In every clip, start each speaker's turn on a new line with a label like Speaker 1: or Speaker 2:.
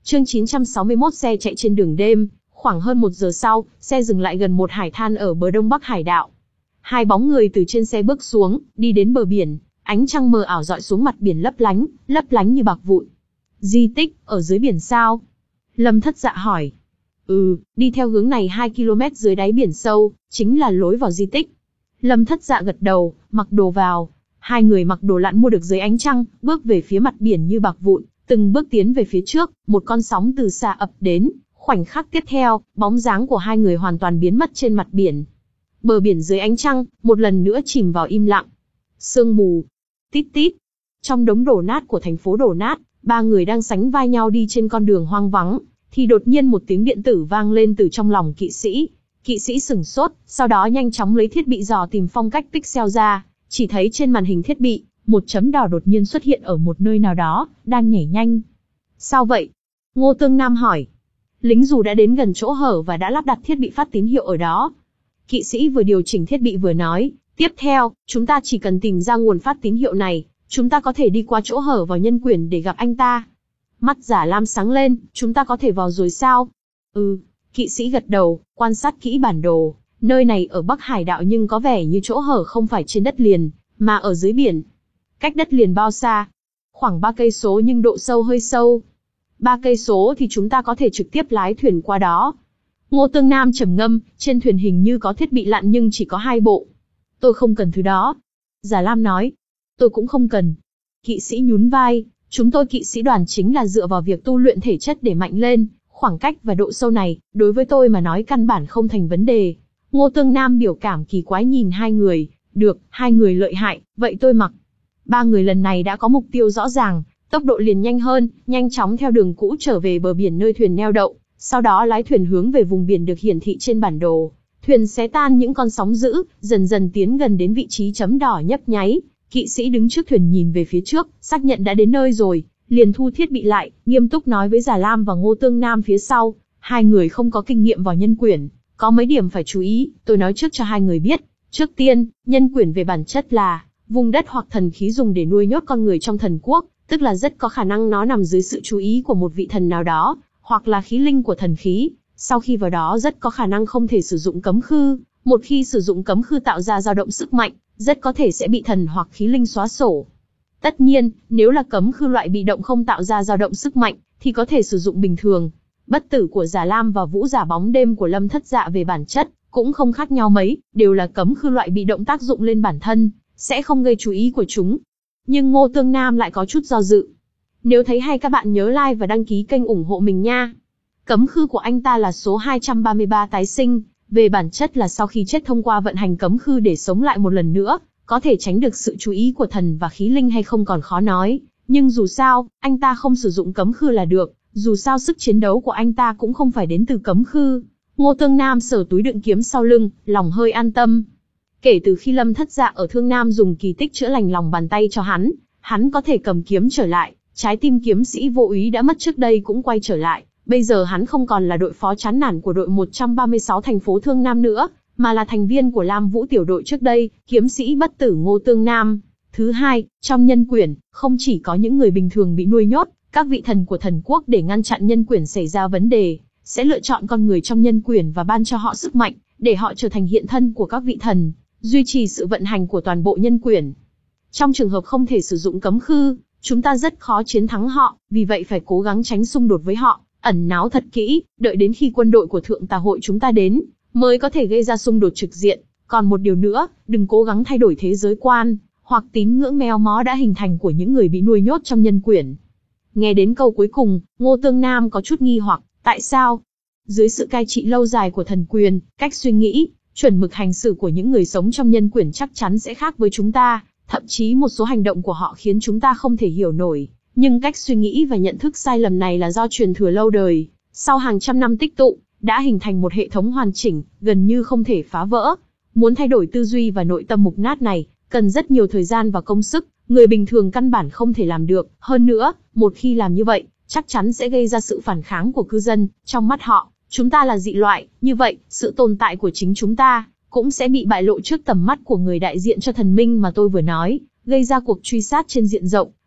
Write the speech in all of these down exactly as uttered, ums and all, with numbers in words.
Speaker 1: Chương chín trăm sáu mươi mốt xe chạy trên đường đêm, khoảng hơn một giờ sau, xe dừng lại gần một hải than ở bờ đông bắc hải đảo. Hai bóng người từ trên xe bước xuống, đi đến bờ biển, ánh trăng mờ ảo rọi xuống mặt biển lấp lánh, lấp lánh như bạc vụn. Di tích, ở dưới biển sao? Lâm Thất Dạ hỏi. Ừ, đi theo hướng này hai ki lô mét dưới đáy biển sâu, chính là lối vào di tích. Lâm Thất Dạ gật đầu, mặc đồ vào. Hai người mặc đồ lặn mua được dưới ánh trăng, bước về phía mặt biển như bạc vụn, từng bước tiến về phía trước, một con sóng từ xa ập đến, khoảnh khắc tiếp theo, bóng dáng của hai người hoàn toàn biến mất trên mặt biển. Bờ biển dưới ánh trăng, một lần nữa chìm vào im lặng. Sương mù. Tít tít. Trong đống đổ nát của thành phố đổ nát, ba người đang sánh vai nhau đi trên con đường hoang vắng, thì đột nhiên một tiếng điện tử vang lên từ trong lòng kỵ sĩ. Kỵ sĩ sửng sốt, sau đó nhanh chóng lấy thiết bị dò tìm phong cách pixel ra, chỉ thấy trên màn hình thiết bị, một chấm đỏ đột nhiên xuất hiện ở một nơi nào đó, đang nhảy nhanh. Sao vậy? Ngô Tương Nam hỏi. Lính dù đã đến gần chỗ hở và đã lắp đặt thiết bị phát tín hiệu ở đó. Kỵ sĩ vừa điều chỉnh thiết bị vừa nói, tiếp theo, chúng ta chỉ cần tìm ra nguồn phát tín hiệu này, chúng ta có thể đi qua chỗ hở vào nhân quyển để gặp anh ta. Mắt Giả Lam sáng lên, chúng ta có thể vào rồi sao? Ừ, kỵ sĩ gật đầu, quan sát kỹ bản đồ. Nơi này ở Bắc Hải đảo nhưng có vẻ như chỗ hở không phải trên đất liền, mà ở dưới biển. Cách đất liền bao xa? Khoảng ba cây số nhưng độ sâu hơi sâu. Ba cây số thì chúng ta có thể trực tiếp lái thuyền qua đó. Ngô Tương Nam trầm ngâm, trên thuyền hình như có thiết bị lặn nhưng chỉ có hai bộ. Tôi không cần thứ đó. Giả Lam nói. Tôi cũng không cần. Kỵ sĩ nhún vai, chúng tôi kỵ sĩ đoàn chính là dựa vào việc tu luyện thể chất để mạnh lên, khoảng cách và độ sâu này, đối với tôi mà nói căn bản không thành vấn đề. Ngô Tương Nam biểu cảm kỳ quái nhìn hai người, được, hai người lợi hại, vậy tôi mặc. Ba người lần này đã có mục tiêu rõ ràng, tốc độ liền nhanh hơn, nhanh chóng theo đường cũ trở về bờ biển nơi thuyền neo đậu, sau đó lái thuyền hướng về vùng biển được hiển thị trên bản đồ. Thuyền xé tan những con sóng dữ, dần dần tiến gần đến vị trí chấm đỏ nhấp nháy. Kỵ sĩ đứng trước thuyền nhìn về phía trước, xác nhận đã đến nơi rồi, liền thu thiết bị lại, nghiêm túc nói với Giả Lam và Ngô Tương Nam phía sau. Hai người không có kinh nghiệm vào nhân quyển, có mấy điểm phải chú ý, tôi nói trước cho hai người biết. Trước tiên, nhân quyển về bản chất là vùng đất hoặc thần khí dùng để nuôi nhốt con người trong thần quốc, tức là rất có khả năng nó nằm dưới sự chú ý của một vị thần nào đó, hoặc là khí linh của thần khí. Sau khi vào đó rất có khả năng không thể sử dụng cấm khư, một khi sử dụng cấm khư tạo ra dao động sức mạnh, rất có thể sẽ bị thần hoặc khí linh xóa sổ. Tất nhiên, nếu là cấm khư loại bị động không tạo ra dao động sức mạnh, thì có thể sử dụng bình thường. Bất tử của Giả Lam và Vũ Giả Bóng Đêm của Lâm Thất Dạ về bản chất cũng không khác nhau mấy, đều là cấm khư loại bị động tác dụng lên bản thân, sẽ không gây chú ý của chúng. Nhưng Ngô Tương Nam lại có chút do dự. Nếu thấy hay các bạn nhớ like và đăng ký kênh ủng hộ mình nha. Cấm khư của anh ta là số hai trăm ba mươi ba tái sinh, về bản chất là sau khi chết thông qua vận hành cấm khư để sống lại một lần nữa, có thể tránh được sự chú ý của thần và khí linh hay không còn khó nói, nhưng dù sao, anh ta không sử dụng cấm khư là được, dù sao sức chiến đấu của anh ta cũng không phải đến từ cấm khư. Ngô Tương Nam sờ túi đựng kiếm sau lưng, lòng hơi an tâm. Kể từ khi Lâm Thất Dạ ở Thương Nam dùng kỳ tích chữa lành lòng bàn tay cho hắn, hắn có thể cầm kiếm trở lại, trái tim kiếm sĩ vô úy đã mất trước đây cũng quay trở lại. Bây giờ hắn không còn là đội phó chán nản của đội một trăm ba mươi sáu thành phố Thương Nam nữa, mà là thành viên của Lam Vũ tiểu đội trước đây, kiếm sĩ bất tử Ngô Tương Nam. Thứ hai, trong nhân quyển, không chỉ có những người bình thường bị nuôi nhốt, các vị thần của thần quốc để ngăn chặn nhân quyển xảy ra vấn đề, sẽ lựa chọn con người trong nhân quyển và ban cho họ sức mạnh, để họ trở thành hiện thân của các vị thần, duy trì sự vận hành của toàn bộ nhân quyển. Trong trường hợp không thể sử dụng cấm khư, chúng ta rất khó chiến thắng họ, vì vậy phải cố gắng tránh xung đột với họ, ẩn náu thật kỹ, đợi đến khi quân đội của Thượng Tà hội chúng ta đến, mới có thể gây ra xung đột trực diện. Còn một điều nữa, đừng cố gắng thay đổi thế giới quan, hoặc tín ngưỡng meo mó đã hình thành của những người bị nuôi nhốt trong nhân quyển. Nghe đến câu cuối cùng, Ngô Tương Nam có chút nghi hoặc, tại sao? Dưới sự cai trị lâu dài của thần quyền, cách suy nghĩ, chuẩn mực hành xử của những người sống trong nhân quyển chắc chắn sẽ khác với chúng ta, thậm chí một số hành động của họ khiến chúng ta không thể hiểu nổi. Nhưng cách suy nghĩ và nhận thức sai lầm này là do truyền thừa lâu đời, sau hàng trăm năm tích tụ, đã hình thành một hệ thống hoàn chỉnh, gần như không thể phá vỡ. Muốn thay đổi tư duy và nội tâm mục nát này, cần rất nhiều thời gian và công sức, người bình thường căn bản không thể làm được. Hơn nữa, một khi làm như vậy, chắc chắn sẽ gây ra sự phản kháng của cư dân. Trong mắt họ, chúng ta là dị loại, như vậy, sự tồn tại của chính chúng ta cũng sẽ bị bại lộ trước tầm mắt của người đại diện cho thần minh mà tôi vừa nói, gây ra cuộc truy sát trên diện rộng.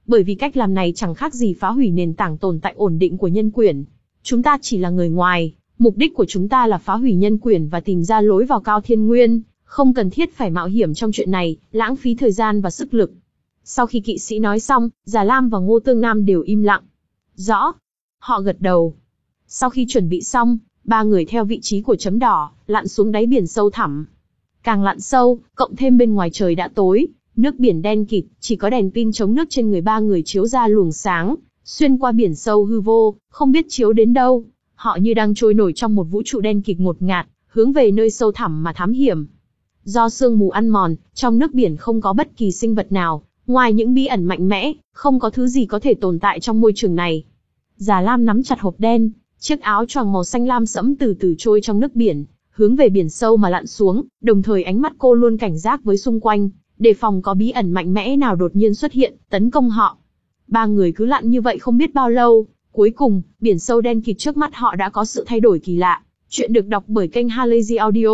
Speaker 1: bởi vì cách làm này chẳng khác gì phá hủy nền tảng tồn tại ổn định của nhân quyển. Chúng ta chỉ là người ngoài, mục đích của chúng ta là phá hủy nhân quyển và tìm ra lối vào Cao Thiên Nguyên, không cần thiết phải mạo hiểm trong chuyện này, lãng phí thời gian và sức lực. Sau khi kỵ sĩ nói xong, Già Lam và Ngô Tương Nam đều im lặng. Rõ. Họ gật đầu. Sau khi chuẩn bị xong, ba người theo vị trí của chấm đỏ, lặn xuống đáy biển sâu thẳm. Càng lặn sâu, cộng thêm bên ngoài trời đã tối, nước biển đen kịt, chỉ có đèn pin chống nước trên người ba người chiếu ra luồng sáng, xuyên qua biển sâu hư vô, không biết chiếu đến đâu. Họ như đang trôi nổi trong một vũ trụ đen kịt ngột ngạt, hướng về nơi sâu thẳm mà thám hiểm. Do sương mù ăn mòn, trong nước biển không có bất kỳ sinh vật nào, ngoài những bí ẩn mạnh mẽ, không có thứ gì có thể tồn tại trong môi trường này. Già Lam nắm chặt hộp đen, chiếc áo choàng màu xanh lam sẫm từ từ trôi trong nước biển, hướng về biển sâu mà lặn xuống, đồng thời ánh mắt cô luôn cảnh giác với xung quanh, đề phòng có bí ẩn mạnh mẽ nào đột nhiên xuất hiện, tấn công họ. Ba người cứ lặn như vậy không biết bao lâu, cuối cùng, biển sâu đen kịt trước mắt họ đã có sự thay đổi kỳ lạ. Chuyện được đọc bởi kênh Halazy Audio.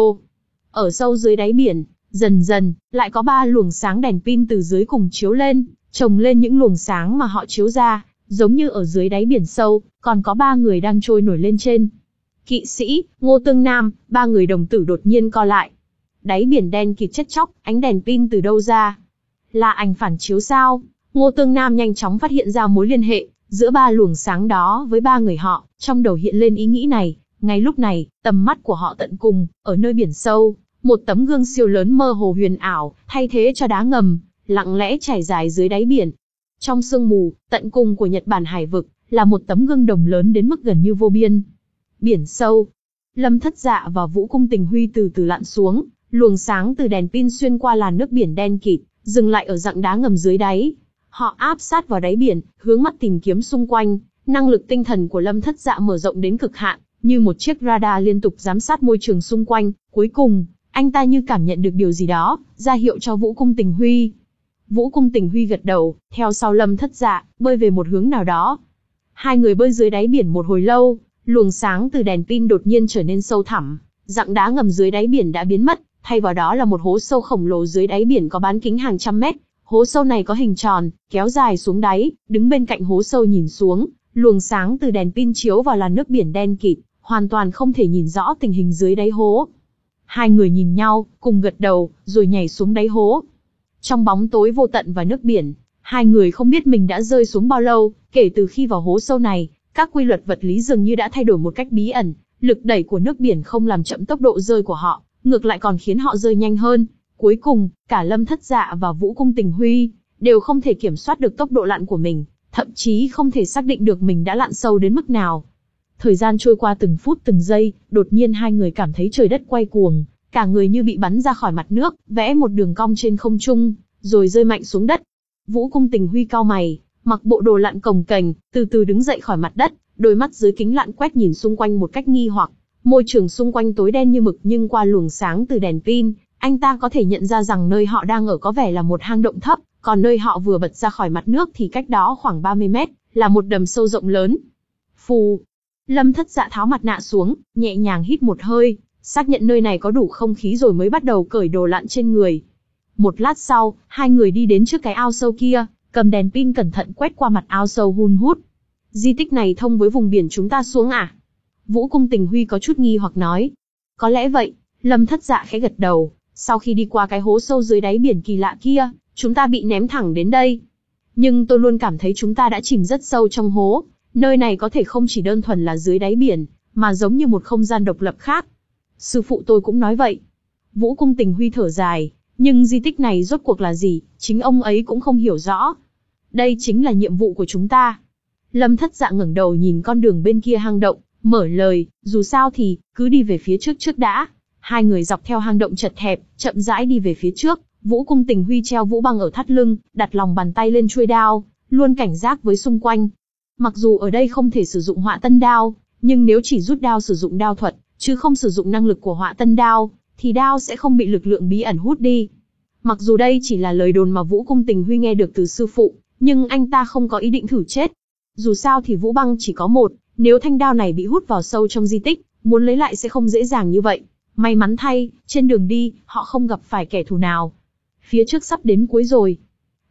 Speaker 1: Ở sâu dưới đáy biển, dần dần, lại có ba luồng sáng đèn pin từ dưới cùng chiếu lên, chồng lên những luồng sáng mà họ chiếu ra, giống như ở dưới đáy biển sâu, còn có ba người đang trôi nổi lên trên. Kỵ sĩ, Ngô Tương Nam, ba người đồng tử đột nhiên co lại. Đáy biển đen kịt chết chóc, ánh đèn pin từ đâu ra? Là ảnh phản chiếu sao? Ngô Tương Nam nhanh chóng phát hiện ra mối liên hệ giữa ba luồng sáng đó với ba người họ, trong đầu hiện lên ý nghĩ này. Ngay lúc này, tầm mắt của họ tận cùng, ở nơi biển sâu, một tấm gương siêu lớn mơ hồ huyền ảo, thay thế cho đá ngầm, lặng lẽ trải dài dưới đáy biển. Trong sương mù, tận cùng của Nhật Bản hải vực, là một tấm gương đồng lớn đến mức gần như vô biên. Biển sâu. Lâm Thất Dạ và Vũ Cung Tình Huy từ từ lặn xuống, luồng sáng từ đèn pin xuyên qua làn nước biển đen kịt, dừng lại ở rặng đá ngầm dưới đáy. Họ áp sát vào đáy biển, hướng mắt tìm kiếm xung quanh, năng lực tinh thần của Lâm Thất Dạ mở rộng đến cực hạn, như một chiếc radar liên tục giám sát môi trường xung quanh. Cuối cùng, anh ta như cảm nhận được điều gì đó, ra hiệu cho Vũ Cung Tình Huy. Vũ Cung Tình Huy gật đầu, theo sau Lâm Thất Dạ, bơi về một hướng nào đó. Hai người bơi dưới đáy biển một hồi lâu, luồng sáng từ đèn pin đột nhiên trở nên sâu thẳm, rặng đá ngầm dưới đáy biển đã biến mất, thay vào đó là một hố sâu khổng lồ dưới đáy biển có bán kính hàng trăm mét. Hố sâu này có hình tròn, kéo dài xuống đáy, đứng bên cạnh hố sâu nhìn xuống, luồng sáng từ đèn pin chiếu vào làn nước biển đen kịt, hoàn toàn không thể nhìn rõ tình hình dưới đáy hố. Hai người nhìn nhau, cùng gật đầu, rồi nhảy xuống đáy hố. Trong bóng tối vô tận và nước biển, hai người không biết mình đã rơi xuống bao lâu. Kể từ khi vào hố sâu này, các quy luật vật lý dường như đã thay đổi một cách bí ẩn. Lực đẩy của nước biển không làm chậm tốc độ rơi của họ, ngược lại còn khiến họ rơi nhanh hơn. Cuối cùng, cả Lâm Thất Dạ và Vũ Cung Tình Huy đều không thể kiểm soát được tốc độ lặn của mình, thậm chí không thể xác định được mình đã lặn sâu đến mức nào. Thời gian trôi qua từng phút từng giây, đột nhiên hai người cảm thấy trời đất quay cuồng, cả người như bị bắn ra khỏi mặt nước, vẽ một đường cong trên không trung, rồi rơi mạnh xuống đất. Vũ Cung Tình Huy cau mày, mặc bộ đồ lặn cồng kềnh, từ từ đứng dậy khỏi mặt đất, đôi mắt dưới kính lặn quét nhìn xung quanh một cách nghi hoặc. Môi trường xung quanh tối đen như mực, nhưng qua luồng sáng từ đèn pin, anh ta có thể nhận ra rằng nơi họ đang ở có vẻ là một hang động thấp, còn nơi họ vừa bật ra khỏi mặt nước thì cách đó khoảng ba mươi mét, là một đầm sâu rộng lớn. Phù! Lâm Thất Dạ tháo mặt nạ xuống, nhẹ nhàng hít một hơi, xác nhận nơi này có đủ không khí rồi mới bắt đầu cởi đồ lặn trên người. Một lát sau, hai người đi đến trước cái ao sâu kia, cầm đèn pin cẩn thận quét qua mặt ao sâu hun hút. Di tích này thông với vùng biển chúng ta xuống à? Vũ Cung Tình Huy có chút nghi hoặc nói. Có lẽ vậy. Lâm Thất Dạ khẽ gật đầu. Sau khi đi qua cái hố sâu dưới đáy biển kỳ lạ kia, chúng ta bị ném thẳng đến đây. Nhưng tôi luôn cảm thấy chúng ta đã chìm rất sâu trong hố. Nơi này có thể không chỉ đơn thuần là dưới đáy biển, mà giống như một không gian độc lập khác. Sư phụ tôi cũng nói vậy. Vũ Cung Tình Huy thở dài, nhưng di tích này rốt cuộc là gì, chính ông ấy cũng không hiểu rõ. Đây chính là nhiệm vụ của chúng ta. Lâm Thất Dạ ngẩng đầu nhìn con đường bên kia hang động, mở lời, dù sao thì, cứ đi về phía trước trước đã. Hai người dọc theo hang động chật hẹp, chậm rãi đi về phía trước. Vũ Cung Tình Huy treo vũ băng ở thắt lưng, đặt lòng bàn tay lên chuôi đao, luôn cảnh giác với xung quanh. Mặc dù ở đây không thể sử dụng họa tân đao, nhưng nếu chỉ rút đao sử dụng đao thuật, chứ không sử dụng năng lực của họa tân đao, thì đao sẽ không bị lực lượng bí ẩn hút đi. Mặc dù đây chỉ là lời đồn mà Vũ Cung Tình Huy nghe được từ sư phụ, nhưng anh ta không có ý định thử chết. Dù sao thì vũ băng chỉ có một, nếu thanh đao này bị hút vào sâu trong di tích, muốn lấy lại sẽ không dễ dàng như vậy. May mắn thay, trên đường đi, họ không gặp phải kẻ thù nào. Phía trước sắp đến cuối rồi.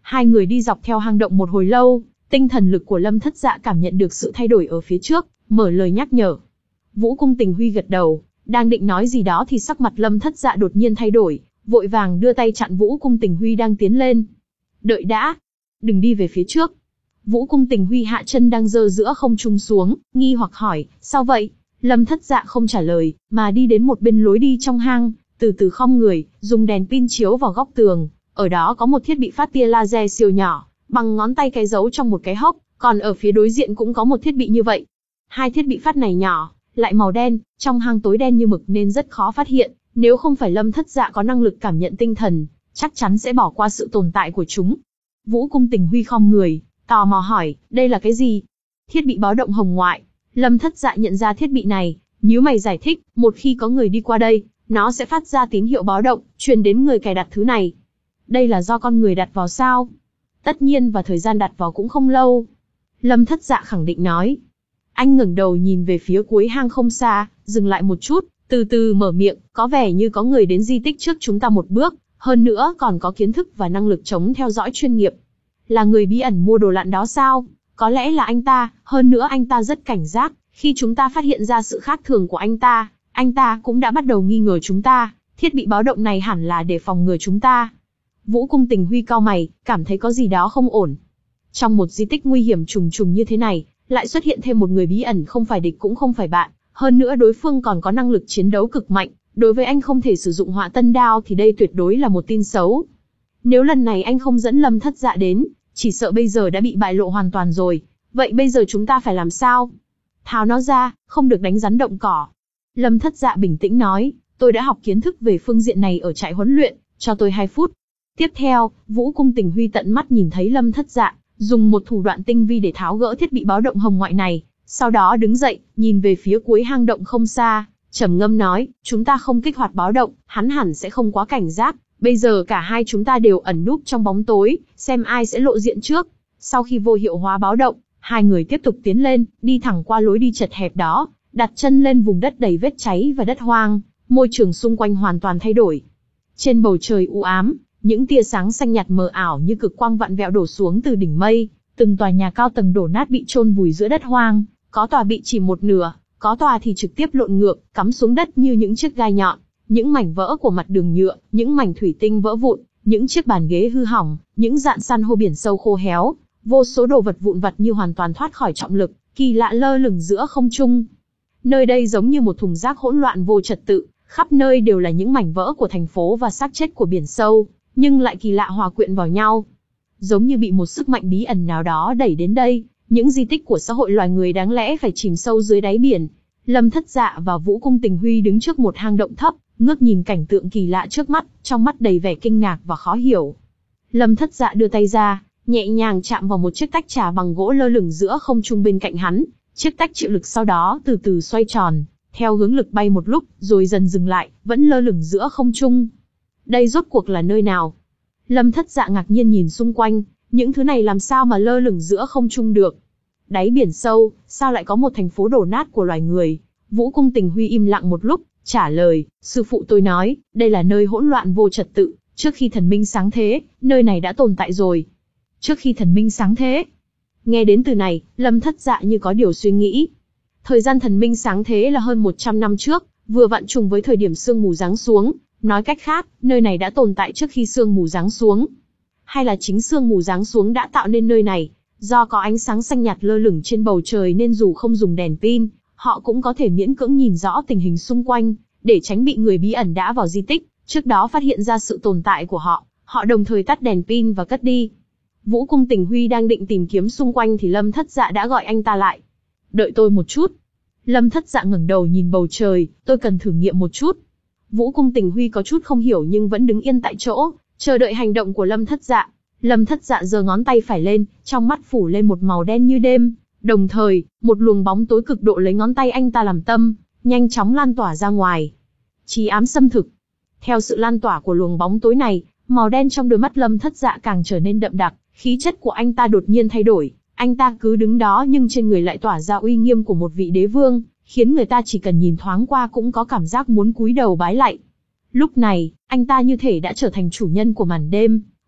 Speaker 1: Hai người đi dọc theo hang động một hồi lâu, tinh thần lực của Lâm Thất Dạ cảm nhận được sự thay đổi ở phía trước, mở lời nhắc nhở. Vũ Cung Tình Huy gật đầu, đang định nói gì đó thì sắc mặt Lâm Thất Dạ đột nhiên thay đổi, vội vàng đưa tay chặn Vũ Cung Tình Huy đang tiến lên. Đợi đã, đừng đi về phía trước. Vũ Cung Tình Huy hạ chân đang giơ giữa không trung xuống, nghi hoặc hỏi, sao vậy? Lâm Thất Dạ không trả lời, mà đi đến một bên lối đi trong hang, từ từ khom người, dùng đèn pin chiếu vào góc tường. Ở đó có một thiết bị phát tia laser siêu nhỏ, bằng ngón tay cái giấu trong một cái hốc, còn ở phía đối diện cũng có một thiết bị như vậy. Hai thiết bị phát này nhỏ, lại màu đen, trong hang tối đen như mực nên rất khó phát hiện. Nếu không phải Lâm Thất Dạ có năng lực cảm nhận tinh thần, chắc chắn sẽ bỏ qua sự tồn tại của chúng. Vũ Cung Tình Huy khom người, tò mò hỏi, đây là cái gì? Thiết bị báo động hồng ngoại. Lâm Thất Dạ nhận ra thiết bị này, nhíu mày giải thích, một khi có người đi qua đây, nó sẽ phát ra tín hiệu báo động, truyền đến người cài đặt thứ này. Đây là do con người đặt vào sao? Tất nhiên và thời gian đặt vào cũng không lâu. Lâm Thất Dạ khẳng định nói. Anh ngẩng đầu nhìn về phía cuối hang không xa, dừng lại một chút, từ từ mở miệng, có vẻ như có người đến di tích trước chúng ta một bước, hơn nữa còn có kiến thức và năng lực chống theo dõi chuyên nghiệp. Là người bí ẩn mua đồ lặn đó sao? Có lẽ là anh ta, hơn nữa anh ta rất cảnh giác, khi chúng ta phát hiện ra sự khác thường của anh ta, anh ta cũng đã bắt đầu nghi ngờ chúng ta, thiết bị báo động này hẳn là để phòng ngừa chúng ta. Vũ Cung Tình Huy cau mày, cảm thấy có gì đó không ổn. Trong một di tích nguy hiểm trùng trùng như thế này, lại xuất hiện thêm một người bí ẩn không phải địch cũng không phải bạn, hơn nữa đối phương còn có năng lực chiến đấu cực mạnh, đối với anh không thể sử dụng họa tân đao thì đây tuyệt đối là một tin xấu. Nếu lần này anh không dẫn Lâm Thất Dạ đến, chỉ sợ bây giờ đã bị bại lộ hoàn toàn rồi, vậy bây giờ chúng ta phải làm sao? Tháo nó ra, không được đánh rắn động cỏ. Lâm Thất Dạ bình tĩnh nói, tôi đã học kiến thức về phương diện này ở trại huấn luyện, cho tôi hai phút. Tiếp theo, Vũ Cung Tình Huy tận mắt nhìn thấy Lâm Thất Dạ dùng một thủ đoạn tinh vi để tháo gỡ thiết bị báo động hồng ngoại này, sau đó đứng dậy, nhìn về phía cuối hang động không xa, trầm ngâm nói, chúng ta không kích hoạt báo động, hắn hẳn sẽ không quá cảnh giác, bây giờ cả hai chúng ta đều ẩn núp trong bóng tối, xem ai sẽ lộ diện trước. Sau khi vô hiệu hóa báo động, hai người tiếp tục tiến lên, đi thẳng qua lối đi chật hẹp đó, đặt chân lên vùng đất đầy vết cháy và đất hoang, môi trường xung quanh hoàn toàn thay đổi. Trên bầu trời u ám, những tia sáng xanh nhạt mờ ảo như cực quang vặn vẹo đổ xuống từ đỉnh mây, từng tòa nhà cao tầng đổ nát bị chôn vùi giữa đất hoang, có tòa bị chỉ một nửa, có tòa thì trực tiếp lộn ngược, cắm xuống đất như những chiếc gai nhọn, những mảnh vỡ của mặt đường nhựa, những mảnh thủy tinh vỡ vụn, những chiếc bàn ghế hư hỏng, những rạn san hô biển sâu khô héo, vô số đồ vật vụn vặt như hoàn toàn thoát khỏi trọng lực, kỳ lạ lơ lửng giữa không trung. Nơi đây giống như một thùng rác hỗn loạn vô trật tự, khắp nơi đều là những mảnh vỡ của thành phố và xác chết của biển sâu, nhưng lại kỳ lạ hòa quyện vào nhau. Giống như bị một sức mạnh bí ẩn nào đó đẩy đến đây, những di tích của xã hội loài người đáng lẽ phải chìm sâu dưới đáy biển. Lâm Thất Dạ và Vũ Cung Tình Huy đứng trước một hang động thấp, ngước nhìn cảnh tượng kỳ lạ trước mắt, trong mắt đầy vẻ kinh ngạc và khó hiểu. Lâm Thất Dạ đưa tay ra, nhẹ nhàng chạm vào một chiếc tách trà bằng gỗ lơ lửng giữa không trung bên cạnh hắn. Chiếc tách chịu lực sau đó từ từ xoay tròn, theo hướng lực bay một lúc, rồi dần dừng lại, vẫn lơ lửng giữa không trung. Đây rốt cuộc là nơi nào? Lâm Thất Dạ ngạc nhiên nhìn xung quanh, những thứ này làm sao mà lơ lửng giữa không trung được? Đáy biển sâu, sao lại có một thành phố đổ nát của loài người? Vũ Cung Tình Huy im lặng một lúc, trả lời, sư phụ tôi nói, đây là nơi hỗn loạn vô trật tự, trước khi thần minh sáng thế, nơi này đã tồn tại rồi. Trước khi thần minh sáng thế? Nghe đến từ này, Lâm Thất Dạ như có điều suy nghĩ. Thời gian thần minh sáng thế là hơn một trăm năm trước, vừa vặn trùng với thời điểm sương mù giáng xuống, nói cách khác, nơi này đã tồn tại trước khi sương mù giáng xuống. Hay là chính sương mù giáng xuống đã tạo nên nơi này, do có ánh sáng xanh nhạt lơ lửng trên bầu trời nên dù không dùng đèn pin, họ cũng có thể miễn cưỡng nhìn rõ tình hình xung quanh, để tránh bị người bí ẩn đã vào di tích, trước đó phát hiện ra sự tồn tại của họ, họ đồng thời tắt đèn pin và cất đi. Vũ Cung Tình Huy đang định tìm kiếm xung quanh thì Lâm Thất Dạ đã gọi anh ta lại. Đợi tôi một chút. Lâm Thất Dạ ngẩng đầu nhìn bầu trời, tôi cần thử nghiệm một chút. Vũ Cung Tình Huy có chút không hiểu nhưng vẫn đứng yên tại chỗ, chờ đợi hành động của Lâm Thất Dạ. Lâm Thất Dạ giơ ngón tay phải lên, trong mắt phủ lên một màu đen như đêm, đồng thời, một luồng bóng tối cực độ lấy ngón tay anh ta làm tâm, nhanh chóng lan tỏa ra ngoài. Chí ám xâm thực. Theo sự lan tỏa của luồng bóng tối này, màu đen trong đôi mắt Lâm Thất Dạ càng trở nên đậm đặc, khí chất của anh ta đột nhiên thay đổi, anh ta cứ đứng đó nhưng trên người lại tỏa ra uy nghiêm của một vị đế vương, khiến người ta chỉ cần nhìn thoáng qua cũng có cảm giác muốn cúi đầu bái lạy. Lúc này, anh ta như thể đã trở thành chủ nhân của màn đêm,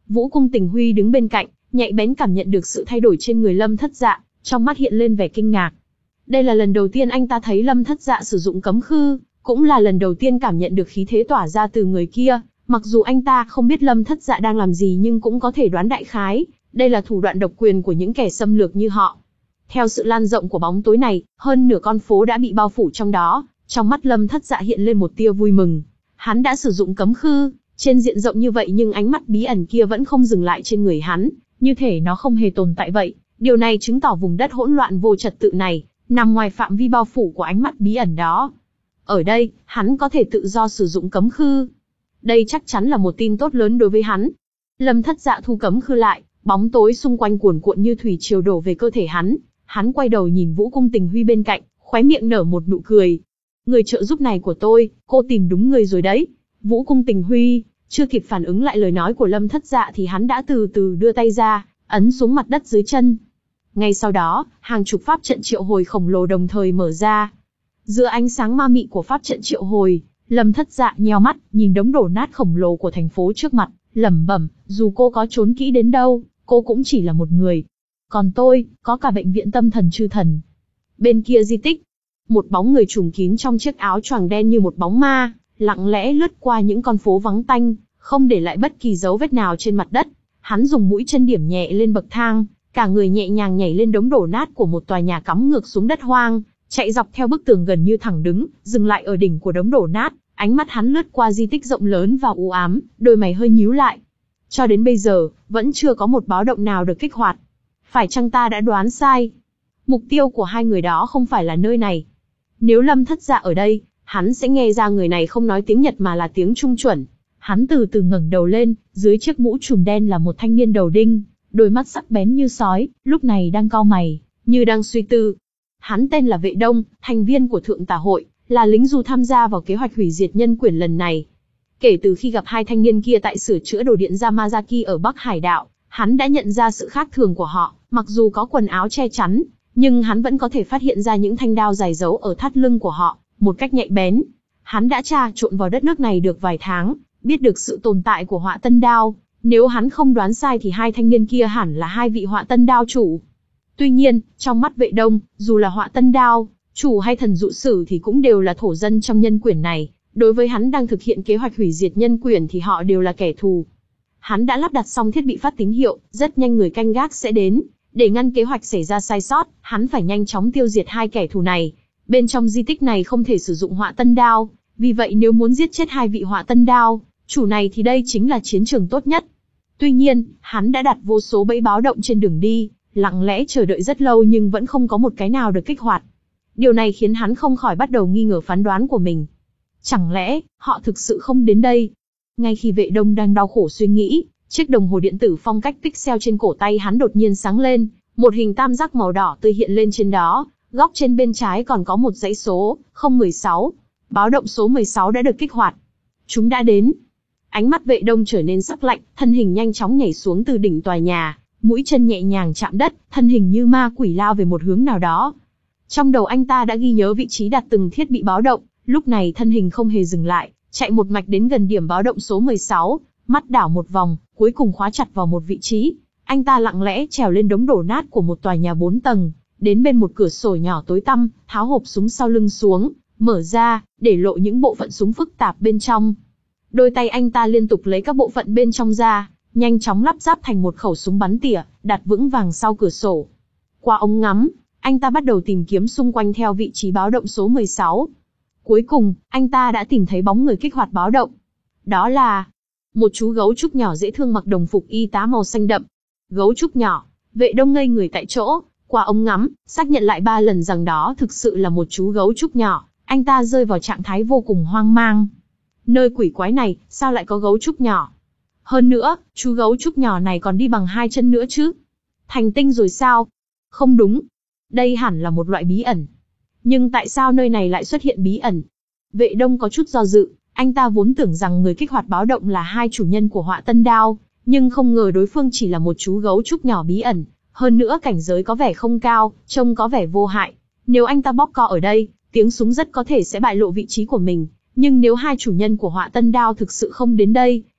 Speaker 1: Vũ Cung Tình Huy đứng bên cạnh, nhạy bén cảm nhận được sự thay đổi trên người Lâm Thất Dạ, trong mắt hiện lên vẻ kinh ngạc. Đây là lần đầu tiên anh ta thấy Lâm Thất Dạ sử dụng cấm khư, cũng là lần đầu tiên cảm nhận được khí thế tỏa ra từ người kia. Mặc dù anh ta không biết Lâm Thất Dạ đang làm gì nhưng cũng có thể đoán đại khái, đây là thủ đoạn độc quyền của những kẻ xâm lược như họ. Theo sự lan rộng của bóng tối này, hơn nửa con phố đã bị bao phủ trong đó, trong mắt Lâm Thất Dạ hiện lên một tia vui mừng. Hắn đã sử dụng cấm khư, trên diện rộng như vậy nhưng ánh mắt bí ẩn kia vẫn không dừng lại trên người hắn, như thể nó không hề tồn tại vậy. Điều này chứng tỏ vùng đất hỗn loạn vô trật tự này, nằm ngoài phạm vi bao phủ của ánh mắt bí ẩn đó. Ở đây, hắn có thể tự do sử dụng cấm khư. Đây chắc chắn là một tin tốt lớn đối với hắn. Lâm Thất Dạ thu cấm khư lại, bóng tối xung quanh cuồn cuộn như thủy triều đổ về cơ thể hắn. Hắn quay đầu nhìn Vũ Cung Tình Huy bên cạnh, khóe miệng nở một nụ cười. Người trợ giúp này của tôi, cô tìm đúng người rồi đấy. Vũ Cung Tình Huy chưa kịp phản ứng lại lời nói của Lâm Thất Dạ thì hắn đã từ từ đưa tay ra, ấn xuống mặt đất dưới chân. Ngay sau đó, hàng chục pháp trận triệu hồi khổng lồ đồng thời mở ra. Giữa ánh sáng ma mị của pháp trận triệu hồi, Lâm Thất Dạ nheo mắt, nhìn đống đổ nát khổng lồ của thành phố trước mặt, lẩm bẩm, dù cô có trốn kỹ đến đâu, cô cũng chỉ là một người. Còn tôi, có cả bệnh viện tâm thần chư thần. Bên kia di tích, một bóng người trùm kín trong chiếc áo choàng đen như một bóng ma, lặng lẽ lướt qua những con phố vắng tanh, không để lại bất kỳ dấu vết nào trên mặt đất. Hắn dùng mũi chân điểm nhẹ lên bậc thang, cả người nhẹ nhàng nhảy lên đống đổ nát của một tòa nhà cắm ngược xuống đất hoang, chạy dọc theo bức tường gần như thẳng đứng, dừng lại ở đỉnh của đống đổ nát. Ánh mắt hắn lướt qua di tích rộng lớn và u ám, đôi mày hơi nhíu lại. Cho đến bây giờ, vẫn chưa có một báo động nào được kích hoạt. Phải chăng ta đã đoán sai? Mục tiêu của hai người đó không phải là nơi này. Nếu Lâm Thất Dạ ở đây, hắn sẽ nghe ra người này không nói tiếng Nhật mà là tiếng Trung chuẩn. Hắn từ từ ngẩng đầu lên, dưới chiếc mũ trùm đen là một thanh niên đầu đinh, đôi mắt sắc bén như sói, lúc này đang cau mày, như đang suy tư. Hắn tên là Vệ Đông, thành viên của Thượng Tà Hội, là lính dù tham gia vào kế hoạch hủy diệt nhân quyển lần này. Kể từ khi gặp hai thanh niên kia tại sửa chữa đồ điện Yamazaki ở Bắc Hải Đạo, hắn đã nhận ra sự khác thường của họ. Mặc dù có quần áo che chắn, nhưng hắn vẫn có thể phát hiện ra những thanh đao dài giấu ở thắt lưng của họ, một cách nhạy bén. Hắn đã tra trộn vào đất nước này được vài tháng, biết được sự tồn tại của họa tân đao. Nếu hắn không đoán sai thì hai thanh niên kia hẳn là hai vị họa tân đao chủ. Tuy nhiên, trong mắt Vệ Đông, dù là họa tân đao chủ hay thần dụ sử thì cũng đều là thổ dân trong nhân quyển này. Đối với hắn đang thực hiện kế hoạch hủy diệt nhân quyển thì họ đều là kẻ thù. Hắn đã lắp đặt xong thiết bị phát tín hiệu, rất nhanh người canh gác sẽ đến. Để ngăn kế hoạch xảy ra sai sót, hắn phải nhanh chóng tiêu diệt hai kẻ thù này. Bên trong di tích này không thể sử dụng họa tân đao, vì vậy nếu muốn giết chết hai vị họa tân đao chủ này thì đây chính là chiến trường tốt nhất. Tuy nhiên, hắn đã đặt vô số bẫy báo động trên đường đi, lặng lẽ chờ đợi rất lâu nhưng vẫn không có một cái nào được kích hoạt. Điều này khiến hắn không khỏi bắt đầu nghi ngờ phán đoán của mình. Chẳng lẽ, họ thực sự không đến đây? Ngay khi Vệ Đông đang đau khổ suy nghĩ, chiếc đồng hồ điện tử phong cách pixel trên cổ tay hắn đột nhiên sáng lên, một hình tam giác màu đỏ tươi hiện lên trên đó, góc trên bên trái còn có một dãy số, không một sáu. Báo động số mười sáu đã được kích hoạt. Chúng đã đến. Ánh mắt Vệ Đông trở nên sắc lạnh, thân hình nhanh chóng nhảy xuống từ đỉnh tòa nhà, mũi chân nhẹ nhàng chạm đất, thân hình như ma quỷ lao về một hướng nào đó. Trong đầu anh ta đã ghi nhớ vị trí đặt từng thiết bị báo động, lúc này thân hình không hề dừng lại, chạy một mạch đến gần điểm báo động số mười sáu, mắt đảo một vòng, cuối cùng khóa chặt vào một vị trí. Anh ta lặng lẽ trèo lên đống đổ nát của một tòa nhà bốn tầng, đến bên một cửa sổ nhỏ tối tăm, tháo hộp súng sau lưng xuống, mở ra, để lộ những bộ phận súng phức tạp bên trong. Đôi tay anh ta liên tục lấy các bộ phận bên trong ra, nhanh chóng lắp ráp thành một khẩu súng bắn tỉa, đặt vững vàng sau cửa sổ. Qua ống ngắm, anh ta bắt đầu tìm kiếm xung quanh theo vị trí báo động số mười sáu. Cuối cùng, anh ta đã tìm thấy bóng người kích hoạt báo động. Đó là một chú gấu trúc nhỏ dễ thương mặc đồng phục y tá màu xanh đậm. Gấu trúc nhỏ, Vệ Đông ngây người tại chỗ, qua ống ngắm, xác nhận lại ba lần rằng đó thực sự là một chú gấu trúc nhỏ. Anh ta rơi vào trạng thái vô cùng hoang mang. Nơi quỷ quái này, sao lại có gấu trúc nhỏ? Hơn nữa, chú gấu trúc nhỏ này còn đi bằng hai chân nữa chứ? Thành tinh rồi sao? Không đúng. Đây hẳn là một loại bí ẩn. Nhưng tại sao nơi này lại xuất hiện bí ẩn? Vệ Đông có chút do dự, anh ta vốn tưởng rằng người kích hoạt báo động là hai chủ nhân của họa tân đao, nhưng không ngờ đối phương chỉ là một chú gấu trúc nhỏ bí ẩn. Hơn nữa cảnh giới có vẻ không cao, trông có vẻ vô hại. Nếu anh ta bóp co ở đây, tiếng súng rất có thể sẽ bại lộ vị trí của mình. Nhưng nếu hai chủ nhân của họa tân đao thực sự không đến đây,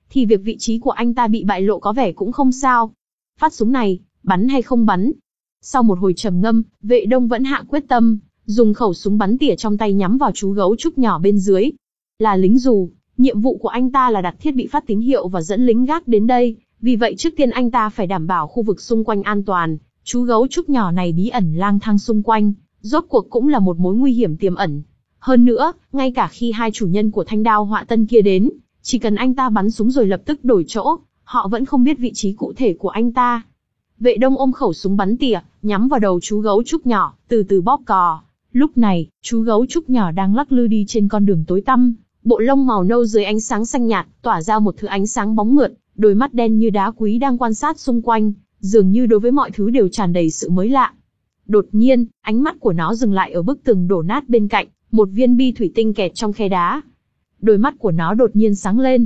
Speaker 1: thì việc vị trí của anh ta bị bại lộ có vẻ cũng không sao. Phát súng này, bắn hay không bắn? Sau một hồi trầm ngâm, Vệ Đông vẫn hạ quyết tâm, dùng khẩu súng bắn tỉa trong tay nhắm vào chú gấu trúc nhỏ bên dưới. Là lính dù, nhiệm vụ của anh ta là đặt thiết bị phát tín hiệu và dẫn lính gác đến đây, vì vậy trước tiên anh ta phải đảm bảo khu vực xung quanh an toàn. Chú gấu trúc nhỏ này bí ẩn lang thang xung quanh, rốt cuộc cũng là một mối nguy hiểm tiềm ẩn. Hơn nữa, ngay cả khi hai chủ nhân của thanh đao họa tân kia đến, chỉ cần anh ta bắn súng rồi lập tức đổi chỗ, họ vẫn không biết vị trí cụ thể của anh ta. Vệ Đông ôm khẩu súng bắn tỉa, nhắm vào đầu chú gấu trúc nhỏ, từ từ bóp cò. Lúc này, chú gấu trúc nhỏ đang lắc lư đi trên con đường tối tăm, bộ lông màu nâu dưới ánh sáng xanh nhạt, tỏa ra một thứ ánh sáng bóng mượt, đôi mắt đen như đá quý đang quan sát xung quanh, dường như đối với mọi thứ đều tràn đầy sự mới lạ. Đột nhiên, ánh mắt của nó dừng lại ở bức tường đổ nát bên cạnh, một viên bi thủy tinh kẹt trong khe đá. Đôi mắt của nó đột nhiên sáng lên.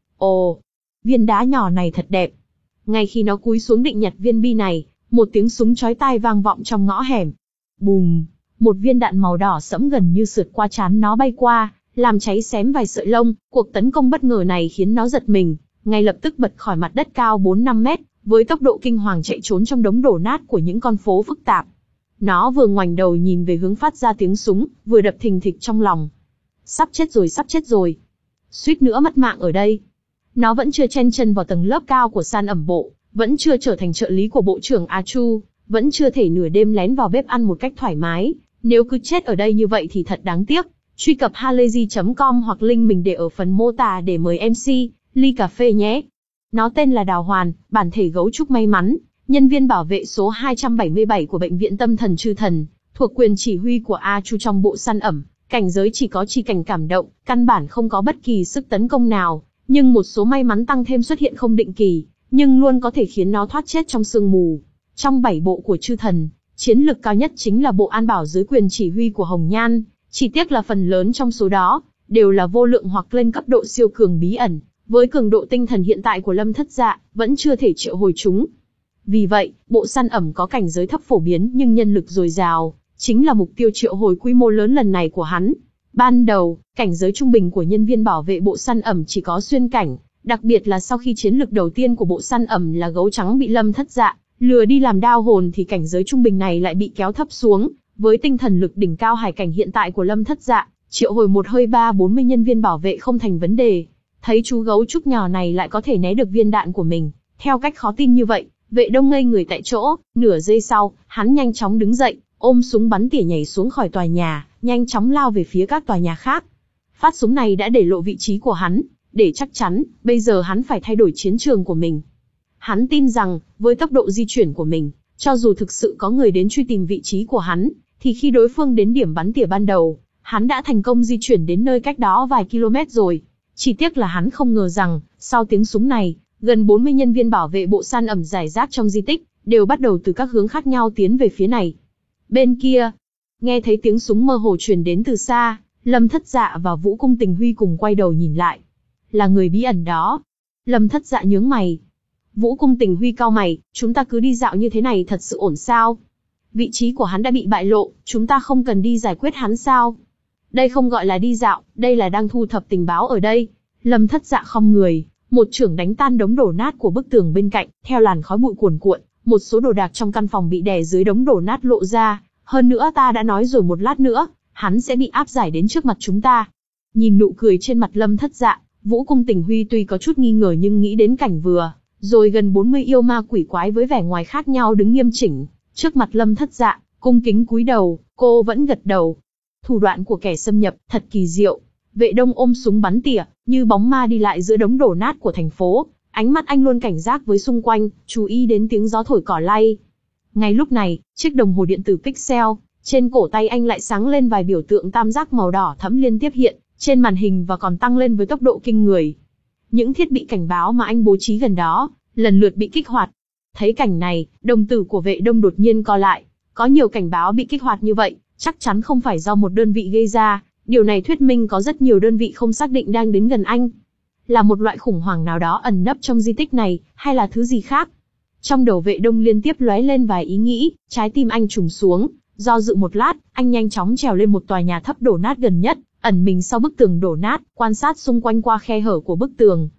Speaker 1: Ồ, viên đá nhỏ này thật đẹp. Ngay khi nó cúi xuống định nhặt viên bi này, một tiếng súng chói tai vang vọng trong ngõ hẻm. Bùm, một viên đạn màu đỏ sẫm gần như sượt qua trán nó bay qua, làm cháy xém vài sợi lông. Cuộc tấn công bất ngờ này khiến nó giật mình, ngay lập tức bật khỏi mặt đất cao bốn năm mét, với tốc độ kinh hoàng chạy trốn trong đống đổ nát của những con phố phức tạp. Nó vừa ngoảnh đầu nhìn về hướng phát ra tiếng súng, vừa đập thình thịch trong lòng. Sắp chết rồi, sắp chết rồi. Suýt nữa mất mạng ở đây. Nó vẫn chưa chen chân vào tầng lớp cao của san ẩm bộ, vẫn chưa trở thành trợ lý của bộ trưởng A Chu, vẫn chưa thể nửa đêm lén vào bếp ăn một cách thoải mái. Nếu cứ chết ở đây như vậy thì thật đáng tiếc. Truy cập halayzi chấm com hoặc link mình để ở phần mô tả để mời em xê, ly cà phê nhé. Nó tên là Đào Hoàn, bản thể gấu trúc may mắn, nhân viên bảo vệ số hai trăm bảy mươi bảy của Bệnh viện Tâm thần Chư Thần, thuộc quyền chỉ huy của A Chu trong bộ săn ẩm. Cảnh giới chỉ có chi cảnh cảm động, căn bản không có bất kỳ sức tấn công nào, nhưng một số may mắn tăng thêm xuất hiện không định kỳ, nhưng luôn có thể khiến nó thoát chết trong sương mù. Trong bảy bộ của Chư Thần, chiến lực cao nhất chính là bộ An Bảo dưới quyền chỉ huy của Hồng Nhan, chỉ tiếc là phần lớn trong số đó đều là vô lượng hoặc lên cấp độ siêu cường bí ẩn, với cường độ tinh thần hiện tại của Lâm Thất Dạ, vẫn chưa thể triệu hồi chúng. Vì vậy, bộ săn ẩm có cảnh giới thấp phổ biến nhưng nhân lực dồi dào, chính là mục tiêu triệu hồi quy mô lớn lần này của hắn. Ban đầu, cảnh giới trung bình của nhân viên bảo vệ bộ săn ẩm chỉ có xuyên cảnh, đặc biệt là sau khi chiến lực đầu tiên của bộ săn ẩm là gấu trắng bị Lâm Thất Dạ lừa đi làm đao hồn thì cảnh giới trung bình này lại bị kéo thấp xuống, với tinh thần lực đỉnh cao hải cảnh hiện tại của Lâm Thất Dạ, triệu hồi một hơi ba bốn mươi nhân viên bảo vệ không thành vấn đề. Thấy chú gấu trúc nhỏ này lại có thể né được viên đạn của mình, theo cách khó tin như vậy, Vệ Đông ngây người tại chỗ. Nửa giây sau, hắn nhanh chóng đứng dậy, ôm súng bắn tỉa nhảy xuống khỏi tòa nhà, nhanh chóng lao về phía các tòa nhà khác. Phát súng này đã để lộ vị trí của hắn, để chắc chắn, bây giờ hắn phải thay đổi chiến trường của mình. Hắn tin rằng, với tốc độ di chuyển của mình, cho dù thực sự có người đến truy tìm vị trí của hắn, thì khi đối phương đến điểm bắn tỉa ban đầu, hắn đã thành công di chuyển đến nơi cách đó vài km rồi. Chỉ tiếc là hắn không ngờ rằng, sau tiếng súng này, gần bốn mươi nhân viên bảo vệ bộ săn ẩm rải rác trong di tích, đều bắt đầu từ các hướng khác nhau tiến về phía này. Bên kia, nghe thấy tiếng súng mơ hồ truyền đến từ xa, Lâm Thất Dạ và Vũ Cung Tình Huy cùng quay đầu nhìn lại. Là người bí ẩn đó. Lâm Thất Dạ nhướng mày. Vũ Cung Tình Huy cau mày, chúng ta cứ đi dạo như thế này thật sự ổn sao? Vị trí của hắn đã bị bại lộ, chúng ta không cần đi giải quyết hắn sao? Đây không gọi là đi dạo, đây là đang thu thập tình báo ở đây. Lâm Thất Dạ khom người, một chưởng đánh tan đống đổ nát của bức tường bên cạnh, theo làn khói bụi cuồn cuộn, một số đồ đạc trong căn phòng bị đè dưới đống đổ nát lộ ra. Hơn nữa ta đã nói rồi, một lát nữa, hắn sẽ bị áp giải đến trước mặt chúng ta. Nhìn nụ cười trên mặt Lâm Thất Dạ, Vũ Cung Tình Huy tuy có chút nghi ngờ nhưng nghĩ đến cảnh vừa rồi gần bốn mươi yêu ma quỷ quái với vẻ ngoài khác nhau đứng nghiêm chỉnh trước mặt Lâm Thất Dạ, cung kính cúi đầu, cô vẫn gật đầu. Thủ đoạn của kẻ xâm nhập thật kỳ diệu. Vệ Đông ôm súng bắn tỉa, như bóng ma đi lại giữa đống đổ nát của thành phố, ánh mắt anh luôn cảnh giác với xung quanh, chú ý đến tiếng gió thổi cỏ lay. Ngay lúc này, chiếc đồng hồ điện tử Pixel trên cổ tay anh lại sáng lên vài biểu tượng tam giác màu đỏ thẫm liên tiếp hiện trên màn hình và còn tăng lên với tốc độ kinh người. Những thiết bị cảnh báo mà anh bố trí gần đó lần lượt bị kích hoạt. Thấy cảnh này, đồng tử của Vệ Đông đột nhiên co lại. Có nhiều cảnh báo bị kích hoạt như vậy, chắc chắn không phải do một đơn vị gây ra. Điều này thuyết minh có rất nhiều đơn vị không xác định đang đến gần anh. Là một loại khủng hoảng nào đó ẩn nấp trong di tích này, hay là thứ gì khác? Trong đầu Vệ Đông liên tiếp lóe lên vài ý nghĩ, trái tim anh trùng xuống. Do dự một lát, anh nhanh chóng trèo lên một tòa nhà thấp đổ nát gần nhất, ẩn mình sau bức tường đổ nát, quan sát xung quanh qua khe hở của bức tường.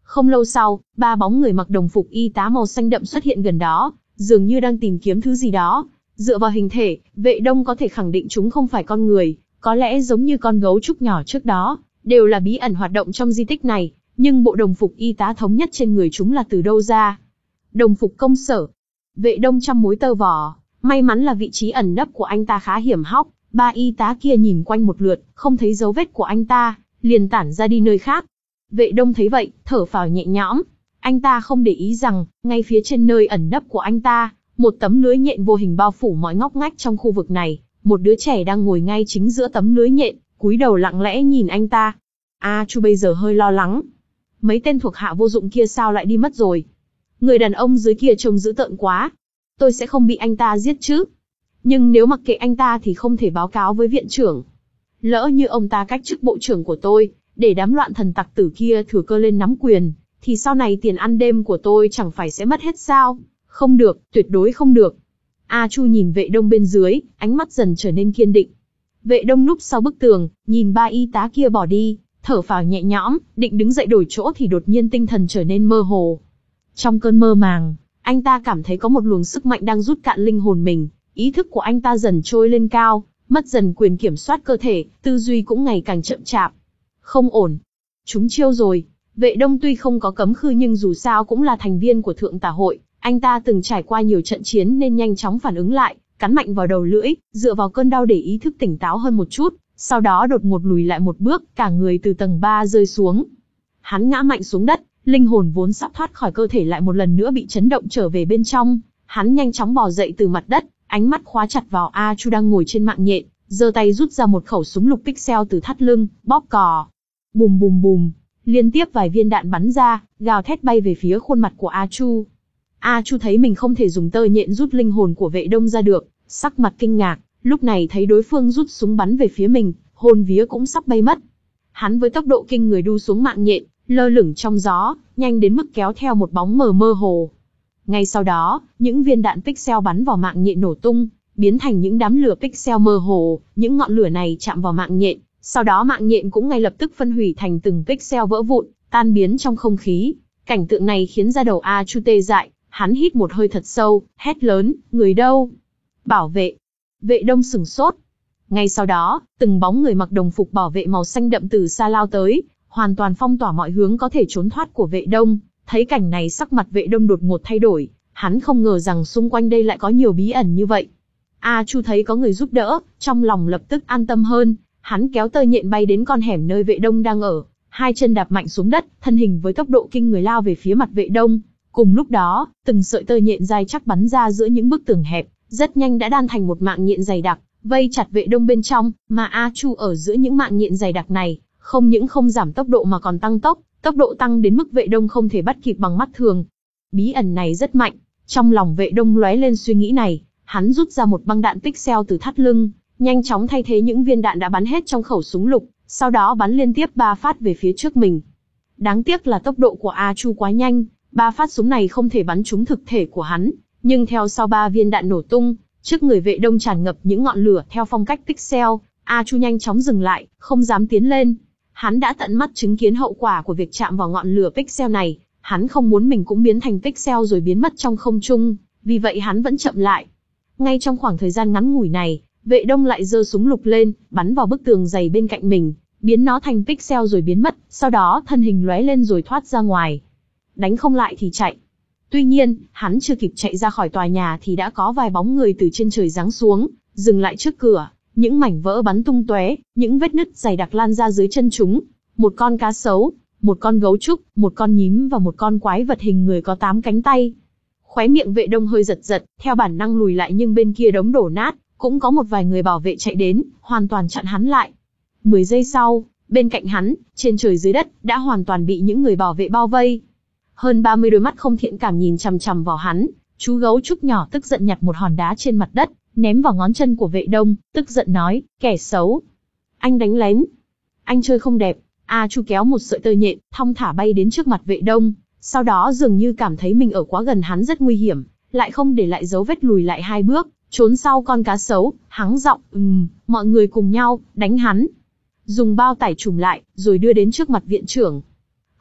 Speaker 1: Không lâu sau, ba bóng người mặc đồng phục y tá màu xanh đậm xuất hiện gần đó, dường như đang tìm kiếm thứ gì đó. Dựa vào hình thể, Vệ Đông có thể khẳng định chúng không phải con người, có lẽ giống như con gấu trúc nhỏ trước đó, đều là bí ẩn hoạt động trong di tích này, nhưng bộ đồng phục y tá thống nhất trên người chúng là từ đâu ra? Đồng phục công sở. Vệ Đông trăm mối tơ vò, may mắn là vị trí ẩn nấp của anh ta khá hiểm hóc, ba y tá kia nhìn quanh một lượt, không thấy dấu vết của anh ta, liền tản ra đi nơi khác. Vệ Đông thấy vậy, thở phào nhẹ nhõm. Anh ta không để ý rằng, ngay phía trên nơi ẩn nấp của anh ta, một tấm lưới nhện vô hình bao phủ mọi ngóc ngách trong khu vực này. Một đứa trẻ đang ngồi ngay chính giữa tấm lưới nhện, cúi đầu lặng lẽ nhìn anh ta. A Chu bây giờ hơi lo lắng. Mấy tên thuộc hạ vô dụng kia sao lại đi mất rồi? Người đàn ông dưới kia trông dữ tợn quá. Tôi sẽ không bị anh ta giết chứ? Nhưng nếu mặc kệ anh ta thì không thể báo cáo với viện trưởng. Lỡ như ông ta cách chức bộ trưởng của tôi, để đám loạn thần tặc tử kia thừa cơ lên nắm quyền, thì sau này tiền ăn đêm của tôi chẳng phải sẽ mất hết sao? Không được, tuyệt đối không được. A Chu nhìn Vệ Đông bên dưới, ánh mắt dần trở nên kiên định. Vệ Đông núp sau bức tường, nhìn ba y tá kia bỏ đi, thở phào nhẹ nhõm, định đứng dậy đổi chỗ thì đột nhiên tinh thần trở nên mơ hồ. Trong cơn mơ màng, anh ta cảm thấy có một luồng sức mạnh đang rút cạn linh hồn mình, ý thức của anh ta dần trôi lên cao, mất dần quyền kiểm soát cơ thể, tư duy cũng ngày càng chậm chạp. Không ổn. Chúng chiêu rồi. Vệ Đông tuy không có cấm khư nhưng dù sao cũng là thành viên của Thượng Tà Hội, anh ta từng trải qua nhiều trận chiến nên nhanh chóng phản ứng lại, cắn mạnh vào đầu lưỡi, dựa vào cơn đau để ý thức tỉnh táo hơn một chút, sau đó đột ngột lùi lại một bước, cả người từ tầng ba rơi xuống. Hắn ngã mạnh xuống đất, linh hồn vốn sắp thoát khỏi cơ thể lại một lần nữa bị chấn động trở về bên trong. Hắn nhanh chóng bò dậy từ mặt đất, ánh mắt khóa chặt vào A Chu đang ngồi trên mạng nhện, giơ tay rút ra một khẩu súng lục pixel từ thắt lưng, bóp cò. Bùm bùm bùm, liên tiếp vài viên đạn bắn ra, gào thét bay về phía khuôn mặt của A Chu. A Chu thấy mình không thể dùng tơ nhện rút linh hồn của Vệ Đông ra được, sắc mặt kinh ngạc, lúc này thấy đối phương rút súng bắn về phía mình, hồn vía cũng sắp bay mất. Hắn với tốc độ kinh người đu xuống mạng nhện, lơ lửng trong gió, nhanh đến mức kéo theo một bóng mờ mơ hồ. Ngay sau đó, những viên đạn pixel bắn vào mạng nhện nổ tung, biến thành những đám lửa pixel mơ hồ, những ngọn lửa này chạm vào mạng nhện, sau đó mạng nhện cũng ngay lập tức phân hủy thành từng pixel vỡ vụn, tan biến trong không khí. Cảnh tượng này khiến da đầu A Chu tê dại, hắn hít một hơi thật sâu, hét lớn, người đâu? Bảo vệ. Vệ Đông sửng sốt. Ngay sau đó, từng bóng người mặc đồng phục bảo vệ màu xanh đậm từ xa lao tới, hoàn toàn phong tỏa mọi hướng có thể trốn thoát của Vệ Đông. Thấy cảnh này sắc mặt Vệ Đông đột ngột thay đổi, hắn không ngờ rằng xung quanh đây lại có nhiều bí ẩn như vậy. A Chu thấy có người giúp đỡ, trong lòng lập tức an tâm hơn, hắn kéo tơ nhện bay đến con hẻm nơi Vệ Đông đang ở, hai chân đạp mạnh xuống đất, thân hình với tốc độ kinh người lao về phía mặt Vệ Đông. Cùng lúc đó, từng sợi tơ nhện dai chắc bắn ra giữa những bức tường hẹp, rất nhanh đã đan thành một mạng nhện dày đặc, vây chặt Vệ Đông bên trong, mà A Chu ở giữa những mạng nhện dày đặc này, không những không giảm tốc độ mà còn tăng tốc, tốc độ tăng đến mức Vệ Đông không thể bắt kịp bằng mắt thường. Bí ẩn này rất mạnh, trong lòng Vệ Đông lóe lên suy nghĩ này, hắn rút ra một băng đạn pixel từ thắt lưng, nhanh chóng thay thế những viên đạn đã bắn hết trong khẩu súng lục, sau đó bắn liên tiếp ba phát về phía trước mình. Đáng tiếc là tốc độ của A Chu quá nhanh, ba phát súng này không thể bắn trúng thực thể của hắn, nhưng theo sau ba viên đạn nổ tung, trước người Vệ Đông tràn ngập những ngọn lửa theo phong cách pixel, A Chu nhanh chóng dừng lại, không dám tiến lên. Hắn đã tận mắt chứng kiến hậu quả của việc chạm vào ngọn lửa pixel này, hắn không muốn mình cũng biến thành pixel rồi biến mất trong không trung, vì vậy hắn vẫn chậm lại. Ngay trong khoảng thời gian ngắn ngủi này, Vệ Đông lại giơ súng lục lên, bắn vào bức tường dày bên cạnh mình, biến nó thành pixel rồi biến mất, sau đó thân hình lóe lên rồi thoát ra ngoài. Đánh không lại thì chạy. Tuy nhiên, hắn chưa kịp chạy ra khỏi tòa nhà thì đã có vài bóng người từ trên trời giáng xuống, dừng lại trước cửa, những mảnh vỡ bắn tung tóe, những vết nứt dày đặc lan ra dưới chân chúng. Một con cá sấu, một con gấu trúc, một con nhím và một con quái vật hình người có tám cánh tay. Khóe miệng Vệ Đông hơi giật giật, theo bản năng lùi lại nhưng bên kia đống đổ nát, cũng có một vài người bảo vệ chạy đến, hoàn toàn chặn hắn lại. Mười giây sau, bên cạnh hắn, trên trời dưới đất, đã hoàn toàn bị những người bảo vệ bao vây. Hơn ba mươi đôi mắt không thiện cảm nhìn chằm chằm vào hắn, chú gấu trúc nhỏ tức giận nhặt một hòn đá trên mặt đất, ném vào ngón chân của Vệ Đông, tức giận nói, kẻ xấu. Anh đánh lén. Anh chơi không đẹp. A Chu kéo một sợi tơ nhện, thong thả bay đến trước mặt Vệ Đông, sau đó dường như cảm thấy mình ở quá gần hắn rất nguy hiểm, lại không để lại dấu vết lùi lại hai bước, trốn sau con cá sấu, hắng giọng, ừm, mọi người cùng nhau, đánh hắn. Dùng bao tải trùm lại, rồi đưa đến trước mặt viện trưởng.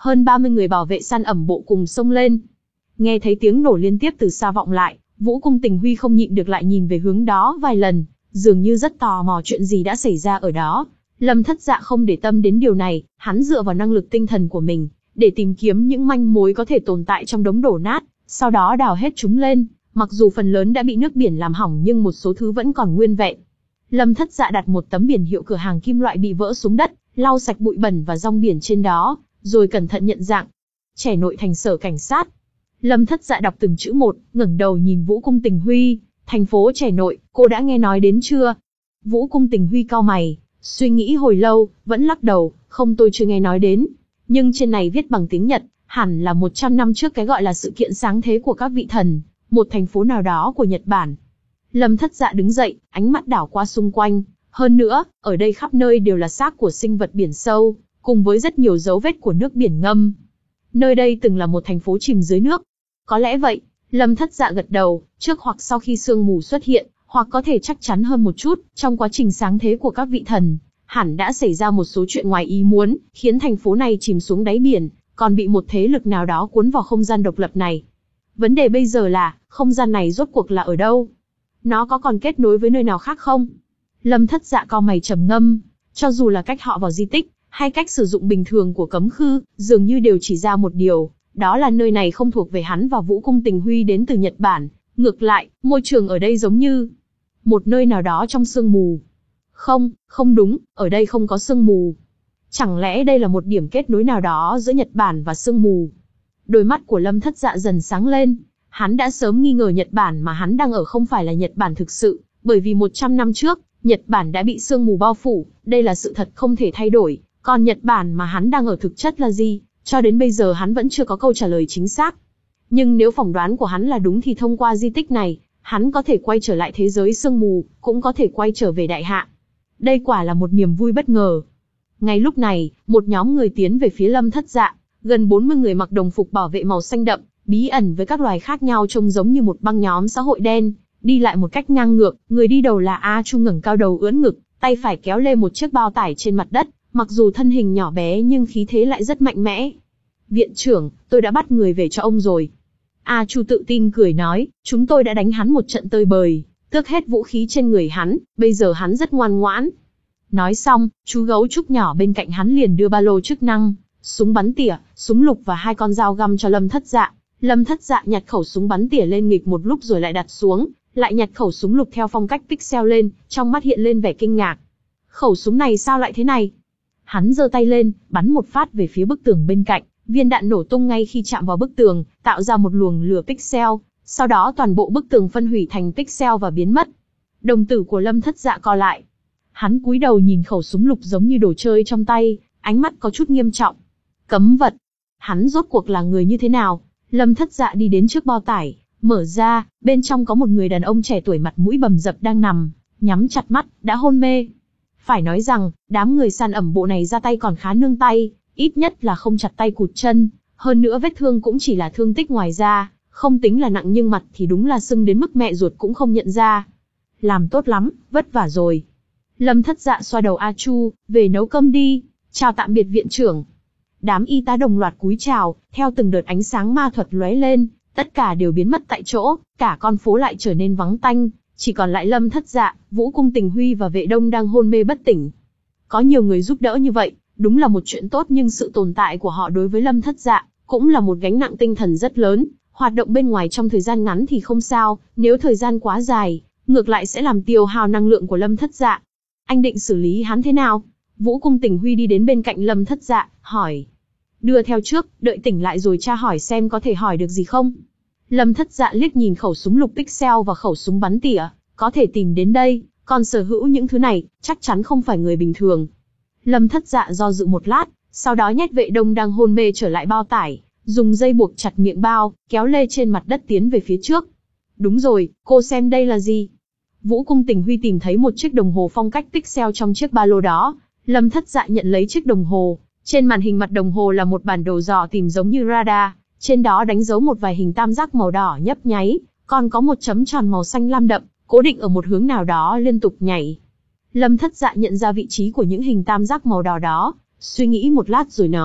Speaker 1: hơn ba mươi người bảo vệ săn ẩm bộ cùng xông lên. Nghe thấy tiếng nổ liên tiếp từ xa vọng lại, Vũ Cung Tình Huy không nhịn được lại nhìn về hướng đó vài lần, dường như rất tò mò chuyện gì đã xảy ra ở đó. Lâm Thất Dạ không để tâm đến điều này, hắn dựa vào năng lực tinh thần của mình, để tìm kiếm những manh mối có thể tồn tại trong đống đổ nát, sau đó đào hết chúng lên, mặc dù phần lớn đã bị nước biển làm hỏng nhưng một số thứ vẫn còn nguyên vẹn. Lâm Thất Dạ đặt một tấm biển hiệu cửa hàng kim loại bị vỡ xuống đất, lau sạch bụi bẩn và rong biển trên đó, rồi cẩn thận nhận dạng. Trẻ nội thành sở cảnh sát. Lâm Thất Dạ đọc từng chữ một, ngẩng đầu nhìn Vũ Cung Tình Huy. Thành phố trẻ nội, cô đã nghe nói đến chưa? Vũ Cung Tình Huy cau mày, suy nghĩ hồi lâu, vẫn lắc đầu, không, tôi chưa nghe nói đến. Nhưng trên này viết bằng tiếng Nhật, hẳn là một trăm năm trước cái gọi là sự kiện sáng thế của các vị thần, một thành phố nào đó của Nhật Bản. Lâm Thất Dạ đứng dậy, ánh mắt đảo qua xung quanh. Hơn nữa, ở đây khắp nơi đều là xác của sinh vật biển sâu, cùng với rất nhiều dấu vết của nước biển ngâm. Nơi đây từng là một thành phố chìm dưới nước. Có lẽ vậy, Lâm Thất Dạ gật đầu, trước hoặc sau khi sương mù xuất hiện, hoặc có thể chắc chắn hơn một chút, trong quá trình sáng thế của các vị thần, hẳn đã xảy ra một số chuyện ngoài ý muốn, khiến thành phố này chìm xuống đáy biển, còn bị một thế lực nào đó cuốn vào không gian độc lập này. Vấn đề bây giờ là, không gian này rốt cuộc là ở đâu? Nó có còn kết nối với nơi nào khác không? Lâm Thất Dạ cau mày trầm ngâm, cho dù là cách họ vào di tích, hay cách sử dụng bình thường của cấm khư, dường như đều chỉ ra một điều, đó là nơi này không thuộc về hắn và Vũ Cung Tình Huy đến từ Nhật Bản. Ngược lại, môi trường ở đây giống như một nơi nào đó trong sương mù. Không, không đúng, ở đây không có sương mù. Chẳng lẽ đây là một điểm kết nối nào đó giữa Nhật Bản và sương mù? Đôi mắt của Lâm Thất Dạ dần sáng lên. Hắn đã sớm nghi ngờ Nhật Bản mà hắn đang ở không phải là Nhật Bản thực sự, bởi vì một trăm năm trước, Nhật Bản đã bị sương mù bao phủ, đây là sự thật không thể thay đổi. Còn Nhật Bản mà hắn đang ở thực chất là gì? Cho đến bây giờ hắn vẫn chưa có câu trả lời chính xác. Nhưng nếu phỏng đoán của hắn là đúng thì thông qua di tích này, hắn có thể quay trở lại thế giới sương mù, cũng có thể quay trở về đại hạ. Đây quả là một niềm vui bất ngờ. Ngay lúc này, một nhóm người tiến về phía Lâm Thất Dạ, gần bốn mươi người mặc đồng phục bảo vệ màu xanh đậm, bí ẩn với các loài khác nhau trông giống như một băng nhóm xã hội đen, đi lại một cách ngang ngược. Người đi đầu là A Chu ngẩng cao đầu ưỡn ngực, tay phải kéo lê một chiếc bao tải trên mặt đất, mặc dù thân hình nhỏ bé nhưng khí thế lại rất mạnh mẽ. Viện trưởng, tôi đã bắt người về cho ông rồi. A Chu tự tin cười nói, chúng tôi đã đánh hắn một trận tơi bời, tước hết vũ khí trên người hắn, bây giờ hắn rất ngoan ngoãn. Nói xong, chú gấu trúc nhỏ bên cạnh hắn liền đưa ba lô chức năng, súng bắn tỉa, súng lục và hai con dao găm cho Lâm Thất Dạ. Lâm Thất Dạ nhặt khẩu súng bắn tỉa lên nghịch một lúc rồi lại đặt xuống, lại nhặt khẩu súng lục theo phong cách pixel lên, trong mắt hiện lên vẻ kinh ngạc. Khẩu súng này sao lại thế này? Hắn giơ tay lên, bắn một phát về phía bức tường bên cạnh, viên đạn nổ tung ngay khi chạm vào bức tường, tạo ra một luồng lửa pixel, sau đó toàn bộ bức tường phân hủy thành pixel và biến mất. Đồng tử của Lâm Thất Dạ co lại. Hắn cúi đầu nhìn khẩu súng lục giống như đồ chơi trong tay, ánh mắt có chút nghiêm trọng. Cấm vật. Hắn rốt cuộc là người như thế nào? Lâm Thất Dạ đi đến trước bao tải, mở ra, bên trong có một người đàn ông trẻ tuổi mặt mũi bầm dập đang nằm, nhắm chặt mắt, đã hôn mê. Phải nói rằng, đám người săn ẩm bộ này ra tay còn khá nương tay, ít nhất là không chặt tay cụt chân, hơn nữa vết thương cũng chỉ là thương tích ngoài da, không tính là nặng nhưng mặt thì đúng là sưng đến mức mẹ ruột cũng không nhận ra. Làm tốt lắm, vất vả rồi. Lâm Thất Dạ xoa đầu A Chu, về nấu cơm đi, chào tạm biệt viện trưởng. Đám y tá đồng loạt cúi chào, theo từng đợt ánh sáng ma thuật lóe lên, tất cả đều biến mất tại chỗ, cả con phố lại trở nên vắng tanh, chỉ còn lại Lâm Thất Dạ, Vũ Cung Tình Huy và Vệ Đông đang hôn mê bất tỉnh. Có nhiều người giúp đỡ như vậy, đúng là một chuyện tốt nhưng sự tồn tại của họ đối với Lâm Thất Dạ cũng là một gánh nặng tinh thần rất lớn. Hoạt động bên ngoài trong thời gian ngắn thì không sao, nếu thời gian quá dài, ngược lại sẽ làm tiêu hao năng lượng của Lâm Thất Dạ. Anh định xử lý hắn thế nào? Vũ Cung Tình Huy đi đến bên cạnh Lâm Thất Dạ, hỏi. Đưa theo trước, đợi tỉnh lại rồi tra hỏi xem có thể hỏi được gì không. Lâm Thất Dạ liếc nhìn khẩu súng lục pixel và khẩu súng bắn tỉa, có thể tìm đến đây, còn sở hữu những thứ này, chắc chắn không phải người bình thường. Lâm Thất Dạ do dự một lát, sau đó nhét Vệ Đông đang hôn mê trở lại bao tải, dùng dây buộc chặt miệng bao, kéo lê trên mặt đất tiến về phía trước. Đúng rồi, cô xem đây là gì? Vũ Cung Tình Huy tìm thấy một chiếc đồng hồ phong cách pixel trong chiếc ba lô đó. Lâm Thất Dạ nhận lấy chiếc đồng hồ. Trên màn hình mặt đồng hồ là một bản đồ dò tìm giống như radar, trên đó đánh dấu một vài hình tam giác màu đỏ nhấp nháy, còn có một chấm tròn màu xanh lam đậm, cố định ở một hướng nào đó liên tục nhảy. Lâm Thất Dạ nhận ra vị trí của những hình tam giác màu đỏ đó, suy nghĩ một lát rồi nói,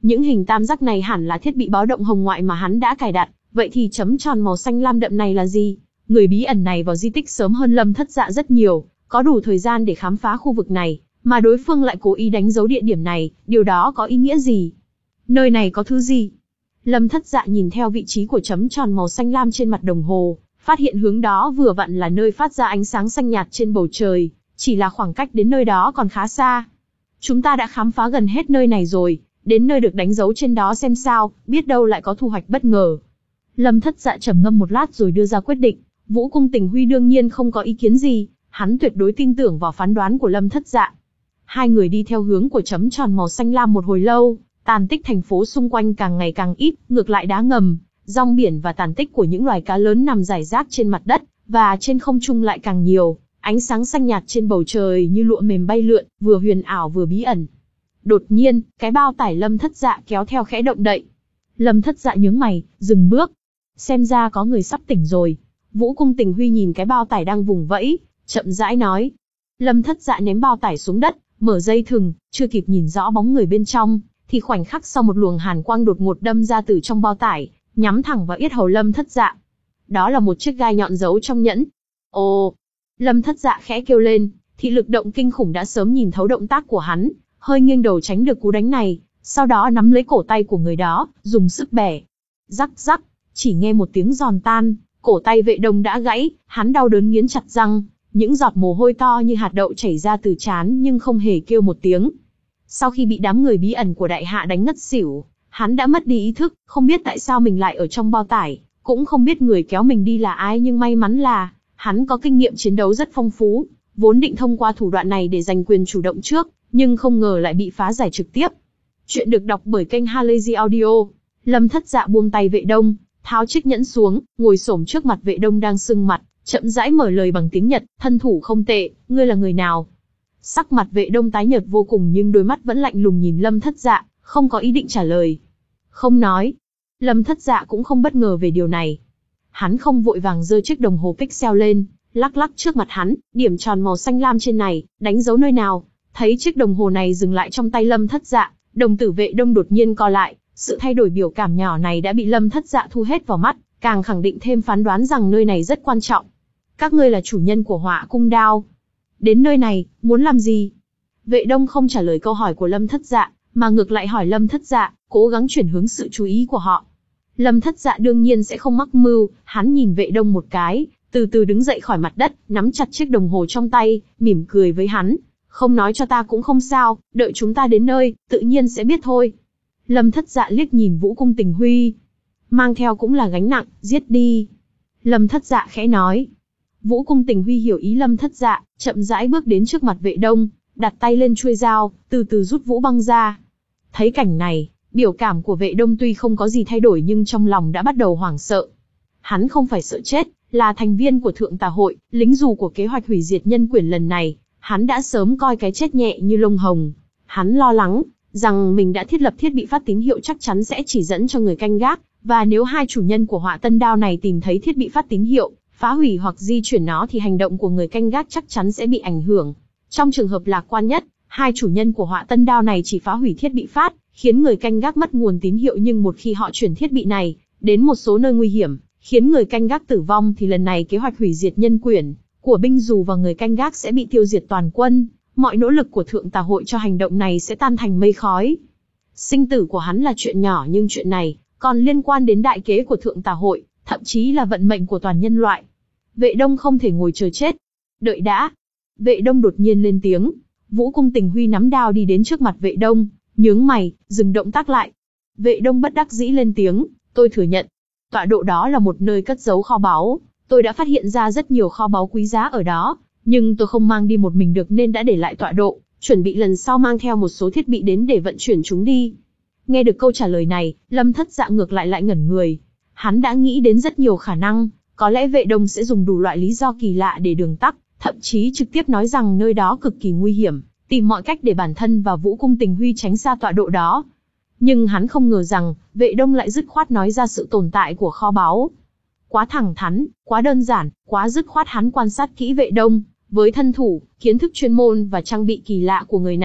Speaker 1: Những hình tam giác này hẳn là thiết bị báo động hồng ngoại mà hắn đã cài đặt, vậy thì chấm tròn màu xanh lam đậm này là gì? Người bí ẩn này vào di tích sớm hơn Lâm Thất Dạ rất nhiều, có đủ thời gian để khám phá khu vực này, mà đối phương lại cố ý đánh dấu địa điểm này, điều đó có ý nghĩa gì? Nơi này có thứ gì? Lâm Thất Dạ nhìn theo vị trí của chấm tròn màu xanh lam trên mặt đồng hồ, phát hiện hướng đó vừa vặn là nơi phát ra ánh sáng xanh nhạt trên bầu trời, chỉ là khoảng cách đến nơi đó còn khá xa. Chúng ta đã khám phá gần hết nơi này rồi, đến nơi được đánh dấu trên đó xem sao, biết đâu lại có thu hoạch bất ngờ. Lâm Thất Dạ trầm ngâm một lát rồi đưa ra quyết định. Vũ Cung Tình Huy đương nhiên không có ý kiến gì, hắn tuyệt đối tin tưởng vào phán đoán của Lâm Thất Dạ. Hai người đi theo hướng của chấm tròn màu xanh lam một hồi lâu, tàn tích thành phố xung quanh càng ngày càng ít, ngược lại đá ngầm, rong biển và tàn tích của những loài cá lớn nằm rải rác trên mặt đất, và trên không trung lại càng nhiều, ánh sáng xanh nhạt trên bầu trời như lụa mềm bay lượn, vừa huyền ảo vừa bí ẩn. Đột nhiên, cái bao tải Lâm Thất Dạ kéo theo khẽ động đậy. Lâm Thất Dạ nhướng mày, dừng bước. Xem ra có người sắp tỉnh rồi. Vũ Cung Tình Huy nhìn cái bao tải đang vùng vẫy, chậm rãi nói. Lâm Thất Dạ ném bao tải xuống đất, mở dây thừng, chưa kịp nhìn rõ bóng người bên trong, thì khoảnh khắc sau một luồng hàn quang đột ngột đâm ra từ trong bao tải, nhắm thẳng vào yết hầu Lâm Thất Dạ. Đó là một chiếc gai nhọn giấu trong nhẫn. Ồ! Lâm Thất Dạ khẽ kêu lên, thị lực động kinh khủng đã sớm nhìn thấu động tác của hắn, hơi nghiêng đầu tránh được cú đánh này, sau đó nắm lấy cổ tay của người đó, dùng sức bẻ. Rắc rắc, chỉ nghe một tiếng giòn tan, cổ tay Vệ Đông đã gãy, hắn đau đớn nghiến chặt răng, những giọt mồ hôi to như hạt đậu chảy ra từ trán nhưng không hề kêu một tiếng. Sau khi bị đám người bí ẩn của đại hạ đánh ngất xỉu, hắn đã mất đi ý thức, không biết tại sao mình lại ở trong bao tải, cũng không biết người kéo mình đi là ai, nhưng may mắn là hắn có kinh nghiệm chiến đấu rất phong phú, vốn định thông qua thủ đoạn này để giành quyền chủ động trước, nhưng không ngờ lại bị phá giải trực tiếp. Chuyện được đọc bởi kênh Halazy Audio. Lâm Thất Dạ buông tay Vệ Đông, tháo chiếc nhẫn xuống, ngồi xổm trước mặt Vệ Đông đang sưng mặt, chậm rãi mở lời bằng tiếng Nhật, thân thủ không tệ, ngươi là người nào? Sắc mặt Vệ Đông tái nhợt vô cùng nhưng đôi mắt vẫn lạnh lùng nhìn Lâm Thất Dạ, không có ý định trả lời. Không nói. Lâm Thất Dạ cũng không bất ngờ về điều này. Hắn không vội vàng giơ chiếc đồng hồ pixel lên, lắc lắc trước mặt hắn, điểm tròn màu xanh lam trên này, đánh dấu nơi nào? Thấy chiếc đồng hồ này dừng lại trong tay Lâm Thất Dạ, đồng tử Vệ Đông đột nhiên co lại, sự thay đổi biểu cảm nhỏ này đã bị Lâm Thất Dạ thu hết vào mắt, càng khẳng định thêm phán đoán rằng nơi này rất quan trọng. Các ngươi là chủ nhân của Họa Cung Đao. Đến nơi này, muốn làm gì? Vệ Đông không trả lời câu hỏi của Lâm Thất Dạ, mà ngược lại hỏi Lâm Thất Dạ, cố gắng chuyển hướng sự chú ý của họ. Lâm Thất Dạ đương nhiên sẽ không mắc mưu, hắn nhìn Vệ Đông một cái, từ từ đứng dậy khỏi mặt đất, nắm chặt chiếc đồng hồ trong tay, mỉm cười với hắn. Không nói cho ta cũng không sao, đợi chúng ta đến nơi, tự nhiên sẽ biết thôi. Lâm Thất Dạ liếc nhìn Vũ Cung Tình Huy. Mang theo cũng là gánh nặng, giết đi. Lâm Thất Dạ khẽ nói. Vũ Cung Tình Huy hiểu ý Lâm Thất Dạ, chậm rãi bước đến trước mặt Vệ Đông, đặt tay lên chuôi dao, từ từ rút vũ băng ra. Thấy cảnh này, biểu cảm của Vệ Đông tuy không có gì thay đổi nhưng trong lòng đã bắt đầu hoảng sợ. Hắn không phải sợ chết, là thành viên của Thượng Tà Hội, lính dù của kế hoạch hủy diệt nhân quyển lần này, hắn đã sớm coi cái chết nhẹ như lông hồng. Hắn lo lắng rằng mình đã thiết lập thiết bị phát tín hiệu chắc chắn sẽ chỉ dẫn cho người canh gác, và nếu hai chủ nhân của Họa Tân Đao này tìm thấy thiết bị phát tín hiệu, phá hủy hoặc di chuyển nó thì hành động của người canh gác chắc chắn sẽ bị ảnh hưởng. Trong trường hợp lạc quan nhất, hai chủ nhân của Họa Tân Đao này chỉ phá hủy thiết bị phát, khiến người canh gác mất nguồn tín hiệu, nhưng một khi họ chuyển thiết bị này đến một số nơi nguy hiểm, khiến người canh gác tử vong thì lần này kế hoạch hủy diệt nhân quyển của binh dù và người canh gác sẽ bị tiêu diệt toàn quân. Mọi nỗ lực của Thượng Tà Hội cho hành động này sẽ tan thành mây khói. Sinh tử của hắn là chuyện nhỏ nhưng chuyện này còn liên quan đến đại kế của Thượng Tà Hội, thậm chí là vận mệnh của toàn nhân loại. Vệ Đông không thể ngồi chờ chết. Đợi đã. Vệ Đông đột nhiên lên tiếng. Vũ Cung Tình Huy nắm đao đi đến trước mặt Vệ Đông, nhướng mày, dừng động tác lại. Vệ Đông bất đắc dĩ lên tiếng, tôi thừa nhận. Tọa độ đó là một nơi cất giấu kho báu. Tôi đã phát hiện ra rất nhiều kho báu quý giá ở đó, nhưng tôi không mang đi một mình được nên đã để lại tọa độ, chuẩn bị lần sau mang theo một số thiết bị đến để vận chuyển chúng đi. Nghe được câu trả lời này, Lâm Thất Dạ ngược lại lại ngẩn người. Hắn đã nghĩ đến rất nhiều khả năng, có lẽ Vệ Đông sẽ dùng đủ loại lý do kỳ lạ để đường tắc, thậm chí trực tiếp nói rằng nơi đó cực kỳ nguy hiểm, tìm mọi cách để bản thân và Vũ Cung Tình Huy tránh xa tọa độ đó. Nhưng hắn không ngờ rằng, Vệ Đông lại dứt khoát nói ra sự tồn tại của kho báu. Quá thẳng thắn, quá đơn giản, quá dứt khoát. Hắn quan sát kỹ Vệ Đông, với thân thủ, kiến thức chuyên môn và trang bị kỳ lạ của người này,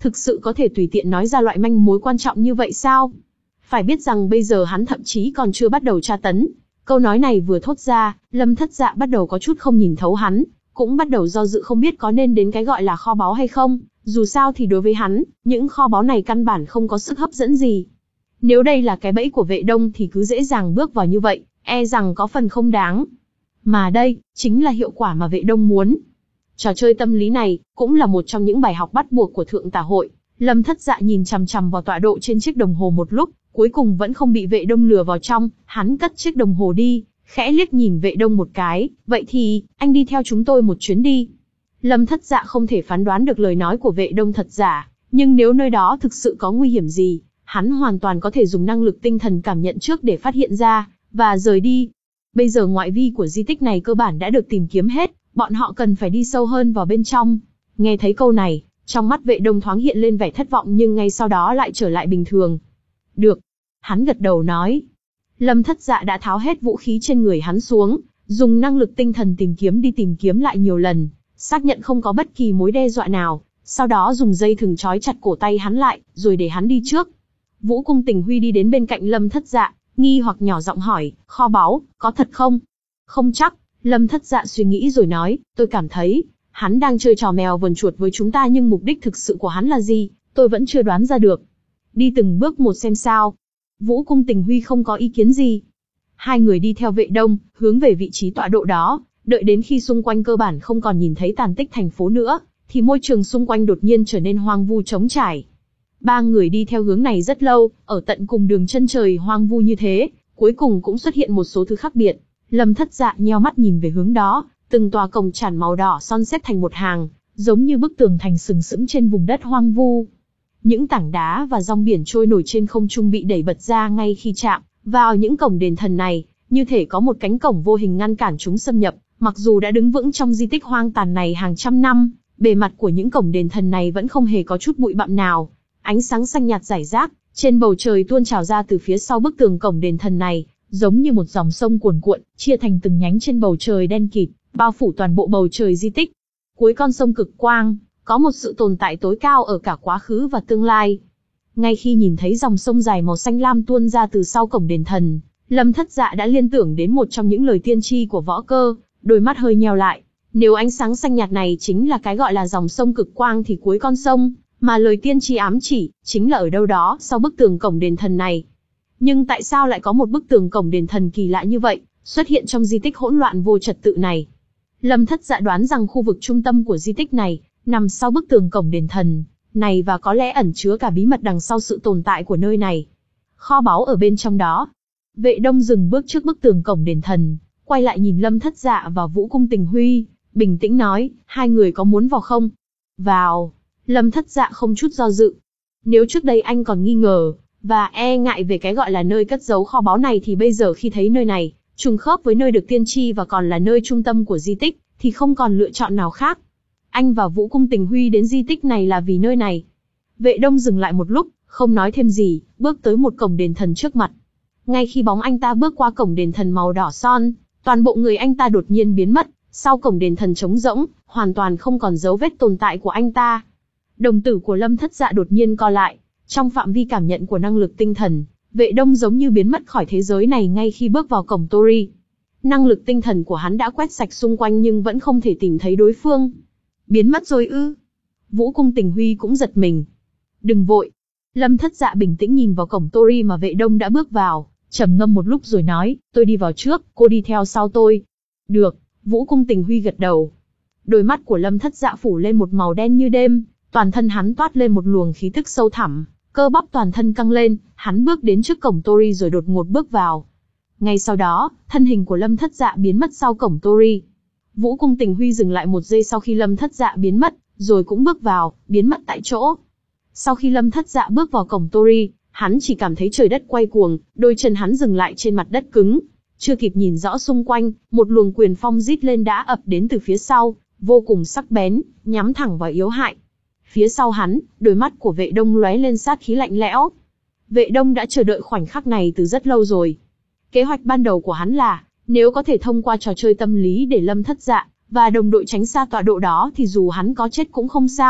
Speaker 1: thực sự có thể tùy tiện nói ra loại manh mối quan trọng như vậy sao? Phải biết rằng bây giờ hắn thậm chí còn chưa bắt đầu tra tấn. Câu nói này vừa thốt ra, Lâm Thất Dạ bắt đầu có chút không nhìn thấu hắn, cũng bắt đầu do dự không biết có nên đến cái gọi là kho báu hay không. Dù sao thì đối với hắn, những kho báu này căn bản không có sức hấp dẫn gì. Nếu đây là cái bẫy của Vệ Đông thì cứ dễ dàng bước vào như vậy, e rằng có phần không đáng. Mà đây, chính là hiệu quả mà Vệ Đông muốn. Trò chơi tâm lý này, cũng là một trong những bài học bắt buộc của Thượng Tà Hội. Lâm Thất Dạ nhìn chằm chằm vào tọa độ trên chiếc đồng hồ một lúc, cuối cùng vẫn không bị Vệ Đông lừa vào trong, hắn cất chiếc đồng hồ đi, khẽ liếc nhìn Vệ Đông một cái, vậy thì, anh đi theo chúng tôi một chuyến đi. Lâm Thất Dạ không thể phán đoán được lời nói của Vệ Đông thật giả, nhưng nếu nơi đó thực sự có nguy hiểm gì, hắn hoàn toàn có thể dùng năng lực tinh thần cảm nhận trước để phát hiện ra, và rời đi. Bây giờ ngoại vi của di tích này cơ bản đã được tìm kiếm hết, bọn họ cần phải đi sâu hơn vào bên trong. Nghe thấy câu này, trong mắt Vệ Đông thoáng hiện lên vẻ thất vọng nhưng ngay sau đó lại trở lại bình thường. Được. Hắn gật đầu nói. Lâm Thất Dạ đã tháo hết vũ khí trên người hắn xuống, dùng năng lực tinh thần tìm kiếm đi tìm kiếm lại nhiều lần, xác nhận không có bất kỳ mối đe dọa nào, sau đó dùng dây thừng trói chặt cổ tay hắn lại, rồi để hắn đi trước. Vũ Cung Tình Huy đi đến bên cạnh Lâm Thất Dạ, nghi hoặc nhỏ giọng hỏi, kho báu, có thật không? Không chắc, Lâm Thất Dạ suy nghĩ rồi nói, tôi cảm thấy, hắn đang chơi trò mèo vờn chuột với chúng ta nhưng mục đích thực sự của hắn là gì, tôi vẫn chưa đoán ra được. Đi từng bước một xem sao. Vũ Cung Tình Huy không có ý kiến gì. Hai người đi theo Vệ Đông, hướng về vị trí tọa độ đó, đợi đến khi xung quanh cơ bản không còn nhìn thấy tàn tích thành phố nữa, thì môi trường xung quanh đột nhiên trở nên hoang vu trống trải. Ba người đi theo hướng này rất lâu, ở tận cùng đường chân trời hoang vu như thế, cuối cùng cũng xuất hiện một số thứ khác biệt. Lâm Thất Dạ nheo mắt nhìn về hướng đó, từng tòa cổng tràn màu đỏ son xếp thành một hàng, giống như bức tường thành sừng sững trên vùng đất hoang vu. Những tảng đá và rong biển trôi nổi trên không trung bị đẩy bật ra ngay khi chạm vào những cổng đền thần này, như thể có một cánh cổng vô hình ngăn cản chúng xâm nhập. Mặc dù đã đứng vững trong di tích hoang tàn này hàng trăm năm, bề mặt của những cổng đền thần này vẫn không hề có chút bụi bặm nào. Ánh sáng xanh nhạt rải rác trên bầu trời tuôn trào ra từ phía sau bức tường cổng đền thần này, giống như một dòng sông cuồn cuộn, chia thành từng nhánh trên bầu trời đen kịt, bao phủ toàn bộ bầu trời di tích. Cuối con sông cực quang, có một sự tồn tại tối cao ở cả quá khứ và tương lai. Ngay khi nhìn thấy dòng sông dài màu xanh lam tuôn ra từ sau cổng đền thần, Lâm Thất Dạ đã liên tưởng đến một trong những lời tiên tri của Võ Cơ, đôi mắt hơi nheo lại. Nếu ánh sáng xanh nhạt này chính là cái gọi là dòng sông cực quang thì cuối con sông mà lời tiên tri ám chỉ, chính là ở đâu đó sau bức tường cổng đền thần này. Nhưng tại sao lại có một bức tường cổng đền thần kỳ lạ như vậy, xuất hiện trong di tích hỗn loạn vô trật tự này? Lâm Thất Dạ đoán rằng khu vực trung tâm của di tích này, nằm sau bức tường cổng đền thần này và có lẽ ẩn chứa cả bí mật đằng sau sự tồn tại của nơi này. Kho báu ở bên trong đó. Vệ Đông dừng bước trước bức tường cổng đền thần, quay lại nhìn Lâm Thất Dạ và Vũ Cung Tình Huy, bình tĩnh nói, hai người có muốn vào không? Vào. Lâm Thất Dạ không chút do dự. Nếu trước đây anh còn nghi ngờ, và e ngại về cái gọi là nơi cất giấu kho báu này thì bây giờ khi thấy nơi này, trùng khớp với nơi được tiên tri và còn là nơi trung tâm của di tích, thì không còn lựa chọn nào khác. Anh và Vũ Cung Tình Huy đến di tích này là vì nơi này. Vệ Đông dừng lại một lúc, không nói thêm gì, bước tới một cổng đền thần trước mặt. Ngay khi bóng anh ta bước qua cổng đền thần màu đỏ son, toàn bộ người anh ta đột nhiên biến mất, sau cổng đền thần trống rỗng, hoàn toàn không còn dấu vết tồn tại của anh ta. Đồng tử của Lâm Thất Dạ đột nhiên co lại, trong phạm vi cảm nhận của năng lực tinh thần, Vệ Đông giống như biến mất khỏi thế giới này ngay khi bước vào cổng Tori. Năng lực tinh thần của hắn đã quét sạch xung quanh nhưng vẫn không thể tìm thấy đối phương. Biến mất rồi ư? Vũ Cung Tình Huy cũng giật mình. Đừng vội. Lâm Thất Dạ bình tĩnh nhìn vào cổng Tori mà Vệ Đông đã bước vào, trầm ngâm một lúc rồi nói, tôi đi vào trước, cô đi theo sau tôi. Được, Vũ Cung Tình Huy gật đầu. Đôi mắt của Lâm Thất Dạ phủ lên một màu đen như đêm, toàn thân hắn toát lên một luồng khí tức sâu thẳm, cơ bắp toàn thân căng lên, hắn bước đến trước cổng Tori rồi đột ngột bước vào. Ngay sau đó, thân hình của Lâm Thất Dạ biến mất sau cổng Tori. Vũ Cung Tình Huy dừng lại một giây sau khi Lâm Thất Dạ biến mất, rồi cũng bước vào, biến mất tại chỗ. Sau khi Lâm Thất Dạ bước vào cổng Tori, hắn chỉ cảm thấy trời đất quay cuồng, đôi chân hắn dừng lại trên mặt đất cứng. Chưa kịp nhìn rõ xung quanh, một luồng quyền phong rít lên đã ập đến từ phía sau, vô cùng sắc bén, nhắm thẳng vào yếu hại. Phía sau hắn, đôi mắt của Vệ Đông lóe lên sát khí lạnh lẽo. Vệ Đông đã chờ đợi khoảnh khắc này từ rất lâu rồi. Kế hoạch ban đầu của hắn là, nếu có thể thông qua trò chơi tâm lý để Lâm Thất Dạ và đồng đội tránh xa tọa độ đó thì dù hắn có chết cũng không sao,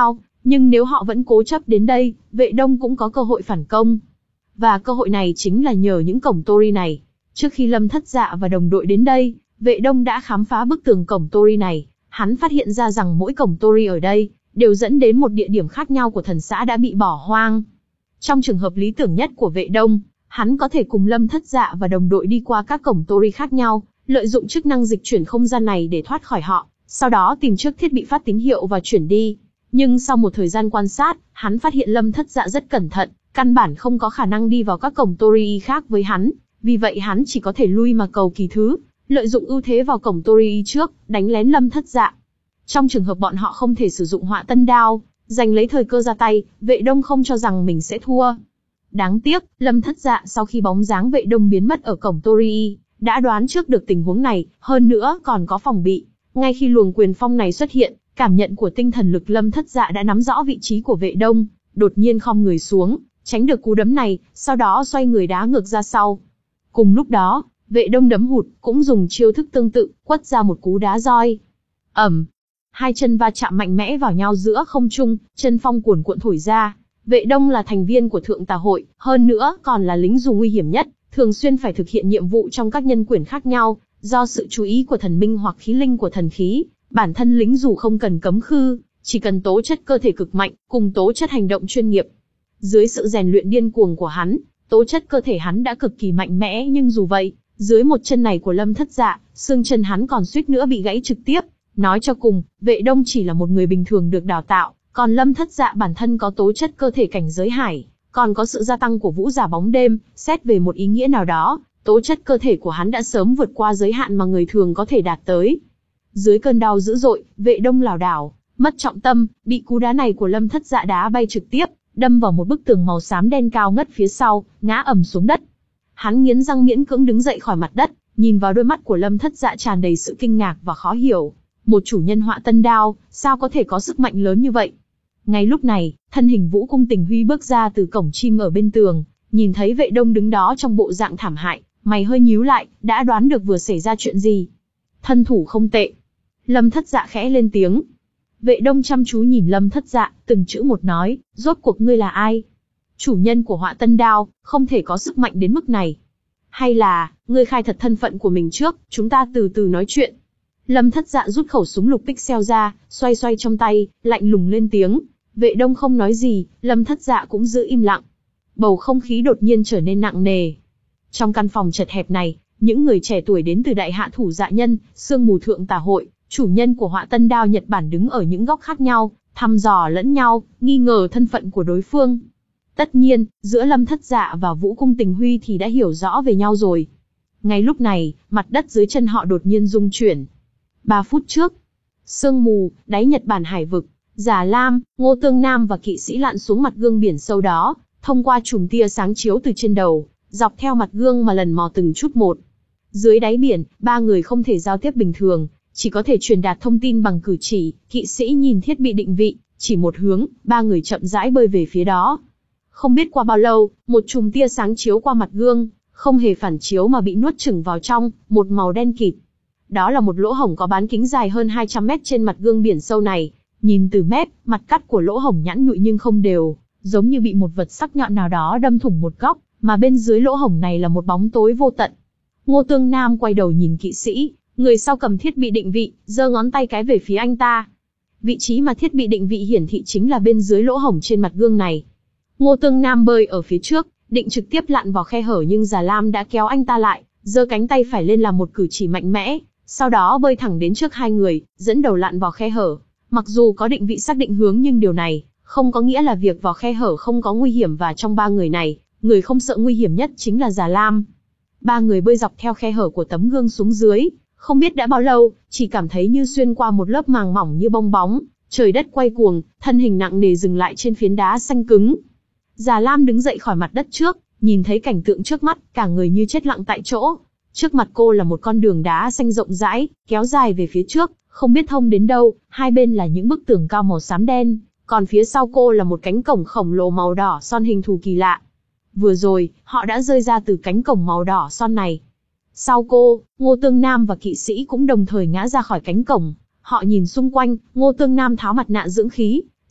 Speaker 1: Nhưng nếu họ vẫn cố chấp đến đây, Vệ Đông cũng có cơ hội phản công. Và cơ hội này chính là nhờ những cổng Torii này. Trước khi Lâm Thất Dạ và đồng đội đến đây, Vệ Đông đã khám phá bức tường cổng Torii này. Hắn phát hiện ra rằng mỗi cổng Torii ở đây đều dẫn đến một địa điểm khác nhau của thần xã đã bị bỏ hoang. Trong trường hợp lý tưởng nhất của Vệ Đông, hắn có thể cùng Lâm Thất Dạ và đồng đội đi qua các cổng Torii khác nhau, lợi dụng chức năng dịch chuyển không gian này để thoát khỏi họ, sau đó tìm trước thiết bị phát tín hiệu và chuyển đi. Nhưng sau một thời gian quan sát, hắn phát hiện Lâm Thất Dạ rất cẩn thận, căn bản không có khả năng đi vào các cổng Torii khác với hắn, vì vậy hắn chỉ có thể lui mà cầu kỳ thứ, lợi dụng ưu thế vào cổng Torii trước, đánh lén Lâm Thất Dạ. Trong trường hợp bọn họ không thể sử dụng Họa Tân Đao, giành lấy thời cơ ra tay, Vệ Đông không cho rằng mình sẽ thua. Đáng tiếc, Lâm Thất Dạ sau khi bóng dáng Vệ Đông biến mất ở cổng Torii, đã đoán trước được tình huống này, hơn nữa còn có phòng bị. Ngay khi luồng quyền phong này xuất hiện, cảm nhận của tinh thần lực Lâm Thất Dạ đã nắm rõ vị trí của Vệ Đông, đột nhiên khom người xuống, tránh được cú đấm này, sau đó xoay người đá ngược ra sau. Cùng lúc đó, Vệ Đông đấm hụt, cũng dùng chiêu thức tương tự, quất ra một cú đá roi. Ầm, hai chân va chạm mạnh mẽ vào nhau giữa không trung, chân phong cuồn cuộn thổi ra. Vệ Đông là thành viên của Thượng Tà Hội, hơn nữa còn là lính dù nguy hiểm nhất, thường xuyên phải thực hiện nhiệm vụ trong các nhân quyển khác nhau, do sự chú ý của thần minh hoặc khí linh của thần khí, bản thân lính dù không cần cấm khư, chỉ cần tố chất cơ thể cực mạnh, cùng tố chất hành động chuyên nghiệp. Dưới sự rèn luyện điên cuồng của hắn, tố chất cơ thể hắn đã cực kỳ mạnh mẽ, nhưng dù vậy, dưới một chân này của Lâm Thất Dạ, xương chân hắn còn suýt nữa bị gãy trực tiếp. Nói cho cùng, Vệ Đông chỉ là một người bình thường được đào tạo, còn Lâm Thất Dạ bản thân có tố chất cơ thể cảnh giới hải, còn có sự gia tăng của vũ giả bóng đêm, xét về một ý nghĩa nào đó, tố chất cơ thể của hắn đã sớm vượt qua giới hạn mà người thường có thể đạt tới. Dưới cơn đau dữ dội, Vệ Đông lảo đảo, mất trọng tâm, bị cú đá này của Lâm Thất Dạ đá bay trực tiếp, đâm vào một bức tường màu xám đen cao ngất phía sau, ngã ầm xuống đất. Hắn nghiến răng miễn cưỡng đứng dậy khỏi mặt đất, nhìn vào đôi mắt của Lâm Thất Dạ tràn đầy sự kinh ngạc và khó hiểu. Một chủ nhân Họa Tân Đao, sao có thể có sức mạnh lớn như vậy? Ngay lúc này, thân hình Vũ Cung Tình Huy bước ra từ cổng chim ở bên tường, nhìn thấy Vệ Đông đứng đó trong bộ dạng thảm hại, mày hơi nhíu lại, đã đoán được vừa xảy ra chuyện gì. Thân thủ không tệ. Lâm Thất Dạ khẽ lên tiếng. Vệ Đông chăm chú nhìn Lâm Thất Dạ, từng chữ một nói, rốt cuộc ngươi là ai? Chủ nhân của Họa Tân Đao, không thể có sức mạnh đến mức này. Hay là, ngươi khai thật thân phận của mình trước, chúng ta từ từ nói chuyện. Lâm Thất Dạ rút khẩu súng lục pixel ra, xoay xoay trong tay, lạnh lùng lên tiếng. Vệ Đông không nói gì, Lâm Thất Dạ cũng giữ im lặng. Bầu không khí đột nhiên trở nên nặng nề. Trong căn phòng chật hẹp này, những người trẻ tuổi đến từ Đại Hạ Thủ Dạ Nhân, Sương Mù Thượng Tà Hội, chủ nhân của Họa Tân Đao Nhật Bản đứng ở những góc khác nhau, thăm dò lẫn nhau, nghi ngờ thân phận của đối phương. Tất nhiên, giữa Lâm Thất Dạ và Vũ Cung Tình Huy thì đã hiểu rõ về nhau rồi. Ngay lúc này, mặt đất dưới chân họ đột nhiên rung chuyển. Ba phút trước, sương mù, đáy Nhật Bản hải vực, Già Lam, Ngô Tương Nam và kỵ sĩ lặn xuống mặt gương biển sâu đó, thông qua chùm tia sáng chiếu từ trên đầu, dọc theo mặt gương mà lần mò từng chút một. Dưới đáy biển, ba người không thể giao tiếp bình thường, chỉ có thể truyền đạt thông tin bằng cử chỉ. Kỵ sĩ nhìn thiết bị định vị, chỉ một hướng, ba người chậm rãi bơi về phía đó. Không biết qua bao lâu, một chùm tia sáng chiếu qua mặt gương, không hề phản chiếu mà bị nuốt chửng vào trong, một màu đen kịt. Đó là một lỗ hổng có bán kính dài hơn hai trăm mét trên mặt gương biển sâu này. Nhìn từ mép, mặt cắt của lỗ hổng nhẵn nhụi nhưng không đều, giống như bị một vật sắc nhọn nào đó đâm thủng một góc, mà bên dưới lỗ hổng này là một bóng tối vô tận. Ngô Tương Nam quay đầu nhìn kỵ sĩ, người sau cầm thiết bị định vị, giơ ngón tay cái về phía anh ta. Vị trí mà thiết bị định vị hiển thị chính là bên dưới lỗ hổng trên mặt gương này. Ngô Tương Nam bơi ở phía trước, định trực tiếp lặn vào khe hở nhưng Già Lam đã kéo anh ta lại, giơ cánh tay phải lên làm một cử chỉ mạnh mẽ, sau đó bơi thẳng đến trước hai người, dẫn đầu lặn vào khe hở. Mặc dù có định vị xác định hướng nhưng điều này không có nghĩa là việc vào khe hở không có nguy hiểm, và trong ba người này, người không sợ nguy hiểm nhất chính là Già Lam. Ba người bơi dọc theo khe hở của tấm gương xuống dưới, không biết đã bao lâu, chỉ cảm thấy như xuyên qua một lớp màng mỏng như bong bóng, trời đất quay cuồng, thân hình nặng nề dừng lại trên phiến đá xanh cứng. Già Lam đứng dậy khỏi mặt đất trước, nhìn thấy cảnh tượng trước mắt, cả người như chết lặng tại chỗ. Trước mặt cô là một con đường đá xanh rộng rãi, kéo dài về phía trước, không biết thông đến đâu, hai bên là những bức tường cao màu xám đen, còn phía sau cô là một cánh cổng khổng lồ màu đỏ son hình thù kỳ lạ. Vừa rồi, họ đã rơi ra từ cánh cổng màu đỏ son này. Sau cô, Ngô Tương Nam và kỵ sĩ cũng đồng thời ngã ra khỏi cánh cổng. Họ nhìn xung quanh, Ngô Tương Nam tháo mặt nạ dưỡng khí,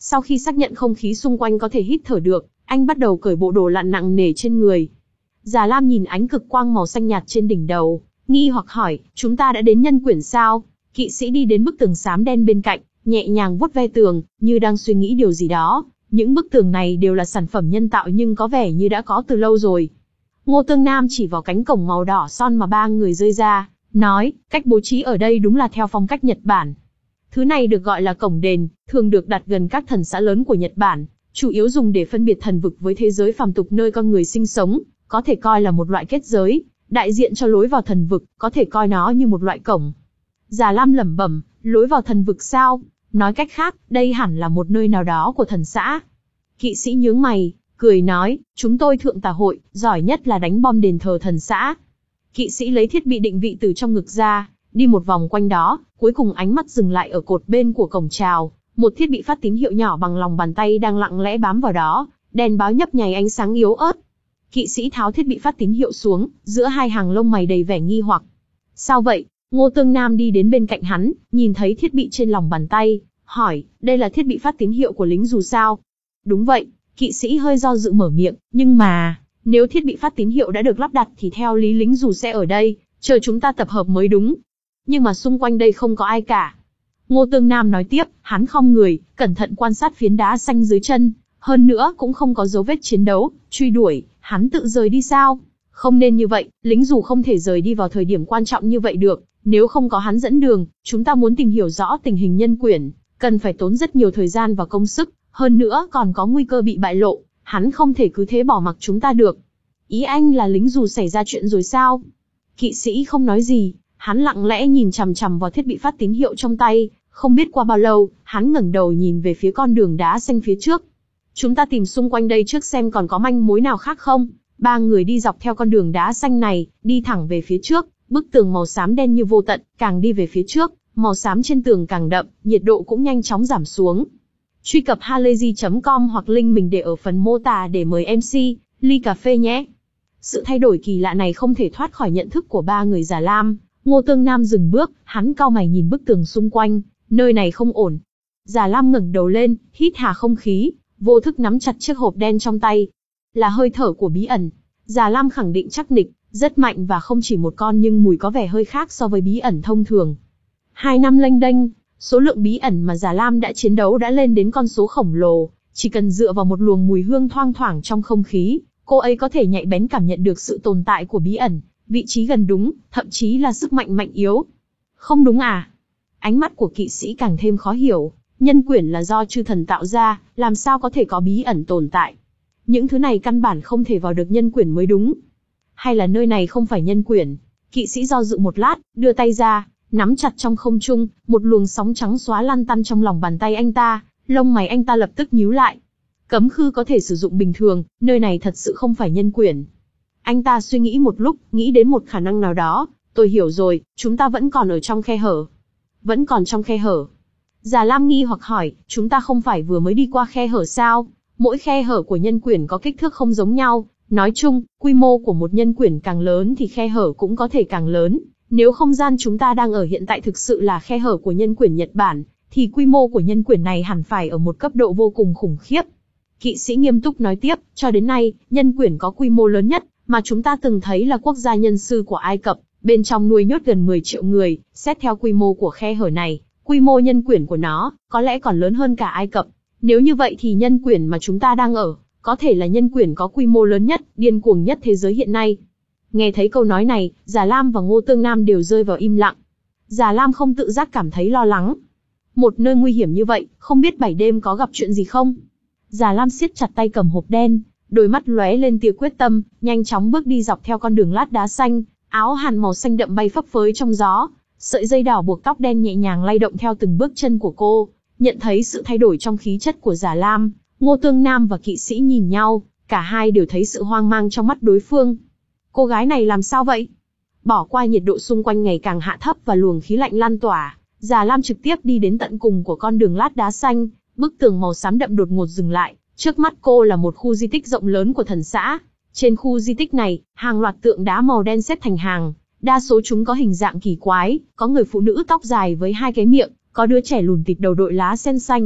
Speaker 1: Sau khi xác nhận không khí xung quanh có thể hít thở được, anh bắt đầu cởi bộ đồ lặn nặng nề trên người. Già Lam nhìn ánh cực quang màu xanh nhạt trên đỉnh đầu, nghi hoặc hỏi, chúng ta đã đến nhân quyển sao? Kỵ sĩ đi đến bức tường xám đen bên cạnh, nhẹ nhàng vuốt ve tường, như đang suy nghĩ điều gì đó. Những bức tường này đều là sản phẩm nhân tạo nhưng có vẻ như đã có từ lâu rồi. Ngô Tương Nam chỉ vào cánh cổng màu đỏ son mà ba người rơi ra, nói, cách bố trí ở đây đúng là theo phong cách Nhật Bản. Thứ này được gọi là cổng đền, thường được đặt gần các thần xã lớn của Nhật Bản, chủ yếu dùng để phân biệt thần vực với thế giới phàm tục nơi con người sinh sống, có thể coi là một loại kết giới, đại diện cho lối vào thần vực, có thể coi nó như một loại cổng. Già Lam lẩm bẩm, lối vào thần vực sao? Nói cách khác, đây hẳn là một nơi nào đó của thần xã. Kỵ sĩ nhướng mày, cười nói, chúng tôi thượng tà hội, giỏi nhất là đánh bom đền thờ thần xã. Kỵ sĩ lấy thiết bị định vị từ trong ngực ra, đi một vòng quanh đó, cuối cùng ánh mắt dừng lại ở cột bên của cổng chào, một thiết bị phát tín hiệu nhỏ bằng lòng bàn tay đang lặng lẽ bám vào đó, đèn báo nhấp nháy ánh sáng yếu ớt. Kỵ sĩ tháo thiết bị phát tín hiệu xuống, giữa hai hàng lông mày đầy vẻ nghi hoặc. Sao vậy? Ngô Tương Nam đi đến bên cạnh hắn, nhìn thấy thiết bị trên lòng bàn tay, hỏi, đây là thiết bị phát tín hiệu của lính dù sao? Đúng vậy, kỵ sĩ hơi do dự mở miệng, nhưng mà, nếu thiết bị phát tín hiệu đã được lắp đặt thì theo lý lính dù sẽ ở đây, chờ chúng ta tập hợp mới đúng. Nhưng mà xung quanh đây không có ai cả. Ngô Tương Nam nói tiếp, hắn khom người, cẩn thận quan sát phiến đá xanh dưới chân, hơn nữa cũng không có dấu vết chiến đấu, truy đuổi, hắn tự rời đi sao? Không nên như vậy, lính dù không thể rời đi vào thời điểm quan trọng như vậy được, nếu không có hắn dẫn đường, chúng ta muốn tìm hiểu rõ tình hình nhân quyển, cần phải tốn rất nhiều thời gian và công sức, hơn nữa còn có nguy cơ bị bại lộ, hắn không thể cứ thế bỏ mặc chúng ta được. Ý anh là lính dù xảy ra chuyện rồi sao? Kỵ sĩ không nói gì, hắn lặng lẽ nhìn chằm chằm vào thiết bị phát tín hiệu trong tay, không biết qua bao lâu, hắn ngẩng đầu nhìn về phía con đường đá xanh phía trước. Chúng ta tìm xung quanh đây trước xem còn có manh mối nào khác không. Ba người đi dọc theo con đường đá xanh này, đi thẳng về phía trước, bức tường màu xám đen như vô tận, càng đi về phía trước, màu xám trên tường càng đậm, nhiệt độ cũng nhanh chóng giảm xuống. Truy cập halayzi chấm com hoặc link mình để ở phần mô tả để mời em xê, ly cà phê nhé. Sự thay đổi kỳ lạ này không thể thoát khỏi nhận thức của ba người Già Lam. Ngô Tương Nam dừng bước, hắn cau mày nhìn bức tường xung quanh, nơi này không ổn. Già Lam ngẩng đầu lên, hít hà không khí, vô thức nắm chặt chiếc hộp đen trong tay. Là hơi thở của bí ẩn. Già Lam khẳng định chắc nịch, rất mạnh và không chỉ một con nhưng mùi có vẻ hơi khác so với bí ẩn thông thường. Hai năm lênh đênh, số lượng bí ẩn mà Già Lam đã chiến đấu đã lên đến con số khổng lồ, chỉ cần dựa vào một luồng mùi hương thoang thoảng trong không khí, cô ấy có thể nhạy bén cảm nhận được sự tồn tại của bí ẩn, vị trí gần đúng, thậm chí là sức mạnh mạnh yếu. Không đúng à? Ánh mắt của kỵ sĩ càng thêm khó hiểu, nhân quyển là do chư thần tạo ra, làm sao có thể có bí ẩn tồn tại? Những thứ này căn bản không thể vào được nhân quyển mới đúng. Hay là nơi này không phải nhân quyển? Kỵ sĩ do dự một lát, đưa tay ra, nắm chặt trong không trung, một luồng sóng trắng xóa lăn tăn trong lòng bàn tay anh ta, lông mày anh ta lập tức nhíu lại. Cấm khư có thể sử dụng bình thường, nơi này thật sự không phải nhân quyển. Anh ta suy nghĩ một lúc, nghĩ đến một khả năng nào đó, tôi hiểu rồi, chúng ta vẫn còn ở trong khe hở. Vẫn còn trong khe hở. Già Lam nghi hoặc hỏi, chúng ta không phải vừa mới đi qua khe hở sao? Mỗi khe hở của nhân quyển có kích thước không giống nhau, nói chung, quy mô của một nhân quyển càng lớn thì khe hở cũng có thể càng lớn. Nếu không gian chúng ta đang ở hiện tại thực sự là khe hở của nhân quyển Nhật Bản, thì quy mô của nhân quyển này hẳn phải ở một cấp độ vô cùng khủng khiếp. Kỵ sĩ nghiêm túc nói tiếp, cho đến nay, nhân quyển có quy mô lớn nhất mà chúng ta từng thấy là quốc gia nhân sư của Ai Cập, bên trong nuôi nhốt gần mười triệu người, xét theo quy mô của khe hở này, quy mô nhân quyển của nó có lẽ còn lớn hơn cả Ai Cập. Nếu như vậy thì nhân quyển mà chúng ta đang ở, có thể là nhân quyển có quy mô lớn nhất, điên cuồng nhất thế giới hiện nay. Nghe thấy câu nói này, Già Lam và Ngô Tương Nam đều rơi vào im lặng. Già Lam không tự giác cảm thấy lo lắng. Một nơi nguy hiểm như vậy, không biết bảy đêm có gặp chuyện gì không? Già Lam siết chặt tay cầm hộp đen, đôi mắt lóe lên tia quyết tâm, nhanh chóng bước đi dọc theo con đường lát đá xanh, áo hàn màu xanh đậm bay phấp phới trong gió, sợi dây đỏ buộc tóc đen nhẹ nhàng lay động theo từng bước chân của cô. Nhận thấy sự thay đổi trong khí chất của Già Lam, Ngô Tương Nam và kỵ sĩ nhìn nhau, cả hai đều thấy sự hoang mang trong mắt đối phương. Cô gái này làm sao vậy? Bỏ qua nhiệt độ xung quanh ngày càng hạ thấp và luồng khí lạnh lan tỏa, Già Lam trực tiếp đi đến tận cùng của con đường lát đá xanh, bức tường màu xám đậm đột ngột dừng lại, trước mắt cô là một khu di tích rộng lớn của thần xã. Trên khu di tích này, hàng loạt tượng đá màu đen xếp thành hàng, đa số chúng có hình dạng kỳ quái, có người phụ nữ tóc dài với hai cái miệng, có đứa trẻ lùn tịt đầu đội lá sen xanh,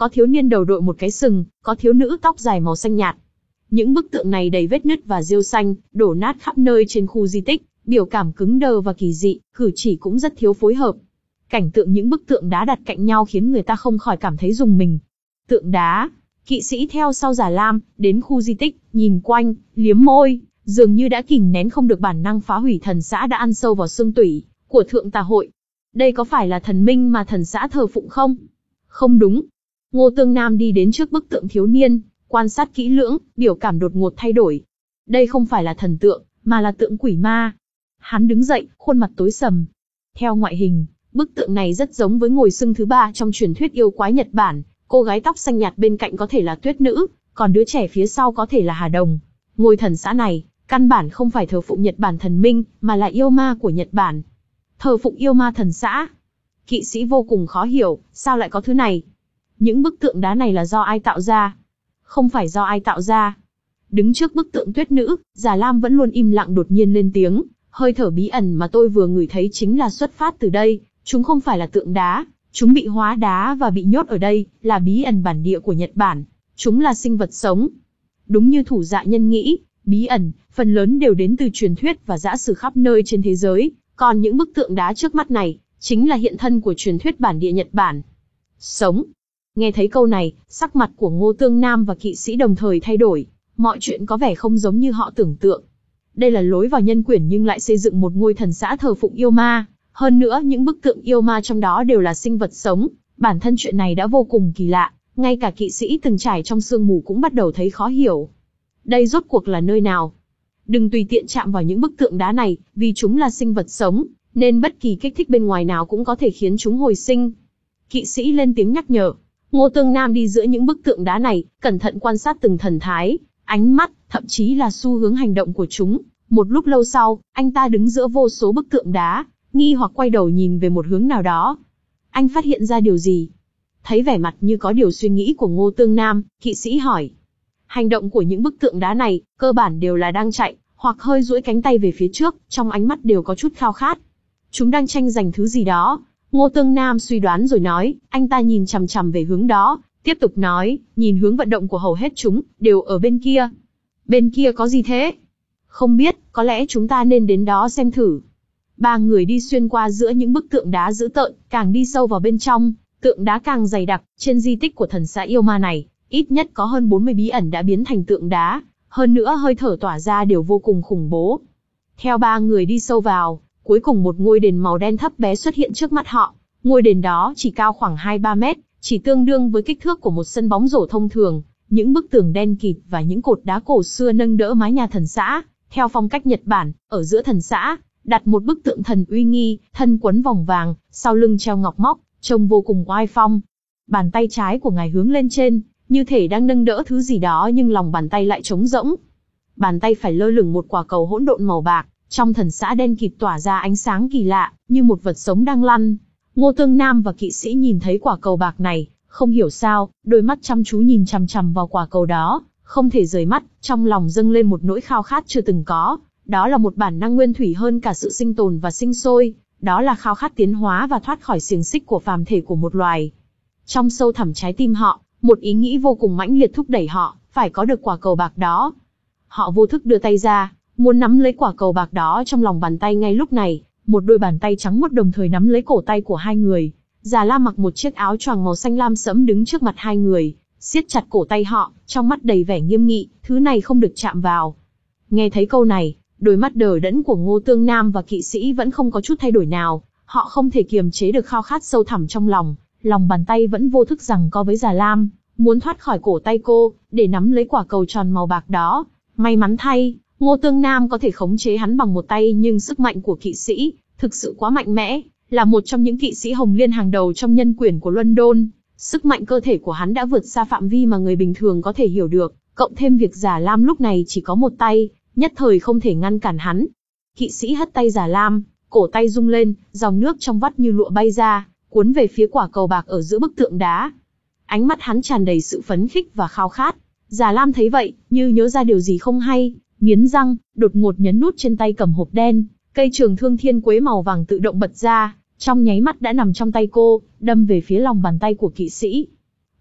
Speaker 1: có thiếu niên đầu đội một cái sừng, có thiếu nữ tóc dài màu xanh nhạt. Những bức tượng này đầy vết nứt và rêu xanh, đổ nát khắp nơi trên khu di tích, biểu cảm cứng đờ và kỳ dị, cử chỉ cũng rất thiếu phối hợp. Cảnh tượng những bức tượng đá đặt cạnh nhau khiến người ta không khỏi cảm thấy rùng mình. Tượng đá, kỵ sĩ theo sau Già Lam, đến khu di tích, nhìn quanh, liếm môi, dường như đã kìm nén không được bản năng phá hủy thần xã đã ăn sâu vào xương tủy của Thượng Tà Hội. Đây có phải là thần minh mà thần xã thờ phụng không? Không đúng. Ngô Tương Nam đi đến trước bức tượng thiếu niên, quan sát kỹ lưỡng, biểu cảm đột ngột thay đổi. Đây không phải là thần tượng, mà là tượng quỷ ma. Hắn đứng dậy, khuôn mặt tối sầm. Theo ngoại hình, bức tượng này rất giống với ngồi sưng thứ ba trong truyền thuyết yêu quái Nhật Bản. Cô gái tóc xanh nhạt bên cạnh có thể là Tuyết Nữ, còn đứa trẻ phía sau có thể là Hà Đồng. Ngôi thần xã này, căn bản không phải thờ phụng Nhật Bản thần minh, mà là yêu ma của Nhật Bản. Thờ phụng yêu ma thần xã. Kỵ sĩ vô cùng khó hiểu, sao lại có thứ này? Những bức tượng đá này là do ai tạo ra? Không phải do ai tạo ra. Đứng trước bức tượng Tuyết Nữ, Già Lam vẫn luôn im lặng đột nhiên lên tiếng, hơi thở bí ẩn mà tôi vừa ngửi thấy chính là xuất phát từ đây, chúng không phải là tượng đá, chúng bị hóa đá và bị nhốt ở đây, là bí ẩn bản địa của Nhật Bản, chúng là sinh vật sống. Đúng như thủ dạ nhân nghĩ, bí ẩn, phần lớn đều đến từ truyền thuyết và dã sử khắp nơi trên thế giới, còn những bức tượng đá trước mắt này, chính là hiện thân của truyền thuyết bản địa Nhật Bản. Sống. Nghe thấy câu này, sắc mặt của Ngô Tương Nam và kỵ sĩ đồng thời thay đổi, mọi chuyện có vẻ không giống như họ tưởng tượng. Đây là lối vào nhân quyển nhưng lại xây dựng một ngôi thần xã thờ phụng yêu ma, hơn nữa những bức tượng yêu ma trong đó đều là sinh vật sống, bản thân chuyện này đã vô cùng kỳ lạ, ngay cả kỵ sĩ từng trải trong sương mù cũng bắt đầu thấy khó hiểu. Đây rốt cuộc là nơi nào? Đừng tùy tiện chạm vào những bức tượng đá này, vì chúng là sinh vật sống, nên bất kỳ kích thích bên ngoài nào cũng có thể khiến chúng hồi sinh. Kỵ sĩ lên tiếng nhắc nhở. Ngô Tương Nam đi giữa những bức tượng đá này, cẩn thận quan sát từng thần thái, ánh mắt, thậm chí là xu hướng hành động của chúng. Một lúc lâu sau, anh ta đứng giữa vô số bức tượng đá, nghi hoặc quay đầu nhìn về một hướng nào đó. Anh phát hiện ra điều gì? Thấy vẻ mặt như có điều suy nghĩ của Ngô Tương Nam, kỵ sĩ hỏi. Hành động của những bức tượng đá này, cơ bản đều là đang chạy, hoặc hơi duỗi cánh tay về phía trước, trong ánh mắt đều có chút khao khát. Chúng đang tranh giành thứ gì đó. Ngô Tương Nam suy đoán rồi nói, anh ta nhìn chằm chằm về hướng đó, tiếp tục nói, nhìn hướng vận động của hầu hết chúng, đều ở bên kia. Bên kia có gì thế? Không biết, có lẽ chúng ta nên đến đó xem thử. Ba người đi xuyên qua giữa những bức tượng đá dữ tợn, càng đi sâu vào bên trong, tượng đá càng dày đặc, trên di tích của thần xã yêu ma này, ít nhất có hơn bốn mươi bí ẩn đã biến thành tượng đá, hơn nữa hơi thở tỏa ra đều vô cùng khủng bố. Theo ba người đi sâu vào, cuối cùng một ngôi đền màu đen thấp bé xuất hiện trước mắt họ. Ngôi đền đó chỉ cao khoảng hai ba mét, chỉ tương đương với kích thước của một sân bóng rổ thông thường. Những bức tường đen kịt và những cột đá cổ xưa nâng đỡ mái nhà thần xã. Theo phong cách Nhật Bản, ở giữa thần xã, đặt một bức tượng thần uy nghi, thân quấn vòng vàng, sau lưng treo ngọc móc, trông vô cùng oai phong. Bàn tay trái của ngài hướng lên trên, như thể đang nâng đỡ thứ gì đó nhưng lòng bàn tay lại trống rỗng. Bàn tay phải lơ lửng một quả cầu hỗn độn màu bạc, trong thần xã đen kịt tỏa ra ánh sáng kỳ lạ, như một vật sống đang lăn. Ngô Tương Nam và kỵ sĩ nhìn thấy quả cầu bạc này, không hiểu sao, đôi mắt chăm chú nhìn chằm chằm vào quả cầu đó, không thể rời mắt, trong lòng dâng lên một nỗi khao khát chưa từng có. Đó là một bản năng nguyên thủy hơn cả sự sinh tồn và sinh sôi, đó là khao khát tiến hóa và thoát khỏi xiềng xích của phàm thể của một loài. Trong sâu thẳm trái tim họ, một ý nghĩ vô cùng mãnh liệt thúc đẩy họ, phải có được quả cầu bạc đó. Họ vô thức đưa tay ra, muốn nắm lấy quả cầu bạc đó trong lòng bàn tay ngay lúc này, một đôi bàn tay trắng muốt đồng thời nắm lấy cổ tay của hai người. Già Lam mặc một chiếc áo choàng màu xanh lam sẫm đứng trước mặt hai người, siết chặt cổ tay họ, trong mắt đầy vẻ nghiêm nghị, thứ này không được chạm vào. Nghe thấy câu này, đôi mắt đờ đẫn của Ngô Tương Nam và kỵ sĩ vẫn không có chút thay đổi nào, họ không thể kiềm chế được khao khát sâu thẳm trong lòng, lòng bàn tay vẫn vô thức giằng co với Già Lam, muốn thoát khỏi cổ tay cô, để nắm lấy quả cầu tròn màu bạc đó. May mắn thay, Ngô Tương Nam có thể khống chế hắn bằng một tay, nhưng sức mạnh của kỵ sĩ thực sự quá mạnh mẽ, là một trong những kỵ sĩ Hồng Liên hàng đầu trong nhân quyển của London. Sức mạnh cơ thể của hắn đã vượt xa phạm vi mà người bình thường có thể hiểu được, cộng thêm việc Già Lam lúc này chỉ có một tay, nhất thời không thể ngăn cản hắn. Kỵ sĩ hất tay Già Lam, cổ tay rung lên, dòng nước trong vắt như lụa bay ra, cuốn về phía quả cầu bạc ở giữa bức tượng đá. Ánh mắt hắn tràn đầy sự phấn khích và khao khát. Già Lam thấy vậy, như nhớ ra điều gì không hay, nghiến răng, đột ngột nhấn nút trên tay cầm hộp đen, cây trường thương thiên quế màu vàng tự động bật ra, trong nháy mắt đã nằm trong tay cô, đâm về phía lòng bàn tay của kỵ sĩ.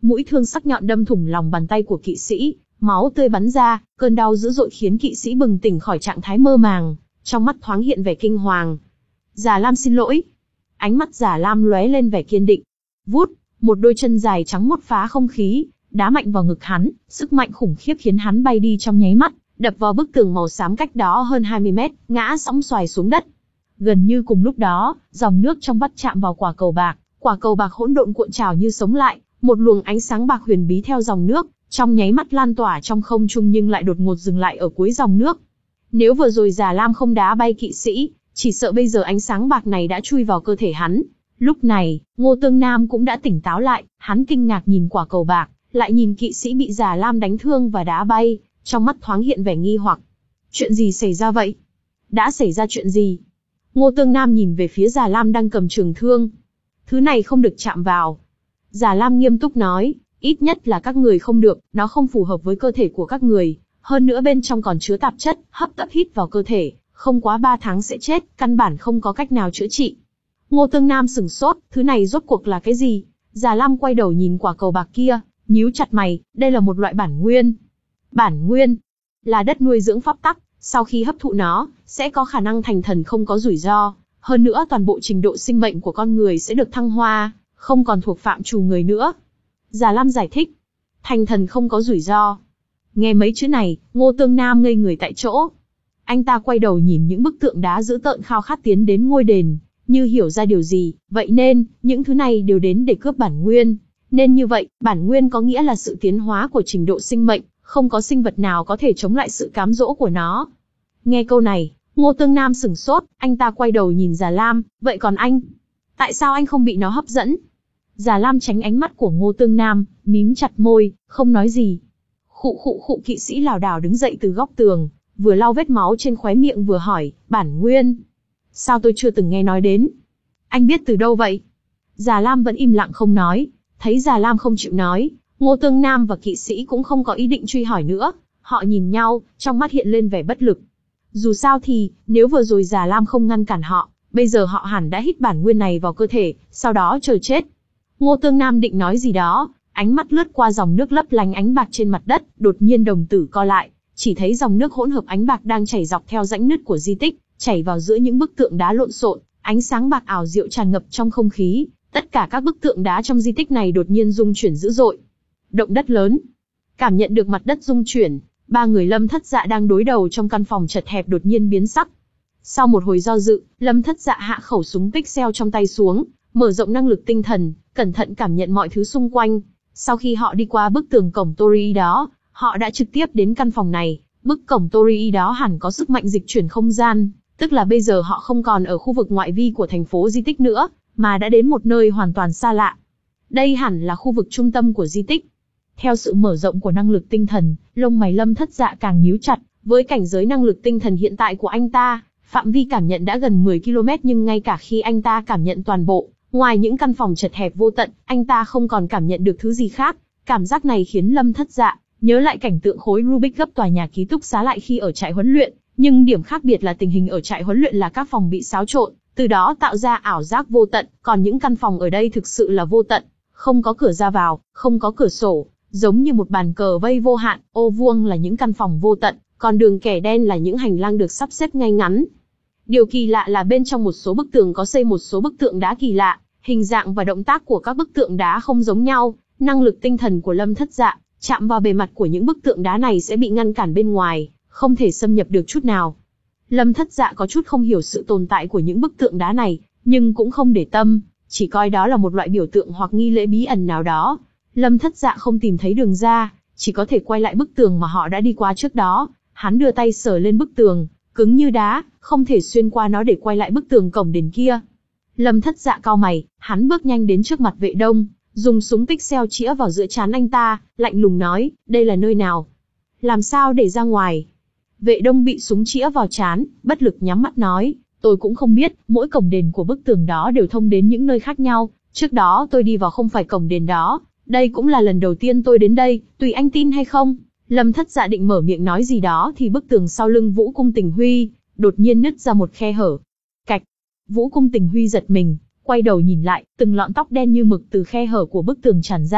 Speaker 1: Mũi thương sắc nhọn đâm thủng lòng bàn tay của kỵ sĩ, máu tươi bắn ra, cơn đau dữ dội khiến kỵ sĩ bừng tỉnh khỏi trạng thái mơ màng, trong mắt thoáng hiện vẻ kinh hoàng. Già Lam xin lỗi. Ánh mắt Già Lam lóe lên vẻ kiên định. Vút, một đôi chân dài trắng muốt phá không khí, đá mạnh vào ngực hắn, sức mạnh khủng khiếp khiến hắn bay đi trong nháy mắt, đập vào bức tường màu xám cách đó hơn hai mươi mét, ngã sõng xoài xuống đất. Gần như cùng lúc đó, dòng nước trong vắt chạm vào quả cầu bạc, quả cầu bạc hỗn độn cuộn trào như sống lại, một luồng ánh sáng bạc huyền bí theo dòng nước, trong nháy mắt lan tỏa trong không trung nhưng lại đột ngột dừng lại ở cuối dòng nước. Nếu vừa rồi Già Lam không đá bay kỵ sĩ, chỉ sợ bây giờ ánh sáng bạc này đã chui vào cơ thể hắn. Lúc này, Ngô Tương Nam cũng đã tỉnh táo lại, hắn kinh ngạc nhìn quả cầu bạc, lại nhìn kỵ sĩ bị Già Lam đánh thương và đá bay, trong mắt thoáng hiện vẻ nghi hoặc. Chuyện gì xảy ra vậy? Đã xảy ra chuyện gì? Ngô Tương Nam nhìn về phía Già Lam đang cầm trường thương. Thứ này không được chạm vào. Già Lam nghiêm túc nói, ít nhất là các người không được, nó không phù hợp với cơ thể của các người. Hơn nữa bên trong còn chứa tạp chất, hấp tấp hít vào cơ thể, không quá ba tháng sẽ chết, căn bản không có cách nào chữa trị. Ngô Tương Nam sửng sốt, thứ này rốt cuộc là cái gì? Già Lam quay đầu nhìn quả cầu bạc kia, nhíu chặt mày, đây là một loại bản nguyên. Bản nguyên là đất nuôi dưỡng pháp tắc, sau khi hấp thụ nó, sẽ có khả năng thành thần không có rủi ro. Hơn nữa toàn bộ trình độ sinh mệnh của con người sẽ được thăng hoa, không còn thuộc phạm trù người nữa. Già Lam giải thích, thành thần không có rủi ro. Nghe mấy chữ này, Ngô Tương Nam ngây người tại chỗ. Anh ta quay đầu nhìn những bức tượng đá dữ tợn khao khát tiến đến ngôi đền, như hiểu ra điều gì, vậy nên, những thứ này đều đến để cướp bản nguyên. Nên như vậy, bản nguyên có nghĩa là sự tiến hóa của trình độ sinh mệnh, không có sinh vật nào có thể chống lại sự cám dỗ của nó. Nghe câu này, Ngô Tương Nam sửng sốt, anh ta quay đầu nhìn Già Lam, vậy còn anh? Tại sao anh không bị nó hấp dẫn? Già Lam tránh ánh mắt của Ngô Tương Nam, mím chặt môi, không nói gì. Khụ khụ khụ kỵ sĩ lảo đảo đứng dậy từ góc tường, vừa lau vết máu trên khóe miệng vừa hỏi, bản nguyên? Sao tôi chưa từng nghe nói đến? Anh biết từ đâu vậy? Già Lam vẫn im lặng không nói, thấy Già Lam không chịu nói, Ngô Tương Nam và kỵ sĩ cũng không có ý định truy hỏi nữa, họ nhìn nhau, trong mắt hiện lên vẻ bất lực. Dù sao thì, nếu vừa rồi Già Lam không ngăn cản họ, bây giờ họ hẳn đã hít bản nguyên này vào cơ thể, sau đó chờ chết. Ngô Tương Nam định nói gì đó, ánh mắt lướt qua dòng nước lấp lánh ánh bạc trên mặt đất, đột nhiên đồng tử co lại, chỉ thấy dòng nước hỗn hợp ánh bạc đang chảy dọc theo rãnh nứt của di tích, chảy vào giữa những bức tượng đá lộn xộn, ánh sáng bạc ảo diệu tràn ngập trong không khí, tất cả các bức tượng đá trong di tích này đột nhiên rung chuyển dữ dội. Động đất lớn. Cảm nhận được mặt đất rung chuyển, ba người Lâm Thất Dạ đang đối đầu trong căn phòng chật hẹp đột nhiên biến sắc. Sau một hồi do dự, Lâm Thất Dạ hạ khẩu súng pixel trong tay xuống, mở rộng năng lực tinh thần, cẩn thận cảm nhận mọi thứ xung quanh. Sau khi họ đi qua bức tường cổng Torii đó, họ đã trực tiếp đến căn phòng này. Bức cổng Torii đó hẳn có sức mạnh dịch chuyển không gian, tức là bây giờ họ không còn ở khu vực ngoại vi của thành phố di tích nữa, mà đã đến một nơi hoàn toàn xa lạ. Đây hẳn là khu vực trung tâm của di tích. Theo sự mở rộng của năng lực tinh thần, lông mày Lâm Thất Dạ càng nhíu chặt, với cảnh giới năng lực tinh thần hiện tại của anh ta, phạm vi cảm nhận đã gần mười ki lô mét nhưng ngay cả khi anh ta cảm nhận toàn bộ, ngoài những căn phòng chật hẹp vô tận, anh ta không còn cảm nhận được thứ gì khác. Cảm giác này khiến Lâm Thất Dạ nhớ lại cảnh tượng khối Rubik gấp tòa nhà ký túc xá lại khi ở trại huấn luyện, nhưng điểm khác biệt là tình hình ở trại huấn luyện là các phòng bị xáo trộn, từ đó tạo ra ảo giác vô tận, còn những căn phòng ở đây thực sự là vô tận, không có cửa ra vào, không có cửa sổ, giống như một bàn cờ vây vô hạn, ô vuông là những căn phòng vô tận, còn đường kẻ đen là những hành lang được sắp xếp ngay ngắn. Điều kỳ lạ là bên trong một số bức tường có xây một số bức tượng đá kỳ lạ, hình dạng và động tác của các bức tượng đá không giống nhau, năng lực tinh thần của Lâm Thất Dạ chạm vào bề mặt của những bức tượng đá này sẽ bị ngăn cản bên ngoài, không thể xâm nhập được chút nào. Lâm Thất Dạ có chút không hiểu sự tồn tại của những bức tượng đá này, nhưng cũng không để tâm, chỉ coi đó là một loại biểu tượng hoặc nghi lễ bí ẩn nào đó. Lâm Thất Dạ không tìm thấy đường ra, chỉ có thể quay lại bức tường mà họ đã đi qua trước đó. Hắn đưa tay sờ lên bức tường, cứng như đá, không thể xuyên qua nó để quay lại bức tường cổng đền kia. Lâm Thất Dạ cau mày, hắn bước nhanh đến trước mặt Vệ Đông, dùng súng pixel chĩa vào giữa trán anh ta, lạnh lùng nói, đây là nơi nào? Làm sao để ra ngoài? Vệ Đông bị súng chĩa vào trán, bất lực nhắm mắt nói, tôi cũng không biết, mỗi cổng đền của bức tường đó đều thông đến những nơi khác nhau, trước đó tôi đi vào không phải cổng đền đó, đây cũng là lần đầu tiên tôi đến đây, tùy anh tin hay không. Lâm Thất Dạ định mở miệng nói gì đó thì bức tường sau lưng Vũ Cung Tình Huy đột nhiên nứt ra một khe hở. Cạch. Vũ Cung Tình Huy giật mình, quay đầu nhìn lại, từng lọn tóc đen như mực từ khe hở của bức tường tràn ra,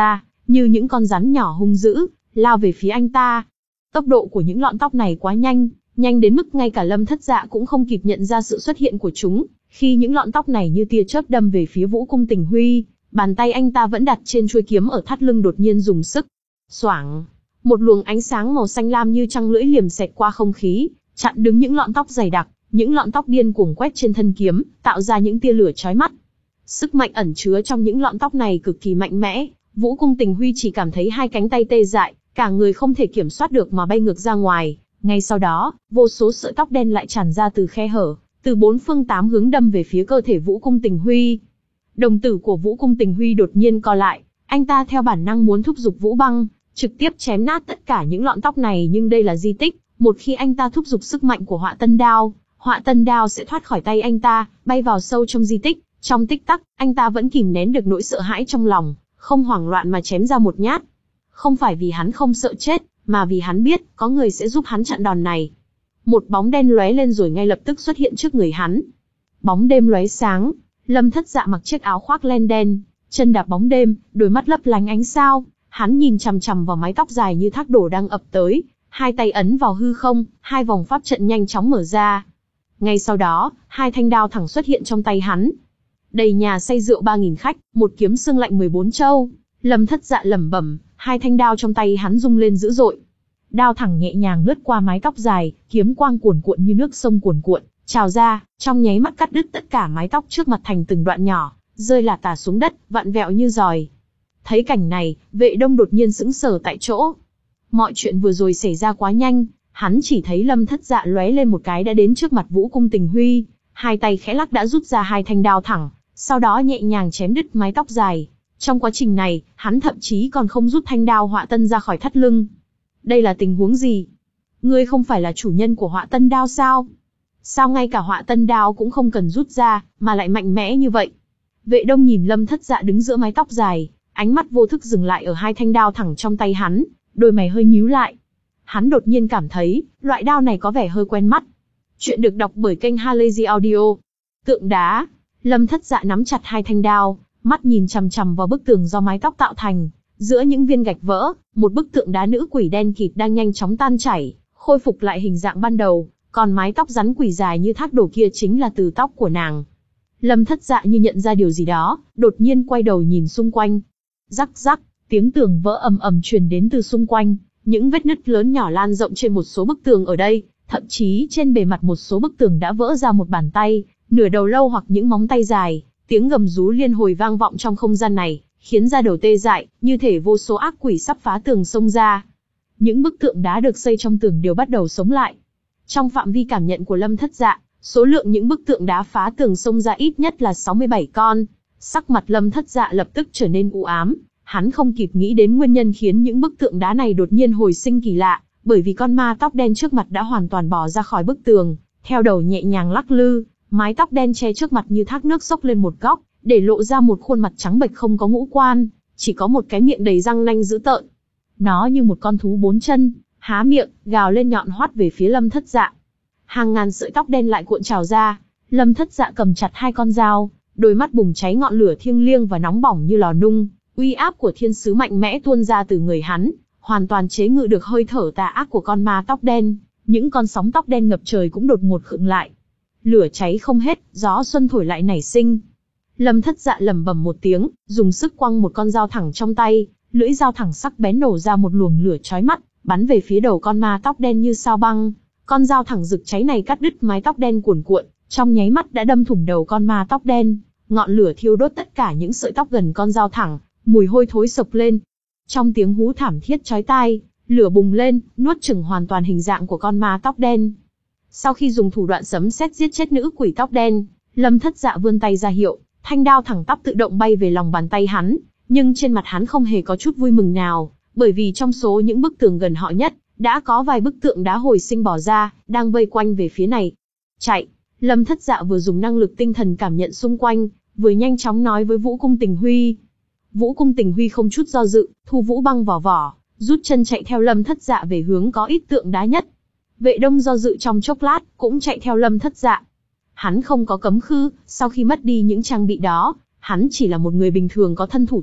Speaker 1: như những con rắn nhỏ hung dữ, lao về phía anh ta. Tốc độ của những lọn tóc này quá nhanh, nhanh đến mức ngay cả Lâm Thất Dạ cũng không kịp nhận ra sự xuất hiện của chúng. Khi những lọn tóc này như tia chớp đâm về phía Vũ Cung Tình Huy, bàn tay anh ta vẫn đặt trên chuôi kiếm ở thắt lưng đột nhiên dùng sức. Xoảng, một luồng ánh sáng màu xanh lam như trăng lưỡi liềm xẹt qua không khí, chặn đứng những lọn tóc dày đặc, những lọn tóc điên cuồng quét trên thân kiếm, tạo ra những tia lửa chói mắt. Sức mạnh ẩn chứa trong những lọn tóc này cực kỳ mạnh mẽ, Vũ Cung Tình Huy chỉ cảm thấy hai cánh tay tê dại, cả người không thể kiểm soát được mà bay ngược ra ngoài. Ngay sau đó, vô số sợi tóc đen lại tràn ra từ khe hở, từ bốn phương tám hướng đâm về phía cơ thể Vũ Cung Tình Huy. Đồng tử của Vũ Cung Tình Huy đột nhiên co lại, anh ta theo bản năng muốn thúc giục Vũ Băng, trực tiếp chém nát tất cả những lọn tóc này, nhưng đây là di tích, một khi anh ta thúc giục sức mạnh của Họa Tân Đao, Họa Tân Đao sẽ thoát khỏi tay anh ta, bay vào sâu trong di tích. Trong tích tắc, anh ta vẫn kìm nén được nỗi sợ hãi trong lòng, không hoảng loạn mà chém ra một nhát. Không phải vì hắn không sợ chết, mà vì hắn biết có người sẽ giúp hắn chặn đòn này. Một bóng đen lóe lên rồi ngay lập tức xuất hiện trước người hắn. Bóng đêm lóe sáng, Lâm Thất Dạ mặc chiếc áo khoác len đen, chân đạp bóng đêm, đôi mắt lấp lánh ánh sao. Hắn nhìn chằm chằm vào mái tóc dài như thác đổ đang ập tới, hai tay ấn vào hư không, hai vòng pháp trận nhanh chóng mở ra. Ngay sau đó, hai thanh đao thẳng xuất hiện trong tay hắn. Đầy nhà say rượu ba nghìn khách, một kiếm xương lạnh mười bốn châu. Lâm Thất Dạ lẩm bẩm, hai thanh đao trong tay hắn rung lên dữ dội. Đao thẳng nhẹ nhàng lướt qua mái tóc dài, kiếm quang cuồn cuộn như nước sông cuồn cuộn, trào ra, trong nháy mắt cắt đứt tất cả mái tóc trước mặt thành từng đoạn nhỏ, rơi lả tả xuống đất, vặn vẹo như giòi. Thấy cảnh này, Vệ Đông đột nhiên sững sờ tại chỗ. Mọi chuyện vừa rồi xảy ra quá nhanh, hắn chỉ thấy Lâm Thất Dạ lóe lên một cái đã đến trước mặt Vũ Cung Tình Huy, hai tay khẽ lắc đã rút ra hai thanh đao thẳng, sau đó nhẹ nhàng chém đứt mái tóc dài. Trong quá trình này, hắn thậm chí còn không rút thanh đao Họa Tân ra khỏi thắt lưng. Đây là tình huống gì? Ngươi không phải là chủ nhân của Họa Tân đao sao? Sao ngay cả Họa Tân đao cũng không cần rút ra, mà lại mạnh mẽ như vậy? Vệ Đông nhìn Lâm Thất Dạ đứng giữa mái tóc dài, ánh mắt vô thức dừng lại ở hai thanh đao thẳng trong tay hắn, đôi mày hơi nhíu lại. Hắn đột nhiên cảm thấy, loại đao này có vẻ hơi quen mắt. Chuyện được đọc bởi kênh Halazy Audio. Tượng đá. Lâm Thất Dạ nắm chặt hai thanh đao, mắt nhìn chằm chằm vào bức tường do mái tóc tạo thành. Giữa những viên gạch vỡ, một bức tượng đá nữ quỷ đen kịt đang nhanh chóng tan chảy, khôi phục lại hình dạng ban đầu, còn mái tóc rắn quỷ dài như thác đổ kia chính là từ tóc của nàng. Lâm Thất Dạ như nhận ra điều gì đó, đột nhiên quay đầu nhìn xung quanh. Rắc rắc, tiếng tường vỡ ầm ầm truyền đến từ xung quanh, những vết nứt lớn nhỏ lan rộng trên một số bức tường ở đây, thậm chí trên bề mặt một số bức tường đã vỡ ra một bàn tay, nửa đầu lâu hoặc những móng tay dài. Tiếng gầm rú liên hồi vang vọng trong không gian này, khiến da đầu tê dại, như thể vô số ác quỷ sắp phá tường xông ra. Những bức tượng đá được xây trong tường đều bắt đầu sống lại. Trong phạm vi cảm nhận của Lâm Thất Dạ, số lượng những bức tượng đá phá tường xông ra ít nhất là sáu mươi bảy con. Sắc mặt Lâm Thất Dạ lập tức trở nên u ám, hắn không kịp nghĩ đến nguyên nhân khiến những bức tượng đá này đột nhiên hồi sinh kỳ lạ, bởi vì con ma tóc đen trước mặt đã hoàn toàn bò ra khỏi bức tường, theo đầu nhẹ nhàng lắc lư, mái tóc đen che trước mặt như thác nước xốc lên một góc, để lộ ra một khuôn mặt trắng bệch không có ngũ quan, chỉ có một cái miệng đầy răng nanh dữ tợn. Nó như một con thú bốn chân, há miệng, gào lên nhọn hoắt về phía Lâm Thất Dạ. Hàng ngàn sợi tóc đen lại cuộn trào ra, Lâm Thất Dạ cầm chặt hai con dao, đôi mắt bùng cháy ngọn lửa thiêng liêng và nóng bỏng như lò nung, uy áp của thiên sứ mạnh mẽ tuôn ra từ người hắn, hoàn toàn chế ngự được hơi thở tà ác của con ma tóc đen. Những con sóng tóc đen ngập trời cũng đột ngột khựng lại. Lửa cháy không hết, gió xuân thổi lại nảy sinh. Lâm Thất Dạ lẩm bẩm một tiếng, dùng sức quăng một con dao thẳng trong tay, lưỡi dao thẳng sắc bén nổ ra một luồng lửa chói mắt, bắn về phía đầu con ma tóc đen như sao băng. Con dao thẳng rực cháy này cắt đứt mái tóc đen cuồn cuộn, trong nháy mắt đã đâm thủng đầu con ma tóc đen. Ngọn lửa thiêu đốt tất cả những sợi tóc gần con dao thẳng, mùi hôi thối sộc lên. Trong tiếng hú thảm thiết chói tai, lửa bùng lên, nuốt chửng hoàn toàn hình dạng của con ma tóc đen. Sau khi dùng thủ đoạn sấm sét giết chết nữ quỷ tóc đen, Lâm Thất Dạ vươn tay ra hiệu, thanh đao thẳng tắp tự động bay về lòng bàn tay hắn, nhưng trên mặt hắn không hề có chút vui mừng nào, bởi vì trong số những bức tường gần họ nhất, đã có vài bức tượng đá hồi sinh bỏ ra, đang vây quanh về phía này. Chạy! Lâm Thất Dạ vừa dùng năng lực tinh thần cảm nhận xung quanh, vừa nhanh chóng nói với Vũ Cung Tình Huy. Vũ Cung Tình Huy không chút do dự, thu vũ băng vào vỏ, rút chân chạy theo Lâm Thất Dạ về hướng có ít tượng đá nhất. Vệ Đông do dự trong chốc lát, cũng chạy theo Lâm Thất Dạ. Hắn không có cấm khư, sau khi mất đi những trang bị đó, hắn chỉ là một người bình thường có thân thủ tốt,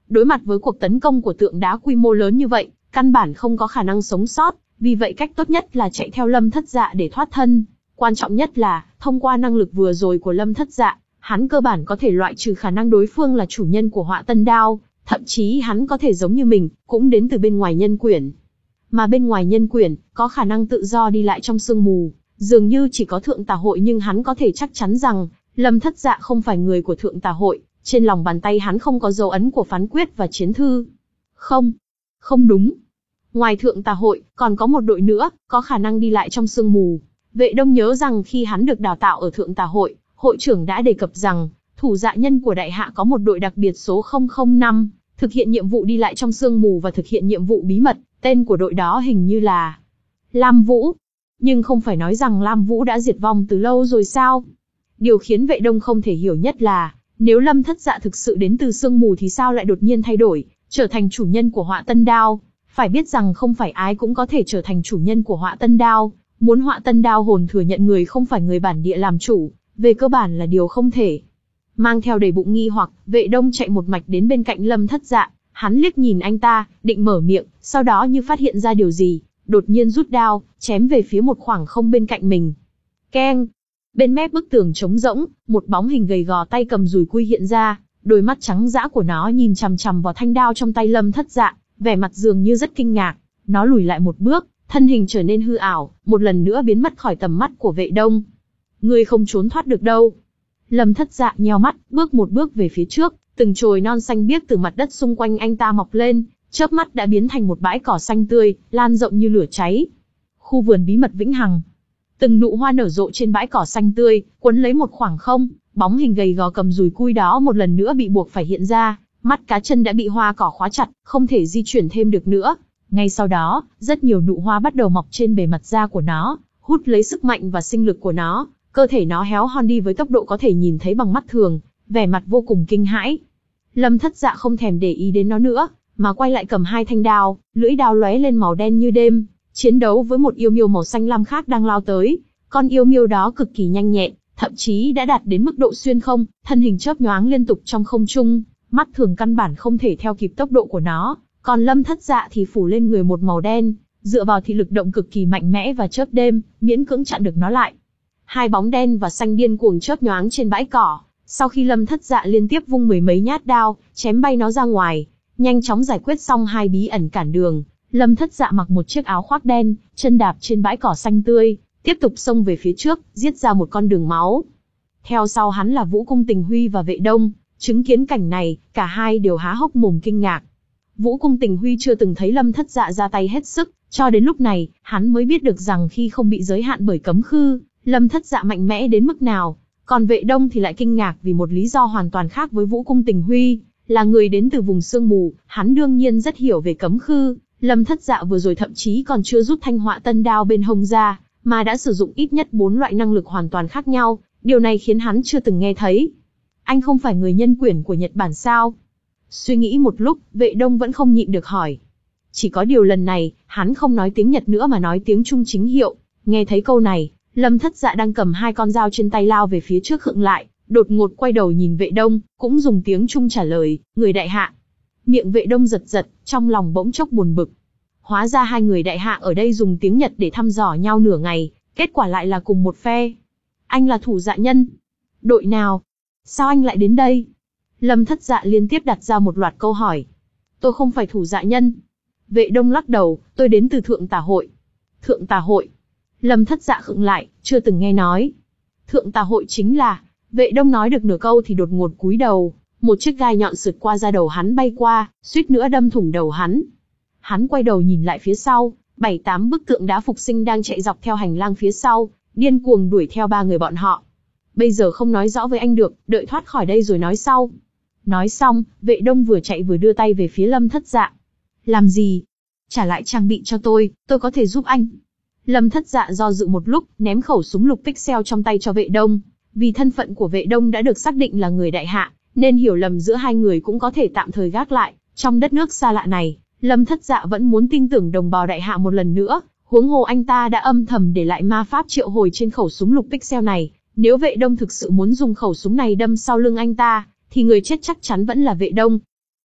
Speaker 1: Đối mặt với cuộc tấn công của tượng đá quy mô lớn như vậy, căn bản không có khả năng sống sót, vì vậy cách tốt nhất là chạy theo Lâm Thất Dạ để thoát thân. Quan trọng nhất là, thông qua năng lực vừa rồi của Lâm Thất Dạ, hắn cơ bản có thể loại trừ khả năng đối phương là chủ nhân của Họa Tân Đao, thậm chí hắn có thể giống như mình, cũng đến từ bên ngoài nhân quyển. Mà bên ngoài nhân quyển, có khả năng tự do đi lại trong sương mù, dường như chỉ có Thượng Tà Hội, nhưng hắn có thể chắc chắn rằng, Lâm Thất Dạ không phải người của Thượng Tà Hội, trên lòng bàn tay hắn không có dấu ấn của phán quyết và chiến thư. Không, không đúng. Ngoài Thượng Tà Hội, còn có một đội nữa, có khả năng đi lại trong sương mù. Vệ Đông nhớ rằng khi hắn được đào tạo ở Thượng Tà Hội, hội trưởng đã đề cập rằng, thủ dạ nhân của Đại Hạ có một đội đặc biệt số không không năm, thực hiện nhiệm vụ đi lại trong sương mù và thực hiện nhiệm vụ bí mật, tên của đội đó hình như là Lam Vũ. Nhưng không phải nói rằng Lam Vũ đã diệt vong từ lâu rồi sao? Điều khiến Vệ Đông không thể hiểu nhất là, nếu Lâm Thất Dạ thực sự đến từ sương mù thì sao lại đột nhiên thay đổi, trở thành chủ nhân của Họa Tân Đao? Phải biết rằng không phải ai cũng có thể trở thành chủ nhân của Họa Tân Đao, muốn Họa Tân Đao hồn thừa nhận người không phải người bản địa làm chủ, về cơ bản là điều không thể. Mang theo đầy bụng nghi hoặc, Vệ Đông chạy một mạch đến bên cạnh Lâm Thất Dạ, hắn liếc nhìn anh ta, định mở miệng, sau đó như phát hiện ra điều gì, đột nhiên rút đao, chém về phía một khoảng không bên cạnh mình. Keng! Bên mép bức tường trống rỗng, một bóng hình gầy gò tay cầm dùi cui hiện ra, đôi mắt trắng dã của nó nhìn chằm chằm vào thanh đao trong tay Lâm Thất Dạ, vẻ mặt dường như rất kinh ngạc. Nó lùi lại một bước, thân hình trở nên hư ảo, một lần nữa biến mất khỏi tầm mắt của Vệ Đông. Ngươi không trốn thoát được đâu. Lâm Thất Dạ nheo mắt, bước một bước về phía trước, từng chồi non xanh biếc từ mặt đất xung quanh anh ta mọc lên, chớp mắt đã biến thành một bãi cỏ xanh tươi, lan rộng như lửa cháy. Khu vườn bí mật vĩnh hằng. Từng nụ hoa nở rộ trên bãi cỏ xanh tươi, cuốn lấy một khoảng không, bóng hình gầy gò cầm dùi cui đó một lần nữa bị buộc phải hiện ra, mắt cá chân đã bị hoa cỏ khóa chặt, không thể di chuyển thêm được nữa. Ngay sau đó, rất nhiều nụ hoa bắt đầu mọc trên bề mặt da của nó, hút lấy sức mạnh và sinh lực của nó, cơ thể nó héo hon đi với tốc độ có thể nhìn thấy bằng mắt thường, vẻ mặt vô cùng kinh hãi. Lâm Thất Dạ không thèm để ý đến nó nữa, mà quay lại cầm hai thanh đao, lưỡi đao lóe lên màu đen như đêm, chiến đấu với một yêu miêu màu xanh lam khác đang lao tới. Con yêu miêu đó cực kỳ nhanh nhẹn, thậm chí đã đạt đến mức độ xuyên không, thân hình chớp nhoáng liên tục trong không trung, mắt thường căn bản không thể theo kịp tốc độ của nó. Còn Lâm Thất Dạ thì phủ lên người một màu đen, dựa vào thị lực động cực kỳ mạnh mẽ và chớp đêm, miễn cưỡng chặn được nó lại. Hai bóng đen và xanh điên cuồng chớp nhoáng trên bãi cỏ, sau khi Lâm Thất Dạ liên tiếp vung mười mấy nhát đao, chém bay nó ra ngoài, nhanh chóng giải quyết xong hai bí ẩn cản đường, Lâm Thất Dạ mặc một chiếc áo khoác đen, chân đạp trên bãi cỏ xanh tươi, tiếp tục xông về phía trước, giết ra một con đường máu. Theo sau hắn là Vũ Cung Tình Huy và Vệ Đông, chứng kiến cảnh này, cả hai đều há hốc mồm kinh ngạc. Vũ Cung Tình Huy chưa từng thấy Lâm Thất Dạ ra tay hết sức, cho đến lúc này, hắn mới biết được rằng khi không bị giới hạn bởi cấm khư, Lâm Thất Dạ mạnh mẽ đến mức nào. Còn Vệ Đông thì lại kinh ngạc vì một lý do hoàn toàn khác với Vũ Cung Tình Huy, là người đến từ vùng sương mù, hắn đương nhiên rất hiểu về cấm khư. Lâm Thất Dạ vừa rồi thậm chí còn chưa rút thanh Họa Tân Đao bên hông ra, mà đã sử dụng ít nhất bốn loại năng lực hoàn toàn khác nhau, điều này khiến hắn chưa từng nghe thấy. Anh không phải người nhân quyển của Nhật Bản sao? Suy nghĩ một lúc, Vệ Đông vẫn không nhịn được hỏi. Chỉ có điều lần này, hắn không nói tiếng Nhật nữa mà nói tiếng Trung chính hiệu. Nghe thấy câu này, Lâm Thất Dạ đang cầm hai con dao trên tay lao về phía trước khựng lại, đột ngột quay đầu nhìn Vệ Đông, cũng dùng tiếng Trung trả lời, người Đại Hạ. Miệng Vệ Đông giật giật, trong lòng bỗng chốc buồn bực. Hóa ra hai người Đại Hạ ở đây dùng tiếng Nhật để thăm dò nhau nửa ngày, kết quả lại là cùng một phe. Anh là thủ dạ nhân. Đội nào? Sao anh lại đến đây? Lâm Thất Dạ liên tiếp đặt ra một loạt câu hỏi. Tôi không phải thủ dạ nhân. Vệ Đông lắc đầu, tôi đến từ Thượng Tà Hội. Thượng Tà Hội? Lâm Thất Dạ khựng lại, chưa từng nghe nói. Thượng Tà Hội chính là... Vệ Đông nói được nửa câu thì đột ngột cúi đầu, một chiếc gai nhọn sượt qua da đầu hắn bay qua, suýt nữa đâm thủng đầu hắn. Hắn quay đầu nhìn lại phía sau, bảy tám bức tượng đá phục sinh đang chạy dọc theo hành lang phía sau, điên cuồng đuổi theo ba người bọn họ. Bây giờ không nói rõ với anh được, đợi thoát khỏi đây rồi nói sau. Nói xong, Vệ Đông vừa chạy vừa đưa tay về phía Lâm Thất Dạ. Làm gì? Trả lại trang bị cho tôi, tôi có thể giúp anh. Lâm Thất Dạ do dự một lúc, ném khẩu súng lục pixel trong tay cho Vệ Đông. Vì thân phận của Vệ Đông đã được xác định là người Đại Hạ, nên hiểu lầm giữa hai người cũng có thể tạm thời gác lại. Trong đất nước xa lạ này, Lâm Thất Dạ vẫn muốn tin tưởng đồng bào Đại Hạ một lần nữa, huống hồ anh ta đã âm thầm để lại ma pháp triệu hồi trên khẩu súng lục pixel này. Nếu Vệ Đông thực sự muốn dùng khẩu súng này đâm sau lưng anh ta, thì người chết chắc chắn vẫn là Vệ Đông.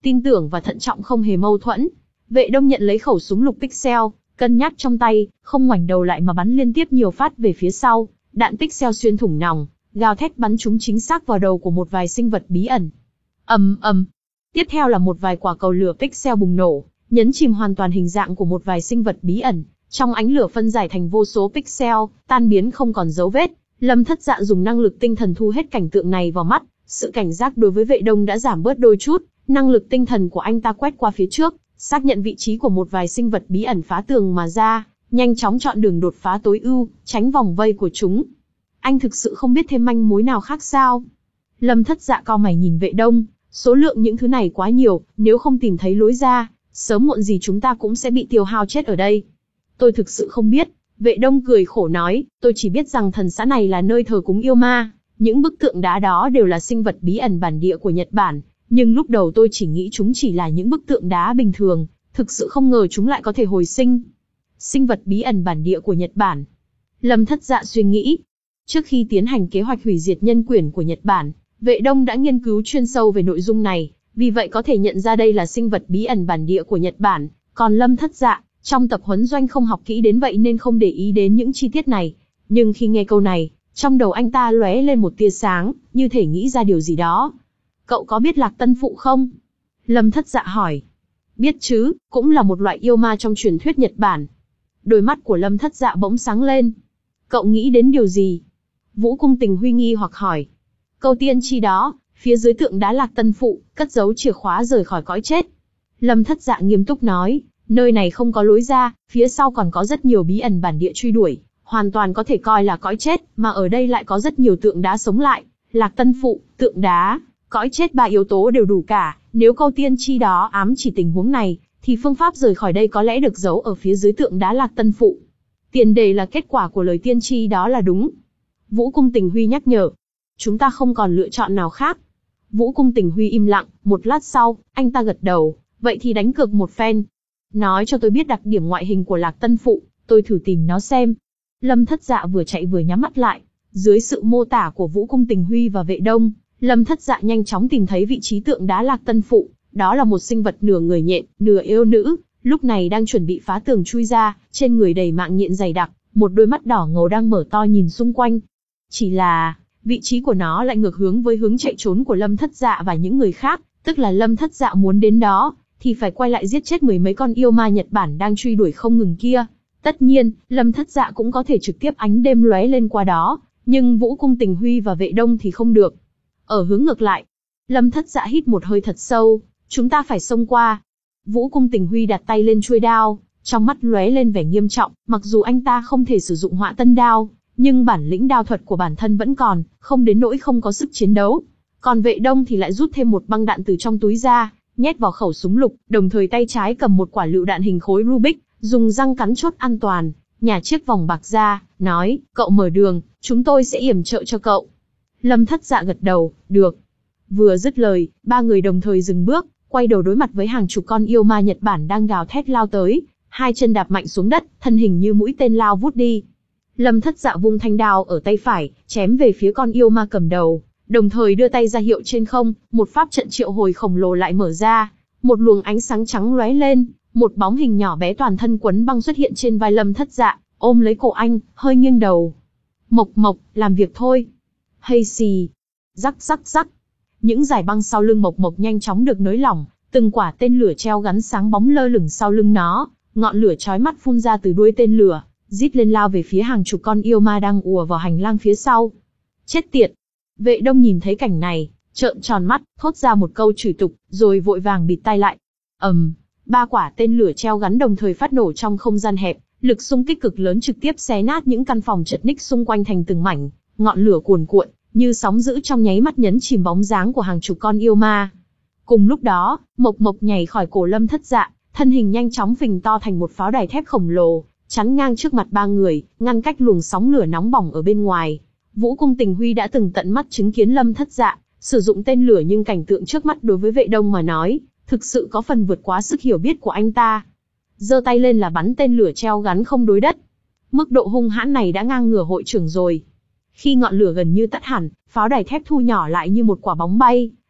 Speaker 1: tin tưởng và thận trọng không hề mâu thuẫn. Vệ Đông nhận lấy khẩu súng lục pixel, cân nhắc trong tay, không ngoảnh đầu lại mà bắn liên tiếp nhiều phát về phía sau, đạn pixel xuyên thủng nòng, gào thét bắn trúng chính xác vào đầu của một vài sinh vật bí ẩn. Ầm ầm. Tiếp theo là một vài quả cầu lửa pixel bùng nổ, nhấn chìm hoàn toàn hình dạng của một vài sinh vật bí ẩn, trong ánh lửa phân giải thành vô số pixel, tan biến không còn dấu vết. Lâm Thất Dạ dùng năng lực tinh thần thu hết cảnh tượng này vào mắt, sự cảnh giác đối với Vệ Đông đã giảm bớt đôi chút, năng lực tinh thần của anh ta quét qua phía trước, xác nhận vị trí của một vài sinh vật bí ẩn phá tường mà ra, nhanh chóng chọn đường đột phá tối ưu, tránh vòng vây của chúng. Anh thực sự không biết thêm manh mối nào khác sao? Lâm Thất Dạ cau mày nhìn Vệ Đông, số lượng những thứ này quá nhiều, nếu không tìm thấy lối ra, sớm muộn gì chúng ta cũng sẽ bị tiêu hao chết ở đây. Tôi thực sự không biết. Vệ Đông cười khổ nói, tôi chỉ biết rằng thần xã này là nơi thờ cúng yêu ma, những bức tượng đá đó đều là sinh vật bí ẩn bản địa của Nhật Bản, nhưng lúc đầu tôi chỉ nghĩ chúng chỉ là những bức tượng đá bình thường, thực sự không ngờ chúng lại có thể hồi sinh. Sinh vật bí ẩn bản địa của Nhật Bản. Lâm Thất Dạ suy nghĩ. Trước khi tiến hành kế hoạch hủy diệt nhân quyển của Nhật Bản, Vệ Đông đã nghiên cứu chuyên sâu về nội dung này, vì vậy có thể nhận ra đây là sinh vật bí ẩn bản địa của Nhật Bản, còn Lâm Thất Dạ, trong tập huấn doanh không học kỹ đến vậy nên không để ý đến những chi tiết này. Nhưng khi nghe câu này, trong đầu anh ta lóe lên một tia sáng, như thể nghĩ ra điều gì đó. Cậu có biết Lạc Tân Phụ không? Lâm Thất Dạ hỏi. Biết chứ, cũng là một loại yêu ma trong truyền thuyết Nhật Bản. Đôi mắt của Lâm Thất Dạ bỗng sáng lên. Cậu nghĩ đến điều gì? Vũ Cung Tình Huy nghi hoặc hỏi. Câu tiên tri đó, phía dưới tượng đá Lạc Tân Phụ, cất giấu chìa khóa rời khỏi cõi chết. Lâm Thất Dạ nghiêm túc nói. Nơi này không có lối ra, phía sau còn có rất nhiều bí ẩn bản địa truy đuổi, hoàn toàn có thể coi là cõi chết, mà ở đây lại có rất nhiều tượng đá sống lại. Lạc Tân Phụ, tượng đá, cõi chết ba yếu tố đều đủ cả, nếu câu tiên tri đó ám chỉ tình huống này, thì phương pháp rời khỏi đây có lẽ được giấu ở phía dưới tượng đá Lạc Tân Phụ. Tiền đề là kết quả của lời tiên tri đó là đúng. Vũ Cung Tình Huy nhắc nhở. Chúng ta không còn lựa chọn nào khác. Vũ Cung Tình Huy im lặng, một lát sau, anh ta gật đầu, vậy thì đánh cược một phen. Nói cho tôi biết đặc điểm ngoại hình của Lạc Tân Phụ, tôi thử tìm nó xem. Lâm Thất Dạ vừa chạy vừa nhắm mắt lại. Dưới sự mô tả của Vũ Cung Tình Huy và Vệ Đông, Lâm Thất Dạ nhanh chóng tìm thấy vị trí tượng đá Lạc Tân Phụ. Đó là một sinh vật nửa người nhện, nửa yêu nữ, lúc này đang chuẩn bị phá tường chui ra, trên người đầy mạng nhện dày đặc, một đôi mắt đỏ ngầu đang mở to nhìn xung quanh. Chỉ là, vị trí của nó lại ngược hướng với hướng chạy trốn của Lâm Thất Dạ và những người khác, tức là Lâm Thất Dạ muốn đến đó, thì phải quay lại giết chết mười mấy con yêu ma Nhật Bản đang truy đuổi không ngừng kia. Tất nhiên, Lâm Thất Dạ cũng có thể trực tiếp ánh đêm lóe lên qua đó, nhưng Vũ Cung Tình Huy và Vệ Đông thì không được. Ở hướng ngược lại, Lâm Thất Dạ hít một hơi thật sâu, chúng ta phải xông qua. Vũ Cung Tình Huy đặt tay lên chuôi đao, trong mắt lóe lên vẻ nghiêm trọng, mặc dù anh ta không thể sử dụng họa tân đao, nhưng bản lĩnh đao thuật của bản thân vẫn còn, không đến nỗi không có sức chiến đấu. Còn Vệ Đông thì lại rút thêm một băng đạn từ trong túi ra, nhét vào khẩu súng lục, đồng thời tay trái cầm một quả lựu đạn hình khối Rubik, dùng răng cắn chốt an toàn, nhả chiếc vòng bạc ra, nói, cậu mở đường, chúng tôi sẽ yểm trợ cho cậu. Lâm Thất Dạ gật đầu, được. Vừa dứt lời, ba người đồng thời dừng bước, quay đầu đối mặt với hàng chục con yêu ma Nhật Bản đang gào thét lao tới, hai chân đạp mạnh xuống đất, thân hình như mũi tên lao vút đi. Lâm Thất Dạ vung thanh đao ở tay phải, chém về phía con yêu ma cầm đầu, đồng thời đưa tay ra hiệu trên không, một pháp trận triệu hồi khổng lồ lại mở ra, một luồng ánh sáng trắng lóe lên, một bóng hình nhỏ bé toàn thân quấn băng xuất hiện trên vai Lâm Thất Dạ, ôm lấy cổ anh, hơi nghiêng đầu. Mộc Mộc, làm việc thôi. Hay xì. Rắc rắc rắc. Những dải băng sau lưng Mộc Mộc nhanh chóng được nới lỏng, từng quả tên lửa treo gắn sáng bóng lơ lửng sau lưng nó, ngọn lửa chói mắt phun ra từ đuôi tên lửa, rít lên lao về phía hàng chục con yêu ma đang ùa vào hành lang phía sau. Chết tiệt. Vệ Đông nhìn thấy cảnh này, trợn tròn mắt, thốt ra một câu chửi tục, rồi vội vàng bịt tai lại. ầm, um, ba quả tên lửa treo gắn đồng thời phát nổ trong không gian hẹp, lực xung kích cực lớn trực tiếp xé nát những căn phòng chật ních xung quanh thành từng mảnh, ngọn lửa cuồn cuộn, như sóng dữ trong nháy mắt nhấn chìm bóng dáng của hàng chục con yêu ma. Cùng lúc đó, Mộc Mộc nhảy khỏi cổ Lâm Thất Dạ, thân hình nhanh chóng phình to thành một pháo đài thép khổng lồ, chắn ngang trước mặt ba người, ngăn cách luồng sóng lửa nóng bỏng ở bên ngoài. Vũ Cung Tình Huy đã từng tận mắt chứng kiến Lâm Thất Dạ sử dụng tên lửa, nhưng cảnh tượng trước mắt đối với Vệ Đông mà nói, thực sự có phần vượt quá sức hiểu biết của anh ta. Giơ tay lên là bắn tên lửa treo gắn không đối đất. Mức độ hung hãn này đã ngang ngửa hội trưởng rồi. Khi ngọn lửa gần như tắt hẳn, pháo đài thép thu nhỏ lại như một quả bóng bay,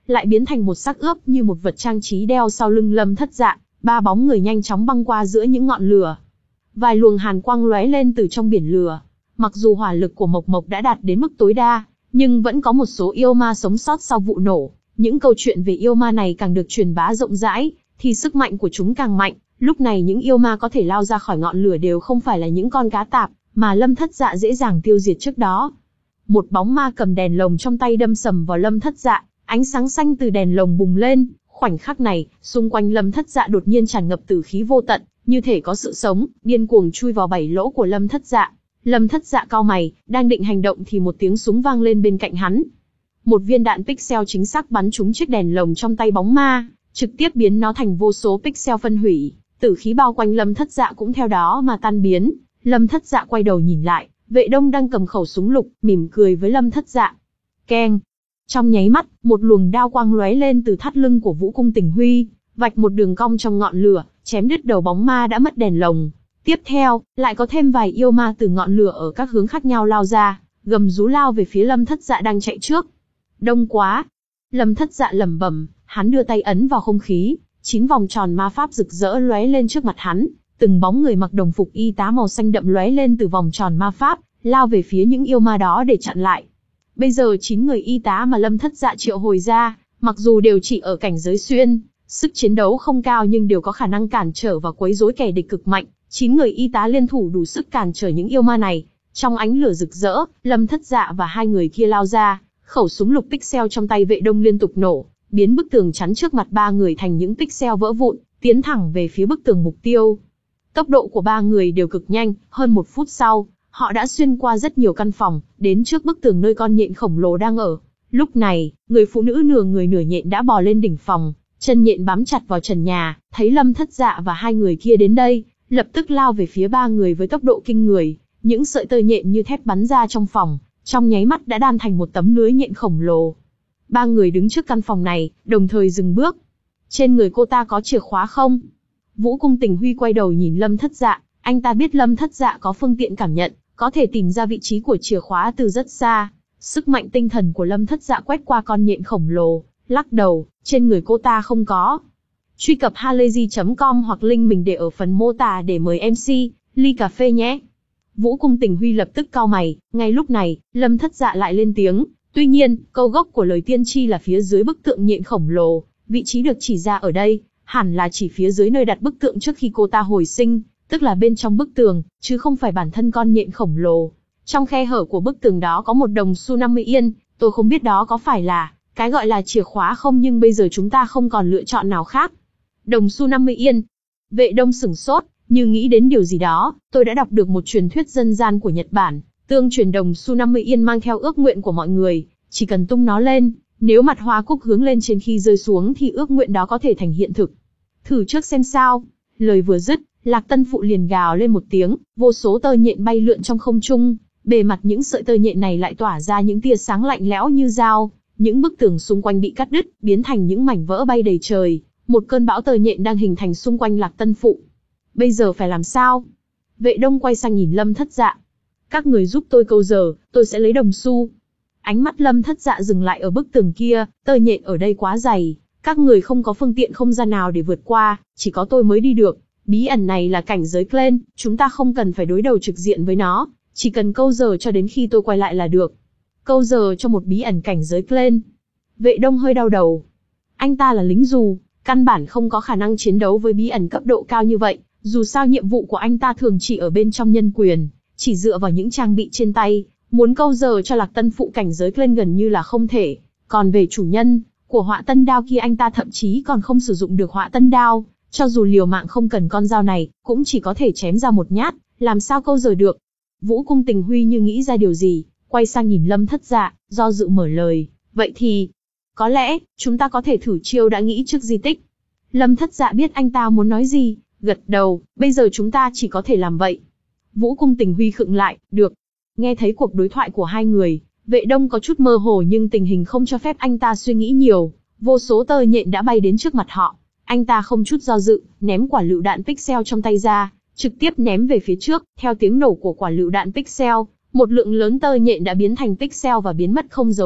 Speaker 1: lại biến thành một xác ướp như một vật trang trí đeo sau lưng Lâm Thất Dạ. Ba bóng người nhanh chóng băng qua giữa những ngọn lửa. Vài luồng hàn quang lóe lên từ trong biển lửa. Mặc dù hỏa lực của Mộc Mộc đã đạt đến mức tối đa, nhưng vẫn có một số yêu ma sống sót sau vụ nổ. Những câu chuyện về yêu ma này càng được truyền bá rộng rãi, thì sức mạnh của chúng càng mạnh. Lúc này những yêu ma có thể lao ra khỏi ngọn lửa đều không phải là những con cá tạp, mà Lâm Thất Dạ dễ dàng tiêu diệt trước đó. Một bóng ma cầm đèn lồng trong tay đâm sầm vào Lâm Thất Dạ, ánh sáng xanh từ đèn lồng bùng lên. Khoảnh khắc này, xung quanh Lâm Thất Dạ đột nhiên tràn ngập tử khí vô tận, như thể có sự sống, điên cuồng chui vào bảy lỗ của Lâm Thất Dạ. Lâm Thất Dạ cau mày, đang định hành động thì một tiếng súng vang lên bên cạnh hắn. Một viên đạn pixel chính xác bắn trúng chiếc đèn lồng trong tay bóng ma, trực tiếp biến nó thành vô số pixel phân hủy. Tử khí bao quanh Lâm Thất Dạ cũng theo đó mà tan biến. Lâm Thất Dạ quay đầu nhìn lại, Vệ Đông đang cầm khẩu súng lục, mỉm cười với Lâm Thất Dạ. Keng! Trong nháy mắt, một luồng đao quang lóe lên từ thắt lưng của Vũ Cung Tình Huy, vạch một đường cong trong ngọn lửa, chém đứt đầu bóng ma đã mất đèn lồng. Tiếp theo, lại có thêm vài yêu ma từ ngọn lửa ở các hướng khác nhau lao ra, gầm rú lao về phía Lâm Thất Dạ đang chạy trước. Đông quá! Lâm Thất Dạ lẩm bẩm, hắn đưa tay ấn vào không khí, chín vòng tròn ma pháp rực rỡ lóe lên trước mặt hắn, từng bóng người mặc đồng phục y tá màu xanh đậm lóe lên từ vòng tròn ma pháp, lao về phía những yêu ma đó để chặn lại. Bây giờ chín người y tá mà Lâm Thất Dạ triệu hồi ra, mặc dù đều chỉ ở cảnh giới xuyên, sức chiến đấu không cao nhưng đều có khả năng cản trở và quấy rối kẻ địch cực mạnh. Chín người y tá liên thủ đủ sức cản trở những yêu ma này. Trong ánh lửa rực rỡ, Lâm Thất Dạ và hai người kia lao ra, khẩu súng lục pixel trong tay Vệ Đông liên tục nổ, biến bức tường chắn trước mặt ba người thành những pixel vỡ vụn, tiến thẳng về phía bức tường mục tiêu. Tốc độ của ba người đều cực nhanh, hơn một phút sau, họ đã xuyên qua rất nhiều căn phòng, đến trước bức tường nơi con nhện khổng lồ đang ở. Lúc này, người phụ nữ nửa người nửa nhện đã bò lên đỉnh phòng, chân nhện bám chặt vào trần nhà, thấy Lâm Thất Dạ và hai người kia đến đây, lập tức lao về phía ba người với tốc độ kinh người. Những sợi tơ nhện như thép bắn ra trong phòng, trong nháy mắt đã đan thành một tấm lưới nhện khổng lồ. Ba người đứng trước căn phòng này, đồng thời dừng bước. Trên người cô ta có chìa khóa không? Vũ Cung Tình Huy quay đầu nhìn Lâm Thất Dạ, anh ta biết Lâm Thất Dạ có phương tiện cảm nhận, có thể tìm ra vị trí của chìa khóa từ rất xa. Sức mạnh tinh thần của Lâm Thất Dạ quét qua con nhện khổng lồ, lắc đầu, trên người cô ta không có. Truy cập halayzi chấm com hoặc link mình để ở phần mô tả để mời em xê, ly cà phê nhé. Vũ Cung Tình Huy lập tức cau mày, ngay lúc này, Lâm Thất Dạ lại lên tiếng, tuy nhiên, câu gốc của lời tiên tri là phía dưới bức tượng nhện khổng lồ, vị trí được chỉ ra ở đây, hẳn là chỉ phía dưới nơi đặt bức tượng trước khi cô ta hồi sinh, tức là bên trong bức tường, chứ không phải bản thân con nhện khổng lồ. Trong khe hở của bức tường đó có một đồng xu năm mươi yên, tôi không biết đó có phải là cái gọi là chìa khóa không, nhưng bây giờ chúng ta không còn lựa chọn nào khác. Đồng xu năm mươi yên. Vệ Đông sửng sốt, như nghĩ đến điều gì đó, tôi đã đọc được một truyền thuyết dân gian của Nhật Bản, tương truyền đồng xu năm mươi yên mang theo ước nguyện của mọi người, chỉ cần tung nó lên, nếu mặt hoa cúc hướng lên trên khi rơi xuống thì ước nguyện đó có thể thành hiện thực. Thử trước xem sao. Lời vừa dứt, Lạc Tân Phụ liền gào lên một tiếng, vô số tơ nhện bay lượn trong không trung, bề mặt những sợi tơ nhện này lại tỏa ra những tia sáng lạnh lẽo như dao, những bức tường xung quanh bị cắt đứt, biến thành những mảnh vỡ bay đầy trời. Một cơn bão tơ nhện đang hình thành xung quanh Lạc Tân Phụ. Bây giờ phải làm sao? Vệ Đông quay sang nhìn Lâm Thất Dạ. Các người giúp tôi câu giờ, tôi sẽ lấy đồng xu. Ánh mắt Lâm Thất Dạ dừng lại ở bức tường kia, tơ nhện ở đây quá dày, các người không có phương tiện không gian nào để vượt qua, chỉ có tôi mới đi được. Bí ẩn này là cảnh giới Clan, chúng ta không cần phải đối đầu trực diện với nó, chỉ cần câu giờ cho đến khi tôi quay lại là được. Câu giờ cho một bí ẩn cảnh giới Clan. Vệ Đông hơi đau đầu. Anh ta là lính dù, căn bản không có khả năng chiến đấu với bí ẩn cấp độ cao như vậy, dù sao nhiệm vụ của anh ta thường chỉ ở bên trong nhân quyền, chỉ dựa vào những trang bị trên tay, muốn câu giờ cho Lạc Tân Phụ cảnh giới Clan gần như là không thể. Còn về chủ nhân của họa tân đao kia, anh ta thậm chí còn không sử dụng được họa tân đao, cho dù liều mạng không cần con dao này, cũng chỉ có thể chém ra một nhát, làm sao câu giờ được. Vũ Cung Tình Huy như nghĩ ra điều gì, quay sang nhìn Lâm Thất Dạ, do dự mở lời, vậy thì, có lẽ, chúng ta có thể thử chiêu đã nghĩ trước di tích. Lâm Thất Dạ biết anh ta muốn nói gì, gật đầu, bây giờ chúng ta chỉ có thể làm vậy. Vũ Cung Tình Huy khựng lại, được. Nghe thấy cuộc đối thoại của hai người, Vệ Đông có chút mơ hồ nhưng tình hình không cho phép anh ta suy nghĩ nhiều, vô số tơ nhện đã bay đến trước mặt họ. Anh ta không chút do dự, ném quả lựu đạn pixel trong tay ra, trực tiếp ném về phía trước, theo tiếng nổ của quả lựu đạn pixel, một lượng lớn tơ nhện đã biến thành pixel và biến mất không dấu vết,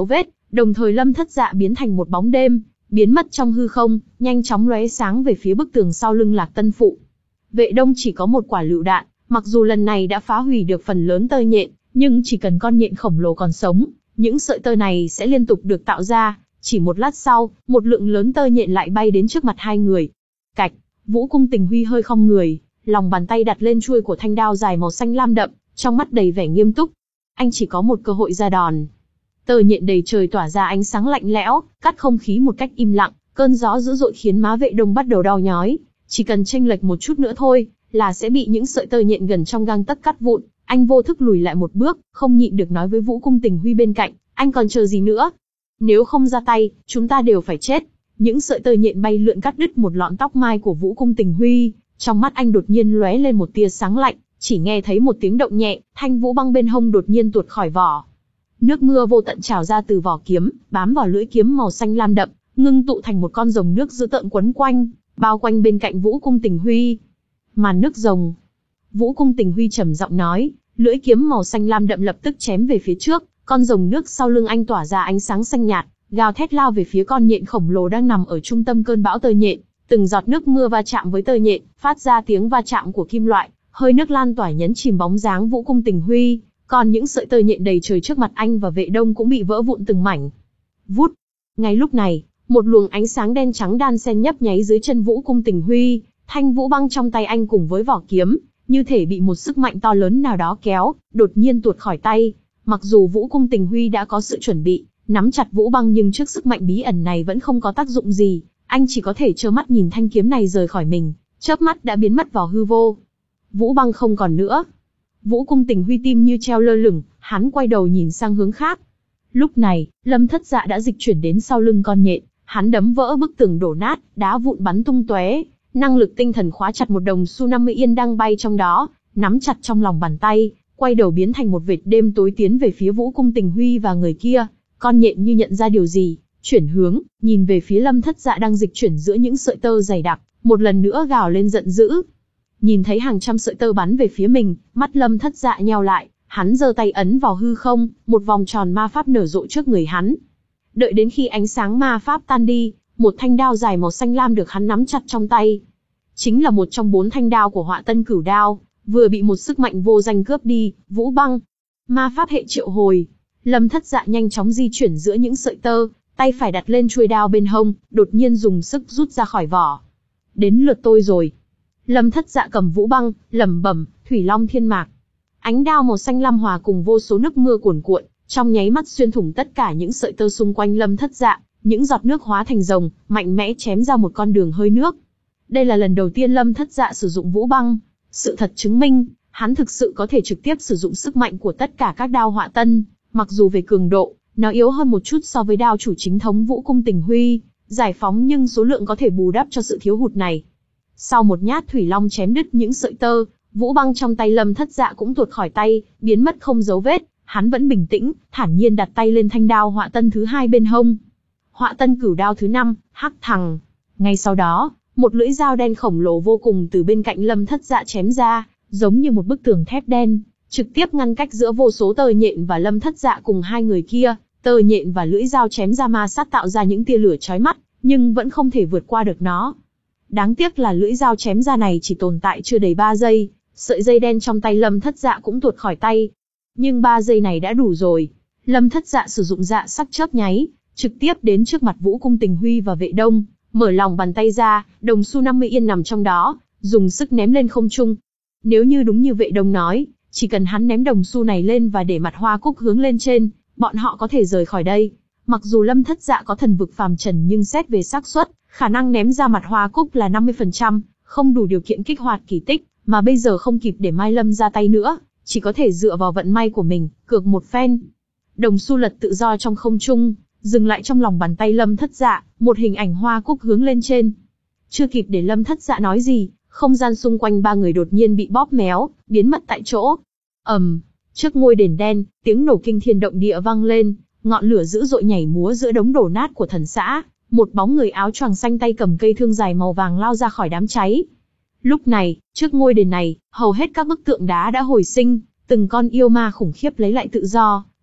Speaker 1: Đồng thời Lâm Thất Dạ biến thành một bóng đêm, biến mất trong hư không, nhanh chóng lóe sáng về phía bức tường sau lưng Lạc Tân Phụ. Vệ Đông chỉ có một quả lựu đạn, mặc dù lần này đã phá hủy được phần lớn tơ nhện, nhưng chỉ cần con nhện khổng lồ còn sống, những sợi tơ này sẽ liên tục được tạo ra. Chỉ một lát sau, một lượng lớn tơ nhện lại bay đến trước mặt hai người. Cạch, Vũ Cung Tình Huy hơi khom người, lòng bàn tay đặt lên chuôi của thanh đao dài màu xanh lam đậm, trong mắt đầy vẻ nghiêm túc. Anh chỉ có một cơ hội ra đòn. Tơ nhện đầy trời tỏa ra ánh sáng lạnh lẽo, cắt không khí một cách im lặng, cơn gió dữ dội khiến má Vệ Đông bắt đầu đau nhói. Chỉ cần chênh lệch một chút nữa thôi, là sẽ bị những sợi tơ nhện gần trong gang tấc cắt vụn. Anh vô thức lùi lại một bước, không nhịn được nói với Vũ Cung Tình Huy bên cạnh, anh còn chờ gì nữa? Nếu không ra tay, chúng ta đều phải chết. Những sợi tơ nhện bay lượn cắt đứt một lọn tóc mai của Vũ Cung Tình Huy, trong mắt anh đột nhiên lóe lên một tia sáng lạnh, chỉ nghe thấy một tiếng động nhẹ, thanh vũ băng bên hông đột nhiên tuột khỏi vỏ. Nước mưa vô tận trào ra từ vỏ kiếm, bám vào lưỡi kiếm màu xanh lam đậm, ngưng tụ thành một con rồng nước dữ tợn quấn quanh, bao quanh bên cạnh Vũ Cung Tình Huy. Màn nước rồng. Vũ Cung Tình Huy trầm giọng nói, lưỡi kiếm màu xanh lam đậm lập tức chém về phía trước, con rồng nước sau lưng anh tỏa ra ánh sáng xanh nhạt, gào thét lao về phía con nhện khổng lồ đang nằm ở trung tâm cơn bão tơ nhện. Từng giọt nước mưa va chạm với tơ nhện, phát ra tiếng va chạm của kim loại, hơi nước lan tỏa nhấn chìm bóng dáng Vũ Cung Tình Huy, còn những sợi tơ nhện đầy trời trước mặt anh và Vệ Đông cũng bị vỡ vụn từng mảnh. Vút. Ngay lúc này, một luồng ánh sáng đen trắng đan xen nhấp nháy dưới chân Vũ Cung Tình Huy, thanh vũ băng trong tay anh cùng với vỏ kiếm, như thể bị một sức mạnh to lớn nào đó kéo, đột nhiên tuột khỏi tay. Mặc dù Vũ Cung Tình Huy đã có sự chuẩn bị, nắm chặt vũ băng nhưng trước sức mạnh bí ẩn này vẫn không có tác dụng gì, anh chỉ có thể trơ mắt nhìn thanh kiếm này rời khỏi mình, chớp mắt đã biến mất vào hư vô. Vũ băng không còn nữa. Vũ Cung Tình Huy tim như treo lơ lửng, hắn quay đầu nhìn sang hướng khác. Lúc này, Lâm Thất Dạ đã dịch chuyển đến sau lưng con nhện, hắn đấm vỡ bức tường đổ nát, đá vụn bắn tung tóe, năng lực tinh thần khóa chặt một đồng xu năm mươi yên đang bay trong đó, nắm chặt trong lòng bàn tay, quay đầu biến thành một vệt đêm tối tiến về phía Vũ Cung Tình Huy và người kia. Con nhện như nhận ra điều gì, chuyển hướng, nhìn về phía Lâm Thất Dạ đang dịch chuyển giữa những sợi tơ dày đặc, một lần nữa gào lên giận dữ. Nhìn thấy hàng trăm sợi tơ bắn về phía mình, mắt Lâm Thất Dạ nheo lại, hắn giơ tay ấn vào hư không, một vòng tròn ma pháp nở rộ trước người hắn. Đợi đến khi ánh sáng ma pháp tan đi, một thanh đao dài màu xanh lam được hắn nắm chặt trong tay. Chính là một trong bốn thanh đao của Họa Tân Cửu Đao, vừa bị một sức mạnh vô danh cướp đi, Vũ Băng. Ma pháp hệ triệu hồi. Lâm Thất Dạ nhanh chóng di chuyển giữa những sợi tơ, tay phải đặt lên chuôi đao bên hông, đột nhiên dùng sức rút ra khỏi vỏ. Đến lượt tôi rồi. Lâm Thất Dạ cầm Vũ Băng, lẩm bẩm, Thủy Long Thiên Mạc. Ánh đao màu xanh lam hòa cùng vô số nước mưa cuồn cuộn, trong nháy mắt xuyên thủng tất cả những sợi tơ xung quanh Lâm Thất Dạ, những giọt nước hóa thành rồng, mạnh mẽ chém ra một con đường hơi nước. Đây là lần đầu tiên Lâm Thất Dạ sử dụng Vũ Băng, sự thật chứng minh, hắn thực sự có thể trực tiếp sử dụng sức mạnh của tất cả các đao Họa Tân, mặc dù về cường độ, nó yếu hơn một chút so với đao chủ chính thống Vũ Cung Tình Huy, giải phóng nhưng số lượng có thể bù đắp cho sự thiếu hụt này. Sau một nhát Thủy Long chém đứt những sợi tơ, Vũ Băng trong tay Lâm Thất Dạ cũng tuột khỏi tay, biến mất không dấu vết. Hắn vẫn bình tĩnh, thản nhiên đặt tay lên thanh đao Họa Tân thứ hai bên hông. Họa Tân Cửu Đao thứ năm, Hắc Thằng. Ngay sau đó, một lưỡi dao đen khổng lồ vô cùng từ bên cạnh Lâm Thất Dạ chém ra, giống như một bức tường thép đen, trực tiếp ngăn cách giữa vô số tơ nhện và Lâm Thất Dạ cùng hai người kia. Tơ nhện và lưỡi dao chém ra ma sát tạo ra những tia lửa chói mắt, nhưng vẫn không thể vượt qua được nó. Đáng tiếc là lưỡi dao chém ra này chỉ tồn tại chưa đầy ba giây, sợi dây đen trong tay Lâm Thất Dạ cũng tuột khỏi tay. Nhưng ba giây này đã đủ rồi. Lâm Thất Dạ sử dụng dạ sắc chớp nháy, trực tiếp đến trước mặt Vũ Cung Tình Huy và Vệ Đông, mở lòng bàn tay ra, đồng xu năm mươi yên nằm trong đó, dùng sức ném lên không trung. Nếu như đúng như Vệ Đông nói, chỉ cần hắn ném đồng xu này lên và để mặt hoa cúc hướng lên trên, bọn họ có thể rời khỏi đây. Mặc dù Lâm Thất Dạ có thần vực phàm trần nhưng xét về xác suất, khả năng ném ra mặt hoa cúc là năm mươi phần trăm, không đủ điều kiện kích hoạt kỳ tích, mà bây giờ không kịp để Mai Lâm ra tay nữa, chỉ có thể dựa vào vận may của mình, cược một phen. Đồng xu lật tự do trong không trung, dừng lại trong lòng bàn tay Lâm Thất Dạ, một hình ảnh hoa cúc hướng lên trên. Chưa kịp để Lâm Thất Dạ nói gì, không gian xung quanh ba người đột nhiên bị bóp méo, biến mất tại chỗ. ầm, um, trước ngôi đền đen, tiếng nổ kinh thiên động địa vang lên, ngọn lửa dữ dội nhảy múa giữa đống đổ nát của thần xã, một bóng người áo choàng xanh tay cầm cây thương dài màu vàng lao ra khỏi đám cháy. Lúc này, trước ngôi đền này, hầu hết các bức tượng đá đã hồi sinh, từng con yêu ma khủng khiếp lấy lại tự do,